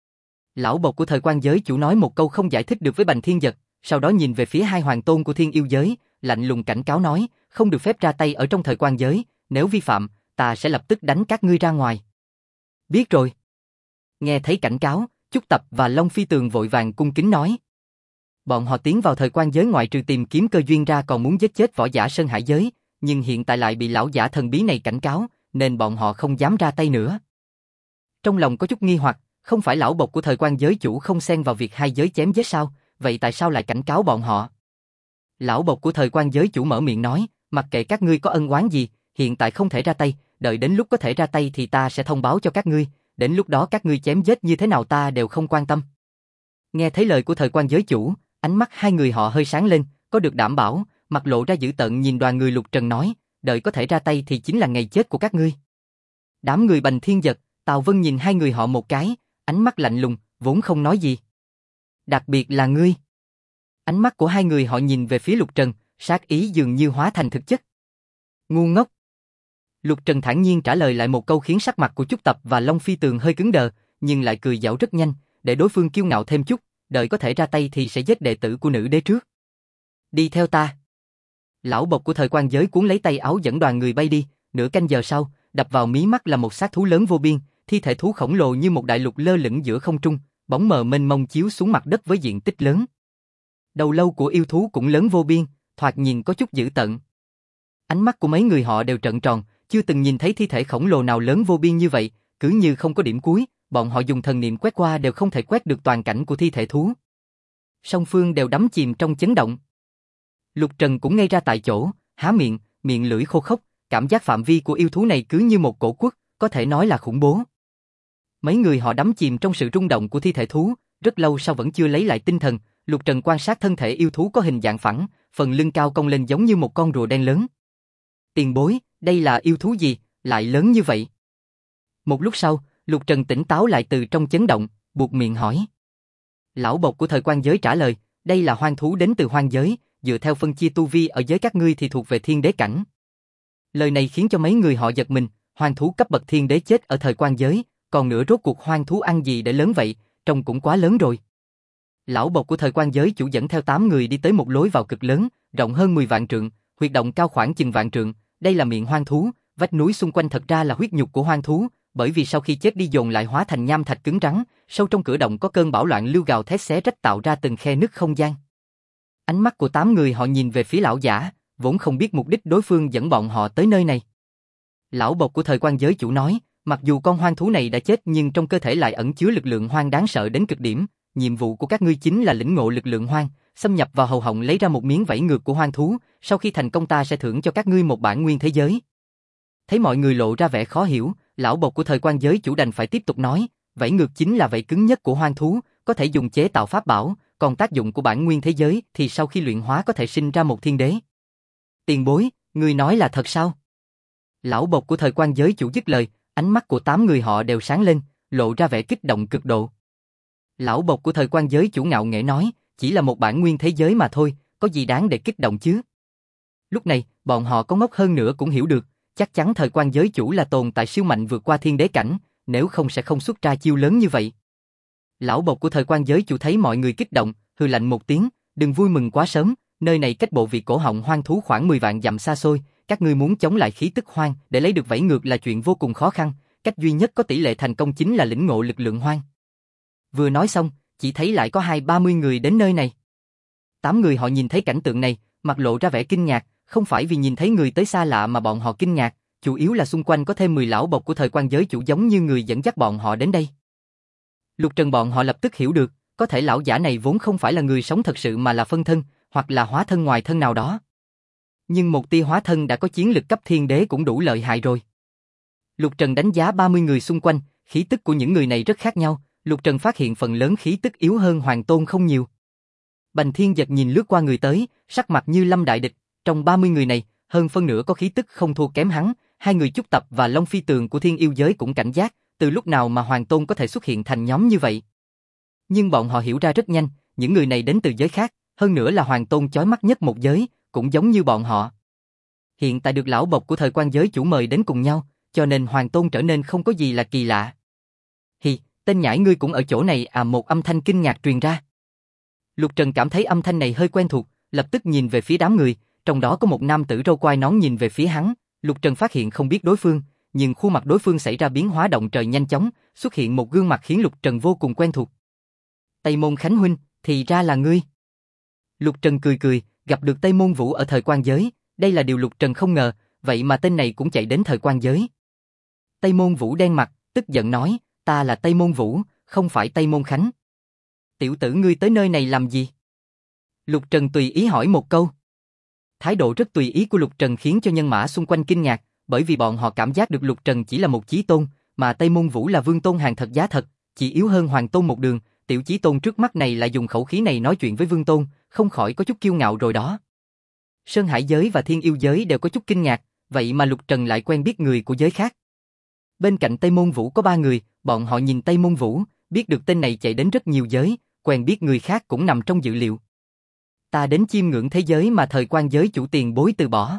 A: Lão bộc của thời quan giới chủ nói một câu không giải thích được với Bành Thiên Dật, sau đó nhìn về phía 2 hoàng tôn của thiên yêu giới, lạnh lùng cảnh cáo nói, không được phép ra tay ở trong thời quan giới, nếu vi phạm, ta sẽ lập tức đánh các ngươi ra ngoài. Biết rồi. Nghe thấy cảnh cáo, Chúc Tập và Long Phi Tường vội vàng cung kính nói. Bọn họ tiến vào thời quan giới ngoại trừ tìm kiếm cơ duyên ra còn muốn giết chết võ giả Sơn Hải giới, nhưng hiện tại lại bị lão giả thần bí này cảnh cáo, nên bọn họ không dám ra tay nữa. Trong lòng có chút nghi hoặc, không phải lão bộc của thời quan giới chủ không xen vào việc hai giới chém giết sao, vậy tại sao lại cảnh cáo bọn họ? Lão bộc của thời quan giới chủ mở miệng nói, mặc kệ các ngươi có ân oán gì, hiện tại không thể ra tay, đợi đến lúc có thể ra tay thì ta sẽ thông báo cho các ngươi, đến lúc đó các ngươi chém giết như thế nào ta đều không quan tâm. Nghe thấy lời của thời quan giới chủ, ánh mắt 2 người họ hơi sáng lên, có được đảm bảo, mặt lộ ra dữ tợn nhìn đoàn người Lục Trần nói, đợi có thể ra tay thì chính là ngày chết của các ngươi. Đám người Bành Thiên Dật, Tào Vân nhìn 2 người họ một cái, ánh mắt lạnh lùng, vốn không nói gì. Đặc biệt là ngươi. Ánh mắt của 2 người họ nhìn về phía Lục Trần, sát ý dường như hóa thành thực chất. Ngu ngốc. Lục Trần thản nhiên trả lời lại một câu khiến sắc mặt của Chúc Tập và Long Phi Tường hơi cứng đờ, nhưng lại cười giảo rất nhanh, để đối phương kiêu ngạo thêm chút, đợi có thể ra tay thì sẽ giết đệ tử của nữ đế trước. Đi theo ta. Lão bộc của thời quan giới cuốn lấy tay áo dẫn đoàn người bay đi, nửa canh giờ sau, đập vào mí mắt là một xác thú lớn vô biên, thi thể thú khổng lồ như một đại lục lơ lửng giữa không trung, bóng mờ mênh mông chiếu xuống mặt đất với diện tích lớn. Đầu lâu của yêu thú cũng lớn vô biên, thoạt nhìn có chút dữ tợn. Ánh mắt của mấy người họ đều trợn tròn, chưa từng nhìn thấy thi thể khổng lồ nào lớn vô biên như vậy, cứ như không có điểm cuối, bọn họ dùng thần niệm quét qua đều không thể quét được toàn cảnh của thi thể thú. Song phương đều đắm chìm trong chấn động. Lục Trần cũng ngây ra tại chỗ, há miệng, miệng lưỡi khô khốc, cảm giác phạm vi của yêu thú này cứ như một cổ quốc, có thể nói là khủng bố. Mấy người họ đắm chìm trong sự rung động của thi thể thú, rất lâu sau vẫn chưa lấy lại tinh thần, Lục Trần quan sát thân thể yêu thú có hình dạng phẳng, phần lưng cao cong lên giống như một con rùa đen lớn. Tiền bối, đây là yêu thú gì, lại lớn như vậy. Một lúc sau, Lục Trần tỉnh táo lại từ trong chấn động, buột miệng hỏi. Lão bộc của thời quan giới trả lời, đây là hoang thú đến từ hoang giới, dựa theo phân chia tu vi ở giới các ngươi thì thuộc về thiên đế cảnh. Lời này khiến cho mấy người họ giật mình, hoang thú cấp bậc thiên đế chết ở thời quan giới, còn nữa rốt cuộc hoang thú ăn gì để lớn vậy, trông cũng quá lớn rồi. Lão bộc của thời quan giới chủ dẫn theo 8 người đi tới một lối vào cực lớn, rộng hơn 10 vạn trượng, huyệt động cao khoảng chừng vạn trượng, đây là miệng hoang thú, vách núi xung quanh thật ra là huyết nhục của hoang thú, bởi vì sau khi chết đi dồn lại hóa thành nham thạch cứng rắn, sâu trong cửa động có cơn bão loạn lưu gào thét xé rách tạo ra từng khe nứt không gian. Ánh mắt của 8 người họ nhìn về phía lão giả, vốn không biết mục đích đối phương dẫn bọn họ tới nơi này. Lão bộc của thời quan giới chủ nói, mặc dù con hoang thú này đã chết nhưng trong cơ thể lại ẩn chứa lực lượng hoang đáng sợ đến cực điểm, nhiệm vụ của các ngươi chính là lĩnh ngộ lực lượng hoang, xâm nhập vào hầu họng lấy ra một miếng vảy ngược của hoang thú, sau khi thành công ta sẽ thưởng cho các ngươi một bản nguyên thế giới. Thấy mọi người lộ ra vẻ khó hiểu, lão bộc của thời quan giới chủ đành phải tiếp tục nói, vảy ngược chính là vảy cứng nhất của hoang thú, có thể dùng chế tạo pháp bảo, còn tác dụng của bản nguyên thế giới thì sau khi luyện hóa có thể sinh ra một thiên đế. Tiền bối, ngươi nói là thật sao? Lão bộc của thời quan giới chủ dứt lời, ánh mắt của 8 người họ đều sáng lên, lộ ra vẻ kích động cực độ. Lão bộc của thời quan giới chủ ngạo nghễ nói, chỉ là một bản nguyên thế giới mà thôi, có gì đáng để kích động chứ? Lúc này, bọn họ có ngốc hơn nữa cũng hiểu được, chắc chắn thời quan giới chủ là tồn tại siêu mạnh vượt qua thiên đế cảnh, nếu không sẽ không xuất ra chiêu lớn như vậy. Lão bộc của thời quan giới chủ thấy mọi người kích động, hừ lạnh một tiếng, đừng vui mừng quá sớm, nơi này cách bộ vị cổ họng hoang thú khoảng 10 vạn dặm xa xôi, các ngươi muốn chống lại khí tức hoang để lấy được vảy ngược là chuyện vô cùng khó khăn, cách duy nhất có tỷ lệ thành công chính là lĩnh ngộ lực lượng hoang. Vừa nói xong, chỉ thấy lại có 20-30 người đến nơi này. 8 người họ nhìn thấy cảnh tượng này, mặt lộ ra vẻ kinh ngạc, không phải vì nhìn thấy người tới xa lạ mà bọn họ kinh ngạc, chủ yếu là xung quanh có thêm 10 lão bộc của thời quan giới chủ giống như người dẫn dắt bọn họ đến đây. Lục Trần bọn họ lập tức hiểu được, có thể lão giả này vốn không phải là người sống thật sự mà là phân thân, hoặc là hóa thân ngoài thân nào đó. Nhưng một tia hóa thân đã có chiến lực cấp thiên đế cũng đủ lợi hại rồi. Lục Trần đánh giá 30 người xung quanh, khí tức của những người này rất khác nhau, Lục Trần phát hiện phần lớn khí tức yếu hơn Hoàng Tôn không nhiều. Bành Thiên Giật nhìn lướt qua người tới, sắc mặt như lâm đại địch, trong 30 người này, hơn phân nửa có khí tức không thua kém hắn, hai người Chúc Tập và Long Phi Tường của Thiên Yêu Giới cũng cảnh giác, từ lúc nào mà Hoàng Tôn có thể xuất hiện thành nhóm như vậy. Nhưng bọn họ hiểu ra rất nhanh, những người này đến từ giới khác, hơn nữa là Hoàng Tôn chói mắt nhất một giới, cũng giống như bọn họ. Hiện tại được lão bộc của thời quan giới chủ mời đến cùng nhau, cho nên Hoàng Tôn trở nên không có gì là kỳ lạ. Hì, tên nhãi ngươi cũng ở chỗ này à, một âm thanh kinh ngạc truyền ra. Lục Trần cảm thấy âm thanh này hơi quen thuộc, lập tức nhìn về phía đám người, trong đó có một nam tử râu quai nón nhìn về phía hắn, Lục Trần phát hiện không biết đối phương, nhưng khuôn mặt đối phương xảy ra biến hóa động trời nhanh chóng, xuất hiện một gương mặt khiến Lục Trần vô cùng quen thuộc. Tây Môn Khánh huynh, thì ra là ngươi. Lục Trần cười cười, gặp được Tây Môn Vũ ở thời quan giới, đây là điều Lục Trần không ngờ, vậy mà tên này cũng chạy đến thời quan giới. Tây Môn Vũ đen mặt, tức giận nói, ta là Tây Môn Vũ, không phải Tây Môn Khánh. Tiểu tử ngươi tới nơi này làm gì? Lục Trần tùy ý hỏi một câu. Thái độ rất tùy ý của Lục Trần khiến cho nhân mã xung quanh kinh ngạc, bởi vì bọn họ cảm giác được Lục Trần chỉ là một chí tôn, mà Tây Môn Vũ là vương tôn hàng thật giá thật, chỉ yếu hơn Hoàng Tôn một đường, tiểu chí tôn trước mắt này lại dùng khẩu khí này nói chuyện với vương tôn, không khỏi có chút kiêu ngạo rồi đó. Sơn Hải giới và Thiên Yêu giới đều có chút kinh ngạc, vậy mà Lục Trần lại quen biết người của giới khác. Bên cạnh Tây Môn Vũ có 3 người, bọn họ nhìn Tây Môn Vũ, biết được tên này chạy đến rất nhiều giới, quen biết người khác cũng nằm trong dự liệu. Ta đến chiêm ngưỡng thế giới mà thời quan giới chủ tiền bối từ bỏ.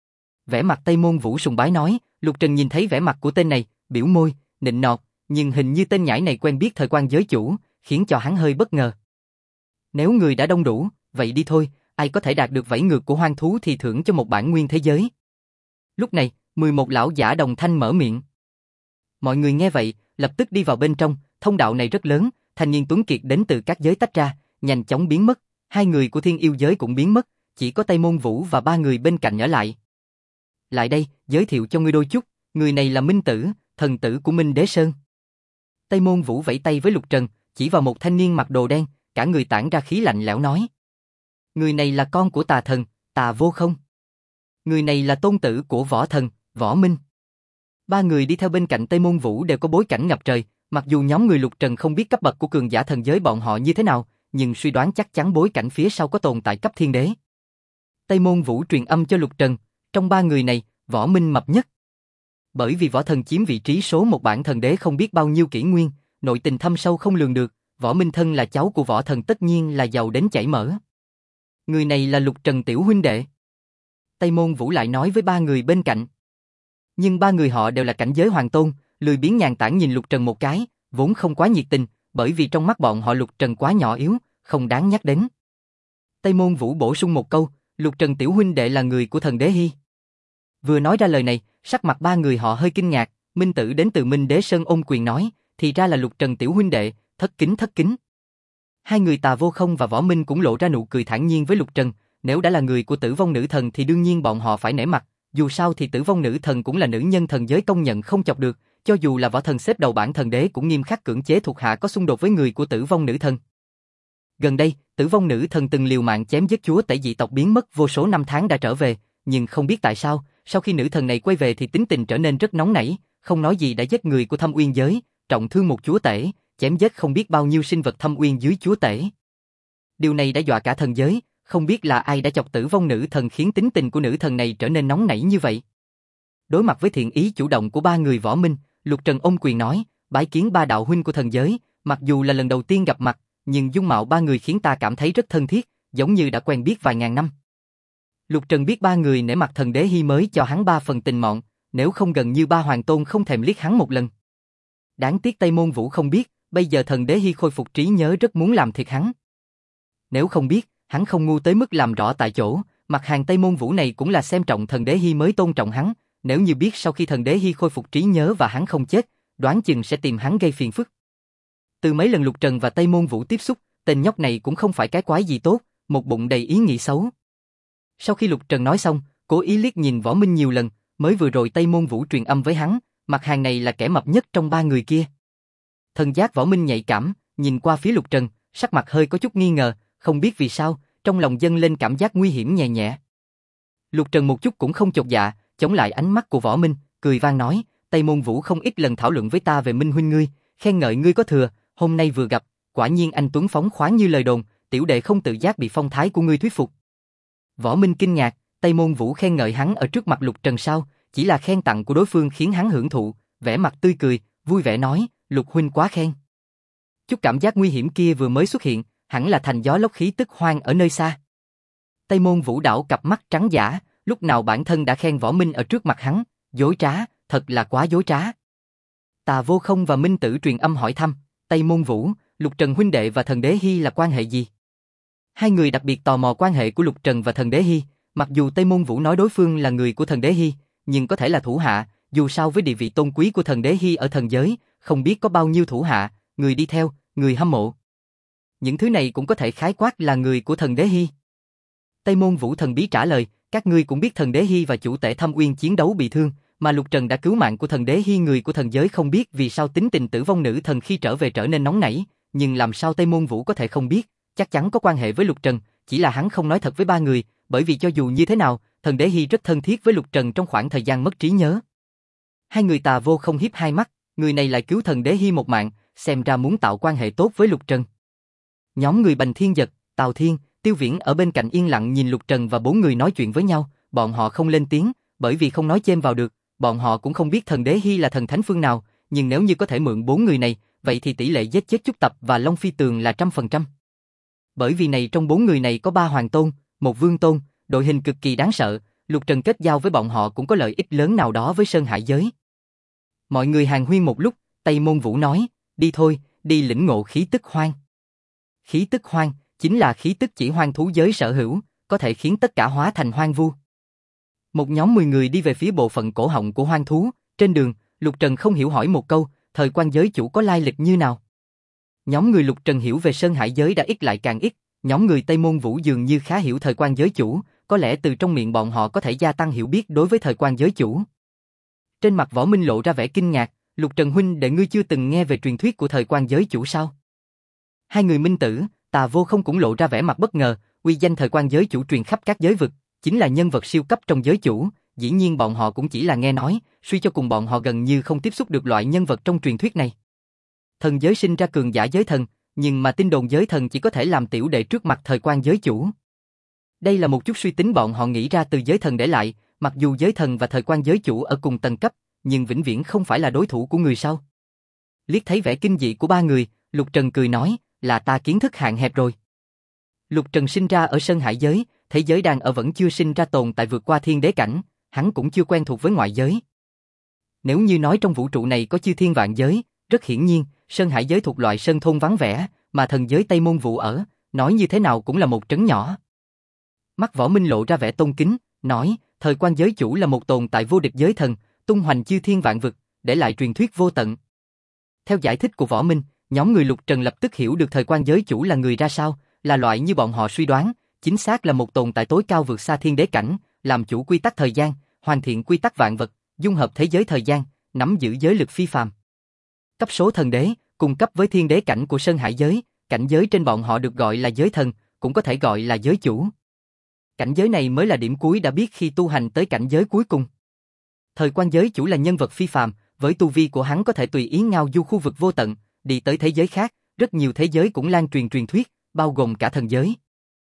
A: Vẻ mặt Tây Môn Vũ sùng bái nói, Lục Trần nhìn thấy vẻ mặt của tên này, biểu môi, nịnh nọt, nhưng hình như tên nhãi này quen biết thời quan giới chủ, khiến cho hắn hơi bất ngờ. Nếu người đã đông đủ, vậy đi thôi, ai có thể đạt được vảy ngược của hoang thú thì thưởng cho một bản nguyên thế giới. Lúc này, 11 lão giả đồng thanh mở miệng. Mọi người nghe vậy, lập tức đi vào bên trong, thông đạo này rất lớn, thanh niên tuấn kiệt đến từ các giới tách ra, nhanh chóng biến mất, 2 người của Thiên Yêu giới cũng biến mất, chỉ có Tây Môn Vũ và 3 người bên cạnh ở lại. Lại đây, giới thiệu cho ngươi đôi chút, người này là Minh Tử, thần tử của Minh Đế Sơn. Tây Môn Vũ vẫy tay với Lục Trần, chỉ vào một thanh niên mặc đồ đen, cả người tản ra khí lạnh lẽo nói. Người này là con của tà thần, Tà Vô Không. Người này là tôn tử của võ thần, Võ Minh. 3 người đi theo bên cạnh Tây Môn Vũ đều có bối cảnh ngập trời, mặc dù nhóm người Lục Trần không biết cấp bậc của cường giả thần giới bọn họ như thế nào, nhưng suy đoán chắc chắn bối cảnh phía sau có tồn tại cấp thiên đế. Tây Môn Vũ truyền âm cho Lục Trần, trong 3 người này, Võ Minh mập nhất. Bởi vì võ thần chiếm vị trí số một bản thần đế không biết bao nhiêu kỷ nguyên, nội tình thâm sâu không lường được, võ minh thân là cháu của võ thần tất nhiên là giàu đến chảy mỡ. Người này là Lục Trần tiểu huynh đệ. Tây Môn Vũ lại nói với ba người bên cạnh. Nhưng ba người họ đều là cảnh giới hoàng tôn, lười biếng nhàn tản nhìn Lục Trần một cái, vốn không quá nhiệt tình, bởi vì trong mắt bọn họ Lục Trần quá nhỏ yếu, không đáng nhắc đến. Tây Môn Vũ bổ sung một câu, Lục Trần tiểu huynh đệ là người của thần đế Hy. Vừa nói ra lời này, sắc mặt ba người họ hơi kinh ngạc, Minh Tử đến từ Minh Đế Sơn ôm quyền nói, thì ra là Lục Trần tiểu huynh đệ, thất kính thất kính. Hai người Tà Vô Không và Võ Minh cũng lộ ra nụ cười thản nhiên với Lục Trần, nếu đã là người của Tử Vong Nữ Thần thì đương nhiên bọn họ phải nể mặt, dù sao thì Tử Vong Nữ Thần cũng là nữ nhân thần giới công nhận không chọc được, cho dù là võ thần xếp đầu bảng thần đế cũng nghiêm khắc cưỡng chế thuộc hạ có xung đột với người của Tử Vong Nữ Thần. Gần đây, Tử Vong Nữ Thần từng liều mạng chém giết chúa tể dị tộc biến mất vô số năm tháng đã trở về, nhưng không biết tại sao, sau khi nữ thần này quay về thì tính tình trở nên rất nóng nảy, không nói gì đã giết người của Thâm Uyên giới, trọng thương một chúa tể, chém giết không biết bao nhiêu sinh vật Thâm Uyên dưới chúa tể. Điều này đã dọa cả thần giới, không biết là ai đã chọc Tử Vong Nữ Thần khiến tính tình của nữ thần này trở nên nóng nảy như vậy. Đối mặt với thiện ý chủ động của ba người Võ Minh, Lục Trần ôm quyền nói, bái kiến ba đạo huynh của thần giới, mặc dù là lần đầu tiên gặp mặt, nhưng dung mạo ba người khiến ta cảm thấy rất thân thiết, giống như đã quen biết vài ngàn năm. Lục Trần biết ba người nể mặt thần đế Hy mới cho hắn ba phần tình mọn, nếu không gần như ba hoàng tôn không thèm liếc hắn một lần. Đáng tiếc Tây Môn Vũ không biết, bây giờ thần đế Hy khôi phục trí nhớ rất muốn làm thiệt hắn. Nếu không biết, hắn không ngu tới mức làm rõ tại chỗ, mặt hàng Tây Môn Vũ này cũng là xem trọng thần đế Hy mới tôn trọng hắn, nếu như biết sau khi thần đế Hy khôi phục trí nhớ và hắn không chết, đoán chừng sẽ tìm hắn gây phiền phức. Từ mấy lần Lục Trần và Tây Môn Vũ tiếp xúc, tên nhóc này cũng không phải cái quái gì tốt, một bụng đầy ý nghĩ xấu. Sau khi Lục Trần nói xong, cố ý liếc nhìn Võ Minh nhiều lần, mới vừa rồi Tây Môn Vũ truyền âm với hắn, mặt hàng này là kẻ mập nhất trong ba người kia. Thần giác Võ Minh nhạy cảm, nhìn qua phía Lục Trần, sắc mặt hơi có chút nghi ngờ, không biết vì sao, trong lòng dâng lên cảm giác nguy hiểm nhẹ nhẹ. Lục Trần một chút cũng không chột dạ, chống lại ánh mắt của Võ Minh, cười vang nói, Tây Môn Vũ không ít lần thảo luận với ta về Minh huynh ngươi, khen ngợi ngươi có thừa, hôm nay vừa gặp, quả nhiên anh tuấn phóng khoáng như lời đồn, tiểu đệ không tự giác bị phong thái của ngươi thuyết phục. Võ Minh kinh ngạc, Tây Môn Vũ khen ngợi hắn ở trước mặt Lục Trần sao, chỉ là khen tặng của đối phương khiến hắn hưởng thụ, vẻ mặt tươi cười, vui vẻ nói, Lục huynh quá khen. Chút cảm giác nguy hiểm kia vừa mới xuất hiện, hẳn là thành gió lốc khí tức hoang ở nơi xa. Tây Môn Vũ đảo cặp mắt trắng dã, lúc nào bản thân đã khen Võ Minh ở trước mặt hắn, dối trá, thật là quá dối trá. Tà Vô Không và Minh Tử truyền âm hỏi thăm, Tây Môn Vũ, Lục Trần huynh đệ và thần đế Hy là quan hệ gì? Hai người đặc biệt tò mò quan hệ của Lục Trần và thần đế Hy, mặc dù Tây Môn Vũ nói đối phương là người của thần đế Hy, nhưng có thể là thủ hạ, dù sao với địa vị tôn quý của thần đế Hy ở thần giới, không biết có bao nhiêu thủ hạ, người đi theo, người hâm mộ. Những thứ này cũng có thể khái quát là người của thần đế Hy. Tây Môn Vũ thần bí trả lời, các ngươi cũng biết thần đế Hy và chủ tể Thâm Uyên chiến đấu bị thương, mà Lục Trần đã cứu mạng của thần đế Hy, người của thần giới không biết vì sao tính tình Tử Vong Nữ Thần khi trở về trở nên nóng nảy, nhưng làm sao Tây Môn Vũ có thể không biết, chắc chắn có quan hệ với Lục Trần, chỉ là hắn không nói thật với ba người, bởi vì cho dù như thế nào, thần đế Hy rất thân thiết với Lục Trần trong khoảng thời gian mất trí nhớ. Hai người Tà Vô Không hiếp hai mắt, người này lại cứu thần đế Hy một mạng, xem ra muốn tạo quan hệ tốt với Lục Trần. Nhóm người Bành Thiên Dật, Tào Thiên, Tiêu Viễn ở bên cạnh yên lặng nhìn Lục Trần và bốn người nói chuyện với nhau, bọn họ không lên tiếng, bởi vì không nói chêm vào được, bọn họ cũng không biết thần đế Hy là thần thánh phương nào, nhưng nếu như có thể mượn bốn người này, vậy thì tỷ lệ giết chết Chúc Tập và Long Phi Tường là 100%. Bởi vì này trong bốn người này có ba hoàng tôn, một vương tôn, đội hình cực kỳ đáng sợ, Lục Trần kết giao với bọn họ cũng có lợi ích lớn nào đó với Sơn Hải giới. Mọi người hàn huyên một lúc, Tây Môn Vũ nói, đi thôi, đi lĩnh ngộ khí tức hoang. Khí tức hoang chính là khí tức chỉ hoang thú giới sở hữu, có thể khiến tất cả hóa thành hoang vu. Một nhóm 10 người đi về phía bộ phận cổ họng của hoang thú, trên đường, Lục Trần không hiểu hỏi một câu, thời quan giới chủ có lai lịch như nào? Nhóm người Lục Trần hiểu về Sơn Hải giới đã ít lại càng ít, nhóm người Tây Môn Vũ dường như khá hiểu thời quan giới chủ, có lẽ từ trong miệng bọn họ có thể gia tăng hiểu biết đối với thời quan giới chủ. Trên mặt Võ Minh lộ ra vẻ kinh ngạc, Lục Trần huynh đệ ngươi chưa từng nghe về truyền thuyết của thời quan giới chủ sao? Hai người Minh Tử, Tà Vô Không cũng lộ ra vẻ mặt bất ngờ, uy danh thời quan giới chủ truyền khắp các giới vực, chính là nhân vật siêu cấp trong giới chủ, dĩ nhiên bọn họ cũng chỉ là nghe nói, suy cho cùng bọn họ gần như không tiếp xúc được loại nhân vật trong truyền thuyết này. Thần giới sinh ra cường giả giới thần, nhưng mà tin đồn giới thần chỉ có thể làm tiểu đệ trước mặt thời quan giới chủ. Đây là một chút suy tính bọn họ nghĩ ra từ giới thần để lại, mặc dù giới thần và thời quan giới chủ ở cùng tầng cấp, nhưng vĩnh viễn không phải là đối thủ của người sau. Liếc thấy vẻ kinh dị của ba người, Lục Trần cười nói, là ta kiến thức hạn hẹp rồi. Lục Trần sinh ra ở Sơn Hải giới, thế giới đang ở vẫn chưa sinh ra tồn tại vượt qua thiên đế cảnh, hắn cũng chưa quen thuộc với ngoại giới. Nếu như nói trong vũ trụ này có chư thiên vạn giới, rất hiển nhiên, Sơn Hải giới thuộc loại sơn thôn vắng vẻ, mà thần giới Tây Môn Vũ ở, nói như thế nào cũng là một trấn nhỏ. Mắt Võ Minh lộ ra vẻ tôn kính, nói, thời quan giới chủ là một tồn tại vô địch giới thần, tung hoành chư thiên vạn vực, để lại truyền thuyết vô tận. Theo giải thích của Võ Minh, nhóm người Lục Trần lập tức hiểu được thời quan giới chủ là người ra sao, là loại như bọn họ suy đoán, chính xác là một tồn tại tối cao vượt xa thiên đế cảnh, làm chủ quy tắc thời gian, hoàn thiện quy tắc vạn vật, dung hợp thế giới thời gian, nắm giữ giới lực phi phàm. Cấp số thần đế, cùng cấp với thiên đế cảnh của Sơn Hải giới, cảnh giới trên bọn họ được gọi là giới thần, cũng có thể gọi là giới chủ. Cảnh giới này mới là điểm cuối đã biết khi tu hành tới cảnh giới cuối cùng. Thời quan giới chủ là nhân vật phi phàm, với tu vi của hắn có thể tùy ý ngao du khu vực vô tận, đi tới thế giới khác, rất nhiều thế giới cũng lan truyền truyền thuyết, bao gồm cả thần giới.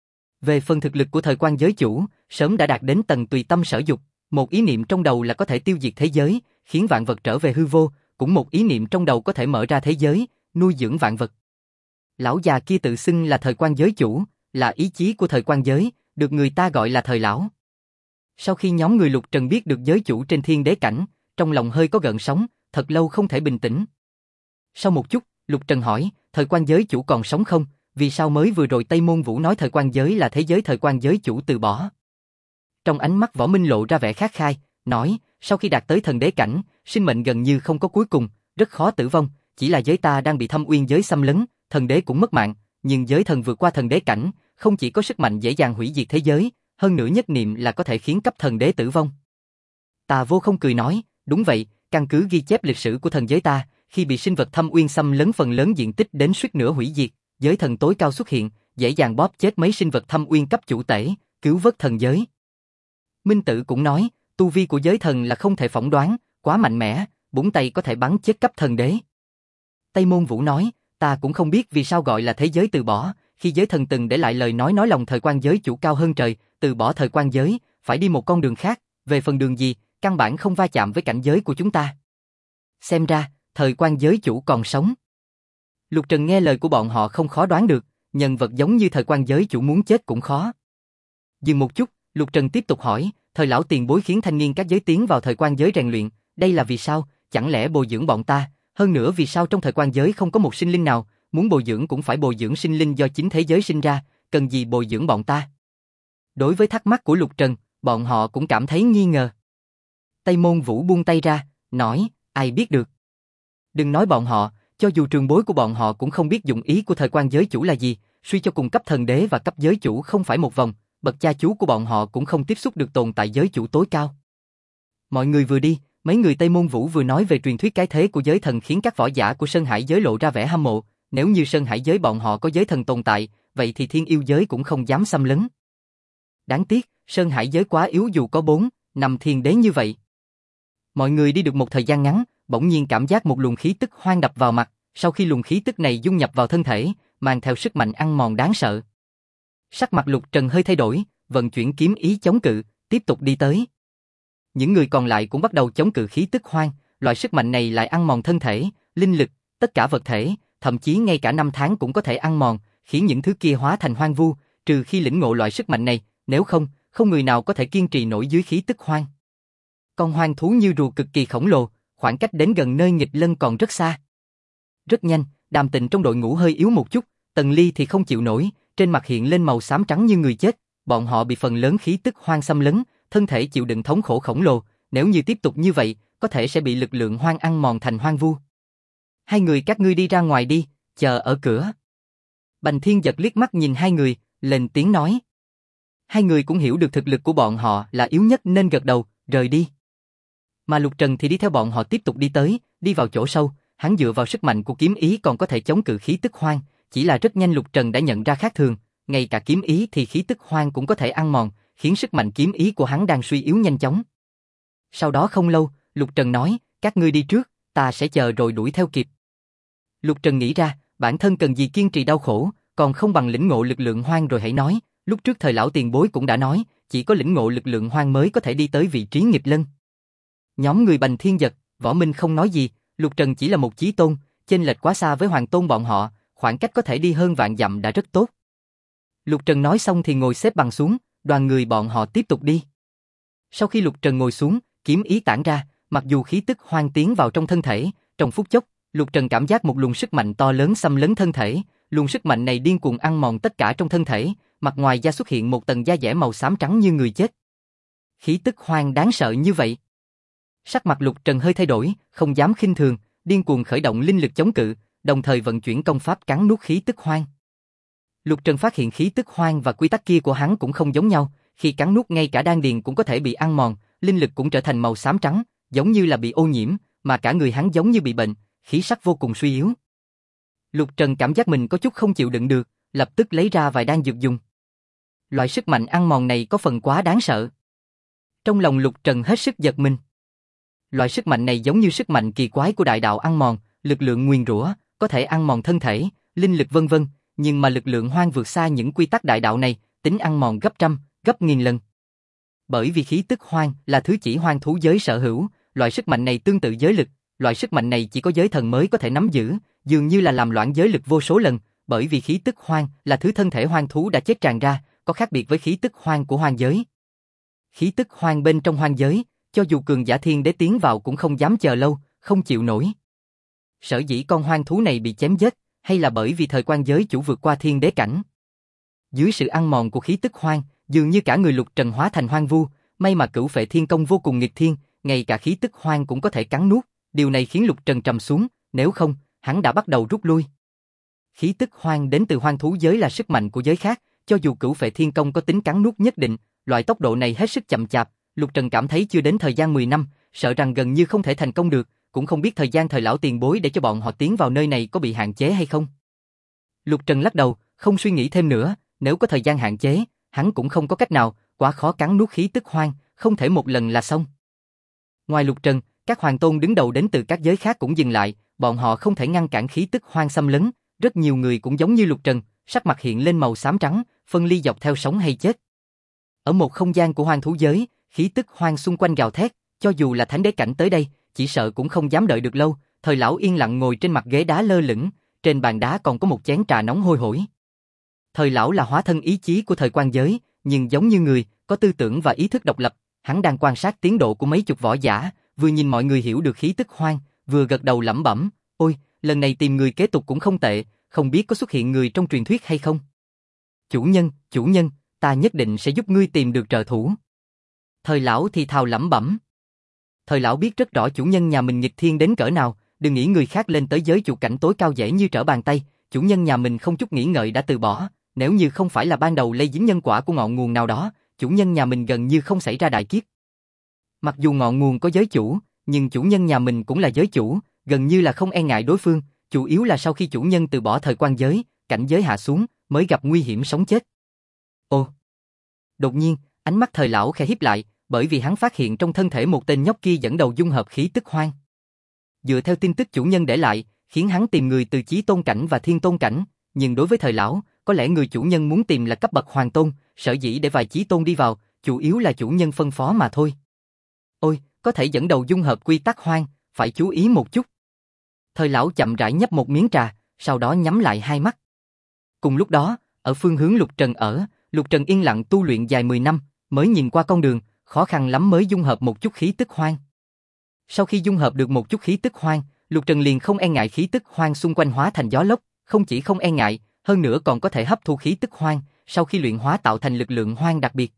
A: Về phần thực lực của thời quan giới chủ, sớm đã đạt đến tầng tùy tâm sở dục, một ý niệm trong đầu là có thể tiêu diệt thế giới, khiến vạn vật trở về hư vô, cũng một ý niệm trong đầu có thể mở ra thế giới, nuôi dưỡng vạn vật. Lão già kia tự xưng là thời quan giới chủ, là ý chí của thời quan giới, được người ta gọi là thời lão. Sau khi nhóm người Lục Trần biết được giới chủ trên thiên đế cảnh, trong lòng hơi có gợn sóng, thật lâu không thể bình tĩnh. Sau một chút, Lục Trần hỏi, thời quan giới chủ còn sống không? Vì sao mới vừa rồi Tây Môn Vũ nói thời quan giới là thế giới thời quan giới chủ từ bỏ? Trong ánh mắt Võ Minh lộ ra vẻ khát khai, nói, sau khi đạt tới thần đế cảnh, sinh mệnh gần như không có cuối cùng, rất khó tử vong, chỉ là giới ta đang bị Thâm Uyên giới xâm lấn, thần đế cũng mất mạng, nhưng giới thần vượt qua thần đế cảnh, không chỉ có sức mạnh dễ dàng hủy diệt thế giới, hơn nữa nhất niệm là có thể khiến cấp thần đế tử vong. Tà Vô Không cười nói, đúng vậy, căn cứ ghi chép lịch sử của thần giới ta, khi bị sinh vật Thâm Uyên xâm lấn phần lớn diện tích đến suýt nữa hủy diệt, giới thần tối cao xuất hiện, dễ dàng bóp chết mấy sinh vật Thâm Uyên cấp chủ tể, cứu vớt thần giới. Minh Tử cũng nói, tu vi của giới thần là không thể phỏng đoán, quá mạnh mẽ, búng tay có thể bắn chết cấp thần đế. Tây Môn Vũ nói, ta cũng không biết vì sao gọi là thế giới từ bỏ, khi giới thần từng để lại lời nói lòng thời quan giới chủ cao hơn trời, từ bỏ thời quan giới, phải đi một con đường khác, về phần đường gì, căn bản không va chạm với cảnh giới của chúng ta. Xem ra, thời quan giới chủ còn sống. Lục Trần nghe lời của bọn họ không khó đoán được, nhân vật giống như thời quan giới chủ muốn chết cũng khó. Dừng một chút, Lục Trần tiếp tục hỏi, thời lão tiền bối khiến thanh niên các giới tiến vào thời quan giới rèn luyện, đây là vì sao, chẳng lẽ bồi dưỡng bọn ta, hơn nữa vì sao trong thời quan giới không có một sinh linh nào, muốn bồi dưỡng cũng phải bồi dưỡng sinh linh do chính thế giới sinh ra, cần gì bồi dưỡng bọn ta? Đối với thắc mắc của Lục Trần, bọn họ cũng cảm thấy nghi ngờ. Tây Môn Vũ buông tay ra, nói, ai biết được. Đừng nói bọn họ, cho dù trường bối của bọn họ cũng không biết dụng ý của thời quan giới chủ là gì, suy cho cùng cấp thần đế và cấp giới chủ không phải một vòng, bậc cha chú của bọn họ cũng không tiếp xúc được tồn tại giới chủ tối cao. Mọi người vừa đi, mấy người Tây Môn Vũ vừa nói về truyền thuyết cái thế của giới thần khiến các võ giả của Sơn Hải giới lộ ra vẻ hâm mộ, nếu như Sơn Hải giới bọn họ có giới thần tồn tại, vậy thì Thiên Yêu giới cũng không dám xâm lấn. Đáng tiếc, Sơn Hải giới quá yếu dù có 4-5 thiên đế như vậy. Mọi người đi được một thời gian ngắn, bỗng nhiên cảm giác một luồng khí tức hoang đập vào mặt, sau khi luồng khí tức này dung nhập vào thân thể, mang theo sức mạnh ăn mòn đáng sợ. Sắc mặt Lục Trần hơi thay đổi, vận chuyển kiếm ý chống cự, tiếp tục đi tới. Những người còn lại cũng bắt đầu chống cự khí tức hoang, loại sức mạnh này lại ăn mòn thân thể, linh lực, tất cả vật thể, thậm chí ngay cả năm tháng cũng có thể ăn mòn, khiến những thứ kia hóa thành hoang vu, trừ khi lĩnh ngộ loại sức mạnh này, nếu không, không người nào có thể kiên trì nổi dưới khí tức hoang. Con hoang thú như rùa cực kỳ khổng lồ, khoảng cách đến gần nơi nghịch lân còn rất xa. Rất nhanh, Đàm Tịnh trong đội ngũ hơi yếu một chút, Tần Ly thì không chịu nổi, trên mặt hiện lên màu xám trắng như người chết, bọn họ bị phần lớn khí tức hoang xâm lấn, thân thể chịu đựng thống khổ khổng lồ, nếu như tiếp tục như vậy, có thể sẽ bị lực lượng hoang ăn mòn thành hoang vu. Hai người các ngươi đi ra ngoài đi, chờ ở cửa. Bành Thiên giật liếc mắt nhìn hai người, lên tiếng nói. Hai người cũng hiểu được thực lực của bọn họ là yếu nhất nên gật đầu, rời đi. Mà Lục Trần thì đi theo bọn họ tiếp tục đi tới, đi vào chỗ sâu, hắn dựa vào sức mạnh của kiếm ý còn có thể chống cự khí tức hoang, chỉ là rất nhanh Lục Trần đã nhận ra khác thường, ngay cả kiếm ý thì khí tức hoang cũng có thể ăn mòn, khiến sức mạnh kiếm ý của hắn đang suy yếu nhanh chóng. Sau đó không lâu, Lục Trần nói, các ngươi đi trước, ta sẽ chờ rồi đuổi theo kịp. Lục Trần nghĩ ra, bản thân cần gì kiên trì đau khổ, còn không bằng lĩnh ngộ lực lượng hoang rồi hãy nói, lúc trước thời lão tiền bối cũng đã nói, chỉ có lĩnh ngộ lực lượng hoang mới có thể đi tới vị trí nghịch lân. Nhóm người Bành Thiên giật, Võ Minh không nói gì, Lục Trần chỉ là một chí tôn, chênh lệch quá xa với hoàng tôn bọn họ, khoảng cách có thể đi hơn vạn dặm đã rất tốt. Lục Trần nói xong thì ngồi xếp bằng xuống, đoàn người bọn họ tiếp tục đi. Sau khi Lục Trần ngồi xuống, kiếm ý tản ra, mặc dù khí tức hoang tiến vào trong thân thể, trong phút chốc, Lục Trần cảm giác một luồng sức mạnh to lớn xâm lấn thân thể, luồng sức mạnh này điên cuồng ăn mòn tất cả trong thân thể, mặt ngoài da xuất hiện một tầng da dẻ màu xám trắng như người chết. Khí tức hoang đáng sợ như vậy. Sắc mặt Lục Trần hơi thay đổi, không dám khinh thường, điên cuồng khởi động linh lực chống cự, đồng thời vận chuyển công pháp cắn nuốt khí tức hoang. Lục Trần phát hiện khí tức hoang và quy tắc kia của hắn cũng không giống nhau, khi cắn nuốt ngay cả đan điền cũng có thể bị ăn mòn, linh lực cũng trở thành màu xám trắng, giống như là bị ô nhiễm, mà cả người hắn giống như bị bệnh, khí sắc vô cùng suy yếu. Lục Trần cảm giác mình có chút không chịu đựng được, lập tức lấy ra vài đan dược dùng. Loại sức mạnh ăn mòn này có phần quá đáng sợ. Trong lòng Lục Trần hết sức giật mình. Loại sức mạnh này giống như sức mạnh kỳ quái của đại đạo ăn mòn, lực lượng nguyền rủa, có thể ăn mòn thân thể, linh lực vân vân, nhưng mà lực lượng hoang vượt xa những quy tắc đại đạo này, tính ăn mòn gấp trăm, gấp nghìn lần. Bởi vì khí tức hoang là thứ chỉ hoang thú giới sở hữu, loại sức mạnh này tương tự giới lực, loại sức mạnh này chỉ có giới thần mới có thể nắm giữ, dường như là làm loãng giới lực vô số lần, bởi vì khí tức hoang là thứ thân thể hoang thú đã chết tràn ra, có khác biệt với khí tức hoang của hoang giới. Khí tức hoang bên trong hoang giới, cho dù cường giả thiên đế tiến vào cũng không dám chờ lâu, không chịu nổi. Sở dĩ con hoang thú này bị chém giết, hay là bởi vì thời quan giới chủ vượt qua thiên đế cảnh. Dưới sự ăn mòn của khí tức hoang, dường như cả người Lục Trần hóa thành hoang vu, may mà Cửu Phệ Thiên Công vô cùng nghịch thiên, ngay cả khí tức hoang cũng có thể cắn nuốt, điều này khiến Lục Trần trầm xuống, nếu không, hắn đã bắt đầu rút lui. Khí tức hoang đến từ hoang thú giới là sức mạnh của giới khác, cho dù Cửu Phệ Thiên Công có tính cắn nuốt nhất định, loại tốc độ này hết sức chậm chạp, Lục Trần cảm thấy chưa đến thời gian 10 năm, sợ rằng gần như không thể thành công được, cũng không biết thời gian thời lão tiền bối để cho bọn họ tiến vào nơi này có bị hạn chế hay không. Lục Trần lắc đầu, không suy nghĩ thêm nữa, nếu có thời gian hạn chế, hắn cũng không có cách nào, quá khó cắn nuốt khí tức hoang, không thể một lần là xong. Ngoài Lục Trần, các hoàng tôn đứng đầu đến từ các giới khác cũng dừng lại, bọn họ không thể ngăn cản khí tức hoang xâm lấn, rất nhiều người cũng giống như Lục Trần, sắc mặt hiện lên màu xám trắng, phân ly dọc theo sống hay chết. Ở một không gian của hoang thú giới, khí tức hoang xung quanh gào thét, cho dù là thánh đế cảnh tới đây, chỉ sợ cũng không dám đợi được lâu. Thời lão yên lặng ngồi trên mặt ghế đá lơ lửng, trên bàn đá còn có một chén trà nóng hôi hổi. Thời lão là hóa thân ý chí của thời quan giới, nhưng giống như người, có tư tưởng và ý thức độc lập, hắn đang quan sát tiến độ của mấy chục võ giả, vừa nhìn mọi người hiểu được khí tức hoang, vừa gật đầu lẩm bẩm, ôi, lần này tìm người kế tục cũng không tệ, không biết có xuất hiện người trong truyền thuyết hay không. Chủ nhân, ta nhất định sẽ giúp ngươi tìm được trợ thủ. Thời lão thì thào lẩm bẩm. Thời lão biết rất rõ chủ nhân nhà mình nghịch thiên đến cỡ nào, đừng nghĩ người khác lên tới giới chủ cảnh tối cao dễ như trở bàn tay, chủ nhân nhà mình không chút nghĩ ngợi đã từ bỏ, nếu như không phải là ban đầu lây dính nhân quả của ngọn nguồn nào đó, chủ nhân nhà mình gần như không xảy ra đại kiếp. Mặc dù ngọn nguồn có giới chủ, nhưng chủ nhân nhà mình cũng là giới chủ, gần như là không e ngại đối phương, chủ yếu là sau khi chủ nhân từ bỏ thời quan giới, cảnh giới hạ xuống, mới gặp nguy hiểm sống chết. Ồ! Đột nhiên, ánh mắt thời lão khẽ híp lại, bởi vì hắn phát hiện trong thân thể một tên nhóc kia dẫn đầu dung hợp khí tức hoang. Dựa theo tin tức chủ nhân để lại, khiến hắn tìm người từ chí tôn cảnh và thiên tôn cảnh, nhưng đối với thời lão, có lẽ người chủ nhân muốn tìm là cấp bậc hoàng tôn, sở dĩ để vài chí tôn đi vào, chủ yếu là chủ nhân phân phó mà thôi. Ôi, có thể dẫn đầu dung hợp quy tắc hoang, phải chú ý một chút. Thời lão chậm rãi nhấp một miếng trà, sau đó nhắm lại hai mắt. Cùng lúc đó, ở phương hướng Lục Trần yên lặng tu luyện dài 10 năm, mới nhìn qua con đường, khó khăn lắm mới dung hợp một chút khí tức hoang. Sau khi dung hợp được một chút khí tức hoang, Lục Trần liền không e ngại khí tức hoang xung quanh hóa thành gió lốc, không chỉ không e ngại, hơn nữa còn có thể hấp thu khí tức hoang, sau khi luyện hóa tạo thành lực lượng hoang đặc biệt.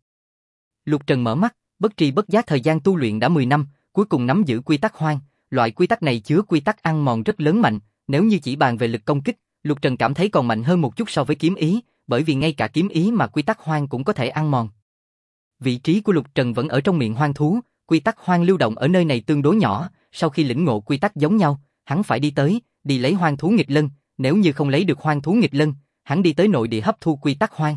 A: Lục Trần mở mắt, bất tri bất giác thời gian tu luyện đã 10 năm, cuối cùng nắm giữ quy tắc hoang, loại quy tắc này chứa quy tắc ăn mòn rất lớn mạnh, nếu như chỉ bàn về lực công kích, Lục Trần cảm thấy còn mạnh hơn một chút so với kiếm ý, bởi vì ngay cả kiếm ý mà quy tắc hoang cũng có thể ăn mòn. Vị trí của Lục Trần vẫn ở trong miệng hoang thú, quy tắc hoang lưu động ở nơi này tương đối nhỏ, sau khi lĩnh ngộ quy tắc giống nhau, hắn phải đi lấy hoang thú nghịch lân, nếu như không lấy được hoang thú nghịch lân, hắn đi tới nội địa hấp thu quy tắc hoang.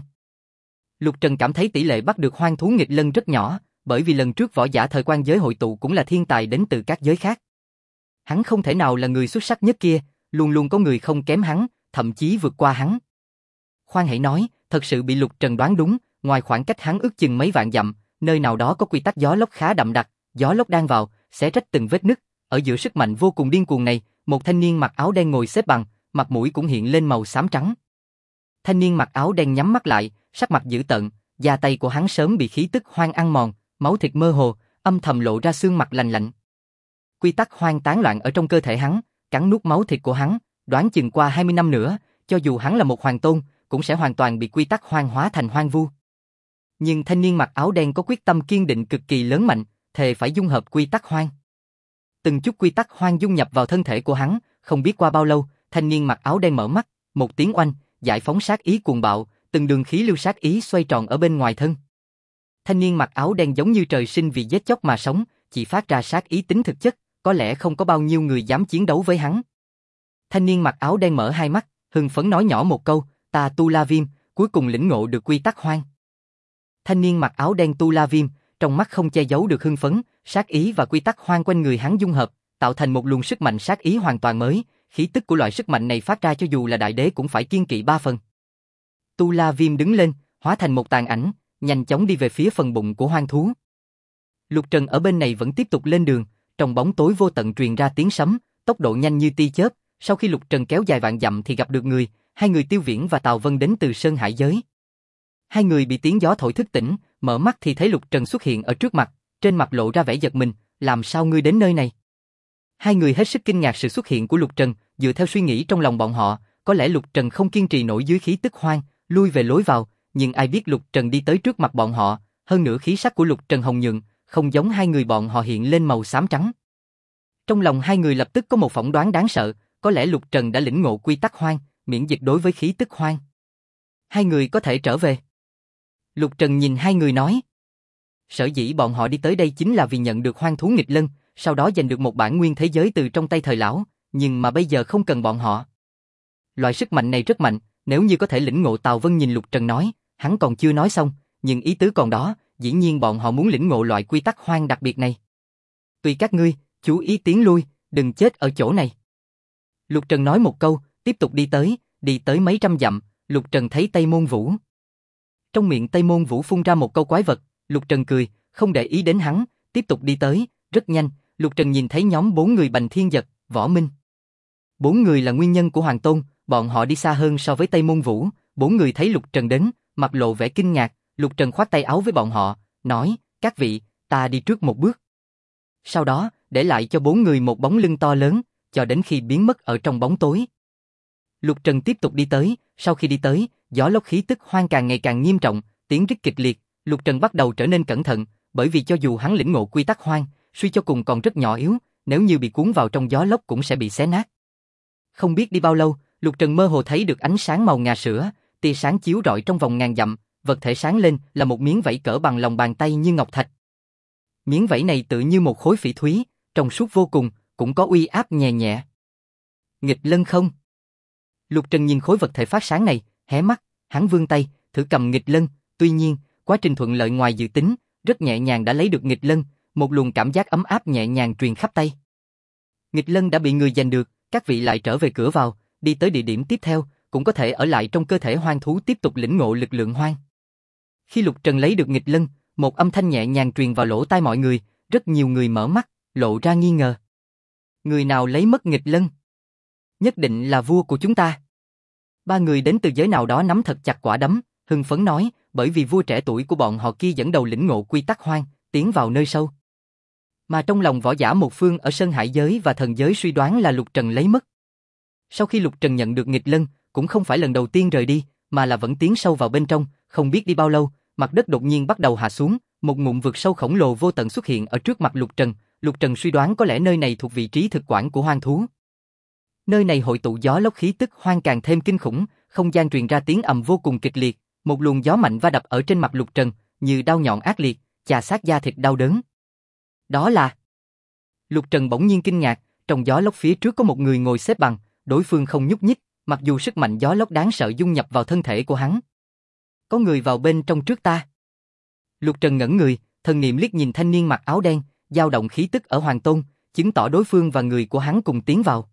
A: Lục Trần cảm thấy tỷ lệ bắt được hoang thú nghịch lân rất nhỏ, bởi vì lần trước võ giả thời quan giới hội tụ cũng là thiên tài đến từ các giới khác. Hắn không thể nào là người xuất sắc nhất kia, luôn luôn có người không kém hắn, thậm chí vượt qua hắn. Khoan hãy nói, thật sự bị Lục Trần đoán đúng, ngoài khoảng cách hắn ước chừng mấy vạn dặm, nơi nào đó có quy tắc gió lốc khá đậm đặc, gió lốc đang vào, xé rách từng vết nứt, Ở giữa sức mạnh vô cùng điên cuồng này, một thanh niên mặc áo đen ngồi xếp bằng, mặt mũi cũng hiện lên màu xám trắng. Thanh niên mặc áo đen nhắm mắt lại, sắc mặt dữ tợn, da tay của hắn sớm bị khí tức hoang ăn mòn, máu thịt mơ hồ, âm thầm lộ ra xương mặt lành lạnh. Quy tắc hoang tán loạn ở trong cơ thể hắn, cắn nuốt máu thịt của hắn, đoán chừng qua 20 năm nữa, cho dù hắn là một hoàng tôn, cũng sẽ hoàn toàn bị quy tắc hoang hóa thành hoang vu. Nhưng thanh niên mặc áo đen có quyết tâm kiên định cực kỳ lớn mạnh, thề phải dung hợp quy tắc hoang. Từng chút quy tắc hoang dung nhập vào thân thể của hắn, không biết qua bao lâu, thanh niên mặc áo đen mở mắt, một tiếng oanh, giải phóng sát ý cuồng bạo, từng đường khí lưu sát ý xoay tròn ở bên ngoài thân. Thanh niên mặc áo đen giống như trời sinh vì giết chóc mà sống, chỉ phát ra sát ý tính thực chất, có lẽ không có bao nhiêu người dám chiến đấu với hắn. Thanh niên mặc áo đen mở hai mắt, hưng phấn nói nhỏ một câu, ta Tu La Viêm, cuối cùng lĩnh ngộ được quy tắc hoang. Thanh niên mặc áo đen Tu La Viêm, trong mắt không che giấu được hưng phấn, sát ý và quy tắc hoang quanh người hắn dung hợp, tạo thành một luồng sức mạnh sát ý hoàn toàn mới, khí tức của loại sức mạnh này phát ra cho dù là đại đế cũng phải kiêng kỵ 3 phần. Tu La Viêm đứng lên, hóa thành một tàn ảnh, nhanh chóng đi về phía phần bụng của hoang thú. Lục Trần ở bên này vẫn tiếp tục lên đường, trong bóng tối vô tận truyền ra tiếng sấm, tốc độ nhanh như tia chớp, sau khi Lục Trần kéo dài vạn dặm thì gặp được người, hai người Tiêu Viễn và Tào Vân đến từ Sơn Hải giới. Hai người bị tiếng gió thổi thức tỉnh, mở mắt thì thấy Lục Trần xuất hiện ở trước mặt, trên mặt lộ ra vẻ giật mình, làm sao ngươi đến nơi này? Hai người hết sức kinh ngạc sự xuất hiện của Lục Trần, dựa theo suy nghĩ trong lòng bọn họ, có lẽ Lục Trần không kiên trì nổi dưới khí tức hoang, lui về lối vào, nhưng ai biết Lục Trần đi tới trước mặt bọn họ, hơn nữa khí sắc của Lục Trần hồng nhuận, không giống hai người bọn họ hiện lên màu xám trắng. Trong lòng hai người lập tức có một phỏng đoán đáng sợ, có lẽ Lục Trần đã lĩnh ngộ quy tắc hoang, miễn dịch đối với khí tức hoang. Hai người có thể trở về. Lục Trần nhìn hai người nói. Sở dĩ bọn họ đi tới đây chính là vì nhận được hoang thú nghịch lân, sau đó giành được một bản nguyên thế giới từ trong tay thời lão, nhưng mà bây giờ không cần bọn họ. Loại sức mạnh này rất mạnh, nếu như có thể lĩnh ngộ. Tào Vân nhìn Lục Trần nói, hắn còn chưa nói xong, nhưng ý tứ còn đó, dĩ nhiên bọn họ muốn lĩnh ngộ loại quy tắc hoang đặc biệt này. Tùy các ngươi, chú ý tiến lui, đừng chết ở chỗ này. Lục Trần nói một câu, tiếp tục đi tới mấy trăm dặm, Lục Trần thấy Tây Môn Vũ. Trong miệng Tây Môn Vũ phun ra một câu quái vật, Lục Trần cười, không để ý đến hắn, tiếp tục đi tới, rất nhanh, Lục Trần nhìn thấy nhóm 4 người Bành Thiên Giật, Võ Minh. 4 người là nguyên nhân của Hoàng Tôn, bọn họ đi xa hơn so với Tây Môn Vũ, 4 người thấy Lục Trần đến, mặt lộ vẻ kinh ngạc, Lục Trần khoát tay áo với bọn họ, nói, các vị, ta đi trước một bước. Sau đó, để lại cho 4 người một bóng lưng to lớn, cho đến khi biến mất ở trong bóng tối. Lục Trần tiếp tục đi tới, sau khi đi tới, gió lốc khí tức hoang càng ngày càng nghiêm trọng, tiếng rít kịch liệt, Lục Trần bắt đầu trở nên cẩn thận, bởi vì cho dù hắn lĩnh ngộ quy tắc hoang, suy cho cùng còn rất nhỏ yếu, nếu như bị cuốn vào trong gió lốc cũng sẽ bị xé nát. Không biết đi bao lâu, Lục Trần mơ hồ thấy được ánh sáng màu ngà sữa, tia sáng chiếu rọi trong vòng ngàn dặm, vật thể sáng lên là một miếng vảy cỡ bằng lòng bàn tay như ngọc thạch. Miếng vảy này tự như một khối phỉ thúy, trong suốt vô cùng, cũng có uy áp nhẹ nhẹ. Nghịch lân không? Lục Trần nhìn khối vật thể phát sáng này, hé mắt, hắn vươn tay, thử cầm nghịch lân, tuy nhiên, quá trình thuận lợi ngoài dự tính, rất nhẹ nhàng đã lấy được nghịch lân, một luồng cảm giác ấm áp nhẹ nhàng truyền khắp tay. Nghịch lân đã bị người giành được, các vị lại trở về cửa vào, đi tới địa điểm tiếp theo, cũng có thể ở lại trong cơ thể hoang thú tiếp tục lĩnh ngộ lực lượng hoang. Khi Lục Trần lấy được nghịch lân, một âm thanh nhẹ nhàng truyền vào lỗ tai mọi người, rất nhiều người mở mắt, lộ ra nghi ngờ. Người nào lấy mất nghịch lân? Nhất định là vua của chúng ta. 3 người đến từ giới nào đó nắm thật chặt quả đấm, hưng phấn nói, bởi vì vua trẻ tuổi của bọn họ kia dẫn đầu lĩnh ngộ quy tắc hoang, tiến vào nơi sâu. Mà trong lòng võ giả một phương ở Sơn Hải giới và thần giới suy đoán là Lục Trần lấy mất. Sau khi Lục Trần nhận được nghịch lân, cũng không phải lần đầu tiên rời đi, mà là vẫn tiến sâu vào bên trong, không biết đi bao lâu, mặt đất đột nhiên bắt đầu hạ xuống, một ngụm vực sâu khổng lồ vô tận xuất hiện ở trước mặt Lục Trần. Lục Trần suy đoán có lẽ nơi này thuộc vị trí thực quản của hoang thú. Nơi này hội tụ gió lốc khí tức hoang càng thêm kinh khủng, không gian truyền ra tiếng ầm vô cùng kịch liệt, một luồng gió mạnh va đập ở trên mặt Lục Trần, như đao nhọn ác liệt, chà sát da thịt đau đớn. Đó là... Lục Trần bỗng nhiên kinh ngạc, trong gió lốc phía trước có một người ngồi xếp bằng, đối phương không nhúc nhích, mặc dù sức mạnh gió lốc đáng sợ dung nhập vào thân thể của hắn. Có người vào bên trong trước ta. Lục Trần ngẩn người, thần niệm liếc nhìn thanh niên mặc áo đen, dao động khí tức ở Hoàng Tôn, chứng tỏ đối phương và người của hắn cùng tiến vào.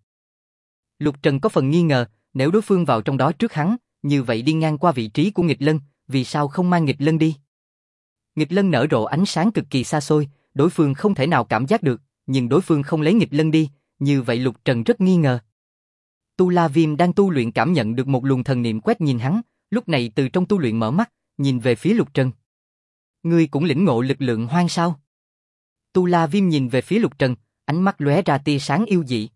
A: Lục Trần có phần nghi ngờ, nếu đối phương vào trong đó trước hắn, như vậy đi ngang qua vị trí của nghịch lân, vì sao không mang nghịch lân đi? Nghịch lân nở rộ ánh sáng cực kỳ xa xôi, đối phương không thể nào cảm giác được, nhưng đối phương không lấy nghịch lân đi, như vậy Lục Trần rất nghi ngờ. Tu La Viêm đang tu luyện cảm nhận được một luồng thần niệm quét nhìn hắn, lúc này từ trong tu luyện mở mắt, nhìn về phía Lục Trần. Ngươi cũng lĩnh ngộ lực lượng hoang sao? Tu La Viêm nhìn về phía Lục Trần, ánh mắt lóe ra tia sáng yêu dị.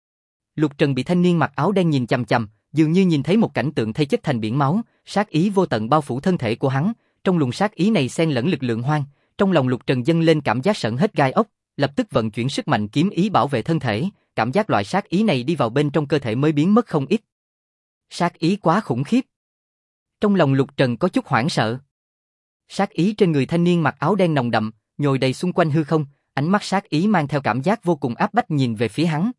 A: Lục Trần bị thanh niên mặc áo đen nhìn chằm chằm, dường như nhìn thấy một cảnh tượng thay chất thành biển máu, sát ý vô tận bao phủ thân thể của hắn, trong luồng sát ý này xen lẫn lực lượng hoang, trong lòng Lục Trần dâng lên cảm giác sởn hết gai ốc, lập tức vận chuyển sức mạnh kiếm ý bảo vệ thân thể, cảm giác loại sát ý này đi vào bên trong cơ thể mới biến mất không ít. Sát ý quá khủng khiếp. Trong lòng Lục Trần có chút hoảng sợ. Sát ý trên người thanh niên mặc áo đen nồng đậm, nhồi đầy xung quanh hư không, ánh mắt sát ý mang theo cảm giác vô cùng áp bách nhìn về phía hắn.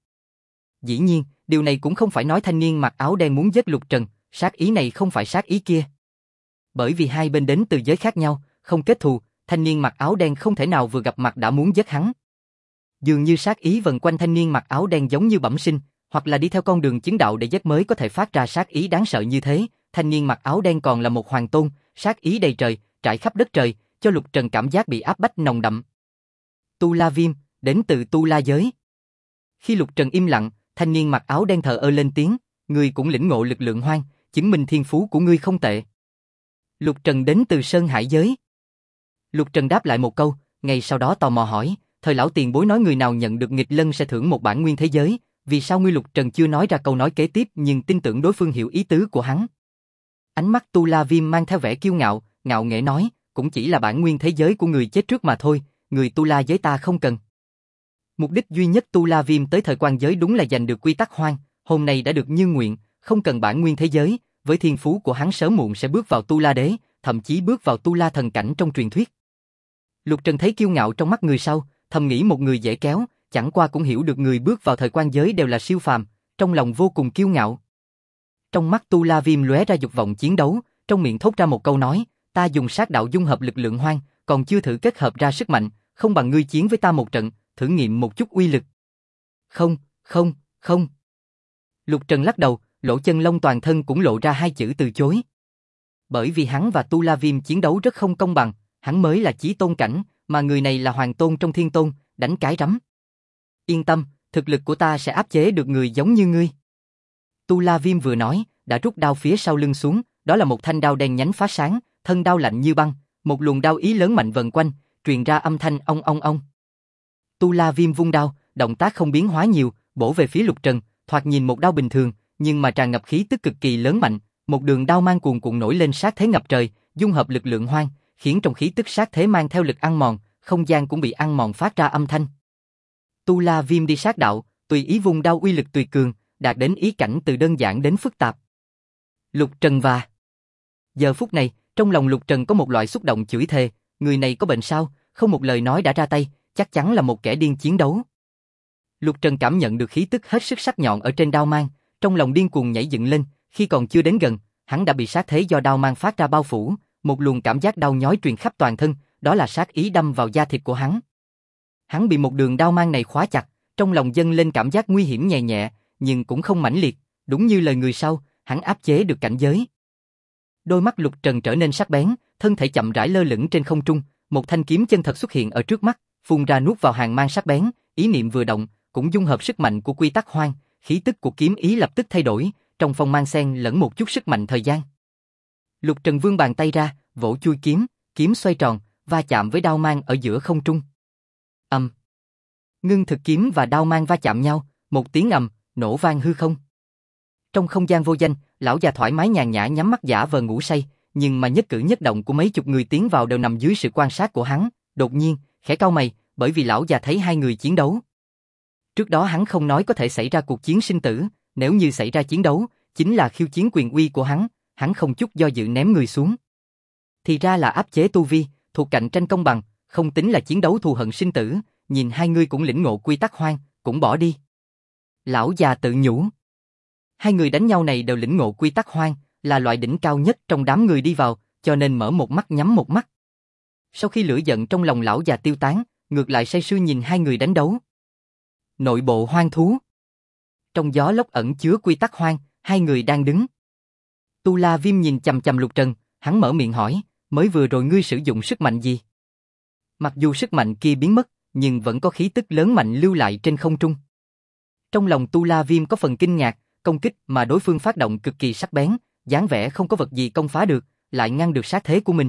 A: Dĩ nhiên, điều này cũng không phải nói thanh niên mặc áo đen muốn giết Lục Trần, sát ý này không phải sát ý kia. Bởi vì hai bên đến từ giới khác nhau, không kết thù, thanh niên mặc áo đen không thể nào vừa gặp mặt đã muốn giết hắn. Dường như sát ý vần quanh thanh niên mặc áo đen giống như bẩm sinh, hoặc là đi theo con đường chứng đạo để giết mới có thể phát ra sát ý đáng sợ như thế. Thanh niên mặc áo đen còn là một hoàng tôn, sát ý đầy trời, trải khắp đất trời, cho Lục Trần cảm giác bị áp bách nồng đậm. Tu La Viêm, đến từ Tu La giới. Khi Lục Trần im lặng, thanh niên mặc áo đen thờ ơ lên tiếng, ngươi cũng lĩnh ngộ lực lượng hoang, chứng minh thiên phú của ngươi không tệ. Lục Trần đến từ Sơn Hải giới. Lục Trần đáp lại một câu, ngay sau đó tò mò hỏi, thời lão tiền bối nói người nào nhận được nghịch lân sẽ thưởng một bản nguyên thế giới, vì sao ngươi Lục Trần chưa nói ra câu nói kế tiếp nhưng tin tưởng đối phương hiểu ý tứ của hắn. Ánh mắt Tu La Viêm mang theo vẻ kiêu ngạo, ngạo nghễ nói, cũng chỉ là bản nguyên thế giới của người chết trước mà thôi, người Tu La giới ta không cần. Mục đích duy nhất Tu La Viêm tới thời quan giới đúng là giành được quy tắc hoang, hôm nay đã được như nguyện, không cần bản nguyên thế giới, với thiên phú của hắn sớm muộn sẽ bước vào Tu La đế, thậm chí bước vào Tu La thần cảnh trong truyền thuyết. Lục Trần thấy kiêu ngạo trong mắt người sau, thầm nghĩ một người dễ kéo, chẳng qua cũng hiểu được người bước vào thời quan giới đều là siêu phàm, trong lòng vô cùng kiêu ngạo. Trong mắt Tu La Viêm lóe ra dục vọng chiến đấu, trong miệng thốt ra một câu nói, ta dùng sát đạo dung hợp lực lượng hoang, còn chưa thử kết hợp ra sức mạnh, không bằng ngươi chiến với ta một trận, thử nghiệm một chút uy lực. Không, không, không. Lục Trần lắc đầu, lỗ chân lông toàn thân cũng lộ ra hai chữ từ chối. Bởi vì hắn và Tu La Viêm chiến đấu rất không công bằng, hắn mới là chí tôn cảnh, mà người này là hoàng tôn trong thiên tôn, đánh cái rắm. Yên tâm, thực lực của ta sẽ áp chế được người giống như ngươi. Tu La Viêm vừa nói, đã rút đao phía sau lưng xuống, đó là một thanh đao đen nhánh phá sáng, thân đao lạnh như băng, một luồng đao ý lớn mạnh vần quanh, truyền ra âm thanh ong ong ong. Tu La Viêm vung đao, động tác không biến hóa nhiều, bổ về phía Lục Trần, thoạt nhìn một đao bình thường, nhưng mà tràn ngập khí tức cực kỳ lớn mạnh, một đường đao mang cuồn cuộn nổi lên sát thế ngập trời, dung hợp lực lượng hoang, khiến trong khí tức sát thế mang theo lực ăn mòn, không gian cũng bị ăn mòn phát ra âm thanh. Tu La Viêm đi sát đạo, tùy ý vung đao uy lực tùy cường, đạt đến ý cảnh từ đơn giản đến phức tạp. Lục Trần và... Giờ phút này, trong lòng Lục Trần có một loại xúc động chửi thề, người này có bệnh sao, không một lời nói đã ra tay, chắc chắn là một kẻ điên chiến đấu. Lục Trần cảm nhận được khí tức hết sức sắc nhọn ở trên đao mang, trong lòng điên cuồng nhảy dựng lên, khi còn chưa đến gần, hắn đã bị sát thế do đao mang phát ra bao phủ, một luồng cảm giác đau nhói truyền khắp toàn thân, đó là sát ý đâm vào da thịt của hắn. Hắn bị một đường đao mang này khóa chặt, trong lòng dâng lên cảm giác nguy hiểm nhẹ nhẹ, nhưng cũng không mãnh liệt, đúng như lời người sau, hắn áp chế được cảnh giới. Đôi mắt Lục Trần trở nên sắc bén, thân thể chậm rãi lơ lửng trên không trung, một thanh kiếm chân thật xuất hiện ở trước mắt, phun ra nuốt vào hàng mang sắc bén, ý niệm vừa động, cũng dung hợp sức mạnh của quy tắc hoang, khí tức của kiếm ý lập tức thay đổi, trong phong mang xen lẫn một chút sức mạnh thời gian. Lục Trần vươn bàn tay ra, vỗ chui kiếm, kiếm xoay tròn, va chạm với đao mang ở giữa không trung. Ngưng thực kiếm và đao mang va chạm nhau, một tiếng ầm, nổ vang hư không. Trong không gian vô danh, lão già thoải mái nhàn nhã nhắm mắt giả vờ ngủ say, nhưng mà nhất cử nhất động của mấy chục người tiến vào đều nằm dưới sự quan sát của hắn. Đột nhiên, khẽ cau mày, bởi vì lão già thấy hai người chiến đấu. Trước đó hắn không nói có thể xảy ra cuộc chiến sinh tử, nếu như xảy ra chiến đấu, chính là khiêu chiến quyền uy của hắn không chút do dự ném người xuống. Thì ra là áp chế tu vi, thuộc cạnh tranh công bằng, không tính là chiến đấu thù hận sinh tử, nhìn hai người cũng lĩnh ngộ quy tắc hoang, cũng bỏ đi. Lão già tự nhủ. Hai người đánh nhau này đều lĩnh ngộ quy tắc hoang, là loại đỉnh cao nhất trong đám người đi vào, cho nên mở một mắt nhắm một mắt. Sau khi lửa giận trong lòng lão già tiêu tán, ngược lại say sưa nhìn hai người đánh đấu. Nội bộ hoang thú. Trong gió lốc ẩn chứa quy tắc hoang, hai người đang đứng. Tu La Viêm nhìn chằm chằm Lục Trần, hắn mở miệng hỏi, mới vừa rồi ngươi sử dụng sức mạnh gì? Mặc dù sức mạnh kia biến mất, nhưng vẫn có khí tức lớn mạnh lưu lại trên không trung. Trong lòng Tu La Viêm có phần kinh ngạc, công kích mà đối phương phát động cực kỳ sắc bén, dáng vẻ không có vật gì công phá được, lại ngăn được sát thế của mình.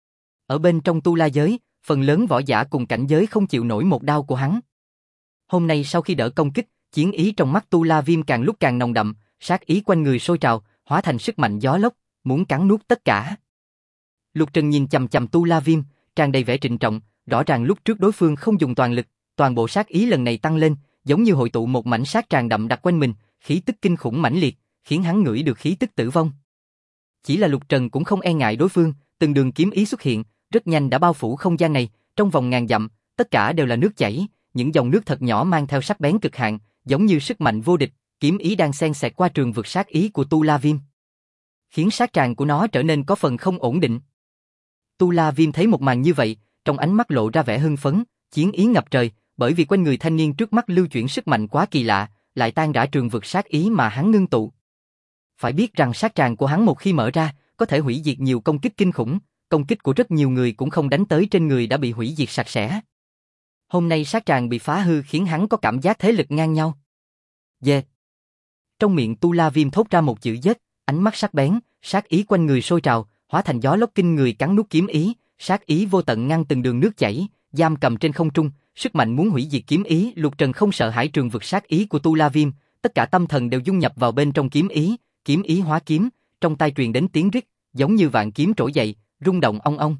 A: Ở bên trong Tu La giới, phần lớn võ giả cùng cảnh giới không chịu nổi một đao của hắn. Hôm nay sau khi đỡ công kích, chiến ý trong mắt Tu La Viêm càng lúc càng nồng đậm, sát ý quanh người sôi trào, hóa thành sức mạnh gió lốc, muốn cắn nuốt tất cả. Lục Trần nhìn chằm chằm Tu La Viêm, tràn đầy vẻ trịnh trọng, rõ ràng lúc trước đối phương không dùng toàn lực, toàn bộ sát ý lần này tăng lên, giống như hội tụ một mảnh sát tràn đậm đặc quanh mình, khí tức kinh khủng mãnh liệt, khiến hắn ngửi được khí tức tử vong. Chỉ là Lục Trần cũng không e ngại đối phương, từng đường kiếm ý xuất hiện, rất nhanh đã bao phủ không gian này, trong vòng ngàn dặm, tất cả đều là nước chảy, những dòng nước thật nhỏ mang theo sắc bén cực hạn, giống như sức mạnh vô địch, kiếm ý đang xen xẹt qua trường vực sát ý của Tu La Viêm, khiến sát tràng của nó trở nên có phần không ổn định. Tu La Viêm thấy một màn như vậy, trong ánh mắt lộ ra vẻ hưng phấn, chiến ý ngập trời, bởi vì quanh người thanh niên trước mắt lưu chuyển sức mạnh quá kỳ lạ, lại tan rã trường vực sát ý mà hắn ngưng tụ. Phải biết rằng sát tràng của hắn một khi mở ra, có thể hủy diệt nhiều công kích kinh khủng, công kích của rất nhiều người cũng không đánh tới trên người đã bị hủy diệt sạch sẽ. Hôm nay sát tràng bị phá hư khiến hắn có cảm giác thế lực ngang nhau. Dệt. Trong miệng Tu La Viêm thốt ra một chữ dết, ánh mắt sắc bén, sát ý quanh người sôi trào, hóa thành gió lốc kinh người cắn nuốt kiếm ý, sát ý vô tận ngăn từng đường nước chảy, giam cầm trên không trung, sức mạnh muốn hủy diệt kiếm ý. Lục Trần không sợ hãi trường vực sát ý của Tu La Viêm, tất cả tâm thần đều dung nhập vào bên trong kiếm ý hóa kiếm, trong tai truyền đến tiếng rít, giống như vạn kiếm trỗi dậy, rung động ong ong.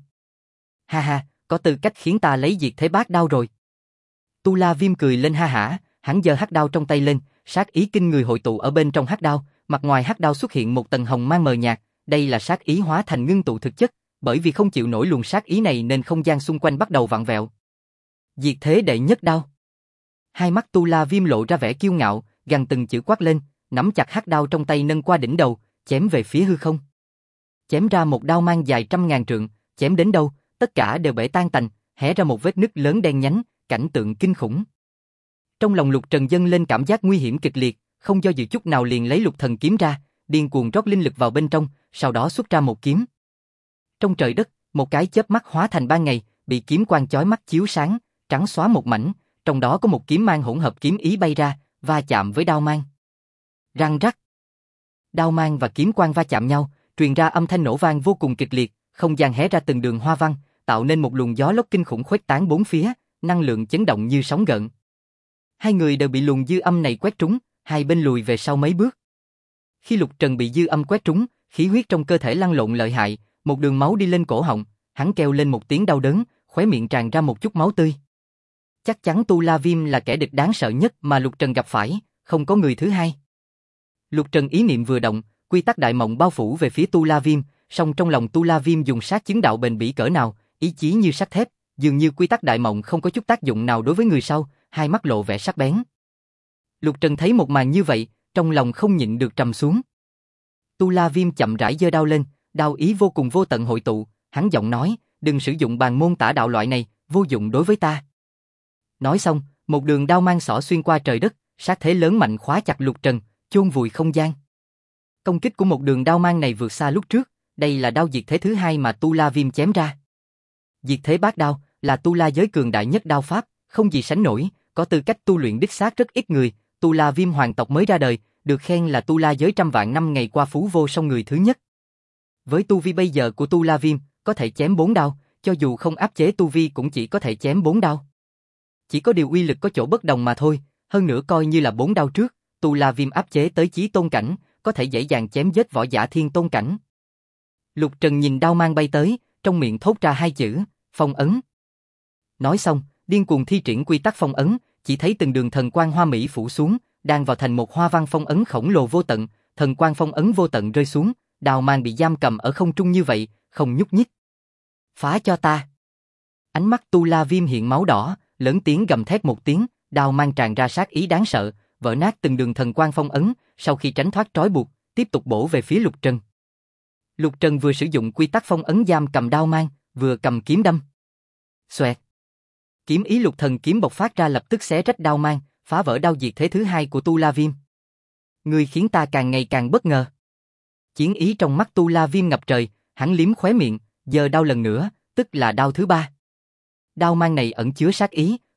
A: Ha ha, có tư cách khiến ta lấy diệt thế bát đao rồi. Tu La Viêm cười lên ha hả, hắn giơ hắc đao trong tay lên, sát ý kinh người hội tụ ở bên trong hắc đao, mặt ngoài hắc đao xuất hiện một tầng hồng mang mờ nhạt, đây là sát ý hóa thành ngưng tụ thực chất, bởi vì không chịu nổi luồng sát ý này nên không gian xung quanh bắt đầu vặn vẹo. Diệt thế đệ nhất đao. Hai mắt Tu La Viêm lộ ra vẻ kiêu ngạo, gằn từng chữ quát lên, nắm chặt hắc đao trong tay nâng qua đỉnh đầu, chém về phía hư không. Chém ra một đao mang dài trăm ngàn trượng, chém đến đâu, tất cả đều bể tan tành, hé ra một vết nứt lớn đen nhánh, cảnh tượng kinh khủng. Trong lòng Lục Trần dâng lên cảm giác nguy hiểm kịch liệt, không do dự chút nào liền lấy Lục Thần kiếm ra, điên cuồng rót linh lực vào bên trong, sau đó xuất ra một kiếm. Trong trời đất, một cái chớp mắt hóa thành ban ngày, bị kiếm quang chói mắt chiếu sáng, trắng xóa một mảnh, trong đó có một kiếm mang hỗn hợp kiếm ý bay ra, va chạm với đao mang. Răng rắc. Đao mang và kiếm quang va chạm nhau, truyền ra âm thanh nổ vang vô cùng kịch liệt, không gian hé ra từng đường hoa văn, tạo nên một luồng gió lốc kinh khủng khuếch tán bốn phía, năng lượng chấn động như sóng gợn. Hai người đều bị luồng dư âm này quét trúng, hai bên lùi về sau mấy bước. Khi Lục Trần bị dư âm quét trúng, khí huyết trong cơ thể lăn lộn lợi hại, một đường máu đi lên cổ họng, hắn kêu lên một tiếng đau đớn, khóe miệng tràn ra một chút máu tươi. Chắc chắn Tu La Viêm là kẻ địch đáng sợ nhất mà Lục Trần gặp phải, không có người thứ hai. Lục Trần ý niệm vừa động, quy tắc đại mộng bao phủ về phía Tu La Viêm, song trong lòng Tu La Viêm dùng sát chứng đạo bền bỉ cỡ nào, ý chí như sắt thép, dường như quy tắc đại mộng không có chút tác dụng nào đối với người sau, hai mắt lộ vẻ sắc bén. Lục Trần thấy một màn như vậy, trong lòng không nhịn được trầm xuống. Tu La Viêm chậm rãi giơ đao lên, đao ý vô cùng vô tận hội tụ, hắn giọng nói, đừng sử dụng bàn môn tả đạo loại này, vô dụng đối với ta. Nói xong, một đường đao mang xỏ xuyên qua trời đất, sát thế lớn mạnh khóa chặt Lục Trần, chôn vùi không gian. Công kích của một đường đao mang này vượt xa lúc trước, đây là đao diệt thế thứ hai mà Tu La Viêm chém ra. Diệt thế bát đao là Tu La giới cường đại nhất đao pháp, không gì sánh nổi, có tư cách tu luyện đích xác rất ít người. Tu La Viêm hoàng tộc mới ra đời, được khen là Tu La giới trăm vạn năm ngày qua phú vô song người thứ nhất. Với tu vi bây giờ của Tu La Viêm, có thể chém 4 đao, cho dù không áp chế tu vi cũng chỉ có thể chém 4 đao. Chỉ có điều uy lực có chỗ bất đồng mà thôi, hơn nữa coi như là 4 đao trước, Tu La Viêm áp chế tới chí tôn cảnh, có thể dễ dàng chém giết võ giả thiên tôn cảnh. Lục Trần nhìn đao mang bay tới, trong miệng thốt ra hai chữ, phong ấn. Nói xong, điên cuồng thi triển quy tắc phong ấn, chỉ thấy từng đường thần quang hoa mỹ phủ xuống, đang vào thành một hoa văn phong ấn khổng lồ vô tận, thần quang phong ấn vô tận rơi xuống, đao mang bị giam cầm ở không trung như vậy, không nhúc nhích. Phá cho ta. Ánh mắt Tu La Viêm hiện máu đỏ, lớn tiếng gầm thét một tiếng, đao mang tràn ra sát ý đáng sợ, vỡ nát từng đường thần quang phong ấn, sau khi tránh thoát trói buộc, tiếp tục bổ về phía Lục Trần. Lục Trần vừa sử dụng quy tắc phong ấn giam cầm đao mang, vừa cầm kiếm đâm. Xoẹt. Kiếm ý Lục Thần kiếm bộc phát ra lập tức xé rách đao mang, phá vỡ đao diệt thế thứ hai của Tu La Viêm. Ngươi khiến ta càng ngày càng bất ngờ. Chiến ý trong mắt Tu La Viêm ngập trời, hắn liếm khóe miệng, giơ đao lần nữa, tức là đao thứ ba. Đao mang này ẩn chứa sát ý,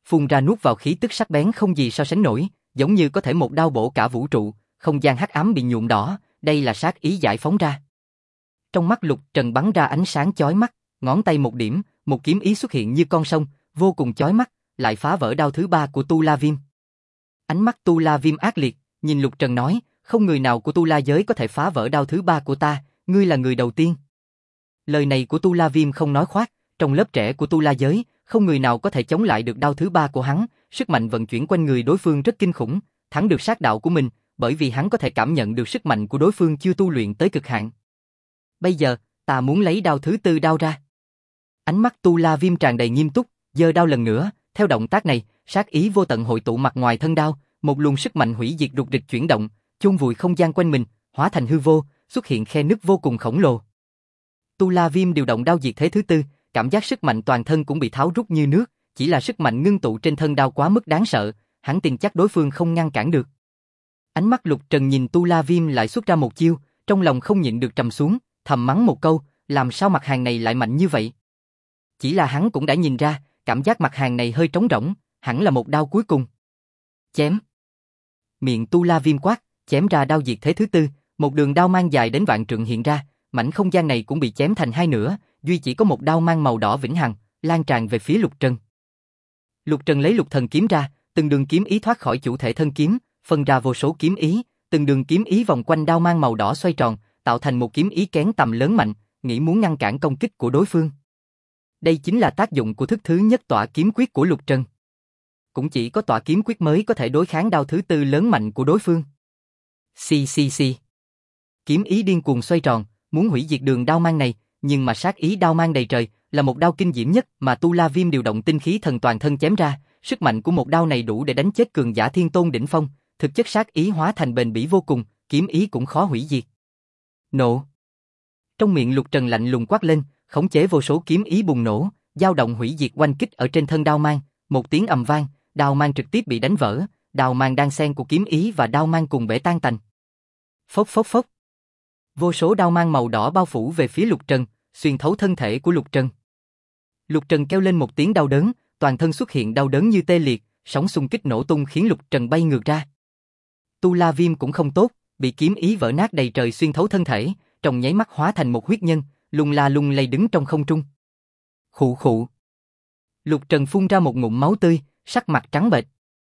A: phun ra nuốt vào khí tức sắc bén không gì so sánh nổi, giống như có thể một đao bổ cả vũ trụ, không gian hắc ám bị nhuộm đỏ, đây là sát ý giải phóng ra. Trong mắt Lục Trần bắn ra ánh sáng chói mắt, ngón tay một điểm, một kiếm ý xuất hiện như con sông, vô cùng chói mắt, lại phá vỡ đao thứ ba của Tu La Viêm. Ánh mắt Tu La Viêm ác liệt, nhìn Lục Trần nói, không người nào của Tu La giới có thể phá vỡ đao thứ ba của ta, ngươi là người đầu tiên. Lời này của Tu La Viêm không nói khoác, trong lớp trẻ của Tu La giới, không người nào có thể chống lại được đao thứ ba của hắn, sức mạnh vận chuyển quanh người đối phương rất kinh khủng, thắng được sát đạo của mình, bởi vì hắn có thể cảm nhận được sức mạnh của đối phương chưa tu luyện tới cực hạn. Bây giờ, ta muốn lấy đao thứ tư đao ra. Ánh mắt Tu La Viêm tràn đầy nghiêm túc, giơ đao lần nữa, theo động tác này, sát ý vô tận hội tụ mặt ngoài thân đao, một luồng sức mạnh hủy diệt rục rịch chuyển động, chôn vùi không gian quanh mình, hóa thành hư vô, xuất hiện khe nứt vô cùng khổng lồ. Tu La Viêm điều động đao diệt thế thứ tư, cảm giác sức mạnh toàn thân cũng bị tháo rút như nước, chỉ là sức mạnh ngưng tụ trên thân đao quá mức đáng sợ, hắn tin chắc đối phương không ngăn cản được. Ánh mắt Lục Trần nhìn Tu La Viêm lại xuất ra một chiêu, trong lòng không nhịn được trầm xuống, thầm mắng một câu, làm sao mặt hàng này lại mạnh như vậy? Chỉ là hắn cũng đã nhìn ra, cảm giác mặt hàng này hơi trống rỗng, hẳn là một đao cuối cùng. Chém. Miệng Tu La Viêm quát, chém ra đao diệt thế thứ tư, một đường đao mang dài đến vạn trượng hiện ra, mảnh không gian này cũng bị chém thành hai nửa, duy chỉ có một đao mang màu đỏ vĩnh hằng, lan tràn về phía Lục Trần. Lục Trần lấy Lục Thần kiếm ra, từng đường kiếm ý thoát khỏi chủ thể thân kiếm, phân ra vô số kiếm ý, từng đường kiếm ý vòng quanh đao mang màu đỏ xoay tròn, tạo thành một kiếm ý kén tầm lớn mạnh, nghĩ muốn ngăn cản công kích của đối phương. Đây chính là tác dụng của thức thứ nhất tỏa kiếm quyết của Lục Trần. Cũng chỉ có tỏa kiếm quyết mới có thể đối kháng đao thứ tư lớn mạnh của đối phương. Xì xì xì. Kiếm ý điên cuồng xoay tròn, muốn hủy diệt đường đao mang này, nhưng mà sát ý đao mang đầy trời, là một đao kinh diễm nhất mà Tu La Viêm điều động tinh khí thần toàn thân chém ra, sức mạnh của một đao này đủ để đánh chết cường giả thiên tôn đỉnh phong, thực chất sát ý hóa thành bền bỉ vô cùng, kiếm ý cũng khó hủy diệt. Nổ. Trong miệng Lục Trần lạnh lùng quát lên, khống chế vô số kiếm ý bùng nổ, dao động hủy diệt oanh kích ở trên thân đao mang, một tiếng ầm vang, đao mang trực tiếp bị đánh vỡ, đao mang đan xen của kiếm ý và đao mang cùng bể tan tành. Phốc phốc phốc. Vô số đao mang màu đỏ bao phủ về phía Lục Trần, xuyên thấu thân thể của Lục Trần. Lục Trần kêu lên một tiếng đau đớn, toàn thân xuất hiện đau đớn như tê liệt, sóng xung kích nổ tung khiến Lục Trần bay ngược ra. Tu La Viêm cũng không tốt, bị kiếm ý vỡ nát đầy trời xuyên thấu thân thể, trong nháy mắt hóa thành một huyết nhân, lung la lung lay đứng trong không trung. Khụ khụ. Lục Trần phun ra một ngụm máu tươi, sắc mặt trắng bệch.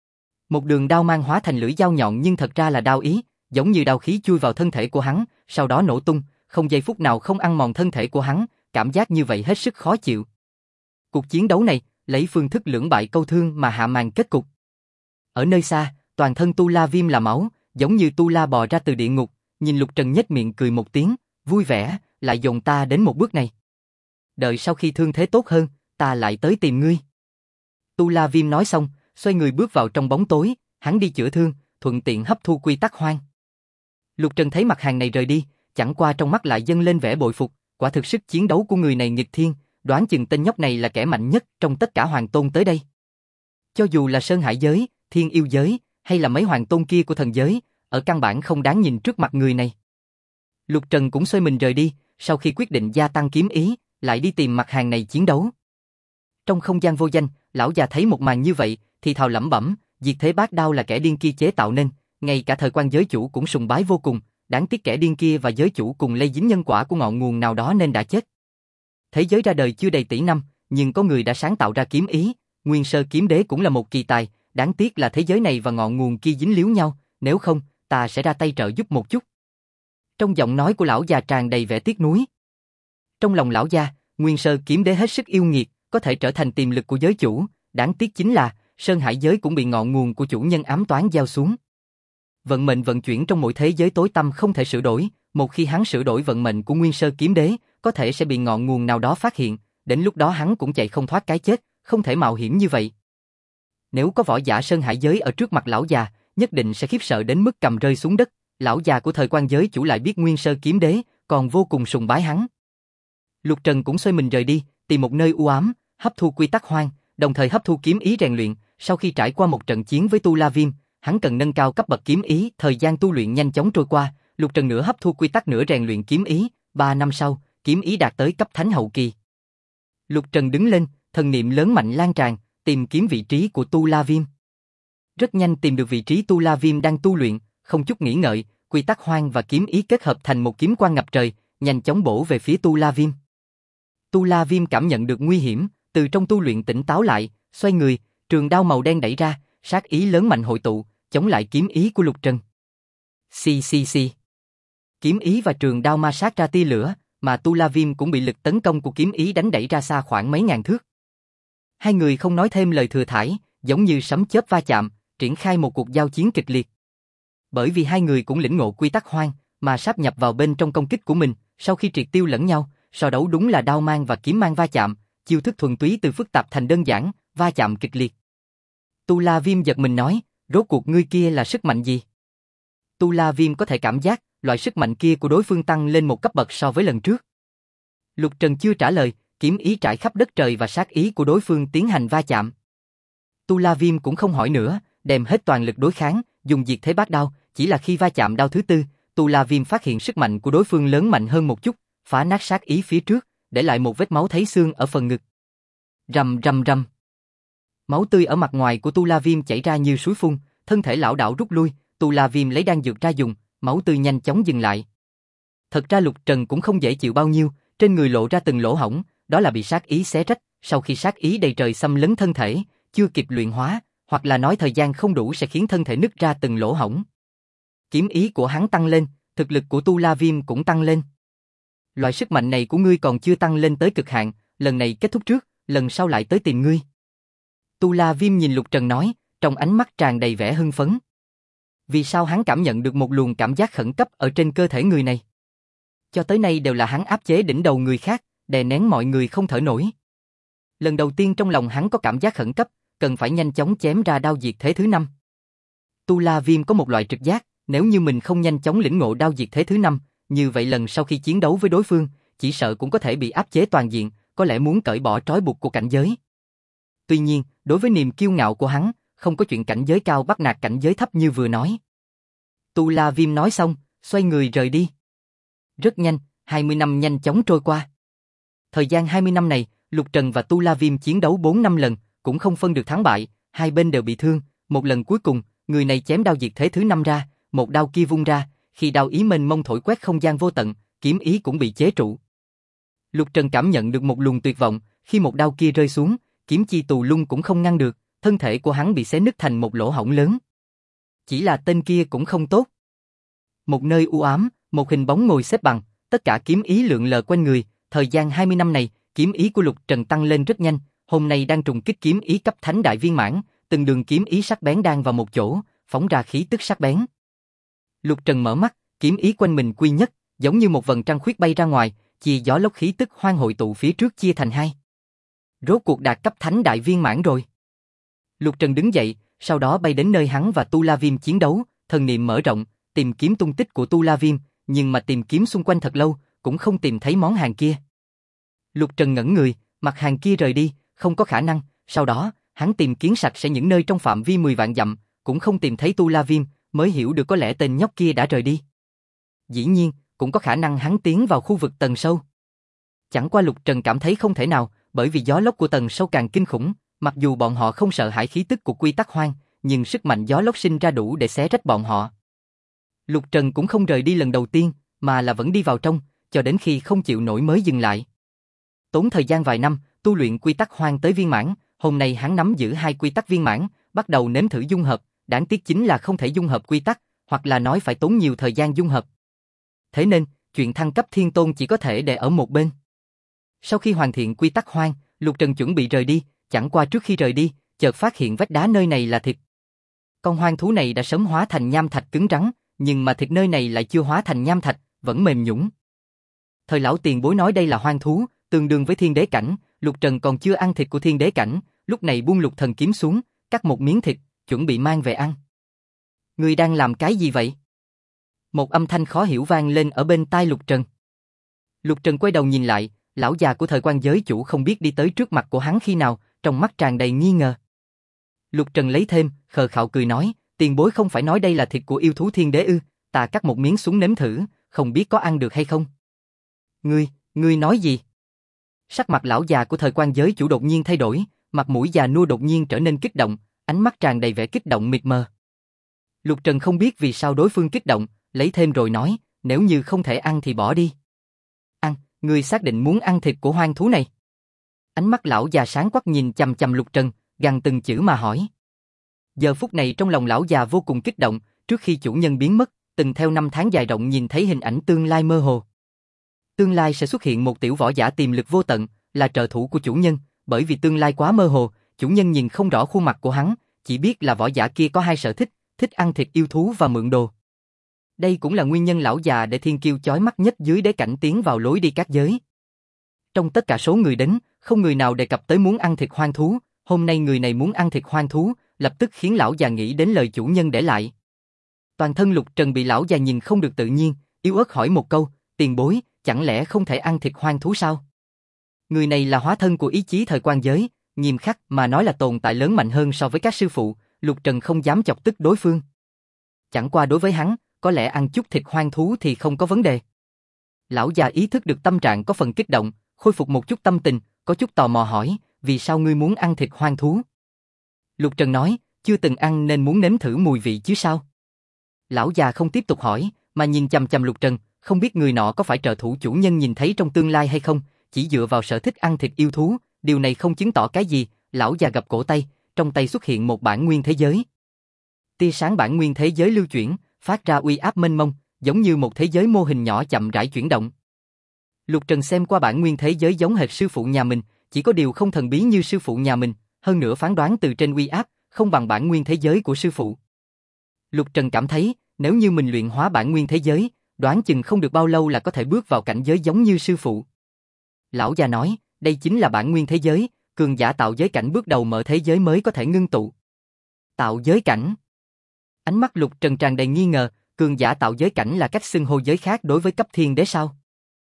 A: Một đường đao mang hóa thành lưỡi dao nhọn nhưng thật ra là đao ý, giống như đao khí chui vào thân thể của hắn, sau đó nổ tung, không giây phút nào không ăn mòn thân thể của hắn, cảm giác như vậy hết sức khó chịu. Cuộc chiến đấu này, lấy phương thức lưỡng bại câu thương mà hạ màn kết cục. Ở nơi xa, toàn thân Tu La Viêm là máu, giống như Tu La bò ra từ địa ngục, nhìn Lục Trần nhếch miệng cười một tiếng, vui vẻ, lại dồn ta đến một bước này. Đợi sau khi thương thế tốt hơn, ta lại tới tìm ngươi. Tu La Viêm nói xong, xoay người bước vào trong bóng tối, hắn đi chữa thương, thuận tiện hấp thu quy tắc hoang. Lục Trần thấy mặt hàng này rời đi, chẳng qua trong mắt lại dâng lên vẻ bội phục, quả thực sức chiến đấu của người này nghịch thiên, đoán chừng tên nhóc này là kẻ mạnh nhất trong tất cả hoàng tôn tới đây. Cho dù là Sơn Hải giới, Thiên Yêu giới, hay là mấy hoàng tôn kia của thần giới, ở căn bản không đáng nhìn trước mặt người này. Lục Trần cũng xoay mình rời đi, sau khi quyết định gia tăng kiếm ý, lại đi tìm mặt hàng này chiến đấu. Trong không gian vô danh, lão già thấy một màn như vậy, thì thào lẩm bẩm, diệt thế bát đao là kẻ điên kia chế tạo nên, ngay cả thời quan giới chủ cũng sùng bái vô cùng, đáng tiếc kẻ điên kia và giới chủ cùng lây dính nhân quả của ngọn nguồn nào đó nên đã chết. Thế giới ra đời chưa đầy tỷ năm, nhưng có người đã sáng tạo ra kiếm ý, Nguyên Sơ Kiếm Đế cũng là một kỳ tài, đáng tiếc là thế giới này và ngọn nguồn kia dính líu nhau, nếu không, ta sẽ ra tay trợ giúp một chút. Trong giọng nói của lão già tràn đầy vẻ tiếc nuối. Trong lòng lão già, Nguyên Sơ Kiếm Đế hết sức yêu nghiệt, có thể trở thành tiềm lực của giới chủ, đáng tiếc chính là Sơn Hải giới cũng bị ngọn nguồn của chủ nhân ám toán gieo xuống. Vận mệnh vận chuyển trong mỗi thế giới tối tăm không thể sửa đổi, một khi hắn sửa đổi vận mệnh của Nguyên Sơ Kiếm Đế, có thể sẽ bị ngọn nguồn nào đó phát hiện, đến lúc đó hắn cũng chạy không thoát cái chết, không thể mạo hiểm như vậy. Nếu có võ giả Sơn Hải giới ở trước mặt lão già, nhất định sẽ khiếp sợ đến mức cầm rơi xuống đất, lão già của thời quan giới chủ lại biết Nguyên Sơ Kiếm Đế, còn vô cùng sùng bái hắn. Lục Trần cũng xoay mình rời đi, tìm một nơi u ám, hấp thu quy tắc hoang, đồng thời hấp thu kiếm ý rèn luyện, sau khi trải qua một trận chiến với Tu La Viêm, hắn cần nâng cao cấp bậc kiếm ý, thời gian tu luyện nhanh chóng trôi qua, Lục Trần nửa hấp thu quy tắc nửa rèn luyện kiếm ý, 3 năm sau, kiếm ý đạt tới cấp thánh hậu kỳ. Lục Trần đứng lên, thần niệm lớn mạnh lan tràn, Tìm kiếm vị trí của Tu La Viêm. Rất nhanh tìm được vị trí Tu La Viêm đang tu luyện, không chút nghĩ ngợi, quy tắc hoang và kiếm ý kết hợp thành một kiếm quang ngập trời, nhanh chóng bổ về phía Tu La Viêm. Tu La Viêm cảm nhận được nguy hiểm, từ trong tu luyện tỉnh táo lại, xoay người, trường đao màu đen đẩy ra, sát ý lớn mạnh hội tụ, chống lại kiếm ý của Lục Trần. Xì xì xì. Kiếm ý và trường đao ma sát ra tia lửa, mà Tu La Viêm cũng bị lực tấn công của kiếm ý đánh đẩy ra xa khoảng mấy ngàn thước. Hai người không nói thêm lời thừa thãi, giống như sấm chớp va chạm, triển khai một cuộc giao chiến kịch liệt. Bởi vì hai người cũng lĩnh ngộ quy tắc hoang, mà sáp nhập vào bên trong công kích của mình, sau khi triệt tiêu lẫn nhau, so đấu đúng là đao mang và kiếm mang va chạm, chiêu thức thuần túy từ phức tạp thành đơn giản, va chạm kịch liệt. Tu La Viêm giật mình nói, rốt cuộc ngươi kia là sức mạnh gì? Tu La Viêm có thể cảm giác, loại sức mạnh kia của đối phương tăng lên một cấp bậc so với lần trước. Lục Trần chưa trả lời, kiếm ý trải khắp đất trời và sát ý của đối phương tiến hành va chạm. Tu La Viêm cũng không hỏi nữa, đem hết toàn lực đối kháng, dùng diệt thế bát đao, chỉ là khi va chạm đao thứ tư, Tu La Viêm phát hiện sức mạnh của đối phương lớn mạnh hơn một chút, phá nát sát ý phía trước, để lại một vết máu thấy xương ở phần ngực. Rầm rầm rầm. Máu tươi ở mặt ngoài của Tu La Viêm chảy ra như suối phun, thân thể lão đảo rút lui, Tu La Viêm lấy đan dược ra dùng, máu tươi nhanh chóng dừng lại. Thật ra Lục Trần cũng không dễ chịu bao nhiêu, trên người lộ ra từng lỗ hổng, đó là bị sát ý xé rách, sau khi sát ý đầy trời xâm lấn thân thể, chưa kịp luyện hóa, hoặc là nói thời gian không đủ sẽ khiến thân thể nứt ra từng lỗ hổng. Kiếm ý của hắn tăng lên, thực lực của Tu La Viêm cũng tăng lên. Loại sức mạnh này của ngươi còn chưa tăng lên tới cực hạn, lần này kết thúc trước, lần sau lại tới tìm ngươi. Tu La Viêm nhìn Lục Trần nói, trong ánh mắt tràn đầy vẻ hưng phấn. Vì sao hắn cảm nhận được một luồng cảm giác khẩn cấp ở trên cơ thể người này? Cho tới nay đều là hắn áp chế đỉnh đầu người khác, đè nén mọi người không thở nổi. Lần đầu tiên trong lòng hắn có cảm giác khẩn cấp, cần phải nhanh chóng chém ra đao diệt thế thứ 5. Tu La Viêm có một loại trực giác, nếu như mình không nhanh chóng lĩnh ngộ đao diệt thế thứ 5, như vậy lần sau khi chiến đấu với đối phương, chỉ sợ cũng có thể bị áp chế toàn diện, có lẽ muốn cởi bỏ trói buộc của cảnh giới. Tuy nhiên, đối với niềm kiêu ngạo của hắn, không có chuyện cảnh giới cao bắt nạt cảnh giới thấp như vừa nói. Tu La Viêm nói xong, xoay người rời đi. Rất nhanh, 20 năm nhanh chóng trôi qua. Thời gian 20 năm này, Lục Trần và Tu La Viêm chiến đấu 4 năm lần, cũng không phân được thắng bại, hai bên đều bị thương, một lần cuối cùng, người này chém đao diệt thế thứ 5 ra, một đao kia vung ra, khi đao ý mênh mông thổi quét không gian vô tận, kiếm ý cũng bị chế trụ. Lục Trần cảm nhận được một luồng tuyệt vọng, khi một đao kia rơi xuống, kiếm chi tù lung cũng không ngăn được, thân thể của hắn bị xé nứt thành một lỗ hổng lớn. Chỉ là tên kia cũng không tốt. Một nơi u ám, một hình bóng ngồi xếp bằng, tất cả kiếm ý lượn lờ quanh người, thời gian 20 năm này, kiếm ý của Lục Trần tăng lên rất nhanh, hôm nay đang trùng kích kiếm ý cấp thánh đại viên mãn, từng đường kiếm ý sắc bén đang vào một chỗ, phóng ra khí tức sắc bén. Lục Trần mở mắt, kiếm ý quanh mình quy nhất, giống như một vầng trăng khuyết bay ra ngoài, chia gió lốc khí tức hoang hội tụ phía trước chia thành hai. Rốt cuộc đạt cấp thánh đại viên mãn rồi. Lục Trần đứng dậy, sau đó bay đến nơi hắn và Tu La Viêm chiến đấu, thần niệm mở rộng, tìm kiếm tung tích của Tu La Viêm, nhưng mà tìm kiếm xung quanh thật lâu, cũng không tìm thấy món hàng kia. Lục Trần ngẩn người, mặt hàng kia rời đi, không có khả năng, sau đó, hắn tìm kiếm sạch sẽ những nơi trong phạm vi 10 vạn dặm, cũng không tìm thấy Tu La Viêm, mới hiểu được có lẽ tên nhóc kia đã rời đi. Dĩ nhiên, cũng có khả năng hắn tiến vào khu vực tầng sâu. Chẳng qua Lục Trần cảm thấy không thể nào, bởi vì gió lốc của tầng sâu càng kinh khủng, mặc dù bọn họ không sợ hãi khí tức của quy tắc hoang, nhưng sức mạnh gió lốc sinh ra đủ để xé rách bọn họ. Lục Trần cũng không rời đi lần đầu tiên, mà là vẫn đi vào trong, cho đến khi không chịu nổi mới dừng lại. Tốn thời gian vài năm, tu luyện quy tắc hoang tới viên mãn, hôm nay hắn nắm giữ 2 quy tắc viên mãn, bắt đầu nếm thử dung hợp, đáng tiếc chính là không thể dung hợp quy tắc, hoặc là nói phải tốn nhiều thời gian dung hợp. Thế nên, chuyện thăng cấp thiên tôn chỉ có thể để ở một bên. Sau khi hoàn thiện quy tắc hoang, Lục Trần chuẩn bị rời đi, chẳng qua trước khi rời đi, chợt phát hiện vách đá nơi này là thịt. Con hoang thú này đã sớm hóa thành nham thạch cứng rắn, nhưng mà thịt nơi này lại chưa hóa thành nham thạch, vẫn mềm nhũn. Thời lão tiền bối nói đây là hoang thú, tương đương với thiên đế cảnh, Lục Trần còn chưa ăn thịt của thiên đế cảnh, lúc này buông Lục Thần kiếm xuống, cắt một miếng thịt, chuẩn bị mang về ăn. Ngươi đang làm cái gì vậy? Một âm thanh khó hiểu vang lên ở bên tai Lục Trần. Lục Trần quay đầu nhìn lại, lão già của Thời Quan giới chủ không biết đi tới trước mặt của hắn khi nào, trong mắt tràn đầy nghi ngờ. Lục Trần lấy thêm, khờ khạo cười nói, tiền bối không phải nói đây là thịt của yêu thú thiên đế ư, ta cắt một miếng xuống nếm thử, không biết có ăn được hay không. Ngươi nói gì? Sắc mặt lão già của Thời Quan giới chủ đột nhiên thay đổi, mặt mũi già nua đột nhiên trở nên kích động, ánh mắt tràn đầy vẻ kích động mịt mờ. Lục Trần không biết vì sao đối phương kích động, lấy thêm rồi nói, nếu như không thể ăn thì bỏ đi. Ăn, ngươi xác định muốn ăn thịt của hoang thú này? Ánh mắt lão già sáng quắc nhìn chằm chằm Lục Trần, gằn từng chữ mà hỏi. Giờ phút này trong lòng lão già vô cùng kích động, trước khi chủ nhân biến mất, từng theo năm tháng dài rộng nhìn thấy hình ảnh tương lai mơ hồ. Tương lai sẽ xuất hiện một tiểu võ giả tiềm lực vô tận, là trợ thủ của chủ nhân, bởi vì tương lai quá mơ hồ, chủ nhân nhìn không rõ khuôn mặt của hắn, chỉ biết là võ giả kia có hai sở thích, thích ăn thịt yêu thú và mượn đồ. Đây cũng là nguyên nhân lão già để thiên kiêu chói mắt nhất dưới đế cảnh tiến vào lối đi các giới. Trong tất cả số người đến, không người nào đề cập tới muốn ăn thịt hoang thú, hôm nay người này muốn ăn thịt hoang thú, lập tức khiến lão già nghĩ đến lời chủ nhân để lại. Toàn thân Lục Trần bị lão già nhìn không được tự nhiên, yếu ớt hỏi một câu, tiền bối, chẳng lẽ không thể ăn thịt hoang thú sao? Người này là hóa thân của ý chí thời quan giới, nghiêm khắc mà nói là tồn tại lớn mạnh hơn so với các sư phụ, Lục Trần không dám chọc tức đối phương. Chẳng qua đối với hắn, có lẽ ăn chút thịt hoang thú thì không có vấn đề. Lão già ý thức được tâm trạng có phần kích động, khôi phục một chút tâm tình, có chút tò mò hỏi, vì sao ngươi muốn ăn thịt hoang thú? Lục Trần nói, chưa từng ăn nên muốn nếm thử mùi vị chứ sao? Lão già không tiếp tục hỏi, mà nhìn chằm chằm Lục Trần, không biết người nọ có phải trợ thủ chủ nhân nhìn thấy trong tương lai hay không, chỉ dựa vào sở thích ăn thịt yêu thú, điều này không chứng tỏ cái gì. Lão già gập cổ tay, trong tay xuất hiện một bản nguyên thế giới. Tia sáng bản nguyên thế giới lưu chuyển, phát ra uy áp mênh mông, giống như một thế giới mô hình nhỏ chậm rãi chuyển động. Lục Trần xem qua bản nguyên thế giới giống hệt sư phụ nhà mình, chỉ có điều không thần bí như sư phụ nhà mình, hơn nữa phán đoán từ trên uy áp, không bằng bản nguyên thế giới của sư phụ. Lục Trần cảm thấy, nếu như mình luyện hóa bản nguyên thế giới, đoán chừng không được bao lâu là có thể bước vào cảnh giới giống như sư phụ. Lão già nói, đây chính là bản nguyên thế giới, cường giả tạo giới cảnh bước đầu mở thế giới mới có thể ngưng tụ. Tạo giới cảnh. Ánh mắt Lục Trần tràn đầy nghi ngờ, cường giả tạo giới cảnh là cách xưng hô giới khác đối với cấp thiên đế sao?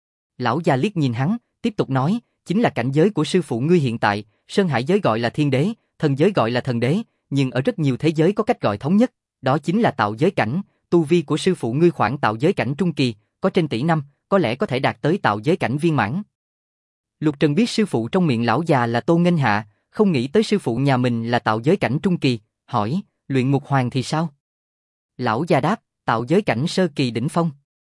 A: Lão già liếc nhìn hắn, tiếp tục nói, chính là cảnh giới của sư phụ ngươi hiện tại, Sơn Hải giới gọi là thiên đế, thần giới gọi là thần đế, nhưng ở rất nhiều thế giới có cách gọi thống nhất, đó chính là tạo giới cảnh, tu vi của sư phụ ngươi khoảng tạo giới cảnh trung kỳ, có trên tỷ năm, có lẽ có thể đạt tới tạo giới cảnh viên mãn. Lục Trần biết sư phụ trong miệng lão già là Tô Nghênh Hạ, không nghĩ tới sư phụ nhà mình là tạo giới cảnh trung kỳ, hỏi, luyện ngục hoàng thì sao? Lão già đáp, tạo giới cảnh sơ kỳ đỉnh phong.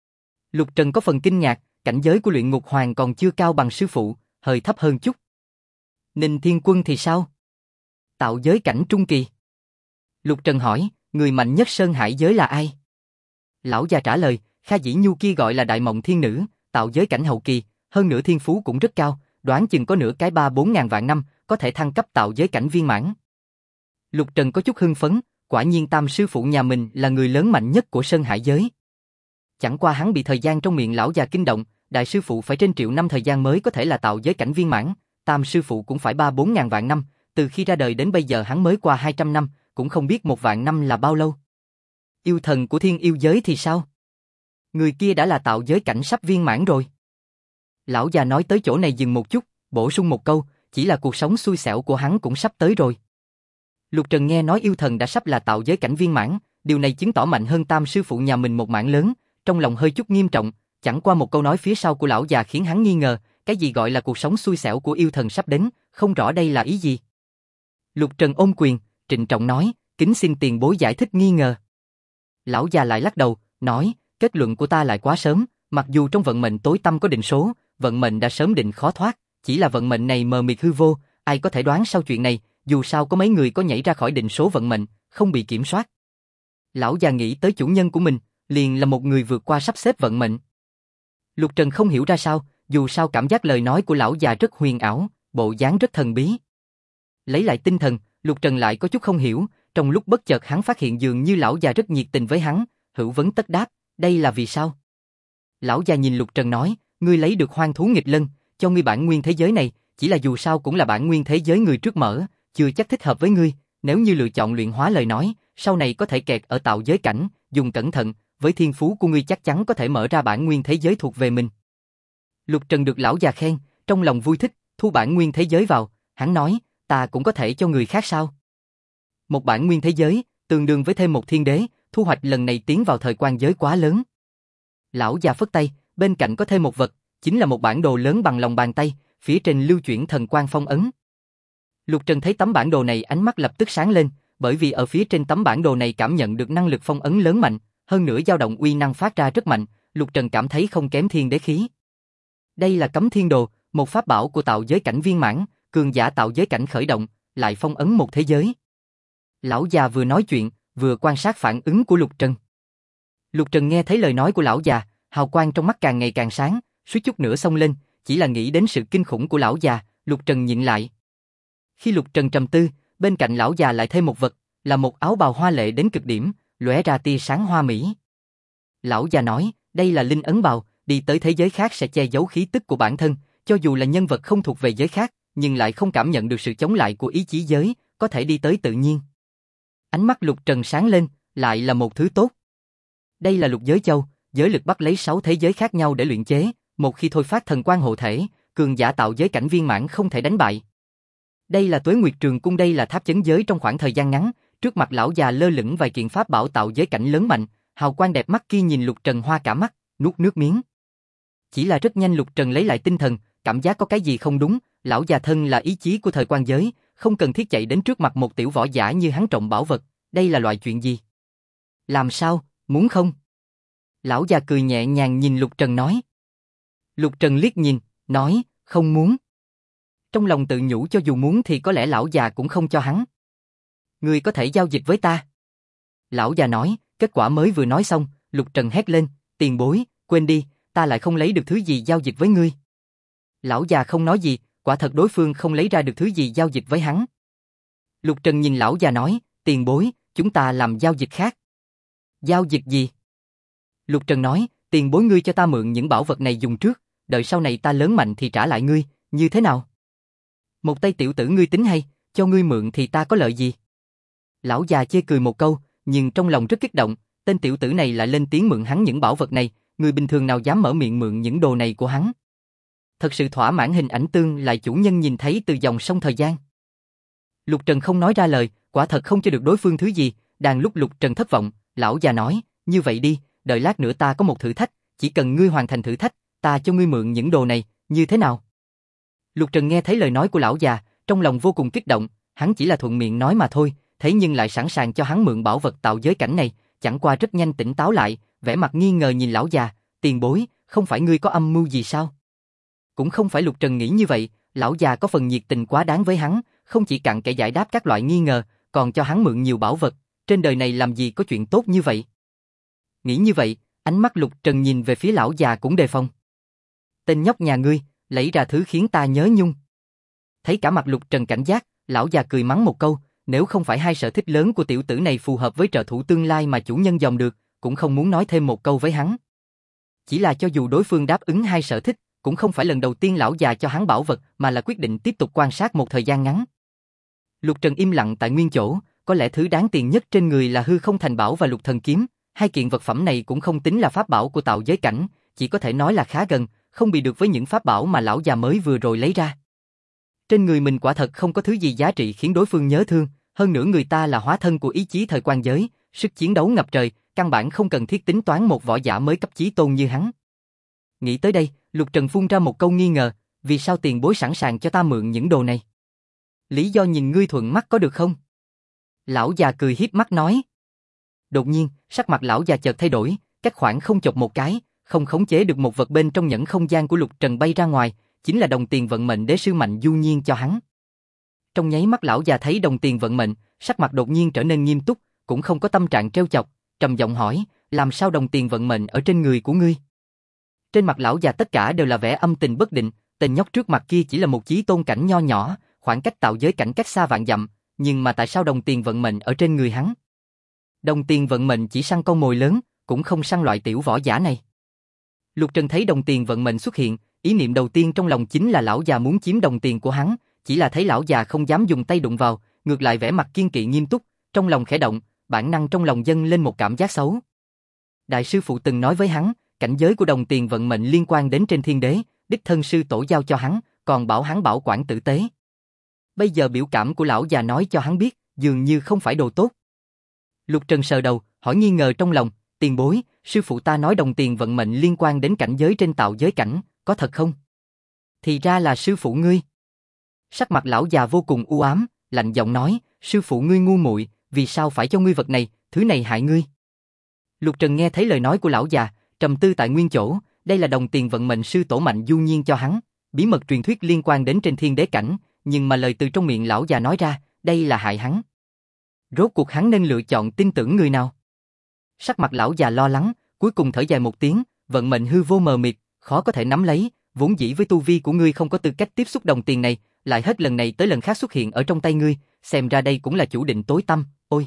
A: Lục Trần có phần kinh ngạc, cảnh giới của luyện ngục hoàng còn chưa cao bằng sư phụ, hơi thấp hơn chút. Ninh Thiên Quân thì sao? Tạo giới cảnh trung kỳ. Lục Trần hỏi, người mạnh nhất Sơn Hải giới là ai? Lão già trả lời, Kha Dĩ Nhu kia gọi là Đại Mộng Thiên Nữ, tạo giới cảnh hậu kỳ, hơn nữa thiên phú cũng rất cao, đoán chừng có nửa cái 3-4 ngàn vạn năm, có thể thăng cấp tạo giới cảnh viên mãn. Lục Trần có chút hưng phấn, quả nhiên Tam sư phụ nhà mình là người lớn mạnh nhất của Sơn Hải giới. Chẳng qua hắn bị thời gian trong miệng lão già kinh động, đại sư phụ phải trên triệu năm thời gian mới có thể là tạo giới cảnh viên mãn, Tam sư phụ cũng phải 3-4 ngàn vạn năm, từ khi ra đời đến bây giờ hắn mới qua 200 năm, cũng không biết 1 vạn năm là bao lâu. Yêu thần của thiên yêu giới thì sao? Người kia đã là tạo giới cảnh sắp viên mãn rồi. Lão già nói tới chỗ này dừng một chút, bổ sung một câu, chỉ là cuộc sống xui xẻo của hắn cũng sắp tới rồi. Lục Trần nghe nói yêu thần đã sắp là tạo giới cảnh viên mãn, điều này chứng tỏ mạnh hơn Tam sư phụ nhà mình một mảng lớn, trong lòng hơi chút nghiêm trọng, chẳng qua một câu nói phía sau của lão già khiến hắn nghi ngờ, cái gì gọi là cuộc sống xui xẻo của yêu thần sắp đến, không rõ đây là ý gì. Lục Trần ôm quyền, trịnh trọng nói, kính xin tiền bối giải thích nghi ngờ. Lão già lại lắc đầu, nói, kết luận của ta lại quá sớm, mặc dù trong vận mệnh tối tăm có định số, vận mệnh đã sớm định khó thoát, chỉ là vận mệnh này mờ mịt hư vô, ai có thể đoán sau chuyện này, dù sao có mấy người có nhảy ra khỏi định số vận mệnh, không bị kiểm soát. Lão già nghĩ tới chủ nhân của mình, liền là một người vượt qua sắp xếp vận mệnh. Lục Trần không hiểu ra sao, dù sao cảm giác lời nói của lão già rất huyền ảo, bộ dáng rất thần bí. Lấy lại tinh thần, Lục Trần lại có chút không hiểu, trong lúc bất chợt hắn phát hiện dường như lão già rất nhiệt tình với hắn, hữu vấn tất đáp, đây là vì sao? Lão già nhìn Lục Trần nói, ngươi lấy được hoang thú nghịch lân, cho ngươi bản nguyên thế giới này, chỉ là dù sao cũng là bản nguyên thế giới người trước mở, chưa chắc thích hợp với ngươi, nếu như lựa chọn luyện hóa lời nói, sau này có thể kẹt ở tạo giới cảnh, dùng cẩn thận, với thiên phú của ngươi chắc chắn có thể mở ra bản nguyên thế giới thuộc về mình. Lục Trần được lão già khen, trong lòng vui thích, thu bản nguyên thế giới vào, hắn nói, ta cũng có thể cho người khác sao? Một bản nguyên thế giới, tương đương với thêm một thiên đế, thu hoạch lần này tiến vào thời quan giới quá lớn. Lão già phất tay, bên cạnh có thêm một vật, chính là một bản đồ lớn bằng lòng bàn tay, phía trên lưu chuyển thần quang phong ấn. Lục Trần thấy tấm bản đồ này ánh mắt lập tức sáng lên, bởi vì ở phía trên tấm bản đồ này cảm nhận được năng lực phong ấn lớn mạnh, hơn nữa dao động uy năng phát ra rất mạnh, Lục Trần cảm thấy không kém thiên đế khí. Đây là Cấm Thiên Đồ, một pháp bảo của tạo giới cảnh viên mãn, cường giả tạo giới cảnh khởi động, lại phong ấn một thế giới. Lão già vừa nói chuyện, vừa quan sát phản ứng của Lục Trần. Lục Trần nghe thấy lời nói của lão già, hào quang trong mắt càng ngày càng sáng, suýt chút nữa xông lên, chỉ là nghĩ đến sự kinh khủng của lão già, Lục Trần nhịn lại. Khi Lục Trần trầm tư, bên cạnh lão già lại thêm một vật, là một áo bào hoa lệ đến cực điểm, lóe ra tia sáng hoa mỹ. Lão già nói, đây là linh ấn bào, đi tới thế giới khác sẽ che giấu khí tức của bản thân, cho dù là nhân vật không thuộc về giới khác, nhưng lại không cảm nhận được sự chống lại của ý chí giới, có thể đi tới tự nhiên. Ánh mắt Lục Trần sáng lên, lại là một thứ tốt. Đây là Lục Giới Châu, giới lực bắt lấy 6 thế giới khác nhau để luyện chế, một khi thôi phát thần quang hộ thể, cường giả tạo giới cảnh viên mãn không thể đánh bại. Đây là Tuế Nguyệt Trường Cung, đây là tháp chấn giới trong khoảng thời gian ngắn, trước mặt lão già lơ lửng vài kiện pháp bảo tạo giới cảnh lớn mạnh, hào quang đẹp mắt kia nhìn Lục Trần hoa cả mắt, nuốt nước miếng. Chỉ là rất nhanh Lục Trần lấy lại tinh thần, cảm giác có cái gì không đúng, lão già thân là ý chí của thời quan giới, không cần thiết chạy đến trước mặt một tiểu võ giả như hắn trộm bảo vật, đây là loại chuyện gì? Làm sao, muốn không? Lão già cười nhẹ nhàng nhìn Lục Trần nói. Lục Trần liếc nhìn, nói, không muốn. Trong lòng tự nhủ cho dù muốn thì có lẽ lão già cũng không cho hắn. Ngươi có thể giao dịch với ta. Lão già nói, kết quả mới vừa nói xong, Lục Trần hét lên, tiền bối, quên đi, ta lại không lấy được thứ gì giao dịch với ngươi. Lão già không nói gì, quả thật đối phương không lấy ra được thứ gì giao dịch với hắn. Lục Trần nhìn lão già nói, tiền bối, chúng ta làm giao dịch khác. Giao dịch gì? Lục Trần nói, tiền bối ngươi cho ta mượn những bảo vật này dùng trước, đợi sau này ta lớn mạnh thì trả lại ngươi, như thế nào? Một tay tiểu tử ngươi tính hay, cho ngươi mượn thì ta có lợi gì? Lão già chê cười một câu, nhưng trong lòng rất kích động, tên tiểu tử này lại lên tiếng mượn hắn những bảo vật này, người bình thường nào dám mở miệng mượn những đồ này của hắn? Thật sự thỏa mãn hình ảnh tương lại chủ nhân nhìn thấy từ dòng sông thời gian. Lục Trần không nói ra lời, quả thật không cho được đối phương thứ gì, đang lúc Lục Trần thất vọng, lão già nói, như vậy đi, đợi lát nữa ta có một thử thách, chỉ cần ngươi hoàn thành thử thách, ta cho ngươi mượn những đồ này, như thế nào? Lục Trần nghe thấy lời nói của lão già, trong lòng vô cùng kích động, hắn chỉ là thuận miệng nói mà thôi, thế nhưng lại sẵn sàng cho hắn mượn bảo vật tạo giới cảnh này, chẳng qua rất nhanh tỉnh táo lại, vẻ mặt nghi ngờ nhìn lão già, tiền bối, không phải ngươi có âm mưu gì sao? Cũng không phải Lục Trần nghĩ như vậy, lão già có phần nhiệt tình quá đáng với hắn, không chỉ cặn kẽ giải đáp các loại nghi ngờ, còn cho hắn mượn nhiều bảo vật, trên đời này làm gì có chuyện tốt như vậy? Nghĩ như vậy, ánh mắt Lục Trần nhìn về phía lão già cũng đề phòng. Tên nhóc nhà ngươi, lấy ra thứ khiến ta nhớ nhung. Thấy cả mặt Lục Trần cảnh giác, lão già cười mắng một câu, nếu không phải hai sở thích lớn của tiểu tử này phù hợp với trợ thủ tương lai mà chủ nhân dòm được, cũng không muốn nói thêm một câu với hắn. Chỉ là cho dù đối phương đáp ứng hai sở thích, cũng không phải lần đầu tiên lão già cho hắn bảo vật mà là quyết định tiếp tục quan sát một thời gian ngắn. Lục Trần im lặng tại nguyên chỗ, có lẽ thứ đáng tiền nhất trên người là hư không thành bảo và lục thần kiếm, hai kiện vật phẩm này cũng không tính là pháp bảo của tạo giới cảnh, chỉ có thể nói là khá gần, không bị được với những pháp bảo mà lão già mới vừa rồi lấy ra. Trên người mình quả thật không có thứ gì giá trị khiến đối phương nhớ thương, hơn nữa người ta là hóa thân của ý chí thời quan giới, sức chiến đấu ngập trời, căn bản không cần thiết tính toán một võ giả mới cấp chí tôn như hắn. Nghĩ tới đây, Lục Trần phun ra một câu nghi ngờ, vì sao tiền bối sẵn sàng cho ta mượn những đồ này? Lý do nhìn ngươi thuận mắt có được không? Lão già cười hiếp mắt nói. Đột nhiên, sắc mặt lão già chợt thay đổi, cách khoảng không chộp một cái, không khống chế được một vật bên trong nhẫn không gian của Lục Trần bay ra ngoài, chính là đồng tiền vận mệnh đế sư mạnh du nhiên cho hắn. Trong nháy mắt lão già thấy đồng tiền vận mệnh, sắc mặt đột nhiên trở nên nghiêm túc, cũng không có tâm trạng trêu chọc, trầm giọng hỏi, làm sao đồng tiền vận mệnh ở trên người của ngươi? Trên mặt lão già tất cả đều là vẻ âm tình bất định, tên nhóc trước mặt kia chỉ là một chí tôn cảnh nho nhỏ, khoảng cách tạo giới cảnh cách xa vạn dặm, nhưng mà tại sao đồng tiền vận mệnh ở trên người hắn? Đồng tiền vận mệnh chỉ săn con mồi lớn, cũng không săn loại tiểu võ giả này. Lục Trần thấy đồng tiền vận mệnh xuất hiện, ý niệm đầu tiên trong lòng chính là lão già muốn chiếm đồng tiền của hắn, chỉ là thấy lão già không dám dùng tay đụng vào, ngược lại vẻ mặt kiên kỵ nghiêm túc, trong lòng khẽ động, bản năng trong lòng dâng lên một cảm giác xấu. Đại sư phụ từng nói với hắn, cảnh giới của đồng tiền vận mệnh liên quan đến trên thiên đế, đích thân sư tổ giao cho hắn, còn bảo hắn bảo quản tử tế. Bây giờ biểu cảm của lão già nói cho hắn biết, dường như không phải đồ tốt. Lục Trần sờ đầu, hỏi nghi ngờ trong lòng, tiền bối, sư phụ ta nói đồng tiền vận mệnh liên quan đến cảnh giới trên tạo giới cảnh, có thật không? Thì ra là sư phụ ngươi. Sắc mặt lão già vô cùng u ám, lạnh giọng nói, sư phụ ngươi ngu muội, vì sao phải cho ngươi vật này, thứ này hại ngươi. Lục Trần nghe thấy lời nói của lão già, trầm tư tại nguyên chỗ, đây là đồng tiền vận mệnh sư tổ Mạnh Du Nhiên cho hắn, bí mật truyền thuyết liên quan đến trên thiên đế cảnh, nhưng mà lời từ trong miệng lão già nói ra, đây là hại hắn. Rốt cuộc hắn nên lựa chọn tin tưởng người nào? Sắc mặt lão già lo lắng, cuối cùng thở dài một tiếng, vận mệnh hư vô mờ mịt, khó có thể nắm lấy, vốn dĩ với tu vi của ngươi không có tư cách tiếp xúc đồng tiền này, lại hết lần này tới lần khác xuất hiện ở trong tay ngươi, xem ra đây cũng là chủ định tối tăm, ôi.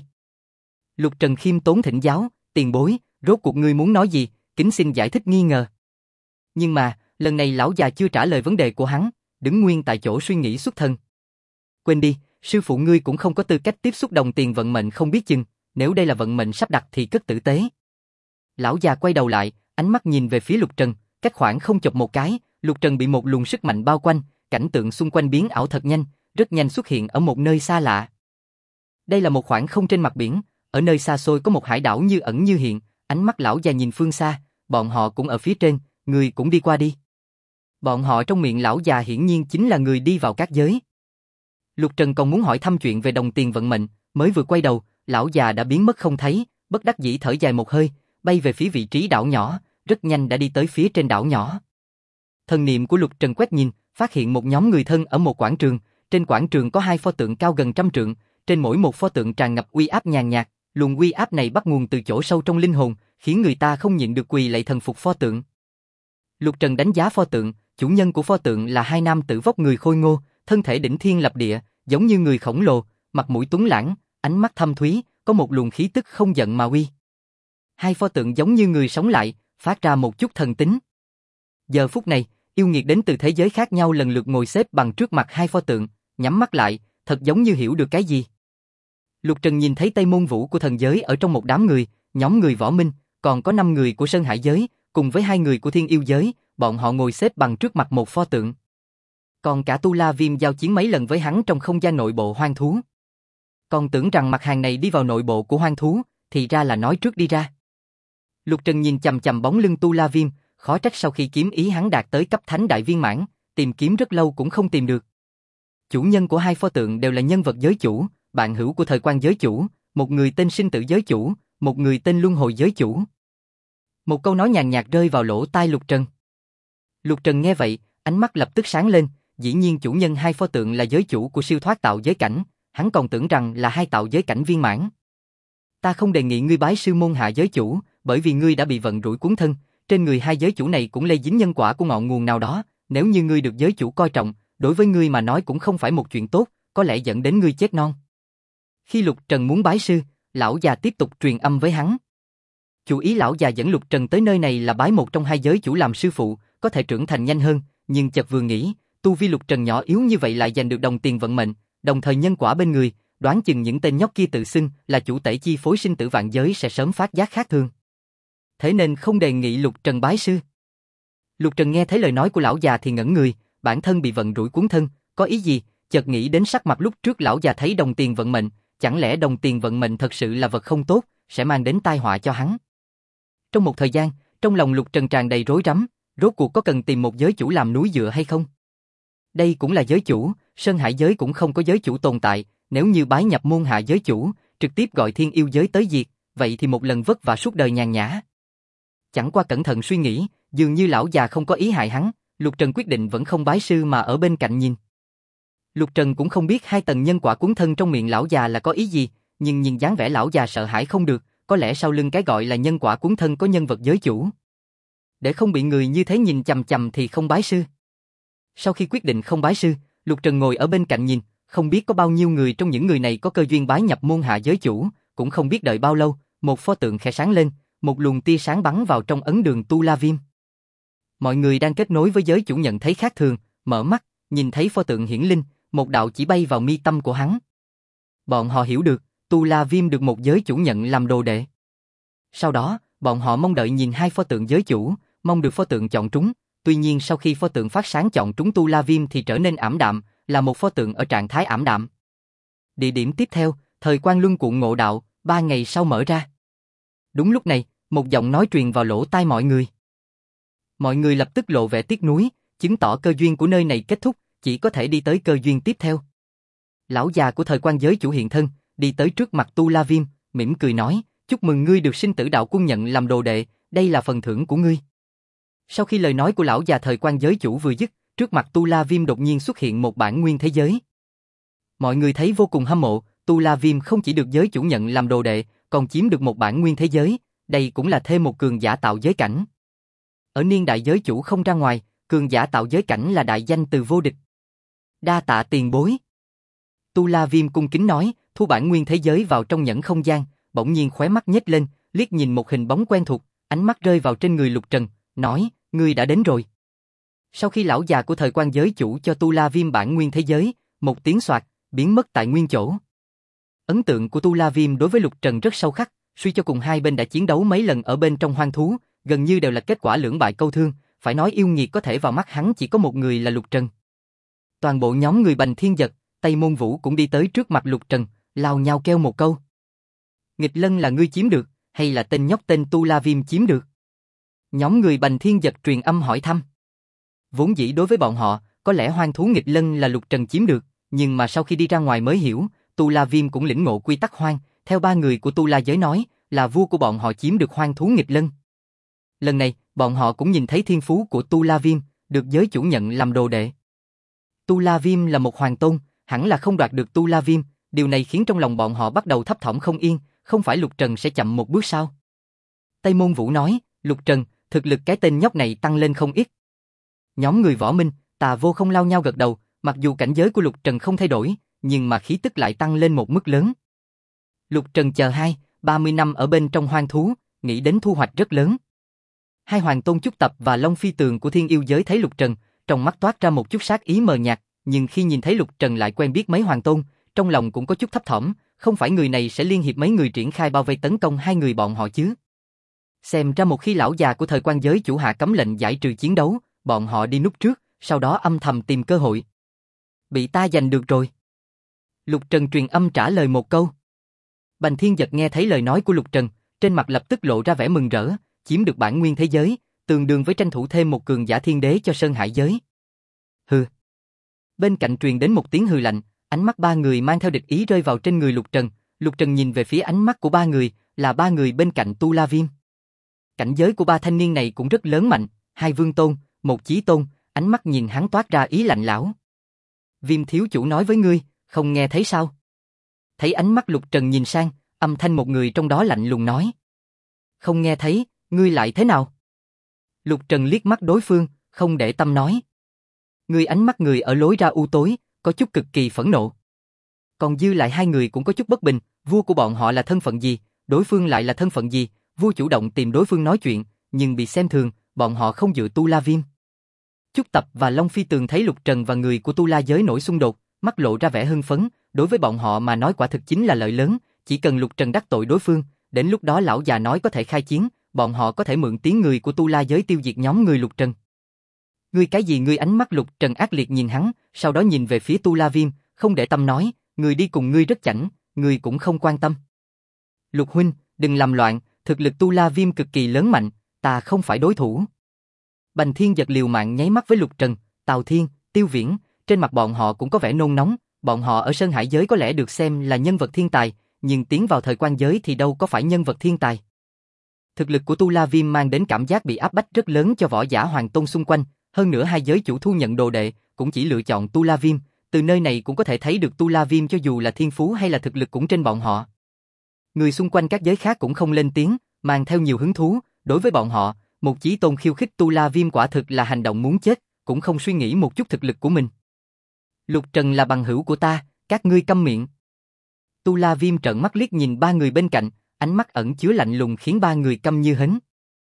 A: Lục Trần khiêm tốn thỉnh giáo, tiền bối, rốt cuộc ngươi muốn nói gì, kính xin giải thích nghi ngờ. Nhưng mà, lần này lão già chưa trả lời vấn đề của hắn, đứng nguyên tại chỗ suy nghĩ xuất thân. Quên đi, sư phụ ngươi cũng không có tư cách tiếp xúc đồng tiền vận mệnh không biết chừng, nếu đây là vận mệnh sắp đặt thì cất tử tế. Lão già quay đầu lại, ánh mắt nhìn về phía Lục Trần, cách khoảng không chộp một cái, Lục Trần bị một luồng sức mạnh bao quanh, cảnh tượng xung quanh biến ảo thật nhanh, rất nhanh xuất hiện ở một nơi xa lạ. Đây là một khoảng không trên mặt biển, ở nơi xa xôi có một hải đảo như ẩn như hiện, ánh mắt lão già nhìn phương xa, bọn họ cũng ở phía trên, người cũng đi qua đi. Bọn họ trong miệng lão già hiển nhiên chính là người đi vào các giới. Lục Trần còn muốn hỏi thăm chuyện về đồng tiền vận mệnh, mới vừa quay đầu, lão già đã biến mất không thấy, bất đắc dĩ thở dài một hơi, bay về phía vị trí đảo nhỏ, rất nhanh đã đi tới phía trên đảo nhỏ. Thần niệm của Lục Trần quét nhìn, phát hiện một nhóm người thân ở một quảng trường, trên quảng trường có hai pho tượng cao gần 100 trượng, trên mỗi một pho tượng tràn ngập uy áp nhàn nhạt, luồng uy áp này bắt nguồn từ chỗ sâu trong linh hồn, khiến người ta không nhịn được quỳ lạy thần phục pho tượng. Lục Trần đánh giá pho tượng, chủ nhân của pho tượng là hai nam tử vóc người khôi ngô, thân thể đỉnh thiên lập địa, giống như người khổng lồ, mặt mũi tuấn lãng, ánh mắt thâm thúy, có một luồng khí tức không giận mà uy. Hai pho tượng giống như người sống lại, phát ra một chút thần tính. Giờ phút này, yêu nghiệt đến từ thế giới khác nhau lần lượt ngồi xếp bằng trước mặt hai pho tượng, nhắm mắt lại, thật giống như hiểu được cái gì. Lục Trần nhìn thấy Tây Môn Vũ của thần giới ở trong một đám người, nhóm người võ minh, còn có 5 người của Sơn Hải giới, cùng với 2 người của Thiên Yêu giới, bọn họ ngồi xếp bằng trước mặt một pho tượng. Còn cả Tu La Viêm giao chiến mấy lần với hắn trong không gian nội bộ hoang thú. Còn tưởng rằng mặt hàng này đi vào nội bộ của hoang thú, thì ra là nói trước đi ra. Lục Trần nhìn chằm chằm bóng lưng Tu La Viêm, khó trách sau khi kiếm ý hắn đạt tới cấp thánh đại viên mãn, tìm kiếm rất lâu cũng không tìm được. Chủ nhân của hai pho tượng đều là nhân vật giới chủ, bạn hữu của thời quan giới chủ, một người tên sinh tử giới chủ, một người tên luân hồi giới chủ. Một câu nói nhàn nhạt rơi vào lỗ tai Lục Trần. Lục Trần nghe vậy, ánh mắt lập tức sáng lên, dĩ nhiên chủ nhân hai pho tượng là giới chủ của siêu thoát tạo giới cảnh, hắn còn tưởng rằng là hai tạo giới cảnh viên mãn. Ta không đề nghị ngươi bái sư môn hạ giới chủ, bởi vì ngươi đã bị vận rủi cuốn thân, trên người hai giới chủ này cũng lây dính nhân quả của ngọn nguồn nào đó, nếu như ngươi được giới chủ coi trọng, đối với ngươi mà nói cũng không phải một chuyện tốt, có lẽ dẫn đến ngươi chết non. Khi Lục Trần muốn bái sư, lão già tiếp tục truyền âm với hắn. Chủ ý lão già dẫn Lục Trần tới nơi này là bái một trong hai giới chủ làm sư phụ, có thể trưởng thành nhanh hơn, nhưng chợt vừa nghĩ, tu vi Lục Trần nhỏ yếu như vậy lại giành được đồng tiền vận mệnh, đồng thời nhân quả bên người, đoán chừng những tên nhóc kia tự xưng là chủ tể chi phối sinh tử vạn giới sẽ sớm phát giác khác thường. Thế nên không đề nghị Lục Trần bái sư. Lục Trần nghe thấy lời nói của lão già thì ngẩn người, bản thân bị vận rủi cuốn thân, có ý gì? Chợt nghĩ đến sắc mặt lúc trước lão già thấy đồng tiền vận mệnh, chẳng lẽ đồng tiền vận mệnh thật sự là vật không tốt, sẽ mang đến tai họa cho hắn. Trong một thời gian, trong lòng Lục Trần tràn đầy rối rắm, rốt cuộc có cần tìm một giới chủ làm núi dựa hay không? Đây cũng là giới chủ, Sơn Hải giới cũng không có giới chủ tồn tại, nếu như bái nhập môn hạ giới chủ, trực tiếp gọi Thiên Yêu giới tới diệt, vậy thì một lần vất vả suốt đời nhàn nhã. Chẳng qua cẩn thận suy nghĩ, dường như lão già không có ý hại hắn, Lục Trần quyết định vẫn không bái sư mà ở bên cạnh nhìn. Lục Trần cũng không biết hai tầng nhân quả cuốn thân trong miệng lão già là có ý gì, nhưng nhìn dáng vẻ lão già sợ hãi không được, có lẽ sau lưng cái gọi là nhân quả cuốn thân có nhân vật giới chủ. Để không bị người như thế nhìn chằm chằm thì không bái sư. Sau khi quyết định không bái sư, Lục Trần ngồi ở bên cạnh nhìn, không biết có bao nhiêu người trong những người này có cơ duyên bái nhập môn hạ giới chủ, cũng không biết đợi bao lâu, một pho tượng khẽ sáng lên, một luồng tia sáng bắn vào trong ấn đường Tu La Viêm. Mọi người đang kết nối với giới chủ nhận thấy khác thường, mở mắt, nhìn thấy pho tượng hiển linh, một đạo chỉ bay vào mi tâm của hắn. Bọn họ hiểu được, Tu La Viêm được một giới chủ nhận làm đồ đệ. Sau đó, bọn họ mong đợi nhìn hai pho tượng giới chủ, mong được pho tượng chọn trúng. Tuy nhiên sau khi pho tượng phát sáng chọn trúng Tu La Viêm thì trở nên ảm đạm, là một pho tượng ở trạng thái ảm đạm. Địa điểm tiếp theo, thời Quan Luân Cuộn Ngộ Đạo, 3 ngày sau mở ra. Đúng lúc này, một giọng nói truyền vào lỗ tai mọi người. Mọi người lập tức lộ vẻ tiếc nuối, chứng tỏ cơ duyên của nơi này kết thúc, chỉ có thể đi tới cơ duyên tiếp theo. Lão già của thời quan giới chủ hiện thân, đi tới trước mặt Tu La Viêm, mỉm cười nói, chúc mừng ngươi được sinh tử đạo quân nhận làm đồ đệ, đây là phần thưởng của ngươi. Sau khi lời nói của lão già thời quan giới chủ vừa dứt, trước mặt Tu La Viêm đột nhiên xuất hiện một bản nguyên thế giới. Mọi người thấy vô cùng hâm mộ, Tu La Viêm không chỉ được giới chủ nhận làm đồ đệ, còn chiếm được một bản nguyên thế giới, đây cũng là thêm một cường giả tạo giới cảnh. Ở niên đại giới chủ không ra ngoài, cường giả tạo giới cảnh là đại danh từ vô địch. Đa tạ tiền bối. Tu La Viêm cung kính nói, thu bản nguyên thế giới vào trong nhẫn không gian, bỗng nhiên khóe mắt nhếch lên, liếc nhìn một hình bóng quen thuộc, ánh mắt rơi vào trên người Lục Trần, nói, ngươi đã đến rồi. Sau khi lão già của thời quan giới chủ cho Tu La Viêm bản nguyên thế giới, một tiếng xoạt, biến mất tại nguyên chỗ. Ấn tượng của Tu La Viêm đối với Lục Trần rất sâu khắc, suy cho cùng hai bên đã chiến đấu mấy lần ở bên trong hoang thú, gần như đều là kết quả lưỡng bại câu thương, phải nói yêu nghiệt có thể vào mắt hắn chỉ có một người là Lục Trần. Toàn bộ nhóm người Bành Thiên Giật, Tây Môn Vũ cũng đi tới trước mặt Lục Trần, lao nhau kêu một câu. Nghịch lân là ngươi chiếm được, hay là tên nhóc tên Tu La Viêm chiếm được? Nhóm người Bành Thiên Giật truyền âm hỏi thăm. Vốn dĩ đối với bọn họ, có lẽ hoang thú nghịch lân là Lục Trần chiếm được, nhưng mà sau khi đi ra ngoài mới hiểu, Tu La Viêm cũng lĩnh ngộ quy tắc hoang, theo ba người của Tu La giới nói, là vua của bọn họ chiếm được hoang thú nghịch lân. Lần này, bọn họ cũng nhìn thấy thiên phú của Tu La Viêm, được giới chủ nhận làm đồ đệ. Tu La Viêm là một hoàng tôn, hẳn là không đoạt được Tu La Viêm, điều này khiến trong lòng bọn họ bắt đầu thấp thỏm không yên, không phải Lục Trần sẽ chậm một bước sao? Tây Môn Vũ nói, Lục Trần, thực lực cái tên nhóc này tăng lên không ít. Nhóm người Võ Minh, Tà Vô Không lao nhau gật đầu, mặc dù cảnh giới của Lục Trần không thay đổi, nhưng mà khí tức lại tăng lên một mức lớn. Lục Trần chờ 30 năm ở bên trong hoang thú, nghĩ đến thu hoạch rất lớn. Hai hoàng tôn Chúc Tập và Long Phi Tường của Thiên Yêu giới thấy Lục Trần, trong mắt toát ra một chút sát ý mờ nhạt, nhưng khi nhìn thấy Lục Trần lại quen biết mấy hoàng tôn, trong lòng cũng có chút thấp thỏm, không phải người này sẽ liên hiệp mấy người triển khai bao vây tấn công hai người bọn họ chứ? Xem ra một khi lão già của thời quan giới chủ hạ cấm lệnh giải trừ chiến đấu, bọn họ đi núp trước, sau đó âm thầm tìm cơ hội. Bị ta giành được rồi. Lục Trần truyền âm trả lời một câu. Bành Thiên Giật nghe thấy lời nói của Lục Trần, trên mặt lập tức lộ ra vẻ mừng rỡ, chiếm được bản nguyên thế giới, tương đương với tranh thủ thêm một cường giả thiên đế cho Sơn Hải giới. Hừ. Bên cạnh truyền đến một tiếng hừ lạnh, ánh mắt ba người mang theo địch ý rơi vào trên người Lục Trần. Lục Trần nhìn về phía ánh mắt của ba người, là ba người bên cạnh Tu La Viêm. Cảnh giới của ba thanh niên này cũng rất lớn mạnh, hai vương tôn, một chí tôn, ánh mắt nhìn hắn toát ra ý lạnh lẽo. Viêm thiếu chủ nói với ngươi, không nghe thấy sao? Thấy ánh mắt Lục Trần nhìn sang, âm thanh một người trong đó lạnh lùng nói. Không nghe thấy, ngươi lại thế nào? Lục Trần liếc mắt đối phương, không để tâm nói. Ngươi ánh mắt người ở lối ra u tối, có chút cực kỳ phẫn nộ. Còn dư lại hai người cũng có chút bất bình, vua của bọn họ là thân phận gì, đối phương lại là thân phận gì, vua chủ động tìm đối phương nói chuyện, nhưng bị xem thường, bọn họ không dựa Tu La Viêm. Chúc Tập và Long Phi Tường thấy Lục Trần và người của Tu La giới nổi xung đột, mắt lộ ra vẻ hưng phấn, đối với bọn họ mà nói quả thực chính là lợi lớn, chỉ cần Lục Trần đắc tội đối phương, đến lúc đó lão già nói có thể khai chiến, bọn họ có thể mượn tiếng người của Tu La giới tiêu diệt nhóm người Lục Trần. Ngươi cái gì? Ngươi ánh mắt Lục Trần ác liệt nhìn hắn, sau đó nhìn về phía Tu La Viêm, không để tâm nói, người đi cùng ngươi rất chảnh, ngươi cũng không quan tâm. Lục huynh, đừng làm loạn, thực lực Tu La Viêm cực kỳ lớn mạnh, ta không phải đối thủ. Bành Thiên Giật liều mạng nháy mắt với Lục Trần, Tào Thiên, Tiêu Viễn, trên mặt bọn họ cũng có vẻ nôn nóng, bọn họ ở Sơn Hải giới có lẽ được xem là nhân vật thiên tài, nhưng tiến vào thời quan giới thì đâu có phải nhân vật thiên tài. Thực lực của Tu La Viêm mang đến cảm giác bị áp bách rất lớn cho võ giả hoàng tôn xung quanh, hơn nữa hai giới chủ thu nhận đồ đệ, cũng chỉ lựa chọn Tu La Viêm, từ nơi này cũng có thể thấy được Tu La Viêm cho dù là thiên phú hay là thực lực cũng trên bọn họ. Người xung quanh các giới khác cũng không lên tiếng, mang theo nhiều hứng thú, đối với bọn họ, một chí tôn khiêu khích Tu La Viêm quả thực là hành động muốn chết, cũng không suy nghĩ một chút thực lực của mình. Lục Trần là bằng hữu của ta, các ngươi câm miệng. Tu La Viêm trợn mắt liếc nhìn ba người bên cạnh, ánh mắt ẩn chứa lạnh lùng khiến ba người câm như hến.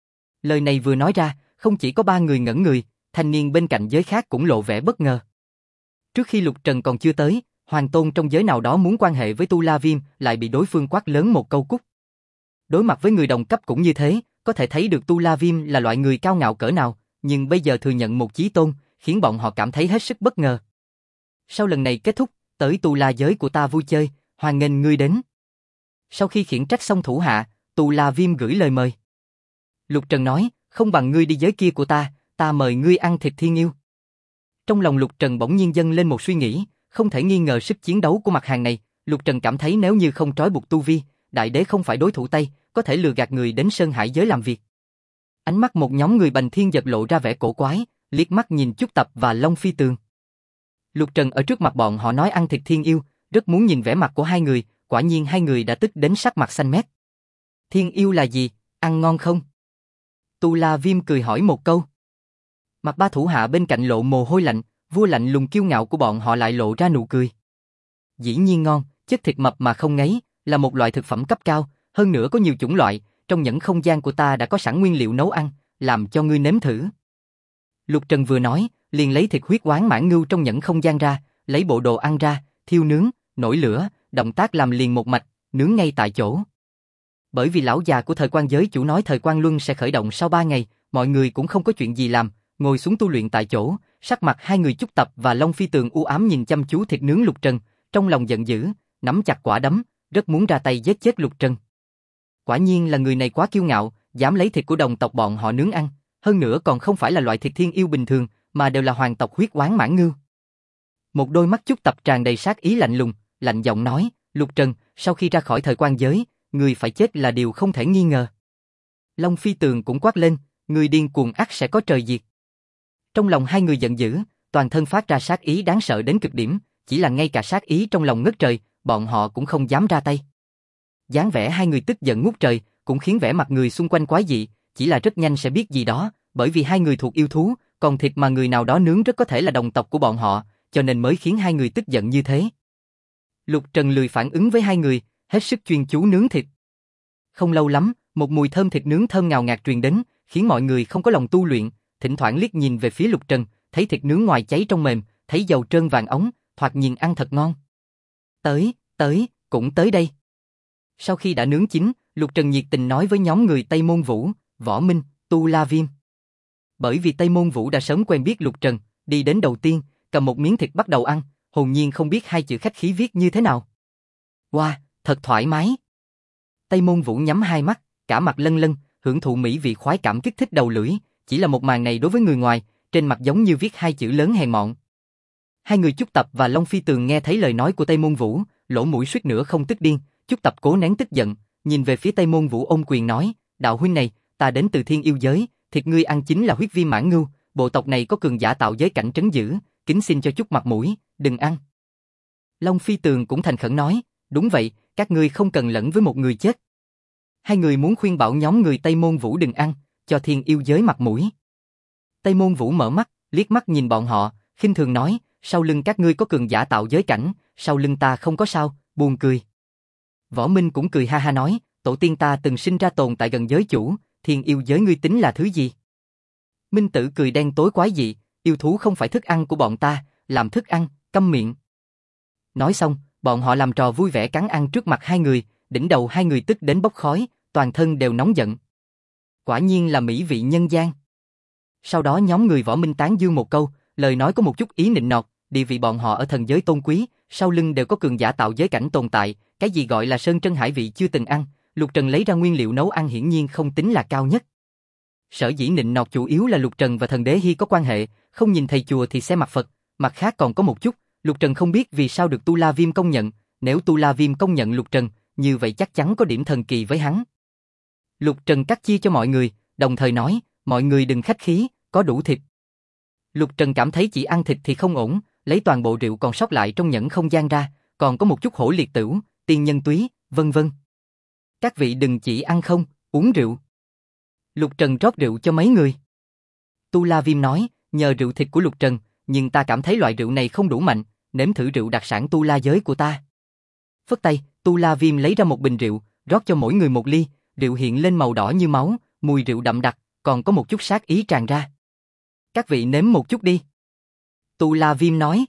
A: Lời này vừa nói ra, không chỉ có ba người ngẩn người, thanh niên bên cạnh giới khác cũng lộ vẻ bất ngờ. Trước khi Lục Trần còn chưa tới, hoàng tôn trong giới nào đó muốn quan hệ với Tu La Viêm lại bị đối phương quát lớn một câu cút. Đối mặt với người đồng cấp cũng như thế, có thể thấy được Tu La Viêm là loại người cao ngạo cỡ nào, nhưng bây giờ thừa nhận một chí tôn, khiến bọn họ cảm thấy hết sức bất ngờ. Sau lần này kết thúc, tới Tu La giới của ta vui chơi, hoan nghênh ngươi đến. Sau khi khiển trách xong thủ hạ, Tu La Viêm gửi lời mời. Lục Trần nói, không bằng ngươi đi giới kia của ta mời ngươi ăn thịt thiên yêu. Trong lòng Lục Trần bỗng nhiên dâng lên một suy nghĩ, không thể nghi ngờ sức chiến đấu của mặt hàng này, Lục Trần cảm thấy nếu như không trói buộc tu vi, đại đế không phải đối thủ Tây, có thể lừa gạt người đến Sơn Hải giới làm việc. Ánh mắt một nhóm người Bành Thiên Giật lộ ra vẻ cổ quái, liếc mắt nhìn Chúc Tập và Long Phi Tường. Lục Trần ở trước mặt bọn họ nói ăn thịt thiên yêu, rất muốn nhìn vẻ mặt của hai người, quả nhiên hai người đã tức đến sắc mặt xanh mét. Thiên yêu là gì, ăn ngon không? Tu La Viêm cười hỏi một câu. Mặt ba thủ hạ bên cạnh lộ mồ hôi lạnh, vua lạnh lùng kiêu ngạo của bọn họ lại lộ ra nụ cười. Dĩ nhiên ngon, chất thịt mập mà không ngấy, là một loại thực phẩm cấp cao, hơn nữa có nhiều chủng loại, trong nhẫn không gian của ta đã có sẵn nguyên liệu nấu ăn, làm cho ngươi nếm thử. Lục Trần vừa nói, liền lấy thịt huyết oán mãng ngưu trong nhẫn không gian ra, lấy bộ đồ ăn ra, thiêu nướng, nổi lửa, động tác làm liền một mạch, nướng ngay tại chỗ. Bởi vì lão già của thời quan giới chủ nói thời quan luân sẽ khởi động sau 3 ngày, mọi người cũng không có chuyện gì làm, ngồi xuống tu luyện tại chỗ, sắc mặt hai người Chúc Tập và Long Phi Tường u ám nhìn chăm chú thịt nướng Lục Trần, trong lòng giận dữ, nắm chặt quả đấm, rất muốn ra tay giết chết Lục Trần. Quả nhiên là người này quá kiêu ngạo, dám lấy thịt của đồng tộc bọn họ nướng ăn, hơn nữa còn không phải là loại thịt thiên yêu bình thường, mà đều là hoàng tộc huyết oán mãng ngưu. Một đôi mắt Chúc Tập tràn đầy sát ý lạnh lùng, lạnh giọng nói, Lục Trần, sau khi ra khỏi thời quan giới, người phải chết là điều không thể nghi ngờ. Long Phi Tường cũng quát lên, người điên cuồng ắt sẽ có trời diệt. Trong lòng hai người giận dữ, toàn thân phát ra sát ý đáng sợ đến cực điểm, chỉ là ngay cả sát ý trong lòng ngất trời, bọn họ cũng không dám ra tay. Dáng vẻ hai người tức giận ngút trời, cũng khiến vẻ mặt người xung quanh quái dị, chỉ là rất nhanh sẽ biết gì đó, bởi vì hai người thuộc yêu thú, còn thịt mà người nào đó nướng rất có thể là đồng tộc của bọn họ, cho nên mới khiến hai người tức giận như thế. Lục Trần lười phản ứng với hai người, hết sức chuyên chú nướng thịt. Không lâu lắm, một mùi thơm thịt nướng thơm ngào ngạt truyền đến, khiến mọi người không có lòng tu luyện, thỉnh thoảng liếc nhìn về phía Lục Trần, thấy thịt nướng ngoài cháy trong mềm, thấy dầu trơn vàng óng, thoạt nhìn ăn thật ngon. Cũng tới đây. Sau khi đã nướng chín, Lục Trần nhiệt tình nói với nhóm người Tây Môn Vũ, Võ Minh, Tu La Viêm. Bởi vì Tây Môn Vũ đã sớm quen biết Lục Trần, đi đến đầu tiên, cầm một miếng thịt bắt đầu ăn, hồn nhiên không biết hai chữ khách khí viết như thế nào. Wow, thật thoải mái. Tây Môn Vũ nhắm hai mắt, cả mặt lân lân, hưởng thụ mỹ vị khoái cảm kích thích đầu lưỡi, chỉ là một màn này đối với người ngoài, trên mặt giống như viết hai chữ lớn hèn mọn. Hai người Chúc Tập và Long Phi Tường nghe thấy lời nói của Tây Môn Vũ, lỗ mũi suýt nữa không tức điên, Chúc Tập cố nén tức giận, nhìn về phía Tây Môn Vũ ôm quyền nói, đạo huynh này, ta đến từ thiên yêu giới, thịt ngươi ăn chính là huyết viêm mãng ngưu, bộ tộc này có cường giả tạo giới cảnh trấn giữ, kính xin cho chút mặt mũi, đừng ăn. Long Phi Tường cũng thành khẩn nói, đúng vậy, các ngươi không cần lẫn với một người chết. Hai người muốn khuyên bảo nhóm người Tây Môn Vũ đừng ăn, cho thiên yêu giới mặt mũi. Tây Môn Vũ mở mắt, liếc mắt nhìn bọn họ, khinh thường nói, sau lưng các ngươi có cường giả tạo giới cảnh, sau lưng ta không có sao, buồn cười. Võ Minh cũng cười ha ha nói, tổ tiên ta từng sinh ra tồn tại gần giới chủ, thiên yêu giới ngươi tính là thứ gì? Minh Tử cười đen tối quái dị, yêu thú không phải thức ăn của bọn ta, làm thức ăn, câm miệng. Nói xong, bọn họ làm trò vui vẻ cắn ăn trước mặt hai người, đỉnh đầu hai người tức đến bốc khói, toàn thân đều nóng giận. Quả nhiên là mỹ vị nhân gian. Sau đó nhóm người Võ Minh tán dương một câu, lời nói có một chút ý nịnh nọt, địa vị bọn họ ở thần giới tôn quý, sau lưng đều có cường giả tạo giới cảnh tồn tại, cái gì gọi là sơn chân hải vị chưa từng ăn, Lục Trần lấy ra nguyên liệu nấu ăn hiển nhiên không tính là cao nhất. Sở dĩ nịnh nọt chủ yếu là Lục Trần và thần đế Hy có quan hệ, không nhìn thầy chùa thì xem mặt Phật, mặt khác còn có một chút, Lục Trần không biết vì sao được Tu La Viêm công nhận, nếu Tu La Viêm công nhận Lục Trần, như vậy chắc chắn có điểm thần kỳ với hắn. Lục Trần cắt chia cho mọi người, đồng thời nói, mọi người đừng khách khí, có đủ thịt. Lục Trần cảm thấy chỉ ăn thịt thì không ổn, lấy toàn bộ rượu còn sót lại trong nhẫn không gian ra, còn có một chút hổ liệt tửu, tiên nhân túy, vân vân. Các vị đừng chỉ ăn không, uống rượu. Lục Trần rót rượu cho mấy người. Tu La Viêm nói, nhờ rượu thịt của Lục Trần, nhưng ta cảm thấy loại rượu này không đủ mạnh, nếm thử rượu đặc sản Tu La giới của ta. Phất tay, Tu La Viêm lấy ra một bình rượu, rót cho mỗi người một ly, rượu hiện lên màu đỏ như máu, mùi rượu đậm đặc, còn có một chút sát ý tràn ra. Các vị nếm một chút đi. Tu La Viêm nói.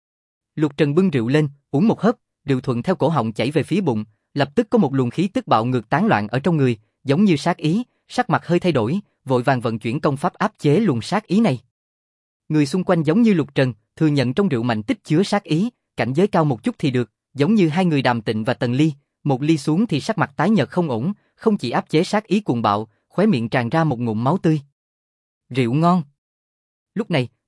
A: Lục Trần bưng rượu lên, uống một hớp, rượu thuận theo cổ họng chảy về phía bụng, lập tức có một luồng khí tức bạo ngược tán loạn ở trong người, giống như sát ý, sắc mặt hơi thay đổi, vội vàng vận chuyển công pháp áp chế luồng sát ý này. Người xung quanh giống như Lục Trần, thừa nhận trong rượu mạnh tích chứa sát ý, cảnh giới cao một chút thì được, giống như hai người Đàm Tịnh và Tần Ly, một ly xuống thì sắc mặt tái nhợt không ổn, không chỉ áp chế sát ý cuồng bạo, khóe miệng tràn ra một ngụm máu tươi. Rượu ngon. Lúc này,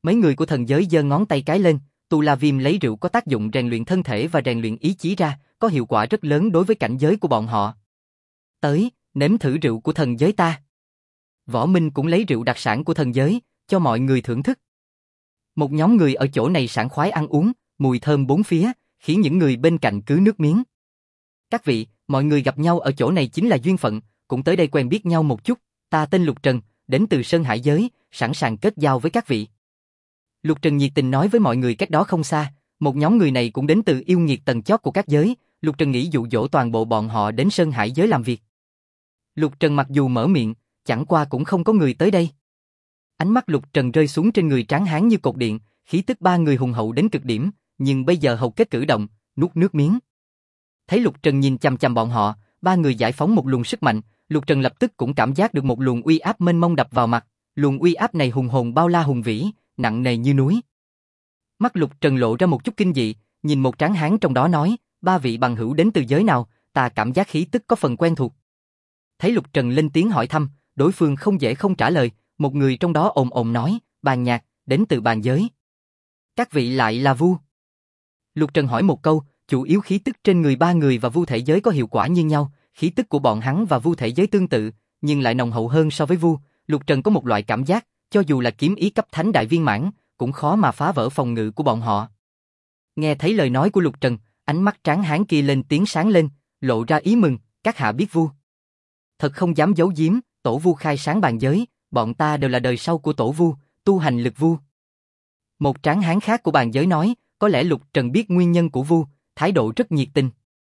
A: Mấy người của thần giới giơ ngón tay cái lên, Tu La Viêm lấy rượu có tác dụng rèn luyện thân thể và rèn luyện ý chí ra, có hiệu quả rất lớn đối với cảnh giới của bọn họ. Tới, nếm thử rượu của thần giới ta. Võ Minh cũng lấy rượu đặc sản của thần giới, cho mọi người thưởng thức. Một nhóm người ở chỗ này sảng khoái ăn uống, mùi thơm bốn phía, khiến những người bên cạnh cứ nước miếng. Các vị, mọi người gặp nhau ở chỗ này chính là duyên phận, cũng tới đây quen biết nhau một chút, ta tên Lục Trần, đến từ Sơn Hải giới, sẵn sàng kết giao với các vị. Lục Trần nhiệt tình nói với mọi người cách đó không xa, một nhóm người này cũng đến từ yêu nghiệt tầng chót của các giới, Lục Trần nghĩ dụ dỗ toàn bộ bọn họ đến Sơn Hải giới làm việc. Lục Trần mặc dù mở miệng, chẳng qua cũng không có người tới đây. Ánh mắt Lục Trần rơi xuống trên người tráng hán như cột điện, khí tức ba người hùng hậu đến cực điểm, nhưng bây giờ hầu kết cử động, nuốt nước miếng. Thấy Lục Trần nhìn chằm chằm bọn họ, ba người giải phóng một luồng sức mạnh, Lục Trần lập tức cũng cảm giác được một luồng uy áp mênh mông đập vào mặt, luồng uy áp này hùng hồn bao la hùng vĩ, nặng nề như núi. Mắt Lục Trần lộ ra một chút kinh dị, nhìn một tráng hán trong đó nói, ba vị bằng hữu đến từ giới nào, ta cảm giác khí tức có phần quen thuộc. Thấy Lục Trần lên tiếng hỏi thăm, đối phương không dễ không trả lời, một người trong đó ồm ồm nói, Bàn Nhạc, đến từ Bàn giới. Các vị lại là Vu. Lục Trần hỏi một câu, chủ yếu khí tức trên người ba người và Vu thể giới có hiệu quả như nhau, khí tức của bọn hắn và Vu thể giới tương tự, nhưng lại nồng hậu hơn so với Vu. Lục Trần có một loại cảm giác, cho dù là kiếm ý cấp thánh đại viên mãn, cũng khó mà phá vỡ phòng ngự của bọn họ. Nghe thấy lời nói của Lục Trần, ánh mắt tráng hán kia lên tiếng sáng lên, lộ ra ý mừng, các hạ biết Vu. Thật không dám giấu giếm, tổ Vu khai sáng bàn giới, bọn ta đều là đời sau của tổ Vu, tu hành lực Vu. Một tráng hán khác của bàn giới nói, có lẽ Lục Trần biết nguyên nhân của Vu, thái độ rất nhiệt tình.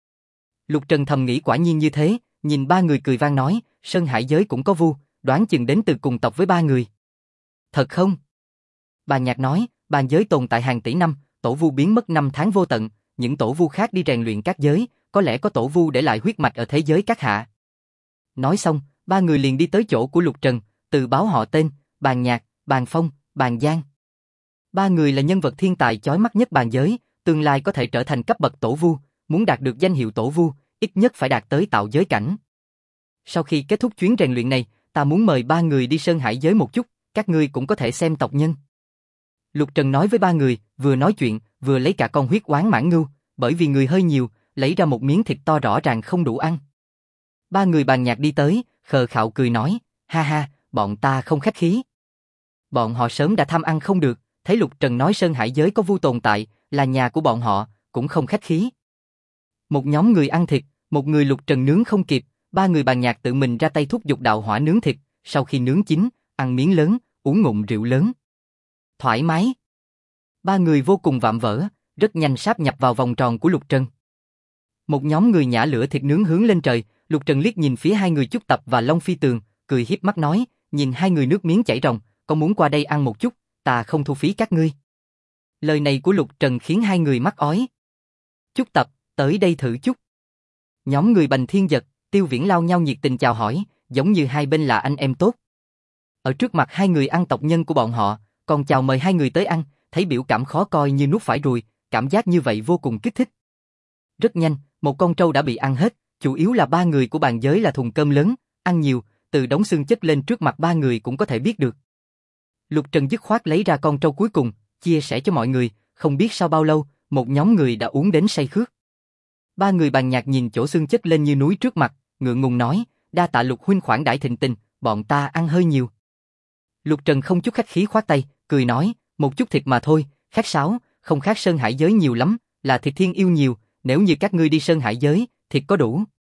A: Lục Trần thầm nghĩ quả nhiên như thế, nhìn ba người cười vang nói, Sơn Hải giới cũng có Vu, đoán chừng đến từ cùng tộc với ba người. Thật không? Bàn Nhạc nói, bàn giới tồn tại hàng tỷ năm, tổ Vu biến mất 5 tháng vô tận, những tổ Vu khác đi rèn luyện các giới, có lẽ có tổ Vu để lại huyết mạch ở thế giới các hạ. Nói xong, ba người liền đi tới chỗ của Lục Trần, từ báo họ tên, Bàn Nhạc, Bàn Phong, Bàn Giang. Ba người là nhân vật thiên tài chói mắt nhất bàn giới, tương lai có thể trở thành cấp bậc tổ Vu, muốn đạt được danh hiệu tổ Vu, ít nhất phải đạt tới tạo giới cảnh. Sau khi kết thúc chuyến rèn luyện này, ta muốn mời ba người đi Sơn Hải giới một chút, các ngươi cũng có thể xem tộc nhân. Lục Trần nói với ba người, vừa nói chuyện, vừa lấy cả con huyết oán mãng ngưu, bởi vì người hơi nhiều, lấy ra một miếng thịt to rõ ràng không đủ ăn. Ba người Bàn Nhạc đi tới, khờ khạo cười nói, ha ha, bọn ta không khách khí. Bọn họ sớm đã tham ăn không được, thấy Lục Trần nói Sơn Hải giới có Vu tồn tại, là nhà của bọn họ, cũng không khách khí. Một nhóm người ăn thịt, một người Lục Trần nướng không kịp, ba người Bàn Nhạc tự mình ra tay thúc giục đạo hỏa nướng thịt, sau khi nướng chín, ăn miếng lớn, uống ngụm rượu lớn. Thoải mái. Ba người vô cùng vạm vỡ, rất nhanh sáp nhập vào vòng tròn của Lục Trần. Một nhóm người nhả lửa thịt nướng hướng lên trời, Lục Trần liếc nhìn phía hai người Chúc Tập và Long Phi Tường, cười hiếp mắt nói, nhìn hai người nước miếng chảy ròng, có muốn qua đây ăn một chút, ta không thu phí các ngươi. Lời này của Lục Trần khiến hai người mắc ói. Chúc Tập, tới đây thử chút. Nhóm người Bành Thiên Giật, Tiêu Viễn lao nhau nhiệt tình chào hỏi, giống như hai bên là anh em tốt. Ở trước mặt hai người ăn tộc nhân của bọn họ, còn chào mời hai người tới ăn, thấy biểu cảm khó coi như nuốt phải ruồi, cảm giác như vậy vô cùng kích thích. Rất nhanh, một con trâu đã bị ăn hết, chủ yếu là ba người của bàn giới là thùng cơm lớn, ăn nhiều, từ đống xương chất lên trước mặt ba người cũng có thể biết được. Lục Trần dứt khoát lấy ra con trâu cuối cùng, chia sẻ cho mọi người, không biết sau bao lâu, một nhóm người đã uống đến say khướt. Ba người Bàn Nhạc nhìn chỗ xương chất lên như núi trước mặt, ngượng ngùng nói, đa tạ Lục huynh khoản đãi thịnh tình, bọn ta ăn hơi nhiều. Lục Trần không chút khách khí khoát tay, cười nói, một chút thịt mà thôi, khách sáo, không khác Sơn Hải giới nhiều lắm, là thịt thiên yêu nhiều, nếu như các ngươi đi Sơn Hải giới, thịt có đủ.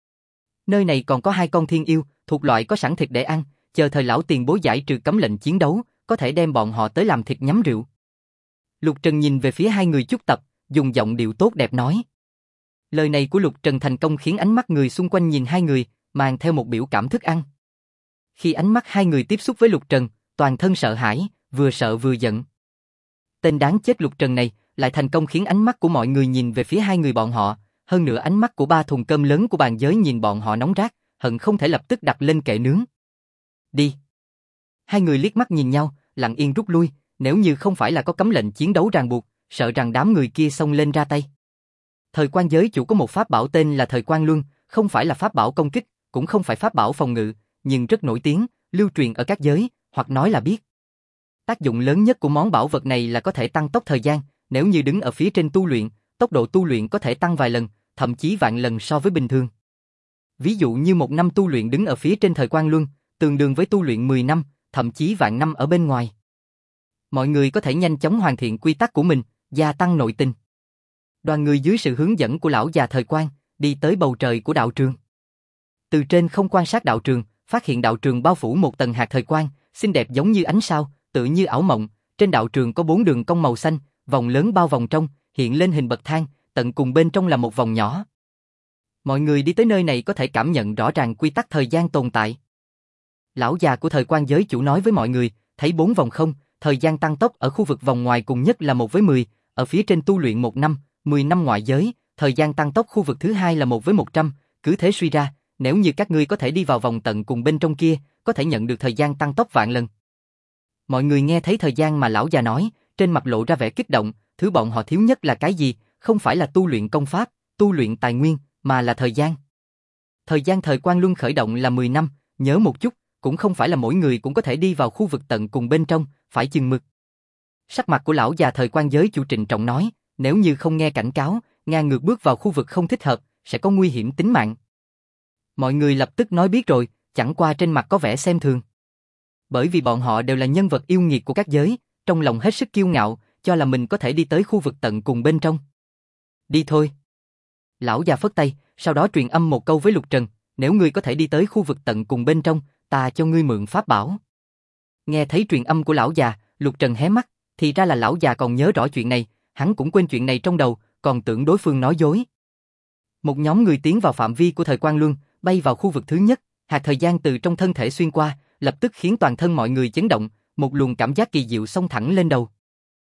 A: Nơi này còn có hai con thiên yêu, thuộc loại có sẵn thịt để ăn, chờ thời lão tiền bối giải trừ cấm lệnh chiến đấu, có thể đem bọn họ tới làm thịt nhắm rượu. Lục Trần nhìn về phía hai người Chúc Tập, dùng giọng điệu tốt đẹp nói. Lời này của Lục Trần thành công khiến ánh mắt người xung quanh nhìn hai người, mang theo một biểu cảm thức ăn. Khi ánh mắt hai người tiếp xúc với Lục Trần, toàn thân sợ hãi, vừa sợ vừa giận. Tên đáng chết Lục Trần này lại thành công khiến ánh mắt của mọi người nhìn về phía hai người bọn họ, hơn nữa ánh mắt của ba thùng cơm lớn của bàn giới nhìn bọn họ nóng rát, hận không thể lập tức đặt lên kệ nướng. Đi. Hai người liếc mắt nhìn nhau, lặng yên rút lui, nếu như không phải là có cấm lệnh chiến đấu ràng buộc, sợ rằng đám người kia xông lên ra tay. Thời Quan giới chủ có một pháp bảo tên là Thời Quan Luân, không phải là pháp bảo công kích, cũng không phải pháp bảo phòng ngự, nhưng rất nổi tiếng, lưu truyền ở các giới, hoặc nói là biết. Tác dụng lớn nhất của món bảo vật này là có thể tăng tốc thời gian, nếu như đứng ở phía trên tu luyện, tốc độ tu luyện có thể tăng vài lần, thậm chí vạn lần so với bình thường. Ví dụ như 1 năm tu luyện đứng ở phía trên thời quang luân, tương đương với tu luyện 10 năm, thậm chí vạn năm ở bên ngoài. Mọi người có thể nhanh chóng hoàn thiện quy tắc của mình, gia tăng nội tình. Đoàn người dưới sự hướng dẫn của lão già thời quang, đi tới bầu trời của đạo trường. Từ trên không quan sát đạo trường, phát hiện đạo trường bao phủ một tầng hạt thời quang, xinh đẹp giống như ánh sao, tự như ảo mộng. Trên đạo trường có 4 đường cong màu xanh, vòng lớn bao vòng trong, hiện lên hình bậc thang, tận cùng bên trong là một vòng nhỏ. Mọi người đi tới nơi này có thể cảm nhận rõ ràng quy tắc thời gian tồn tại. Lão già của thời quang giới chủ nói với mọi người, thấy 4 vòng không, thời gian tăng tốc ở khu vực vòng ngoài cùng nhất là 1/10, ở phía trên tu luyện 1 năm, 10 năm ngoại giới, thời gian tăng tốc khu vực thứ hai là 1/100, cứ thế suy ra, nếu như các ngươi có thể đi vào vòng tận cùng bên trong kia, có thể nhận được thời gian tăng tốc vạn lần. Mọi người nghe thấy thời gian mà lão già nói, trên mặt lộ ra vẻ kích động, thứ bọn họ thiếu nhất là cái gì, không phải là tu luyện công pháp, tu luyện tài nguyên, mà là thời gian. Thời gian thời quang luân khởi động là 10 năm, nhớ một chút, cũng không phải là mỗi người cũng có thể đi vào khu vực tận cùng bên trong, phải chừng mực. Sắc mặt của lão già thời quang giới chủ trịnh trọng nói, nếu như không nghe cảnh cáo, ngang ngược bước vào khu vực không thích hợp, sẽ có nguy hiểm tính mạng. Mọi người lập tức nói biết rồi, chẳng qua trên mặt có vẻ xem thường. Bởi vì bọn họ đều là nhân vật yêu nghiệt của các giới, trong lòng hết sức kiêu ngạo, cho là mình có thể đi tới khu vực tận cùng bên trong. Đi thôi. Lão già phất tay, sau đó truyền âm một câu với Lục Trần, nếu ngươi có thể đi tới khu vực tận cùng bên trong, ta cho ngươi mượn pháp bảo. Nghe thấy truyền âm của lão già, Lục Trần hé mắt, thì ra là lão già còn nhớ rõ chuyện này, hắn cũng quên chuyện này trong đầu, còn tưởng đối phương nói dối. Một nhóm người tiến vào phạm vi của thời quang luân, bay vào khu vực thứ nhất, hạt thời gian từ trong thân thể xuyên qua, lập tức khiến toàn thân mọi người chấn động, một luồng cảm giác kỳ diệu xông thẳng lên đầu.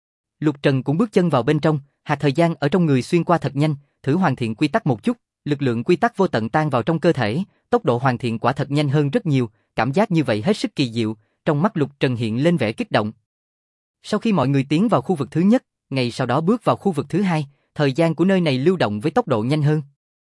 A: Lục Trần cũng bước chân vào bên trong, hạt thời gian ở trong người xuyên qua thật nhanh, thử hoàn thiện quy tắc một chút, lực lượng quy tắc vô tận tan vào trong cơ thể, tốc độ hoàn thiện quả thật nhanh hơn rất nhiều, cảm giác như vậy hết sức kỳ diệu, trong mắt Lục Trần hiện lên vẻ kích động. Sau khi mọi người tiến vào khu vực thứ nhất, ngay sau đó bước vào khu vực thứ hai, thời gian của nơi này lưu động với tốc độ nhanh hơn.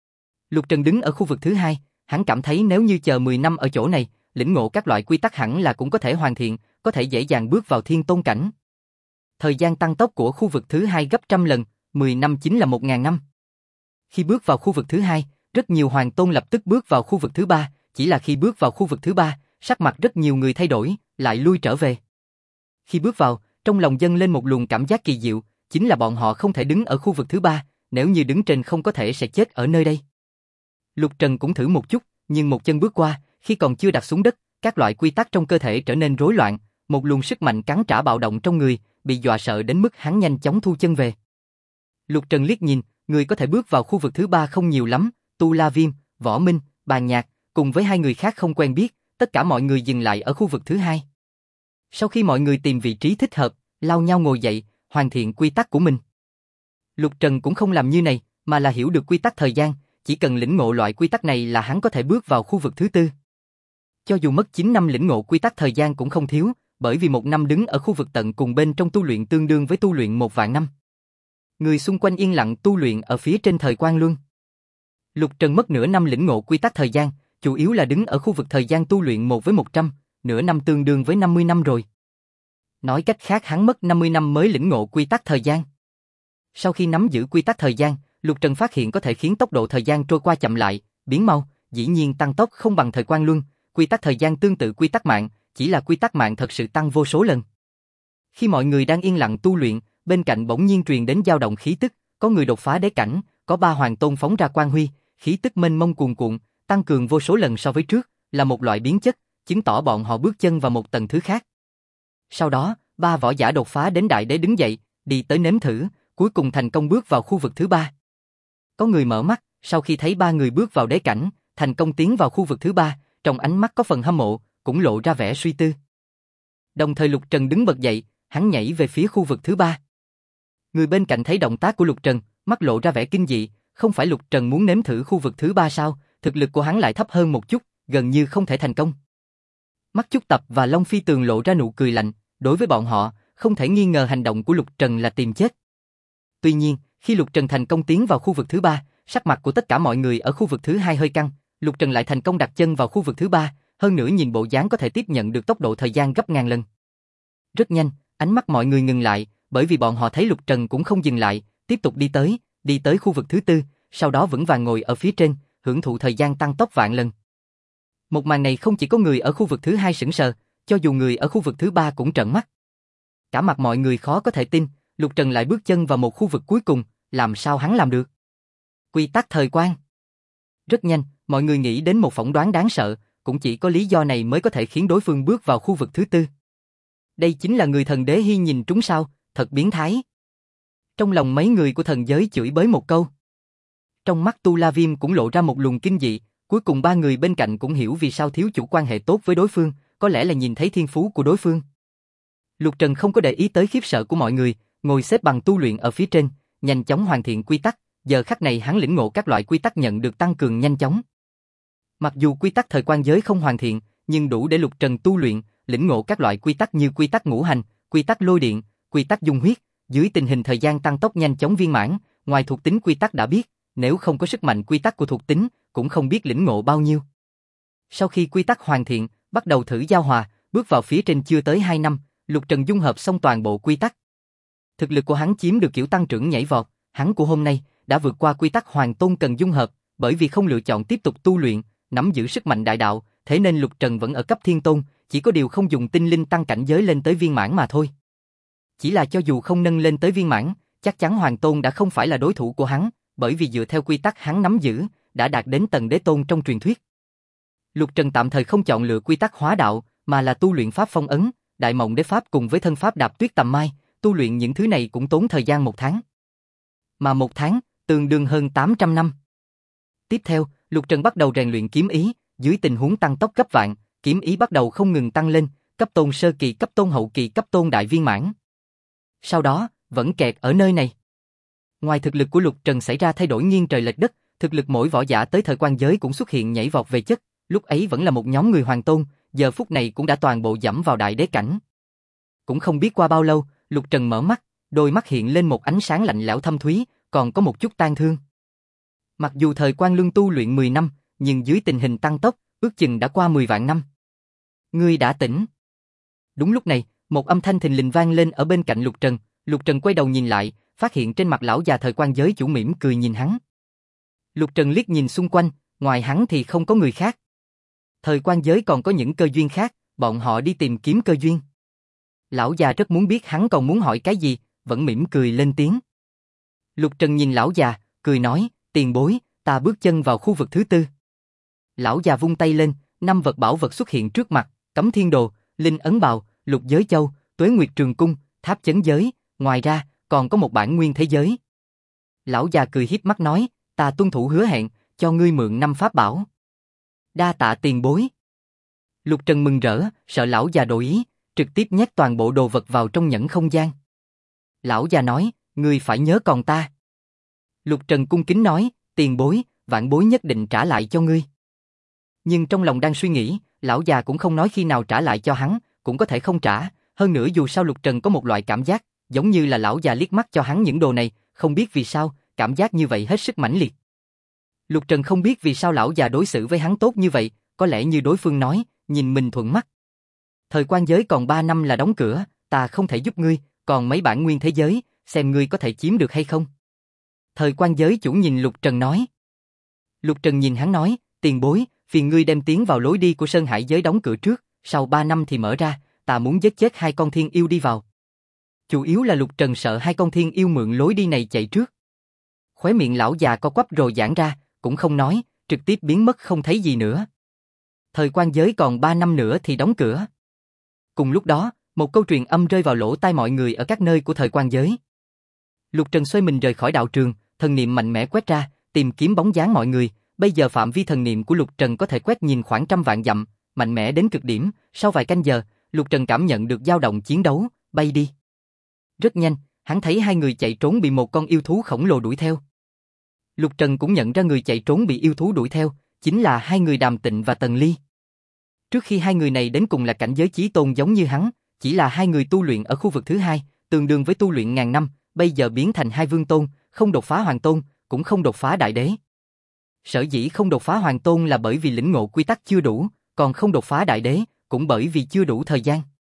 A: Lục Trần đứng ở khu vực thứ hai, hắn cảm thấy nếu như chờ 10 năm ở chỗ này, lĩnh ngộ các loại quy tắc hẳn là cũng có thể hoàn thiện, có thể dễ dàng bước vào thiên tôn cảnh. Thời gian tăng tốc của khu vực thứ hai gấp trăm lần, 10 năm chính là 1000 năm. Khi bước vào khu vực thứ hai, rất nhiều hoàng tôn lập tức bước vào khu vực thứ ba, chỉ là khi bước vào khu vực thứ ba, sắc mặt rất nhiều người thay đổi, lại lui trở về. Khi bước vào, trong lòng dâng lên một luồng cảm giác kỳ diệu, chính là bọn họ không thể đứng ở khu vực thứ ba, nếu như đứng trên không có thể sẽ chết ở nơi đây. Lục Trần cũng thử một chút, nhưng một chân bước qua, khi còn chưa đặt xuống đất, các loại quy tắc trong cơ thể trở nên rối loạn, một luồng sức mạnh cắn trả bạo động trong người, bị dọa sợ đến mức hắn nhanh chóng thu chân về. Lục Trần liếc nhìn, người có thể bước vào khu vực thứ ba không nhiều lắm, Tu La Viêm, Võ Minh, Bàn Nhạc, cùng với 2 người khác không quen biết, tất cả mọi người dừng lại ở khu vực thứ hai. Sau khi mọi người tìm vị trí thích hợp, lao nhau ngồi dậy, hoàn thiện quy tắc của mình. Lục Trần cũng không làm như này, mà là hiểu được quy tắc thời gian, chỉ cần lĩnh ngộ loại quy tắc này là hắn có thể bước vào khu vực thứ tư. Cho dù mất 9 năm lĩnh ngộ quy tắc thời gian cũng không thiếu, bởi vì 1 năm đứng ở khu vực tận cùng bên trong tu luyện tương đương với tu luyện 1 vạn năm. Người xung quanh yên lặng tu luyện ở phía trên thời quang luân. Lục Trần mất nửa năm lĩnh ngộ quy tắc thời gian, chủ yếu là đứng ở khu vực thời gian tu luyện 1/100, nửa năm tương đương với 50 năm rồi. Nói cách khác hắn mất 50 năm mới lĩnh ngộ quy tắc thời gian. Sau khi nắm giữ quy tắc thời gian, Lục Trần phát hiện có thể khiến tốc độ thời gian trôi qua chậm lại, biến mau, dĩ nhiên tăng tốc không bằng thời quang luân, quy tắc thời gian tương tự quy tắc mạng, chỉ là quy tắc mạng thật sự tăng vô số lần. Khi mọi người đang yên lặng tu luyện, bên cạnh bỗng nhiên truyền đến dao động khí tức, có người đột phá đế cảnh, có 3 hoàng tôn phóng ra quang huy, khí tức mênh mông cuồn cuộn, tăng cường vô số lần so với trước, là một loại biến chất, chứng tỏ bọn họ bước chân vào một tầng thứ khác. Sau đó, 3 võ giả đột phá đến đại đế đứng dậy, đi tới nếm thử, cuối cùng thành công bước vào khu vực thứ 3. Có người mở mắt, sau khi thấy 3 người bước vào đế cảnh, thành công tiến vào khu vực thứ 3, trong ánh mắt có phần hâm mộ, cũng lộ ra vẻ suy tư. Đồng thời Lục Trần đứng bật dậy, hắn nhảy về phía khu vực thứ 3. Người bên cạnh thấy động tác của Lục Trần, mắt lộ ra vẻ kinh dị, không phải Lục Trần muốn nếm thử khu vực thứ 3 sao, thực lực của hắn lại thấp hơn một chút, gần như không thể thành công. Mắt Chúc Tập và Long Phi Tường lộ ra nụ cười lạnh, đối với bọn họ, không thể nghi ngờ hành động của Lục Trần là tìm chết. Tuy nhiên, khi Lục Trần thành công tiến vào khu vực thứ 3, sắc mặt của tất cả mọi người ở khu vực thứ 2 hơi căng, Lục Trần lại thành công đặt chân vào khu vực thứ 3, hơn nữa nhìn bộ dáng có thể tiếp nhận được tốc độ thời gian gấp ngàn lần. Rất nhanh, ánh mắt mọi người ngừng lại, bởi vì bọn họ thấy Lục Trần cũng không dừng lại, tiếp tục đi tới khu vực thứ tư, sau đó vững vàng ngồi ở phía trên, hưởng thụ thời gian tăng tốc vạn lần. Một màn này không chỉ có người ở khu vực thứ hai sững sờ, cho dù người ở khu vực thứ ba cũng trợn mắt. Cả mặt mọi người khó có thể tin, Lục Trần lại bước chân vào một khu vực cuối cùng, làm sao hắn làm được? Quy tắc thời quan. Rất nhanh, mọi người nghĩ đến một phỏng đoán đáng sợ, cũng chỉ có lý do này mới có thể khiến đối phương bước vào khu vực thứ tư. Đây chính là người thần đế Hy nhìn trúng sao, thật biến thái. Trong lòng mấy người của thần giới chửi bới một câu. Trong mắt Tu La Viêm cũng lộ ra một luồng kinh dị, cuối cùng ba người bên cạnh cũng hiểu vì sao thiếu chủ quan hệ tốt với đối phương, có lẽ là nhìn thấy thiên phú của đối phương. Lục Trần không có để ý tới khiếp sợ của mọi người, ngồi xếp bằng tu luyện ở phía trên, nhanh chóng hoàn thiện quy tắc, giờ khắc này hắn lĩnh ngộ các loại quy tắc nhận được tăng cường nhanh chóng. Mặc dù quy tắc thời quan giới không hoàn thiện, nhưng đủ để Lục Trần tu luyện, lĩnh ngộ các loại quy tắc như quy tắc ngũ hành, quy tắc lôi điện, quy tắc dung huyết, dưới tình hình thời gian tăng tốc nhanh chóng viên mãn, ngoài thuộc tính quy tắc đã biết, nếu không có sức mạnh quy tắc của thuộc tính, cũng không biết lĩnh ngộ bao nhiêu. Sau khi quy tắc hoàn thiện, bắt đầu thử giao hòa, bước vào phía trên chưa tới 2 năm, Lục Trần dung hợp xong toàn bộ quy tắc. Thực lực của hắn chiếm được kiểu tăng trưởng nhảy vọt, hắn của hôm nay đã vượt qua quy tắc hoàng tôn cần dung hợp, bởi vì không lựa chọn tiếp tục tu luyện, nắm giữ sức mạnh đại đạo, thế nên Lục Trần vẫn ở cấp thiên tôn, chỉ có điều không dùng tinh linh tăng cảnh giới lên tới viên mãn mà thôi. Chỉ là cho dù không nâng lên tới viên mãn, chắc chắn hoàng tôn đã không phải là đối thủ của hắn, bởi vì dựa theo quy tắc hắn nắm giữ, đã đạt đến tầng đế tôn trong truyền thuyết. Lục Trần tạm thời không chọn lựa quy tắc hóa đạo, mà là tu luyện pháp phong ấn, đại mộng đế pháp cùng với thân pháp đạp tuyết tầm mai, tu luyện những thứ này cũng tốn thời gian 1 tháng. Mà 1 tháng, tương đương hơn 800 năm. Tiếp theo, Lục Trần bắt đầu rèn luyện kiếm ý, dưới tình huống tăng tốc cấp vạn, kiếm ý bắt đầu không ngừng tăng lên, cấp tôn sơ kỳ, cấp tôn hậu kỳ, cấp tôn đại viên mãn. Sau đó, vẫn kẹt ở nơi này. Ngoài thực lực của Lục Trần xảy ra thay đổi nghiêng trời lệch đất, thực lực mỗi võ giả tới thời quan giới cũng xuất hiện nhảy vọt về chất, lúc ấy vẫn là một nhóm người hoàng tôn, giờ phút này cũng đã toàn bộ dẫm vào đại đế cảnh. Cũng không biết qua bao lâu, Lục Trần mở mắt, đôi mắt hiện lên một ánh sáng lạnh lẽo thâm thúy, còn có một chút tang thương. Mặc dù thời quan luân tu luyện 10 năm, nhưng dưới tình hình tăng tốc, ước chừng đã qua 10 vạn năm. Ngươi đã tỉnh. Đúng lúc này, một âm thanh thình lình vang lên ở bên cạnh Lục Trần quay đầu nhìn lại, phát hiện trên mặt lão già thời quan giới chủ mỉm cười nhìn hắn. Lục Trần liếc nhìn xung quanh, ngoài hắn thì không có người khác. Thời quan giới còn có những cơ duyên khác, bọn họ đi tìm kiếm cơ duyên. Lão già rất muốn biết hắn còn muốn hỏi cái gì, vẫn mỉm cười lên tiếng. Lục Trần nhìn lão già, cười nói, tiền bối, ta bước chân vào khu vực thứ tư. Lão già vung tay lên, 5 vật bảo vật xuất hiện trước mặt, Cấm Thiên Đồ, Linh Ấn Bào, Lục Giới Châu, Tuế Nguyệt Trường Cung, Tháp Chấn Giới, ngoài ra, còn có một bản nguyên thế giới. Lão già cười hiếp mắt nói, ta tuân thủ hứa hẹn, cho ngươi mượn 5 pháp bảo. Đa tạ tiền bối. Lục Trần mừng rỡ, sợ lão già đổi ý, trực tiếp nhét toàn bộ đồ vật vào trong nhẫn không gian. Lão già nói, ngươi phải nhớ còn ta. Lục Trần cung kính nói, tiền bối, vạn bối nhất định trả lại cho ngươi. Nhưng trong lòng đang suy nghĩ, lão già cũng không nói khi nào trả lại cho hắn, cũng có thể không trả, hơn nữa dù sao Lục Trần có một loại cảm giác, giống như là lão già liếc mắt cho hắn những đồ này, không biết vì sao, cảm giác như vậy hết sức mãnh liệt. Lục Trần không biết vì sao lão già đối xử với hắn tốt như vậy, có lẽ như đối phương nói, nhìn mình thuận mắt. Thời quan giới còn 3 năm là đóng cửa, ta không thể giúp ngươi, còn mấy bản nguyên thế giới, xem ngươi có thể chiếm được hay không. Thời quan giới chủ nhìn Lục Trần nói. Lục Trần nhìn hắn nói, tiền bối, phiền ngươi đem tiến vào lối đi của Sơn Hải giới đóng cửa trước, sau 3 năm thì mở ra, ta muốn giết chết 2 con thiên yêu đi vào. Chủ yếu là Lục Trần sợ 2 con thiên yêu mượn lối đi này chạy trước. Khóe miệng lão già co quắp rồi giãn ra, cũng không nói, trực tiếp biến mất không thấy gì nữa. Thời quan giới còn 3 năm nữa thì đóng cửa. Cùng lúc đó, một câu truyền âm rơi vào lỗ tai mọi người ở các nơi của thời quan giới. Lục Trần xoay mình rời khỏi đạo trường, thần niệm mạnh mẽ quét ra, tìm kiếm bóng dáng mọi người. Bây giờ phạm vi thần niệm của Lục Trần có thể quét nhìn khoảng trăm vạn dặm, mạnh mẽ đến cực điểm. Sau vài canh giờ, Lục Trần cảm nhận được dao động chiến đấu, bay đi. Rất nhanh, hắn thấy 2 người chạy trốn bị một con yêu thú khổng lồ đuổi theo. Lục Trần cũng nhận ra người chạy trốn bị yêu thú đuổi theo, chính là 2 người Đàm Tịnh và Tần Ly. Trước khi 2 người này đến cùng là cảnh giới chí tôn giống như hắn, chỉ là 2 người tu luyện ở khu vực thứ 2, tương đương với tu luyện ngàn năm, bây giờ biến thành 2 vương tôn, không đột phá hoàng tôn, cũng không đột phá đại đế. Sở dĩ không đột phá hoàng tôn là bởi vì lĩnh ngộ quy tắc chưa đủ, còn không đột phá đại đế, cũng bởi vì chưa đủ thời gian.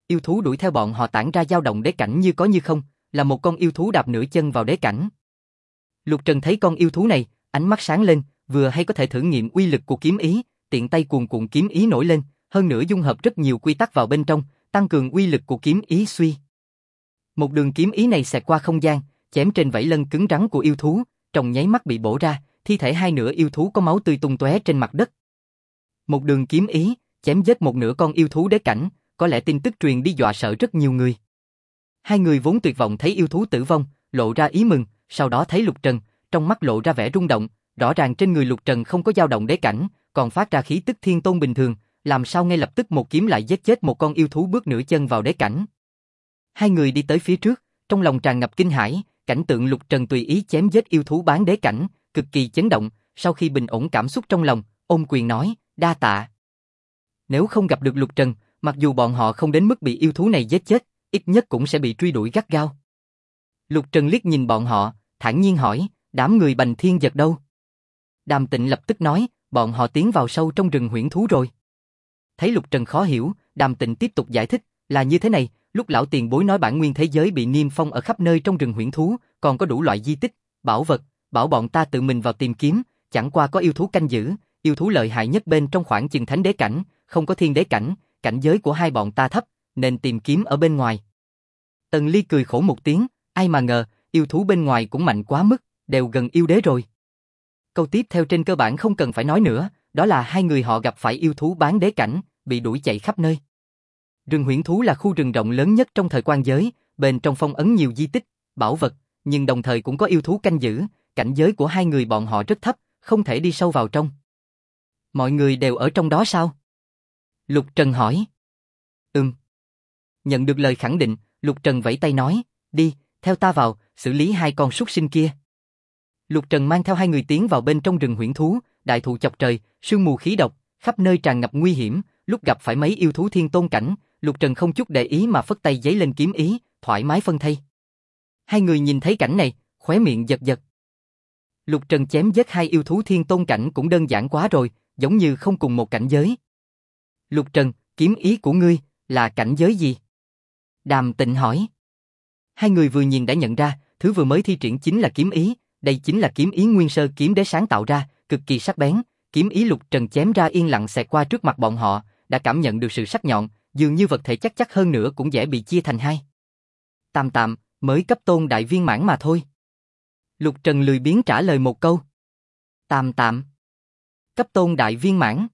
A: Yêu thú đuổi theo bọn họ tản ra dao động đế cảnh như có như không, là một con yêu thú đạp nửa chân vào đế cảnh. Lục Trần thấy con yêu thú này, ánh mắt sáng lên, vừa hay có thể thử nghiệm uy lực của kiếm ý, tiện tay cuồn cuộn kiếm ý nổi lên, hơn nữa dung hợp rất nhiều quy tắc vào bên trong, tăng cường uy lực của kiếm ý suy. Một đường kiếm ý này xẹt qua không gian, chém trên vảy lân cứng rắn của yêu thú, trong nháy mắt bị bổ ra, thi thể hai nửa yêu thú có máu tươi tung tóe trên mặt đất. Một đường kiếm ý, chém giết một nửa con yêu thú đế cảnh, có lẽ tin tức truyền đi dọa sợ rất nhiều người. Hai người vốn tuyệt vọng thấy yêu thú tử vong, lộ ra ý mừng, sau đó thấy Lục Trần, trong mắt lộ ra vẻ rung động, rõ ràng trên người Lục Trần không có dao động đế cảnh, còn phát ra khí tức thiên tôn bình thường, làm sao ngay lập tức một kiếm lại giết chết một con yêu thú bước nửa chân vào đế cảnh. Hai người đi tới phía trước, trong lòng tràn ngập kinh hãi, cảnh tượng Lục Trần tùy ý chém giết yêu thú bán đế cảnh, cực kỳ chấn động, sau khi bình ổn cảm xúc trong lòng, ôm quyền nói, đa tạ. Nếu không gặp được Lục Trần, mặc dù bọn họ không đến mức bị yêu thú này giết chết, ít nhất cũng sẽ bị truy đuổi gắt gao. Lục Trần liếc nhìn bọn họ, thản nhiên hỏi, đám người Bành Thiên Giật đâu? Đàm Tịnh lập tức nói, bọn họ tiến vào sâu trong rừng huyễn thú rồi. Thấy Lục Trần khó hiểu, Đàm Tịnh tiếp tục giải thích, là như thế này, lúc lão tiền bối nói bản nguyên thế giới bị niêm phong ở khắp nơi trong rừng huyễn thú, còn có đủ loại di tích, bảo vật, bảo bọn ta tự mình vào tìm kiếm, chẳng qua có yêu thú canh giữ, yêu thú lợi hại nhất bên trong khoảng chừng thánh đế cảnh, không có thiên đế cảnh, cảnh giới của hai bọn ta thấp, nên tìm kiếm ở bên ngoài. Tần Ly cười khổ một tiếng, ai mà ngờ, yêu thú bên ngoài cũng mạnh quá mức, đều gần yêu đế rồi. Câu tiếp theo trên cơ bản không cần phải nói nữa, đó là hai người họ gặp phải yêu thú bán đế cảnh, bị đuổi chạy khắp nơi. Rừng huyễn thú là khu rừng rộng lớn nhất trong thời quan giới, bên trong phong ấn nhiều di tích, bảo vật, nhưng đồng thời cũng có yêu thú canh giữ, cảnh giới của hai người bọn họ rất thấp, không thể đi sâu vào trong. Mọi người đều ở trong đó sao? Lục Trần hỏi. Nhận được lời khẳng định, Lục Trần vẫy tay nói, đi, theo ta vào, xử lý hai con súc sinh kia. Lục Trần mang theo hai người tiến vào bên trong rừng huyễn thú, đại thụ chọc trời, sương mù khí độc, khắp nơi tràn ngập nguy hiểm, lúc gặp phải mấy yêu thú thiên tôn cảnh, Lục Trần không chút để ý mà phất tay giấy lên kiếm ý, thoải mái phân thây. Hai người nhìn thấy cảnh này, khóe miệng giật giật. Lục Trần chém giết hai yêu thú thiên tôn cảnh cũng đơn giản quá rồi, giống như không cùng một cảnh giới. Lục Trần, kiếm ý của ngươi, là cảnh giới gì? Đàm Tịnh hỏi. Hai người vừa nhìn đã nhận ra, thứ vừa mới thi triển chính là kiếm ý, đây chính là kiếm ý nguyên sơ kiếm đế sáng tạo ra, cực kỳ sắc bén, kiếm ý Lục Trần chém ra yên lặng xẹt qua trước mặt bọn họ, đã cảm nhận được sự sắc nhọn, dường như vật thể chắc hơn nữa cũng dễ bị chia thành hai. Tạm tạm, mới cấp tôn đại viên mãn mà thôi. Lục Trần lười biếng trả lời một câu. Tạm tạm. Cấp tôn đại viên mãn.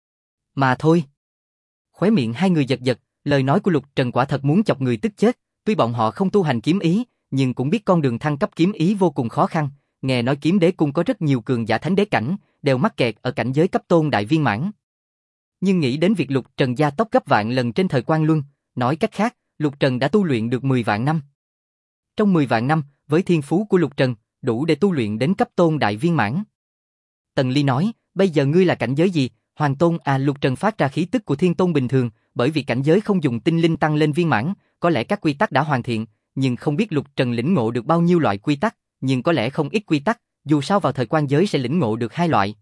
A: Mà thôi. Khóe miệng hai người giật giật, lời nói của Lục Trần quả thật muốn chọc người tức chết, tuy bọn họ không tu hành kiếm ý, nhưng cũng biết con đường thăng cấp kiếm ý vô cùng khó khăn, nghe nói kiếm đế cung có rất nhiều cường giả thánh đế cảnh, đều mắc kẹt ở cảnh giới cấp tôn đại viên mãn. Nhưng nghĩ đến việc Lục Trần gia tốc gấp vạn lần trên thời Quan Luân, nói cách khác, Lục Trần đã tu luyện được 10 vạn năm. Trong 10 vạn năm, với thiên phú của Lục Trần, đủ để tu luyện đến cấp tôn đại viên mãn. Tần Ly nói, bây giờ ngươi là cảnh giới gì? Hoàng tôn à? Lục Trần phát ra khí tức của thiên tôn bình thường, bởi vì cảnh giới không dùng tinh linh tăng lên viên mãn, có lẽ các quy tắc đã hoàn thiện, nhưng không biết Lục Trần lĩnh ngộ được bao nhiêu loại quy tắc, nhưng có lẽ không ít quy tắc, dù sao vào thời quan giới sẽ lĩnh ngộ được hai loại.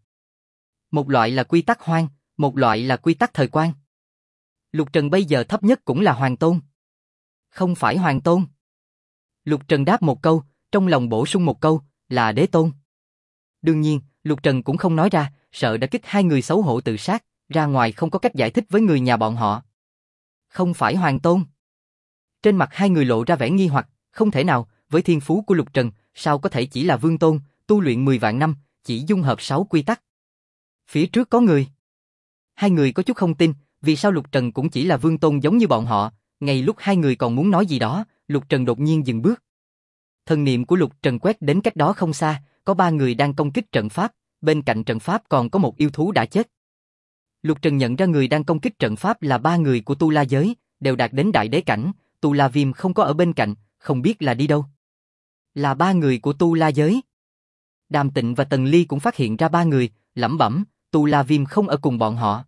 A: Một loại là quy tắc hoang, một loại là quy tắc thời quan. Lục Trần bây giờ thấp nhất cũng là Hoàng tôn. Không phải Hoàng tôn. Lục Trần đáp một câu, trong lòng bổ sung một câu, là đế tôn. Đương nhiên, Lục Trần cũng không nói ra, sợ đã kích hai người xấu hổ tự sát, ra ngoài không có cách giải thích với người nhà bọn họ. Không phải Hoàng tôn. Trên mặt hai người lộ ra vẻ nghi hoặc, không thể nào, với thiên phú của Lục Trần, sao có thể chỉ là vương tôn, tu luyện 10 vạn năm, chỉ dung hợp 6 quy tắc. Phía trước có người. Hai người có chút không tin, vì sao Lục Trần cũng chỉ là vương tôn giống như bọn họ, ngay lúc hai người còn muốn nói gì đó, Lục Trần đột nhiên dừng bước. Thần niệm của Lục Trần quét đến cách đó không xa, có 3 người đang công kích trận pháp, bên cạnh trận pháp còn có một yêu thú đã chết. Lục Trần nhận ra người đang công kích trận pháp là 3 người của Tu La giới, đều đạt đến đại đế cảnh, Tu La Viêm không có ở bên cạnh, không biết là đi đâu. Là 3 người của Tu La giới. Đàm Tịnh và Tần Ly cũng phát hiện ra 3 người, lẩm bẩm, Tu La Viêm không ở cùng bọn họ.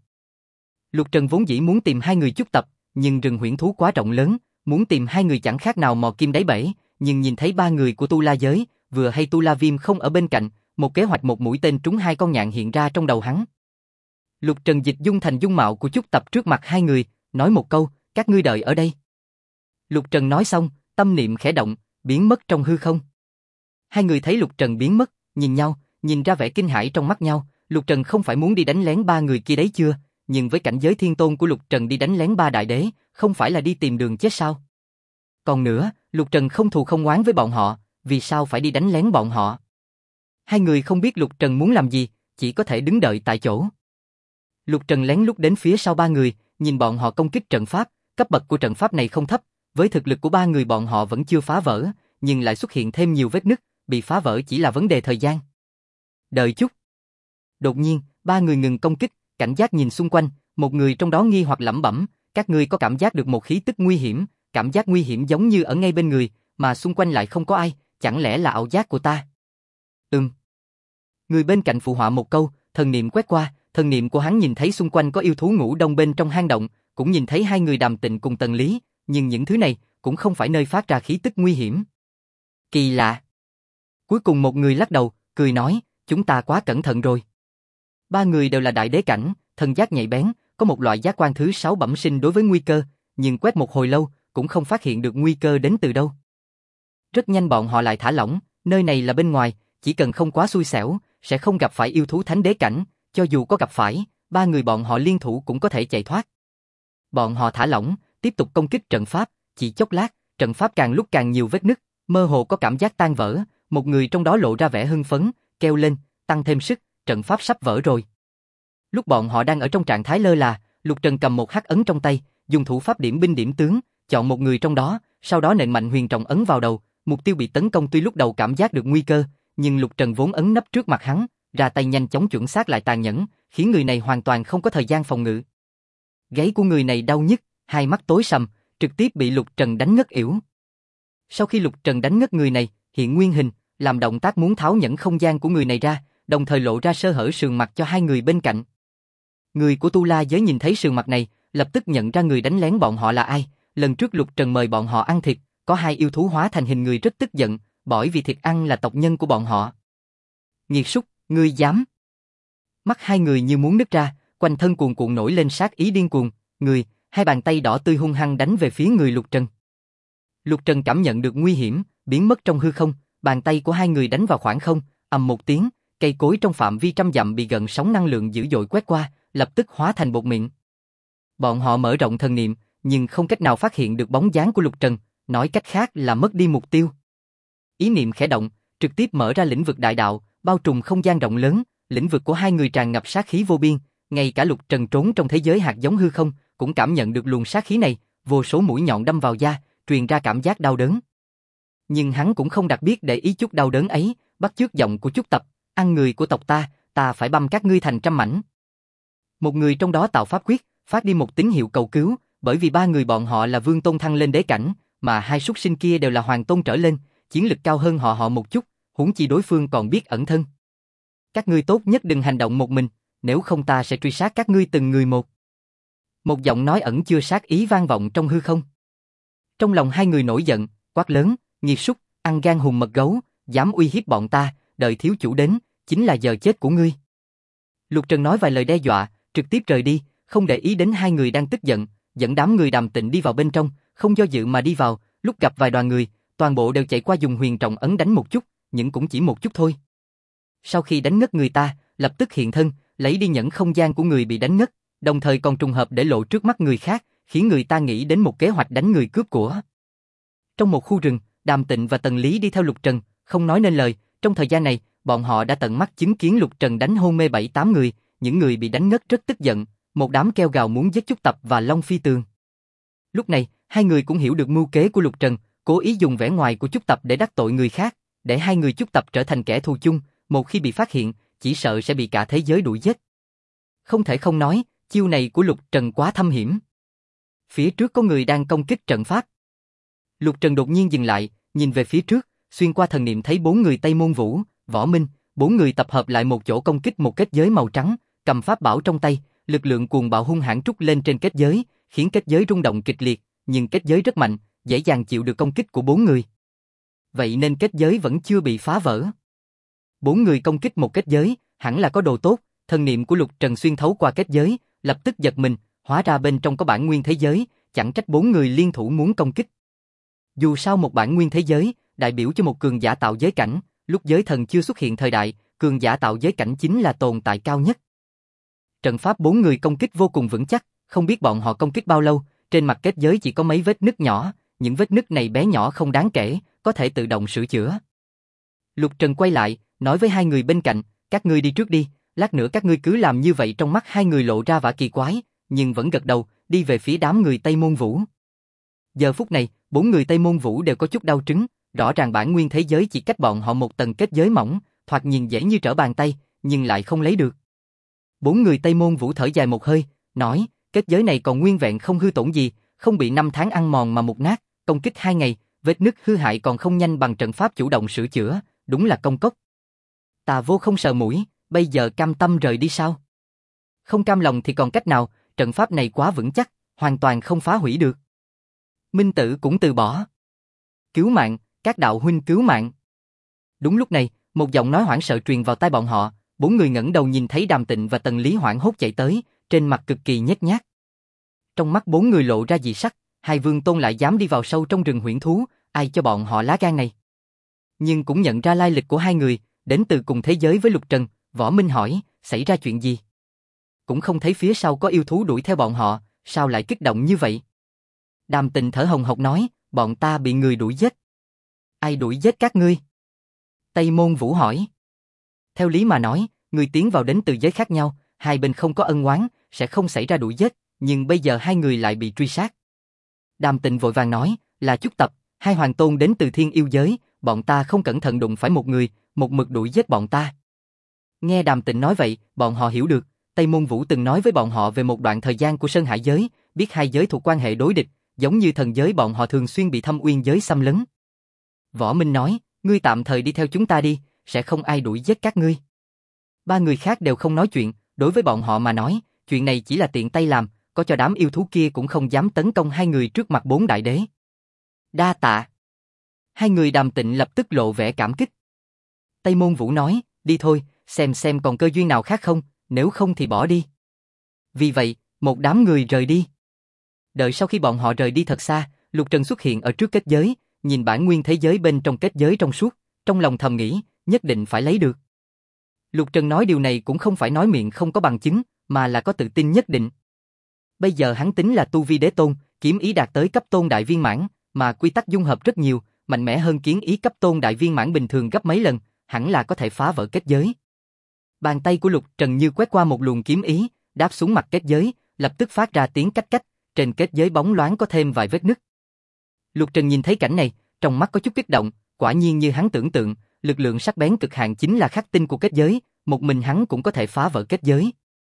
A: Lục Trần vốn dĩ muốn tìm 2 người chút tập, nhưng rừng huyễn thú quá rộng lớn, muốn tìm 2 người chẳng khác nào mò kim đáy bể, nhưng nhìn thấy 3 người của Tu La giới, vừa hay Tu La Viêm không ở bên cạnh, một kế hoạch một mũi tên trúng 2 con nhạn hiện ra trong đầu hắn. Lục Trần dịch dung thành dung mạo của chút tập trước mặt 2 người, nói một câu, các ngươi đợi ở đây. Lục Trần nói xong, tâm niệm khẽ động, biến mất trong hư không. Hai người thấy Lục Trần biến mất, nhìn nhau, nhìn ra vẻ kinh hãi trong mắt nhau. Lục Trần không phải muốn đi đánh lén ba người kia đấy chưa, nhưng với cảnh giới thiên tôn của Lục Trần đi đánh lén ba đại đế, không phải là đi tìm đường chết sao? Còn nữa, Lục Trần không thù không oán với bọn họ, vì sao phải đi đánh lén bọn họ? Hai người không biết Lục Trần muốn làm gì, chỉ có thể đứng đợi tại chỗ. Lục Trần lén lút đến phía sau ba người, nhìn bọn họ công kích trận pháp, cấp bậc của trận pháp này không thấp, với thực lực của ba người bọn họ vẫn chưa phá vỡ, nhưng lại xuất hiện thêm nhiều vết nứt, bị phá vỡ chỉ là vấn đề thời gian. Đợi chút. Đột nhiên, ba người ngừng công kích, cảnh giác nhìn xung quanh, một người trong đó nghi hoặc lẩm bẩm, các ngươi có cảm giác được một khí tức nguy hiểm, cảm giác nguy hiểm giống như ở ngay bên người, mà xung quanh lại không có ai, chẳng lẽ là ảo giác của ta? Người bên cạnh phụ họa một câu, thần niệm quét qua, thần niệm của hắn nhìn thấy xung quanh có yêu thú ngủ đông bên trong hang động, cũng nhìn thấy hai người Đàm Tịnh cùng Tần Lý, nhưng những thứ này cũng không phải nơi phát ra khí tức nguy hiểm. Kỳ lạ. Cuối cùng một người lắc đầu, cười nói, chúng ta quá cẩn thận rồi. Ba người đều là đại đế cảnh, thần giác nhạy bén, có một loại giác quan thứ 6 bẩm sinh đối với nguy cơ, nhưng quét một hồi lâu, cũng không phát hiện được nguy cơ đến từ đâu. Rất nhanh bọn họ lại thả lỏng, nơi này là bên ngoài, chỉ cần không quá xui xẻo, sẽ không gặp phải yêu thú thánh đế cảnh, cho dù có gặp phải, ba người bọn họ liên thủ cũng có thể chạy thoát. Bọn họ thả lỏng, tiếp tục công kích trận pháp, chỉ chốc lát, trận pháp càng lúc càng nhiều vết nứt, mơ hồ có cảm giác tan vỡ, một người trong đó lộ ra vẻ hưng phấn, kêu lên, tăng thêm sức, trận pháp sắp vỡ rồi. Lúc bọn họ đang ở trong trạng thái lơ là, Lục Trần cầm một hắc ấn trong tay, dùng thủ pháp điểm binh điểm tướng, chọn một người trong đó, sau đó nện mạnh huyền trọng ấn vào đầu, mục tiêu bị tấn công tuy lúc đầu cảm giác được nguy cơ, nhưng Lục Trần vốn ấn nấp trước mặt hắn, ra tay nhanh chóng chuẩn xác lại tàn nhẫn, khiến người này hoàn toàn không có thời gian phòng ngự. Gáy của người này đau nhức, hai mắt tối sầm, trực tiếp bị Lục Trần đánh ngất ỉu. Sau khi Lục Trần đánh ngất người này, hiện nguyên hình, làm động tác muốn tháo nhẫn không gian của người này ra, đồng thời lộ ra sơ hở sườn mặt cho hai người bên cạnh. Người của Tu La giới nhìn thấy sườn mặt này, lập tức nhận ra người đánh lén bọn họ là ai. Lần trước Lục Trần mời bọn họ ăn thịt, có hai yêu thú hóa thành hình người rất tức giận, bởi vì thịt ăn là tộc nhân của bọn họ. Nghiệt súc, ngươi dám? Mắt hai người như muốn nứt ra, quanh thân cuồn cuộn nổi lên sát ý điên cuồng. Người, hai bàn tay đỏ tươi hung hăng đánh về phía người Lục Trần. Lục Trần cảm nhận được nguy hiểm, biến mất trong hư không, bàn tay của hai người đánh vào khoảng không, ầm một tiếng, cây cối trong phạm vi trăm dặm bị gợn sóng năng lượng dữ dội quét qua, lập tức hóa thành bột mịn. Bọn họ mở rộng thần niệm, nhưng không cách nào phát hiện được bóng dáng của Lục Trần, nói cách khác là mất đi mục tiêu. Ý niệm khẽ động, trực tiếp mở ra lĩnh vực đại đạo, bao trùm không gian rộng lớn, lĩnh vực của hai người tràn ngập sát khí vô biên, ngay cả Lục Trần trốn trong thế giới hạt giống hư không, cũng cảm nhận được luồng sát khí này, vô số mũi nhọn đâm vào da, truyền ra cảm giác đau đớn. Nhưng hắn cũng không đặc biệt để ý chút đau đớn ấy, bắt chước giọng của Chúc Tập, ăn người của tộc ta phải băm các ngươi thành trăm mảnh. Một người trong đó tạo pháp quyết, phát đi một tín hiệu cầu cứu, bởi vì ba người bọn họ là vương tôn thăng lên đế cảnh, mà hai súc sinh kia đều là hoàng tôn trở lên, chiến lực cao hơn họ một chút, huống chi đối phương còn biết ẩn thân. Các ngươi tốt nhất đừng hành động một mình, nếu không ta sẽ truy sát các ngươi từng người một. Một giọng nói ẩn chứa sát ý vang vọng trong hư không. Trong lòng hai người nổi giận, quát lớn, nghiệt súc, ăn gan hùm mật gấu, dám uy hiếp bọn ta, đợi thiếu chủ đến, chính là giờ chết của ngươi. Lục Trần nói vài lời đe dọa, trực tiếp rời đi, không để ý đến hai người đang tức giận, dẫn đám người Đàm Tịnh đi vào bên trong, không do dự mà đi vào, lúc gặp vài đoàn người, toàn bộ đều chạy qua dùng huyền trọng ấn đánh một chút, nhưng cũng chỉ một chút thôi. Sau khi đánh ngất người ta, lập tức hiện thân, lấy đi nhẫn không gian của người bị đánh ngất, đồng thời còn trùng hợp để lộ trước mắt người khác, khiến người ta nghĩ đến một kế hoạch đánh người cướp của. Trong một khu rừng, Đàm Tịnh và Tần Lý đi theo Lục Trần, không nói nên lời, trong thời gian này, bọn họ đã tận mắt chứng kiến Lục Trần đánh hôn mê 7-8 người, những người bị đánh ngất rất tức giận, một đám kêu gào muốn giết Chúc Tập và Long Phi Tường. Lúc này, hai người cũng hiểu được mưu kế của Lục Trần, cố ý dùng vẻ ngoài của Chúc Tập để đắc tội người khác, để hai người Chúc Tập trở thành kẻ thù chung, một khi bị phát hiện, chỉ sợ sẽ bị cả thế giới đuổi giết. Không thể không nói, chiêu này của Lục Trần quá thâm hiểm. Phía trước có người đang công kích trận pháp. Lục Trần đột nhiên dừng lại, nhìn về phía trước, xuyên qua thần niệm thấy 4 người Tây Môn Vũ, Võ Minh, 4 người tập hợp lại một chỗ công kích một kết giới màu trắng, cầm pháp bảo trong tay, lực lượng cuồng bạo hung hãn trút lên trên kết giới, khiến kết giới rung động kịch liệt, nhưng kết giới rất mạnh, dễ dàng chịu được công kích của 4 người. Vậy nên kết giới vẫn chưa bị phá vỡ. 4 người công kích một kết giới, hẳn là có đồ tốt, thần niệm của Lục Trần xuyên thấu qua kết giới, lập tức giật mình, hóa ra bên trong có bản nguyên thế giới, chẳng trách bốn người liên thủ muốn công kích. Dù sao một bản nguyên thế giới, đại biểu cho một cường giả tạo giới cảnh, lúc giới thần chưa xuất hiện thời đại, cường giả tạo giới cảnh chính là tồn tại cao nhất. Trận pháp bốn người công kích vô cùng vững chắc, không biết bọn họ công kích bao lâu, trên mặt kết giới chỉ có mấy vết nứt nhỏ, những vết nứt này bé nhỏ không đáng kể, có thể tự động sửa chữa. Lục Trần quay lại, nói với hai người bên cạnh, các ngươi đi trước đi, lát nữa các ngươi cứ làm như vậy. Trong mắt hai người lộ ra vẻ kỳ quái, nhưng vẫn gật đầu, đi về phía đám người Tây Môn Vũ. Giờ phút này, bốn người Tây Môn Vũ đều có chút đau trứng, rõ ràng bản nguyên thế giới chỉ cách bọn họ một tầng kết giới mỏng, thoạt nhìn dễ như trở bàn tay, nhưng lại không lấy được. Bốn người Tây Môn Vũ thở dài một hơi, nói, kết giới này còn nguyên vẹn không hư tổn gì, không bị năm tháng ăn mòn mà mục nát, công kích 2 ngày, vết nứt hư hại còn không nhanh bằng trận pháp chủ động sửa chữa, đúng là công cốc. Tà Vô không sờ mũi, bây giờ cam tâm rời đi sao? Không cam lòng thì còn cách nào, trận pháp này quá vững chắc, hoàn toàn không phá hủy được. Minh Tử cũng từ bỏ. Cứu mạng, các đạo huynh cứu mạng. Đúng lúc này, một giọng nói hoảng sợ truyền vào tai bọn họ, bốn người ngẩng đầu nhìn thấy Đàm Tịnh và Tần Lý hoảng hốt chạy tới, trên mặt cực kỳ nhếch nhác. Trong mắt bốn người lộ ra dị sắc, hai vương tôn lại dám đi vào sâu trong rừng huyễn thú, ai cho bọn họ lá gan này? Nhưng cũng nhận ra lai lịch của hai người, đến từ cùng thế giới với Lục Trần, Võ Minh hỏi, xảy ra chuyện gì? Cũng không thấy phía sau có yêu thú đuổi theo bọn họ, sao lại kích động như vậy? Đàm Tịnh thở hồng hộc nói, bọn ta bị người đuổi giết. Ai đuổi giết các ngươi? Tây Môn Vũ hỏi. Theo lý mà nói, người tiến vào đến từ giới khác nhau, hai bên không có ân oán, sẽ không xảy ra đuổi giết, nhưng bây giờ hai người lại bị truy sát. Đàm Tịnh vội vàng nói, là Chúc Tập, hai hoàng tôn đến từ thiên yêu giới, bọn ta không cẩn thận đụng phải một người, một mực đuổi giết bọn ta. Nghe Đàm Tịnh nói vậy, bọn họ hiểu được, Tây Môn Vũ từng nói với bọn họ về một đoạn thời gian của Sơn Hải giới, biết hai giới thuộc quan hệ đối địch, giống như thần giới bọn họ thường xuyên bị Thâm Uyên giới xâm lấn. Võ Minh nói, ngươi tạm thời đi theo chúng ta đi, sẽ không ai đuổi giết các ngươi. Ba người khác đều không nói chuyện, đối với bọn họ mà nói, chuyện này chỉ là tiện tay làm, có cho đám yêu thú kia cũng không dám tấn công hai người trước mặt bốn đại đế. Đa tạ. Hai người Đàm Tịnh lập tức lộ vẻ cảm kích. Tây Môn Vũ nói, đi thôi, xem còn cơ duyên nào khác không, nếu không thì bỏ đi. Vì vậy, một đám người rời đi. Đợi sau khi bọn họ rời đi thật xa, Lục Trần xuất hiện ở trước kết giới, nhìn bản nguyên thế giới bên trong kết giới trong suốt, trong lòng thầm nghĩ, nhất định phải lấy được. Lục Trần nói điều này cũng không phải nói miệng không có bằng chứng, mà là có tự tin nhất định. Bây giờ hắn tính là tu vi đế tôn, kiếm ý đạt tới cấp tôn đại viên mãn, mà quy tắc dung hợp rất nhiều, mạnh mẽ hơn kiếm ý cấp tôn đại viên mãn bình thường gấp mấy lần, hẳn là có thể phá vỡ kết giới. Bàn tay của Lục Trần như quét qua một luồng kiếm ý, đáp xuống mặt kết giới, lập tức phát ra tiếng cách cách, trên kết giới bóng loáng có thêm vài vết nứt. Lục Trần nhìn thấy cảnh này, trong mắt có chút kích động, quả nhiên như hắn tưởng tượng, lực lượng sắc bén cực hạn chính là khắc tinh của kết giới, một mình hắn cũng có thể phá vỡ kết giới.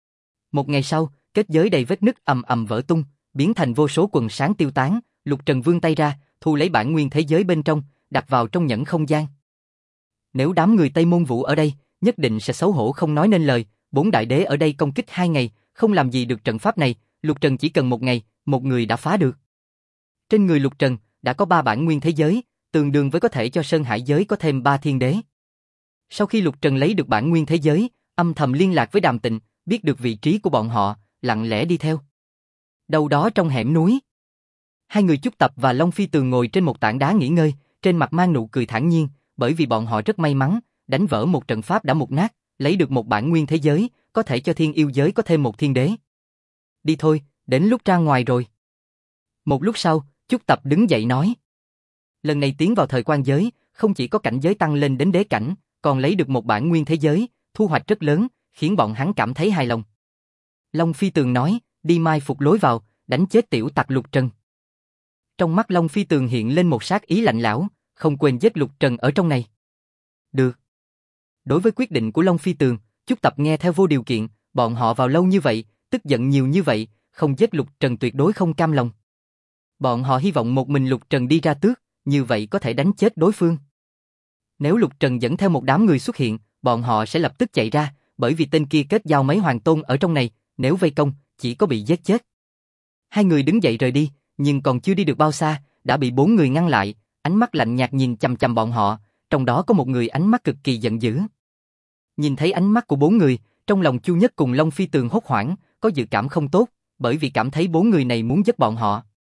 A: Một ngày sau, kết giới đầy vết nứt ầm ầm vỡ tung, biến thành vô số quần sáng tiêu tán, Lục Trần vươn tay ra, thu lấy bản nguyên thế giới bên trong, đặt vào trong nhẫn không gian. Nếu đám người Tây Môn Vũ ở đây, nhất định sẽ xấu hổ không nói nên lời, bốn đại đế ở đây công kích 2 ngày, không làm gì được trận pháp này, Lục Trần chỉ cần 1 ngày, một người đã phá được. Trên người Lục Trần đã có 3 bản nguyên thế giới, tương đương với có thể cho Sơn Hải giới có thêm 3 thiên đế. Sau khi Lục Trần lấy được bản nguyên thế giới, âm thầm liên lạc với Đàm Tịnh, biết được vị trí của bọn họ, lặng lẽ đi theo. Đâu đó trong hẻm núi, hai người Chúc Tập và Long Phi Tường ngồi trên một tảng đá nghỉ ngơi, trên mặt mang nụ cười thản nhiên, bởi vì bọn họ rất may mắn, đánh vỡ một trận pháp đã mục nát, lấy được một bản nguyên thế giới, có thể cho thiên yêu giới có thêm một thiên đế. Đi thôi, đến lúc ra ngoài rồi. Một lúc sau, Chúc Tập đứng dậy nói. Lần này tiến vào thời quan giới, không chỉ có cảnh giới tăng lên đến đế cảnh, còn lấy được một bản nguyên thế giới, thu hoạch rất lớn, khiến bọn hắn cảm thấy hài lòng. Long Phi Tường nói, đi mai phục lối vào, đánh chết tiểu tặc Lục Trần. Trong mắt Long Phi Tường hiện lên một sát ý lạnh lẽo, không quên giết Lục Trần ở trong này. Được. Đối với quyết định của Long Phi Tường, Chúc Tập nghe theo vô điều kiện, bọn họ vào lâu như vậy, tức giận nhiều như vậy, không giết Lục Trần tuyệt đối không cam lòng. Bọn họ hy vọng một mình Lục Trần đi ra tước, như vậy có thể đánh chết đối phương. Nếu Lục Trần dẫn theo một đám người xuất hiện, bọn họ sẽ lập tức chạy ra, bởi vì tên kia kết giao mấy hoàng tôn ở trong này, nếu vây công, chỉ có bị giết chết. Hai người đứng dậy rời đi, nhưng còn chưa đi được bao xa, đã bị 4 người ngăn lại, ánh mắt lạnh nhạt nhìn chằm chằm bọn họ, trong đó có một người ánh mắt cực kỳ giận dữ. Nhìn thấy ánh mắt của 4 người, trong lòng Chu Nhất cùng Long Phi Tường hốt hoảng, có dự cảm không tốt, bởi vì cảm thấy 4 người này muốn giết bọn họ.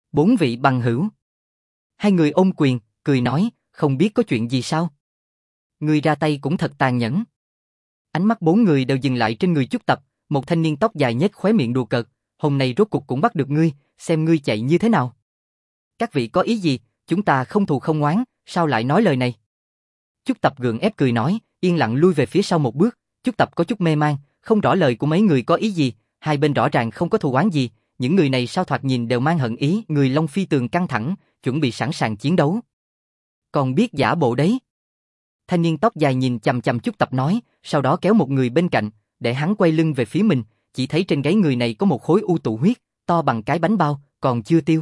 A: 4 vị bằng hữu. Hai người ôm quyền, cười nói, không biết có chuyện gì sao? Ngươi ra tay cũng thật tàn nhẫn. Ánh mắt 4 người đều dừng lại trên người Chúc Tập, một thanh niên tóc dài nhếch khóe miệng đùa cợt, hôm nay rốt cuộc cũng bắt được ngươi, xem ngươi chạy như thế nào. Các vị có ý gì, chúng ta không thù không oán, sao lại nói lời này? Chúc Tập gượng ép cười nói, yên lặng lui về phía sau một bước, Chúc Tập có chút mê man, không rõ lời của mấy người có ý gì, hai bên rõ ràng không có thù oán gì, những người này sao thoạt nhìn đều mang hận ý, người Long Phi Tường căng thẳng, chuẩn bị sẵn sàng chiến đấu. Còn biết giả bộ đấy. Thanh niên tóc dài nhìn chằm chằm Chúc Tập nói, sau đó kéo một người bên cạnh, để hắn quay lưng về phía mình, chỉ thấy trên gáy người này có một khối u tụ huyết, to bằng cái bánh bao, còn chưa tiêu.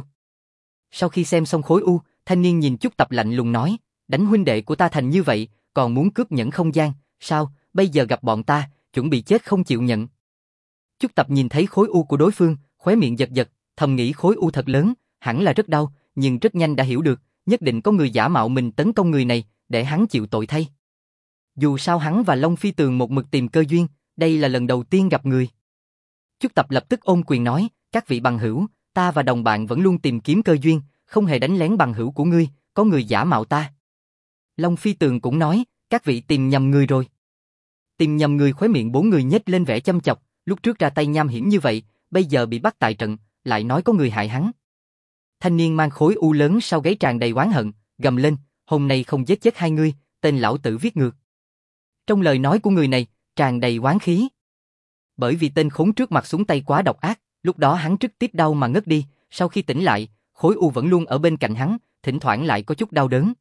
A: Sau khi xem xong khối u, thanh niên nhìn Chúc Tập lạnh lùng nói, đánh huynh đệ của ta thành như vậy, còn muốn cướp nhẫn không gian, sao, bây giờ gặp bọn ta, chuẩn bị chết không chịu nhận. Chúc Tập nhìn thấy khối u của đối phương, khóe miệng giật giật, thầm nghĩ khối u thật lớn, hẳn là rất đau, nhưng rất nhanh đã hiểu được, nhất định có người giả mạo mình tấn công người này, để hắn chịu tội thay. Dù sao hắn và Long Phi Tường một mực tìm cơ duyên, đây là lần đầu tiên gặp người. Chúc Tập lập tức ôm quyền nói, các vị bằng hữu, ta và đồng bạn vẫn luôn tìm kiếm cơ duyên, không hề đánh lén bằng hữu của ngươi, có người giả mạo ta. Long Phi Tường cũng nói, các vị tìm nhầm người rồi. Tìm nhầm người, khóe miệng 4 người nhếch lên vẻ châm chọc, lúc trước ra tay nham hiểm như vậy, bây giờ bị bắt tại trận, lại nói có người hại hắn. Thanh niên mang khối u lớn sau gáy tràn đầy oán hận, gầm lên, hôm nay không giết chết hai ngươi, tên lão tử viết ngược. Trong lời nói của người này, tràn đầy oán khí. Bởi vì tên khốn trước mặt xuống tay quá độc ác, lúc đó hắn trực tiếp đau mà ngất đi, sau khi tỉnh lại, khối u vẫn luôn ở bên cạnh hắn, thỉnh thoảng lại có chút đau đớn.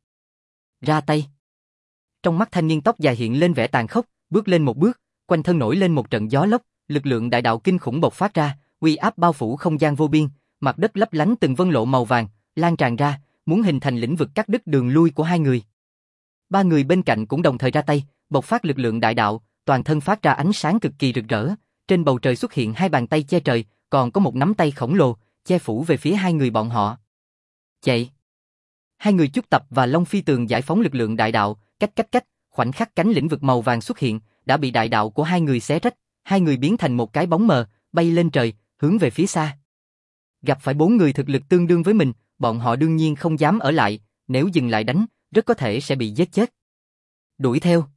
A: Ra tay. Trong mắt thanh niên tóc dài hiện lên vẻ tàn khốc, bước lên một bước, quanh thân nổi lên một trận gió lốc, lực lượng đại đạo kinh khủng bộc phát ra, uy áp bao phủ không gian vô biên, mặt đất lấp lánh từng vân lộ màu vàng, lan tràn ra, muốn hình thành lĩnh vực cắt đứt đường lui của hai người. 3 người bên cạnh cũng đồng thời ra tay, bộc phát lực lượng đại đạo, toàn thân phát ra ánh sáng cực kỳ rực rỡ, trên bầu trời xuất hiện 2 bàn tay che trời, còn có một nắm tay khổng lồ, che phủ về phía hai người bọn họ. Chạy! Hai người Chúc Tập và Long Phi Tường giải phóng lực lượng đại đạo, cách, khoảnh khắc cánh lĩnh vực màu vàng xuất hiện, đã bị đại đạo của hai người xé rách, hai người biến thành một cái bóng mờ, bay lên trời, hướng về phía xa. Gặp phải 4 người thực lực tương đương với mình, bọn họ đương nhiên không dám ở lại, nếu dừng lại đánh, rất có thể sẽ bị giết chết. Đuổi theo.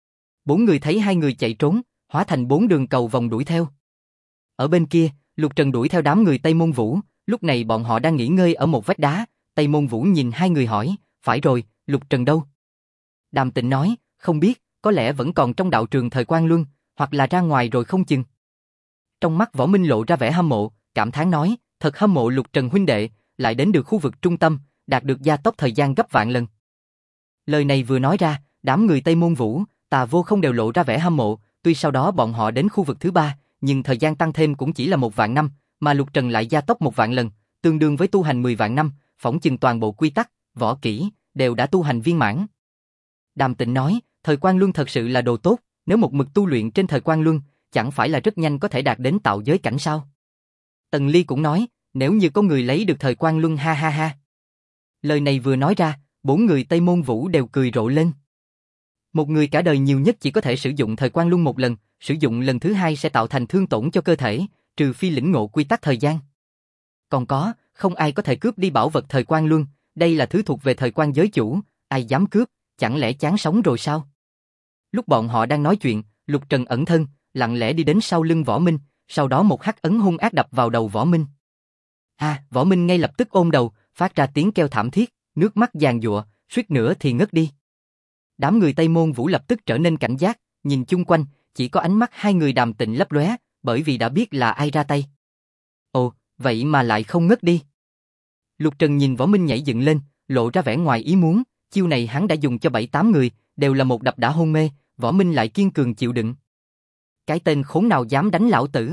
A: 4 người thấy hai người chạy trốn, hóa thành 4 đường cầu vòng đuổi theo. Ở bên kia, Lục Trần đuổi theo đám người Tây Môn Vũ, lúc này bọn họ đang nghỉ ngơi ở một vách đá, Tây Môn Vũ nhìn hai người hỏi, phải rồi, Lục Trần đâu? Đàm Tịnh nói, không biết, có lẽ vẫn còn trong đạo trường thời Quan Luân, hoặc là ra ngoài rồi không chừng. Trong mắt Võ Minh lộ ra vẻ hâm mộ, cảm thán nói, thật hâm mộ Lục Trần huynh đệ, lại đến được khu vực trung tâm, đạt được gia tốc thời gian gấp vạn lần. Lời này vừa nói ra, đám người Tây Môn Vũ, Tà Vô Không đều lộ ra vẻ hâm mộ, tuy sau đó bọn họ đến khu vực thứ 3, nhưng thời gian tăng thêm cũng chỉ là 1 vạn năm, mà Lục Trần lại gia tốc 1 vạn lần, tương đương với tu hành 10 vạn năm, phỏng chừng toàn bộ quy tắc, võ kỹ, đều đã tu hành viên mãn. Đàm Tịnh nói, thời Quan Luân thật sự là đồ tốt, nếu một mực tu luyện trên thời Quan Luân, chẳng phải là rất nhanh có thể đạt đến tạo giới cảnh sao? Tần Ly cũng nói, nếu như có người lấy được thời Quan Luân ha ha ha. Lời này vừa nói ra, 4 người Tây Môn Vũ đều cười rộ lên. Một người cả đời nhiều nhất chỉ có thể sử dụng thời Quan Luân một lần, sử dụng lần thứ 2 sẽ tạo thành thương tổn cho cơ thể, trừ phi lĩnh ngộ quy tắc thời gian. Còn có, không ai có thể cướp đi bảo vật thời Quan Luân, đây là thứ thuộc về thời Quan giới chủ, ai dám cướp, chẳng lẽ chán sống rồi sao? Lúc bọn họ đang nói chuyện, Lục Trần ẩn thân, lặng lẽ đi đến sau lưng Võ Minh, sau đó một hắc ấn hung ác đập vào đầu Võ Minh. Võ Minh ngay lập tức ôm đầu, phát ra tiếng kêu thảm thiết, nước mắt giàn giụa, suýt nữa thì ngất đi. Đám người Tây Môn Vũ lập tức trở nên cảnh giác, nhìn chung quanh, chỉ có ánh mắt hai người Đàm Tịnh lấp lóe, bởi vì đã biết là ai ra tay. Ồ, vậy mà lại không ngất đi. Lục Trần nhìn Võ Minh nhảy dựng lên, lộ ra vẻ ngoài ý muốn, chiêu này hắn đã dùng cho 7-8 người, đều là một đập đã hôn mê, Võ Minh lại kiên cường chịu đựng. Cái tên khốn nào dám đánh lão tử?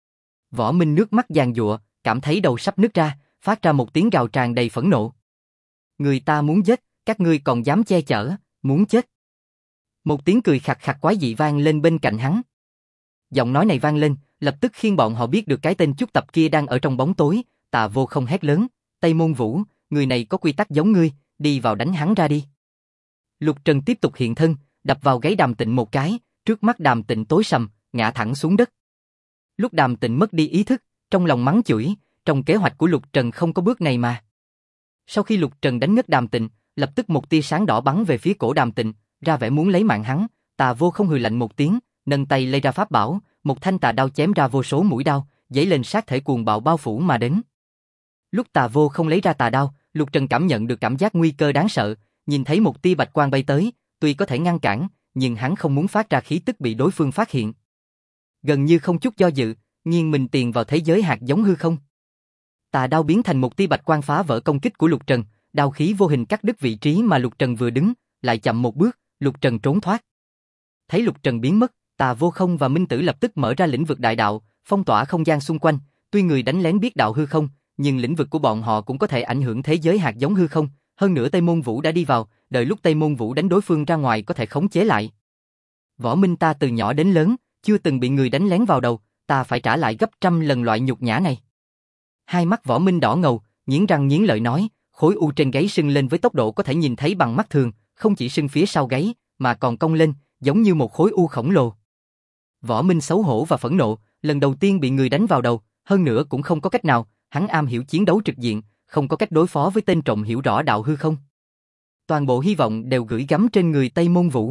A: Võ Minh nước mắt giàn giụa, cảm thấy đầu sắp nứt ra, phát ra một tiếng gào tràn đầy phẫn nộ. Người ta muốn giết, các ngươi còn dám che chở, muốn chết. Một tiếng cười khặc khặc quái dị vang lên bên cạnh hắn. Giọng nói này vang lên, lập tức khiến bọn họ biết được cái tên Chúc Tập kia đang ở trong bóng tối, Tà Vô Không hét lớn, Tây Môn Vũ, người này có quy tắc giống ngươi, đi vào đánh hắn ra đi. Lục Trần tiếp tục hiện thân, đập vào gáy Đàm Tịnh một cái, trước mắt Đàm Tịnh tối sầm, ngã thẳng xuống đất. Lúc Đàm Tịnh mất đi ý thức, trong lòng mắng chửi, trong kế hoạch của Lục Trần không có bước này mà. Sau khi Lục Trần đánh ngất Đàm Tịnh, lập tức một tia sáng đỏ bắn về phía cổ Đàm Tịnh, ra vẻ muốn lấy mạng hắn. Tà Vô không hừ lạnh một tiếng, nâng tay lấy ra pháp bảo, một thanh tà đao chém ra vô số mũi đao, dấy lên sát thể cuồng bạo bao phủ mà đến. Lúc Tà Vô không lấy ra tà đao, Lục Trần cảm nhận được cảm giác nguy cơ đáng sợ, nhìn thấy một tia bạch quang bay tới, tuy có thể ngăn cản, nhưng hắn không muốn phát ra khí tức bị đối phương phát hiện. Gần như không chút do dự, nghiêng mình tiền vào thế giới hạt giống hư không. Tà đao biến thành một tia bạch quang phá vỡ công kích của Lục Trần, đao khí vô hình cắt đứt vị trí mà Lục Trần vừa đứng, lại chậm một bước, Lục Trần trốn thoát. Thấy Lục Trần biến mất, Tà Vô không và Minh Tử lập tức mở ra lĩnh vực đại đạo, phong tỏa không gian xung quanh. Tuy người đánh lén biết đạo hư không, nhưng lĩnh vực của bọn họ cũng có thể ảnh hưởng thế giới hạt giống hư không. Hơn nữa Tây Môn Vũ đã đi vào, đợi lúc Tây Môn Vũ đánh đối phương ra ngoài có thể khống chế lại. Võ Minh ta từ nhỏ đến lớn, chưa từng bị người đánh lén vào đầu, ta phải trả lại gấp trăm lần loại nhục nhã này. Hai mắt Võ Minh đỏ ngầu, nghiến răng nghiến lợi nói, khối u trên gáy sưng lên với tốc độ có thể nhìn thấy bằng mắt thường, không chỉ sưng phía sau gáy, mà còn cong lên, giống như một khối u khổng lồ. Võ Minh xấu hổ và phẫn nộ, lần đầu tiên bị người đánh vào đầu, hơn nữa cũng không có cách nào, hắn am hiểu chiến đấu trực diện, không có cách đối phó với tên trộm hiểu rõ đạo hư không. Toàn bộ hy vọng đều gửi gắm trên người Tây Môn Vũ.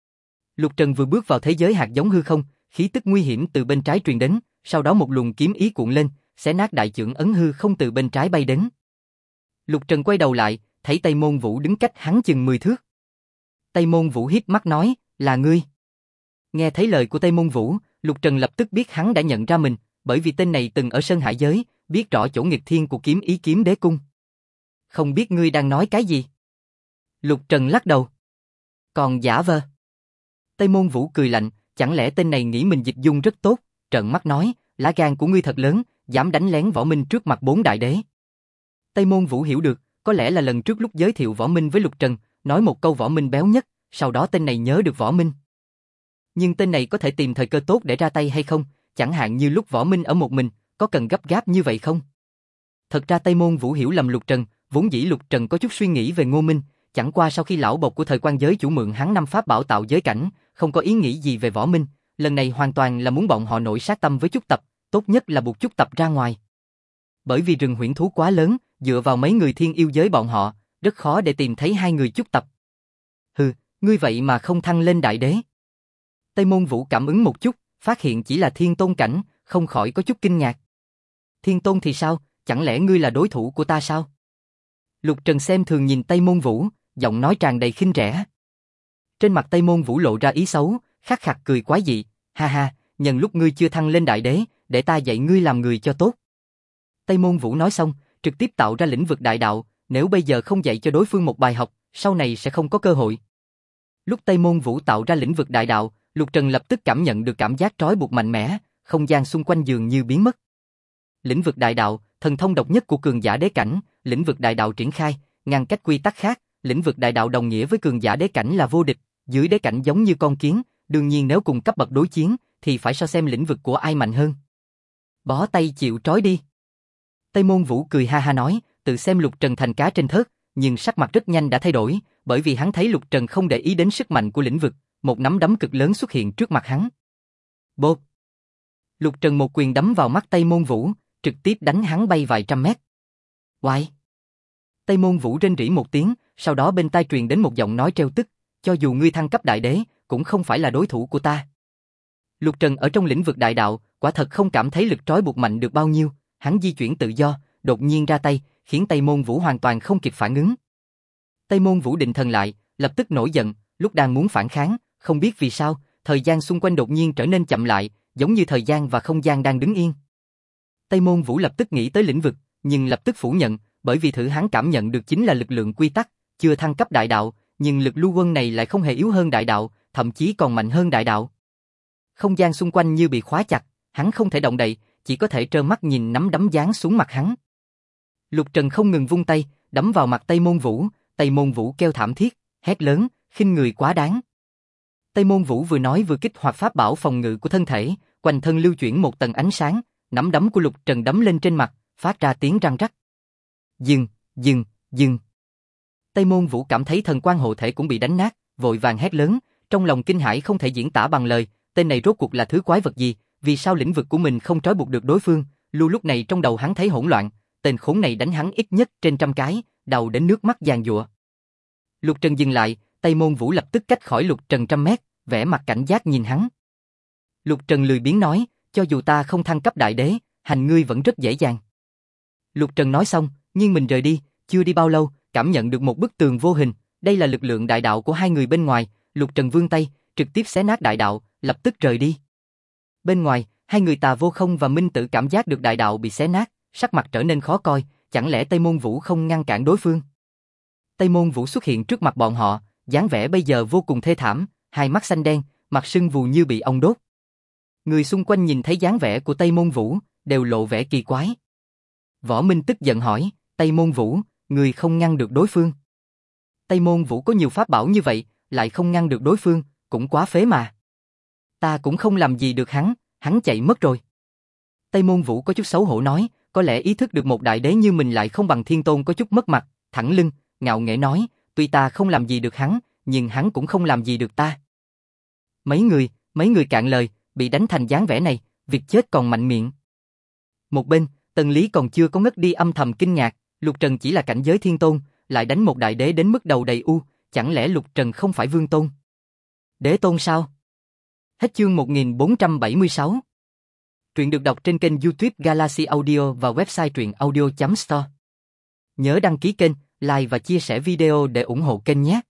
A: Lục Trần vừa bước vào thế giới hạt giống hư không, khí tức nguy hiểm từ bên trái truyền đến, sau đó một luồng kiếm ý cuộn lên, xé nát đại chưởng ấn hư không từ bên trái bay đến. Lục Trần quay đầu lại, thấy Tây Môn Vũ đứng cách hắn chừng 10 thước. Tây Môn Vũ híp mắt nói, là ngươi. Nghe thấy lời của Tây Môn Vũ, Lục Trần lập tức biết hắn đã nhận ra mình, bởi vì tên này từng ở Sơn Hải Giới, biết rõ chỗ nghịch thiên của kiếm ý kiếm đế cung. Không biết ngươi đang nói cái gì? Lục Trần lắc đầu. Còn giả vờ. Tây Môn Vũ cười lạnh, chẳng lẽ tên này nghĩ mình dịch dung rất tốt, trợn mắt nói, lá gan của ngươi thật lớn, dám đánh lén Võ Minh trước mặt 4 đại đế. Tây Môn Vũ hiểu được, có lẽ là lần trước lúc giới thiệu Võ Minh với Lục Trần, nói một câu Võ Minh béo nhất, sau đó tên này nhớ được Võ Minh. Nhưng tên này có thể tìm thời cơ tốt để ra tay hay không, chẳng hạn như lúc Võ Minh ở một mình, có cần gấp gáp như vậy không? Thật ra Tây Môn Vũ hiểu lầm Lục Trần, vốn dĩ Lục Trần có chút suy nghĩ về Ngô Minh, chẳng qua sau khi lão bộc của thời quan giới chủ mượn hắn 5 pháp bảo tạo giới cảnh, không có ý nghĩ gì về Võ Minh, lần này hoàn toàn là muốn bọn họ nổi sát tâm với Chúc Tập, tốt nhất là buộc Chúc Tập ra ngoài. Bởi vì rừng huyễn thú quá lớn, dựa vào mấy người thiên yêu giới bọn họ, rất khó để tìm thấy 2 người Chúc Tập. Hừ, ngươi vậy mà không thăng lên đại đế. Tây Môn Vũ cảm ứng một chút, phát hiện chỉ là thiên tôn cảnh, không khỏi có chút kinh ngạc. Thiên tôn thì sao, chẳng lẽ ngươi là đối thủ của ta sao? Lục Trần xem thường nhìn Tây Môn Vũ, giọng nói tràn đầy khinh rẻ. Trên mặt Tây Môn Vũ lộ ra ý xấu, khắc khạc cười quái dị, ha ha, nhân lúc ngươi chưa thăng lên đại đế, để ta dạy ngươi làm người cho tốt. Tây Môn Vũ nói xong, trực tiếp tạo ra lĩnh vực đại đạo, nếu bây giờ không dạy cho đối phương một bài học, sau này sẽ không có cơ hội. Lúc Tây Môn Vũ tạo ra lĩnh vực đại đạo, Lục Trần lập tức cảm nhận được cảm giác trói buộc mạnh mẽ, không gian xung quanh dường như biến mất. Lĩnh vực đại đạo, thần thông độc nhất của cường giả đế cảnh, lĩnh vực đại đạo triển khai, ngăn cách quy tắc khác, lĩnh vực đại đạo đồng nghĩa với cường giả đế cảnh là vô địch, dưới đế cảnh giống như con kiến, đương nhiên nếu cùng cấp bậc đối chiến, thì phải so xem lĩnh vực của ai mạnh hơn. Bó tay chịu trói đi. Tây Môn Vũ cười ha ha nói, tự xem Lục Trần thành cá trên thớt, nhưng sắc mặt rất nhanh đã thay đổi, bởi vì hắn thấy Lục Trần không để ý đến sức mạnh của lĩnh vực, một nắm đấm cực lớn xuất hiện trước mặt hắn. Bộp! Lục Trần một quyền đấm vào mắt Tây Môn Vũ, trực tiếp đánh hắn bay vài trăm mét. Oai! Tây Môn Vũ rên rỉ một tiếng, sau đó bên tai truyền đến một giọng nói trêu tức, cho dù ngươi thăng cấp đại đế, cũng không phải là đối thủ của ta. Lục Trần ở trong lĩnh vực đại đạo, quả thật không cảm thấy lực trói buộc mạnh được bao nhiêu, hắn di chuyển tự do, đột nhiên ra tay, khiến Tây Môn Vũ hoàn toàn không kịp phản ứng. Tây Môn Vũ định thần lại, lập tức nổi giận, lúc đang muốn phản kháng, không biết vì sao, thời gian xung quanh đột nhiên trở nên chậm lại, giống như thời gian và không gian đang đứng yên. Tây Môn Vũ lập tức nghĩ tới lĩnh vực, nhưng lập tức phủ nhận, bởi vì thứ hắn cảm nhận được chính là lực lượng quy tắc, chưa thăng cấp đại đạo, nhưng lực lưu quân này lại không hề yếu hơn đại đạo, thậm chí còn mạnh hơn đại đạo. Không gian xung quanh như bị khóa chặt, hắn không thể động đậy, chỉ có thể trơ mắt nhìn nắm đấm giáng xuống mặt hắn. Lục Trần không ngừng vung tay, đấm vào mặt Tây Môn Vũ kêu thảm thiết, hét lớn, khinh người quá đáng. Tây Môn Vũ vừa nói vừa kích hoạt pháp bảo phòng ngự của thân thể, quanh thân lưu chuyển một tầng ánh sáng, nắm đấm của Lục Trần đấm lên trên mặt, phát ra tiếng răng rắc. Dừng, dừng, dừng. Tây Môn Vũ cảm thấy thần quan hộ thể cũng bị đánh nát, vội vàng hét lớn, trong lòng kinh hãi không thể diễn tả bằng lời, tên này rốt cuộc là thứ quái vật gì, vì sao lĩnh vực của mình không trói buộc được đối phương, Lưu lúc này trong đầu hắn thấy hỗn loạn, tên khốn này đánh hắn ít nhất trên 100 cái, đầu đến nước mắt giàn giụa. Lục Trần dừng lại, Tây Môn Vũ lập tức cách khỏi Lục Trần 100 mét, vẻ mặt cảnh giác nhìn hắn. Lục Trần lười biếng nói, cho dù ta không thăng cấp đại đế, hành ngươi vẫn rất dễ dàng. Lục Trần nói xong, nhưng mình rời đi, chưa đi bao lâu, cảm nhận được một bức tường vô hình, đây là lực lượng đại đạo của hai người bên ngoài, Lục Trần vươn tay, trực tiếp xé nát đại đạo, lập tức rời đi. Bên ngoài, hai người Tà Vô Không và Minh Tử cảm giác được đại đạo bị xé nát, sắc mặt trở nên khó coi, chẳng lẽ Tây Môn Vũ không ngăn cản đối phương? Tây Môn Vũ xuất hiện trước mặt bọn họ, dáng vẻ bây giờ vô cùng thê thảm, hai mắt xanh đen, mặt sưng vù như bị ong đốt. Người xung quanh nhìn thấy dáng vẻ của Tây Môn Vũ, đều lộ vẻ kỳ quái. Võ Minh tức giận hỏi, Tây Môn Vũ, người không ngăn được đối phương. Tây Môn Vũ có nhiều pháp bảo như vậy, lại không ngăn được đối phương, cũng quá phế mà. Ta cũng không làm gì được hắn chạy mất rồi. Tây Môn Vũ có chút xấu hổ nói, có lẽ ý thức được một đại đế như mình lại không bằng Thiên Tôn có chút mất mặt, thẳng lưng, ngạo nghễ nói, tuy ta không làm gì được hắn, nhưng hắn cũng không làm gì được ta. Mấy người cạn lời, bị đánh thành dáng vẻ này, việc chết còn mạnh miệng. Một bên, Tần Lý còn chưa có ngất đi âm thầm kinh ngạc, Lục Trần chỉ là cảnh giới Thiên Tôn, lại đánh một đại đế đến mức đầu đầy u, chẳng lẽ Lục Trần không phải Vương Tôn? Đế Tôn sao? Hết chương 1476. Truyện được đọc trên kênh YouTube Galaxy Audio và website truyệnaudio.store. Nhớ đăng ký kênh, like và chia sẻ video để ủng hộ kênh nhé.